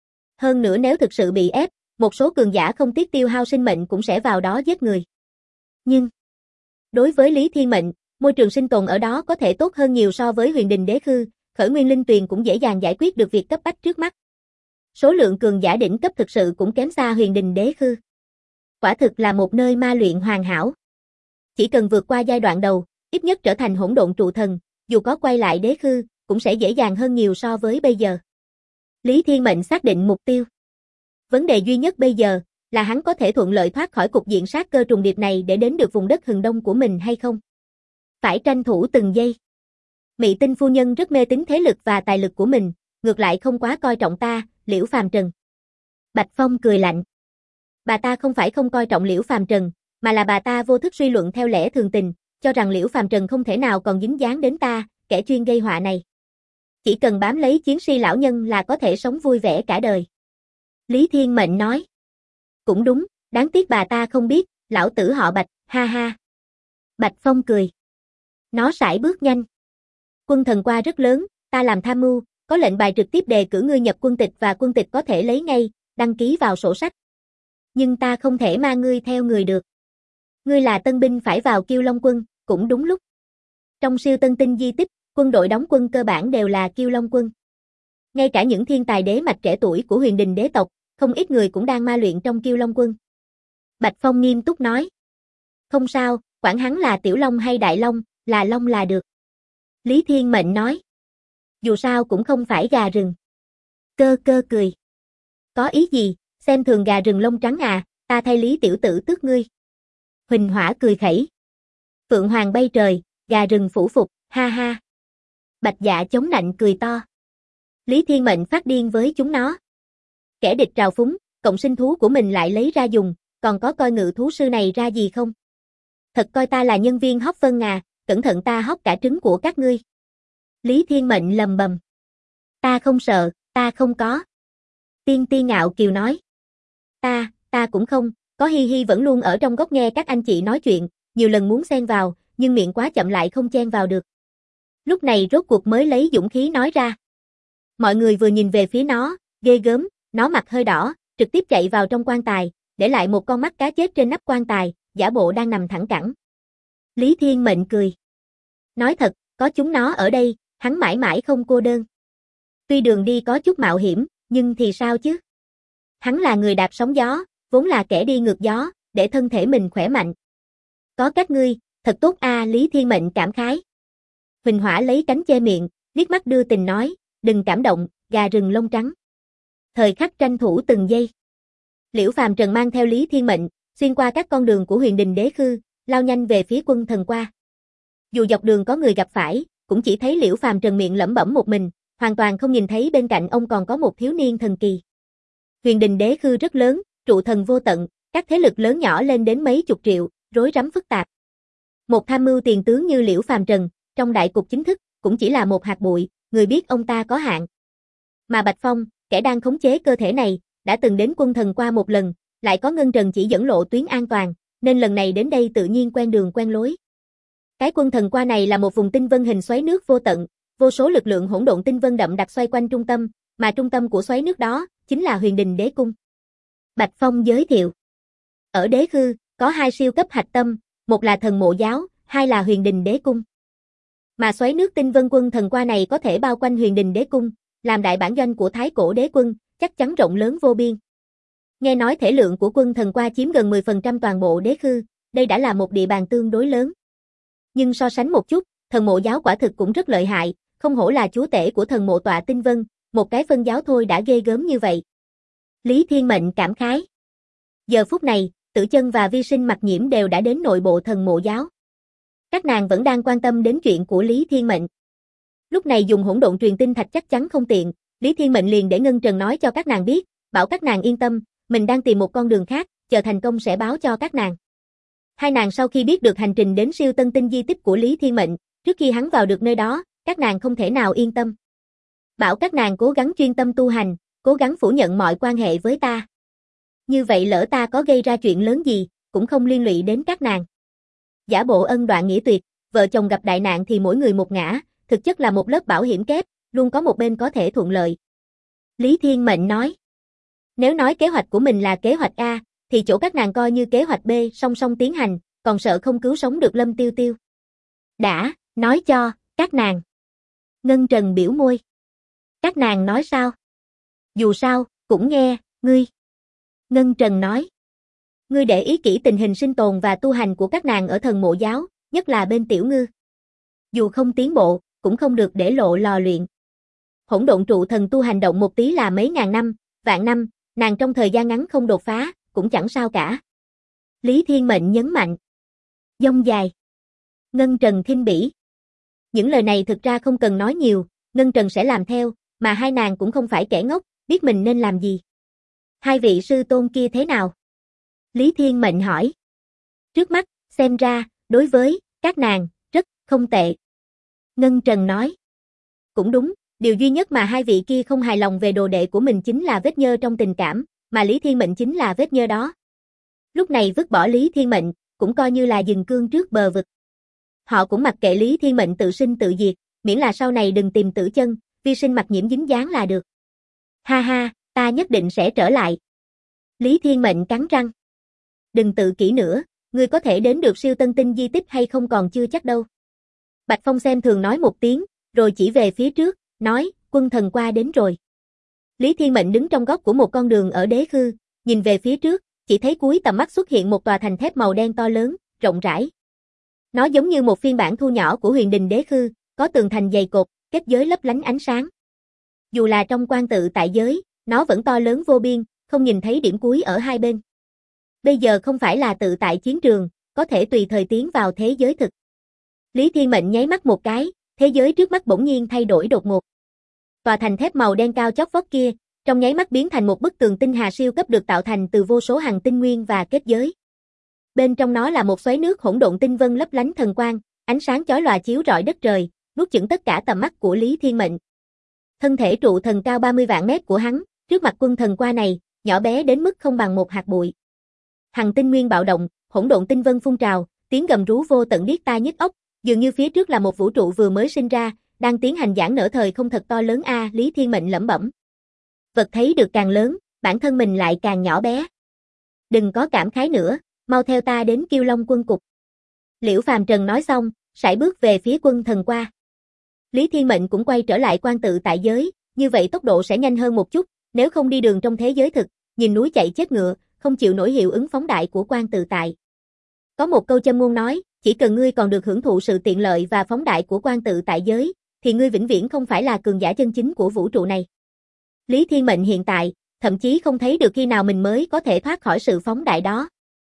Hơn nữa nếu thực sự bị ép, một số cường giả không tiếc tiêu hao sinh mệnh cũng sẽ vào đó giết người. Nhưng, đối với Lý Thiên Mệnh, môi trường sinh tồn ở đó có thể tốt hơn nhiều so với huyền đình đế khư, khởi nguyên linh tuyền cũng dễ dàng giải quyết được việc cấp bách trước mắt. Số lượng cường giả đỉnh cấp thực sự cũng kém xa huyền đình đế khư. Quả thực là một nơi ma luyện hoàn hảo. Chỉ cần vượt qua giai đoạn đầu, ít nhất trở thành hỗn độn trụ thần, dù có quay lại đế khư, cũng sẽ dễ dàng hơn nhiều so với bây giờ. Lý Thiên Mệnh xác định mục tiêu. Vấn đề duy nhất bây giờ, là hắn có thể thuận lợi thoát khỏi cục diện sát cơ trùng điệp này để đến được vùng đất hừng đông của mình hay không. Phải tranh thủ từng giây. Mị Tinh phu nhân rất mê tín thế lực và tài lực của mình, ngược lại không quá coi trọng ta, Liễu Phàm Trần. Bạch Phong cười lạnh. Bà ta không phải không coi trọng Liễu Phàm Trần, mà là bà ta vô thức suy luận theo lẽ thường tình, cho rằng Liễu Phàm Trần không thể nào còn dính dáng đến ta, kẻ chuyên gây họa này. Chỉ cần bám lấy chiến si lão nhân là có thể sống vui vẻ cả đời. Lý Thiên Mệnh nói. Cũng đúng, đáng tiếc bà ta không biết, lão tử họ Bạch, ha ha. Bạch Phong cười. Nó sải bước nhanh. Quân thần qua rất lớn, ta làm tham mưu, có lệnh bài trực tiếp đề cử ngươi nhập quân tịch và quân tịch có thể lấy ngay, đăng ký vào sổ sách. Nhưng ta không thể mang ngươi theo người được. Ngươi là tân binh phải vào Kiêu Long quân, cũng đúng lúc. Trong siêu tân tinh di tích, quân đội đóng quân cơ bản đều là Kiêu Long quân. Ngay cả những thiên tài đế mạch trẻ tuổi của huyền đình đế tộc, không ít người cũng đang ma luyện trong Kiêu Long quân. Bạch Phong nghiêm túc nói. Không sao, quản hắn là Tiểu Long hay Đại Long, là Long là được. Lý Thiên Mệnh nói. Dù sao cũng không phải gà rừng. Cơ cơ cười. Có ý gì, xem thường gà rừng lông trắng à, ta thay Lý tiểu tử tước ngươi. Huỳnh Hỏa cười khẩy. Phượng Hoàng bay trời, gà rừng phủ phục, ha ha. Bạch Dạ chống nạnh cười to. Lý Thiên Mệnh phát điên với chúng nó. Kẻ địch trào phúng, cộng sinh thú của mình lại lấy ra dùng, còn có coi ngự thú sư này ra gì không? Thật coi ta là nhân viên hóc phân à, cẩn thận ta hóc cả trứng của các ngươi. Lý Thiên Mệnh lầm bầm. Ta không sợ, ta không có. Tiên Ti ngạo kiều nói. Ta cũng không, có Hi Hi vẫn luôn ở trong góc nghe các anh chị nói chuyện, nhiều lần muốn xen vào, nhưng miệng quá chậm lại không chen vào được. Lúc này rốt cuộc mới lấy dũng khí nói ra. Mọi người vừa nhìn về phía nó, ghê gớm, nó mặt hơi đỏ, trực tiếp chạy vào trong quan tài, để lại một con mắt cá chết trên nắp quan tài, giả bộ đang nằm thẳng cẳng. Lý Thiên Mệnh cười. Nói thật, có chúng nó ở đây, hắn mãi mãi không cô đơn. Tuy đường đi có chút mạo hiểm, nhưng thì sao chứ? Hắn là người đạp sóng gió, vốn là kẻ đi ngược gió, để thân thể mình khỏe mạnh. Có các ngươi, thật tốt a, Lý Thiên Mệnh cảm khái. Huỳnh Hỏa lấy cánh che miệng, liếc mắt đưa tình nói, đừng cảm động, gà rừng lông trắng. Thời khắc tranh thủ từng giây. Liễu Phàm Trần mang theo Lý Thiên Mệnh, xuyên qua các con đường của Huyền Đình Đế Khư, lao nhanh về phía Quân Thần Qua. Dù dọc đường có người gặp phải, cũng chỉ thấy Liễu Phàm Trần miệng lẩm bẩm một mình, hoàn toàn không nhìn thấy bên cạnh ông còn có một thiếu niên thần kỳ. Huyền Đình Đế Khư rất lớn, trụ thần vô tận, các thế lực lớn nhỏ lên đến mấy chục triệu, rối rắm phức tạp. Một tham mưu tiền tướng như Liễu Phàm Trần, trong đại cục chính thức, cũng chỉ là một hạt bụi, người biết ông ta có hạn. Mà Bạch Phong, kẻ đang khống chế cơ thể này, đã từng đến Quân Thần Qua một lần, lại có Ngân Trần chỉ dẫn lộ tuyến an toàn, nên lần này đến đây tự nhiên quen đường quen lối. Cái Quân Thần Qua này là một vùng tinh vân hình xoáy nước vô tận, vô số lực lượng hỗn độn tinh vân đậm đặc xoay quanh trung tâm, mà trung tâm của xoáy nước đó chính là Huyền Đình Đế Cung. Bạch Phong giới thiệu. Ở Đế Khư, có hai siêu cấp hạch tâm, một là Thần Mộ Giáo, hai là Huyền Đình Đế Cung. Mà xoáy nước tinh vân Quân Thần Qua này có thể bao quanh Huyền Đình Đế Cung, làm đại bản doanh của Thái Cổ Đế Quân, chắc chắn rộng lớn vô biên. Nghe nói thể lượng của Quân Thần Qua chiếm gần 10% toàn bộ Đế Khư, đây đã là một địa bàn tương đối lớn. Nhưng so sánh một chút, Thần Mộ Giáo quả thực cũng rất lợi hại, không hổ là chúa tể của Thần Mộ Tọa Tinh Vân, một cái phân giáo thôi đã ghê gớm như vậy. Lý Thiên Mệnh cảm khái. Giờ phút này, Tử Chân và Vi Sinh Mặc Nhiễm đều đã đến nội bộ Thần Mộ Giáo. Các nàng vẫn đang quan tâm đến chuyện của Lý Thiên Mệnh. Lúc này dùng hỗn độn truyền tinh thạch chắc chắn không tiện, Lý Thiên Mệnh liền để Ngân Trần nói cho các nàng biết, bảo các nàng yên tâm, mình đang tìm một con đường khác, chờ thành công sẽ báo cho các nàng. Hai nàng sau khi biết được hành trình đến siêu tân tinh di tích của Lý Thiên Mệnh, trước khi hắn vào được nơi đó, các nàng không thể nào yên tâm. Bảo các nàng cố gắng chuyên tâm tu hành, cố gắng phủ nhận mọi quan hệ với ta. Như vậy lỡ ta có gây ra chuyện lớn gì, cũng không liên lụy đến các nàng. Giả bộ ân đoạn nghĩa tuyệt, vợ chồng gặp đại nạn thì mỗi người một ngã, thực chất là một lớp bảo hiểm kép, luôn có một bên có thể thuận lợi. Lý Thiên Mệnh nói. Nếu nói kế hoạch của mình là kế hoạch A, thì chỗ các nàng coi như kế hoạch B song song tiến hành, còn sợ không cứu sống được Lâm Tiêu Tiêu. Đã, nói cho, các nàng. Ngân Trần biểu môi. Các nàng nói sao? Dù sao, cũng nghe, ngươi. Ngân Trần nói. Ngươi để ý kỹ tình hình sinh tồn và tu hành của các nàng ở Thần Mộ Giáo, nhất là bên Tiểu Ngư. Dù không tiến bộ, cũng không được để lộ lò luyện. Hỗn độn trụ thần tu hành động một tí là mấy ngàn năm, vạn năm, nàng trong thời gian ngắn không đột phá, cũng chẳng sao cả. Lý Thiên Mệnh nhấn mạnh. Dông dài. Ngân Trần khinh bỉ. Những lời này thực ra không cần nói nhiều, Ngân Trần sẽ làm theo, mà hai nàng cũng không phải kẻ ngốc, biết mình nên làm gì. Hai vị sư tôn kia thế nào? Lý Thiên Mệnh hỏi. Trước mắt, xem ra, đối với các nàng, rất không tệ. Ngân Trần nói. Cũng đúng, điều duy nhất mà hai vị kia không hài lòng về đồ đệ của mình chính là vết nhơ trong tình cảm, mà Lý Thiên Mệnh chính là vết nhơ đó. Lúc này vứt bỏ Lý Thiên Mệnh, cũng coi như là dừng cương trước bờ vực. Họ cũng mặc kệ Lý Thiên Mệnh tự sinh tự diệt, miễn là sau này đừng tìm Tử Chân, Vi Sinh Mặc Nhiễm dính dáng là được. Ha ha, ta nhất định sẽ trở lại. Lý Thiên Mệnh cắn răng. Đừng tự kỷ nữa, ngươi có thể đến được siêu tân tinh di tích hay không còn chưa chắc đâu. Bạch Phong xem thường nói một tiếng, rồi chỉ về phía trước, nói, Quân Thần Qua đến rồi. Lý Thiên Mệnh đứng trong góc của một con đường ở Đế Khư, nhìn về phía trước, chỉ thấy cuối tầm mắt xuất hiện một tòa thành thép màu đen to lớn, rộng rãi. Nó giống như một phiên bản thu nhỏ của Huyền Đình Đế Khư, có tường thành dày cột, kết giới lấp lánh ánh sáng. Dù là trong quan tự tại giới, nó vẫn to lớn vô biên, không nhìn thấy điểm cuối ở hai bên. Bây giờ không phải là tự tại chiến trường, có thể tùy thời tiến vào thế giới thực. Lý Thiên Mệnh nháy mắt một cái, thế giới trước mắt bỗng nhiên thay đổi đột ngột. Tòa thành thép màu đen cao chót vót kia, trong nháy mắt biến thành một bức tường tinh hà siêu cấp được tạo thành từ vô số hằng tinh nguyên và kết giới. Bên trong nó là một xoáy nước hỗn độn tinh vân lấp lánh thần quang, ánh sáng chói lòa chiếu rọi đất trời, nuốt chửng tất cả tầm mắt của Lý Thiên Mệnh. Thân thể trụ thần cao 30 vạn mét của hắn, trước mặt Quân Thần Qua này, nhỏ bé đến mức không bằng một hạt bụi. Hằng tinh nguyên bạo động, hỗn độn tinh vân phun trào, tiếng gầm rú vô tận điếc tai nhức óc, dường như phía trước là một vũ trụ vừa mới sinh ra, đang tiến hành giãn nở thời không thật to lớn a, Lý Thiên Mệnh lẩm bẩm. Vật thấy được càng lớn, bản thân mình lại càng nhỏ bé. Đừng có cảm khái nữa, mau theo ta đến Kiêu Long quân cục. Liễu Phàm Trần nói xong, sải bước về phía Quân Thần qua. Lý Thiên Mệnh cũng quay trở lại quan tự tại giới, như vậy tốc độ sẽ nhanh hơn một chút, nếu không đi đường trong thế giới thực, nhìn núi chạy chết ngựa, không chịu nổi hiệu ứng phóng đại của quan tự tại. Có một câu châm ngôn nói, chỉ cần ngươi còn được hưởng thụ sự tiện lợi và phóng đại của quan tự tại giới, thì ngươi vĩnh viễn không phải là cường giả chân chính của vũ trụ này. Lý Thiên Mệnh hiện tại, thậm chí không thấy được khi nào mình mới có thể thoát khỏi sự phóng đại đó.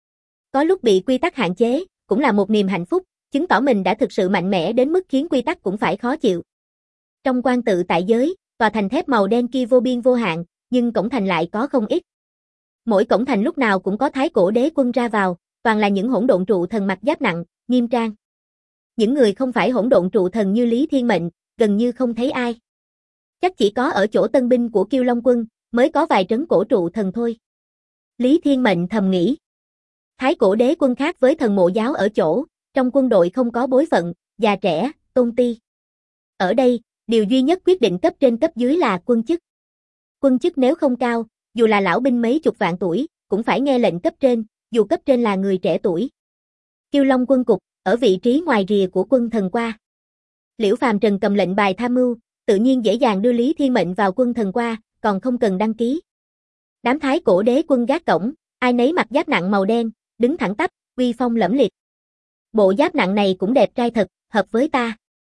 Có lúc bị quy tắc hạn chế, cũng là một niềm hạnh phúc, chứng tỏ mình đã thực sự mạnh mẽ đến mức khiến quy tắc cũng phải khó chịu. Trong quan tự tại giới, tòa thành thép màu đen kia vô biên vô hạn, nhưng cổng thành lại có không ít. Mỗi cổng thành lúc nào cũng có Thái Cổ Đế Quân ra vào, toàn là những hỗn độn trụ thần mặc giáp nặng, nghiêm trang. Những người không phải hỗn độn trụ thần như Lý Thiên Mệnh, gần như không thấy ai. Chắc chỉ có ở chỗ tân binh của Kiêu Long Quân, mới có vài trấn cổ trụ thần thôi. Lý Thiên Mệnh thầm nghĩ. Thái Cổ Đế Quân khác với thần mộ giáo ở chỗ, trong quân đội không có bối phận, già trẻ, tôn ti. Ở đây, điều duy nhất quyết định cấp trên cấp dưới là quân chức. Quân chức nếu không cao, dù là lão binh mấy chục vạn tuổi, cũng phải nghe lệnh cấp trên, dù cấp trên là người trẻ tuổi. Kiêu Long Quân cục, ở vị trí ngoài rìa của Quân Thần qua. Liễu Phàm Trần cầm lệnh bài tham mưu, tự nhiên dễ dàng đưa Lý Thiên Mệnh vào Quân Thần qua, còn không cần đăng ký. Đám Thái Cổ Đế Quân gác cổng, ai nấy mặc giáp nặng màu đen, đứng thẳng tắp, uy phong lẫm liệt. Bộ giáp nặng này cũng đẹp trai thật, hợp với ta.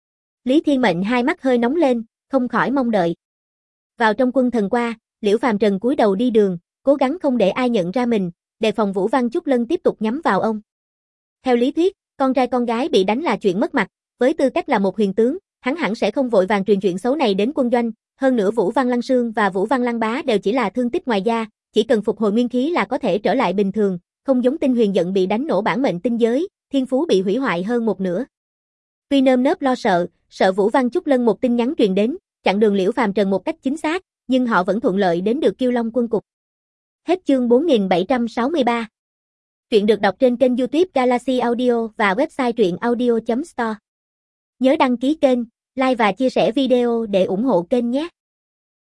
Lý Thiên Mệnh hai mắt hơi nóng lên, không khỏi mong đợi. Vào trong Quân Thần qua, Liễu Phàm Trần cúi đầu đi đường, cố gắng không để ai nhận ra mình, đề phòng Vũ Văn Chúc Lân tiếp tục nhắm vào ông. Theo lý thuyết, con trai con gái bị đánh là chuyện mất mặt, với tư cách là một huyền tướng, hắn hẳn sẽ không vội vàng truyền chuyện xấu này đến quân doanh, hơn nữa Vũ Văn Lăng Sương và Vũ Văn Lăng Bá đều chỉ là thương tích ngoài da, chỉ cần phục hồi nguyên khí là có thể trở lại bình thường, không giống Tinh Huyền giận bị đánh nổ bản mệnh tinh giới, thiên phú bị hủy hoại hơn một nửa. Tuy nơm nớp lo sợ Vũ Văn Chúc Lân một tin nhắn truyền đến, chặn đường Liễu Phàm Trần một cách chính xác, nhưng họ vẫn thuận lợi đến được Kiêu Long Quân cục. Hết chương 4763. Truyện được đọc trên kênh YouTube Galaxy Audio và website truyệnaudio.store. Nhớ đăng ký kênh, like và chia sẻ video để ủng hộ kênh nhé.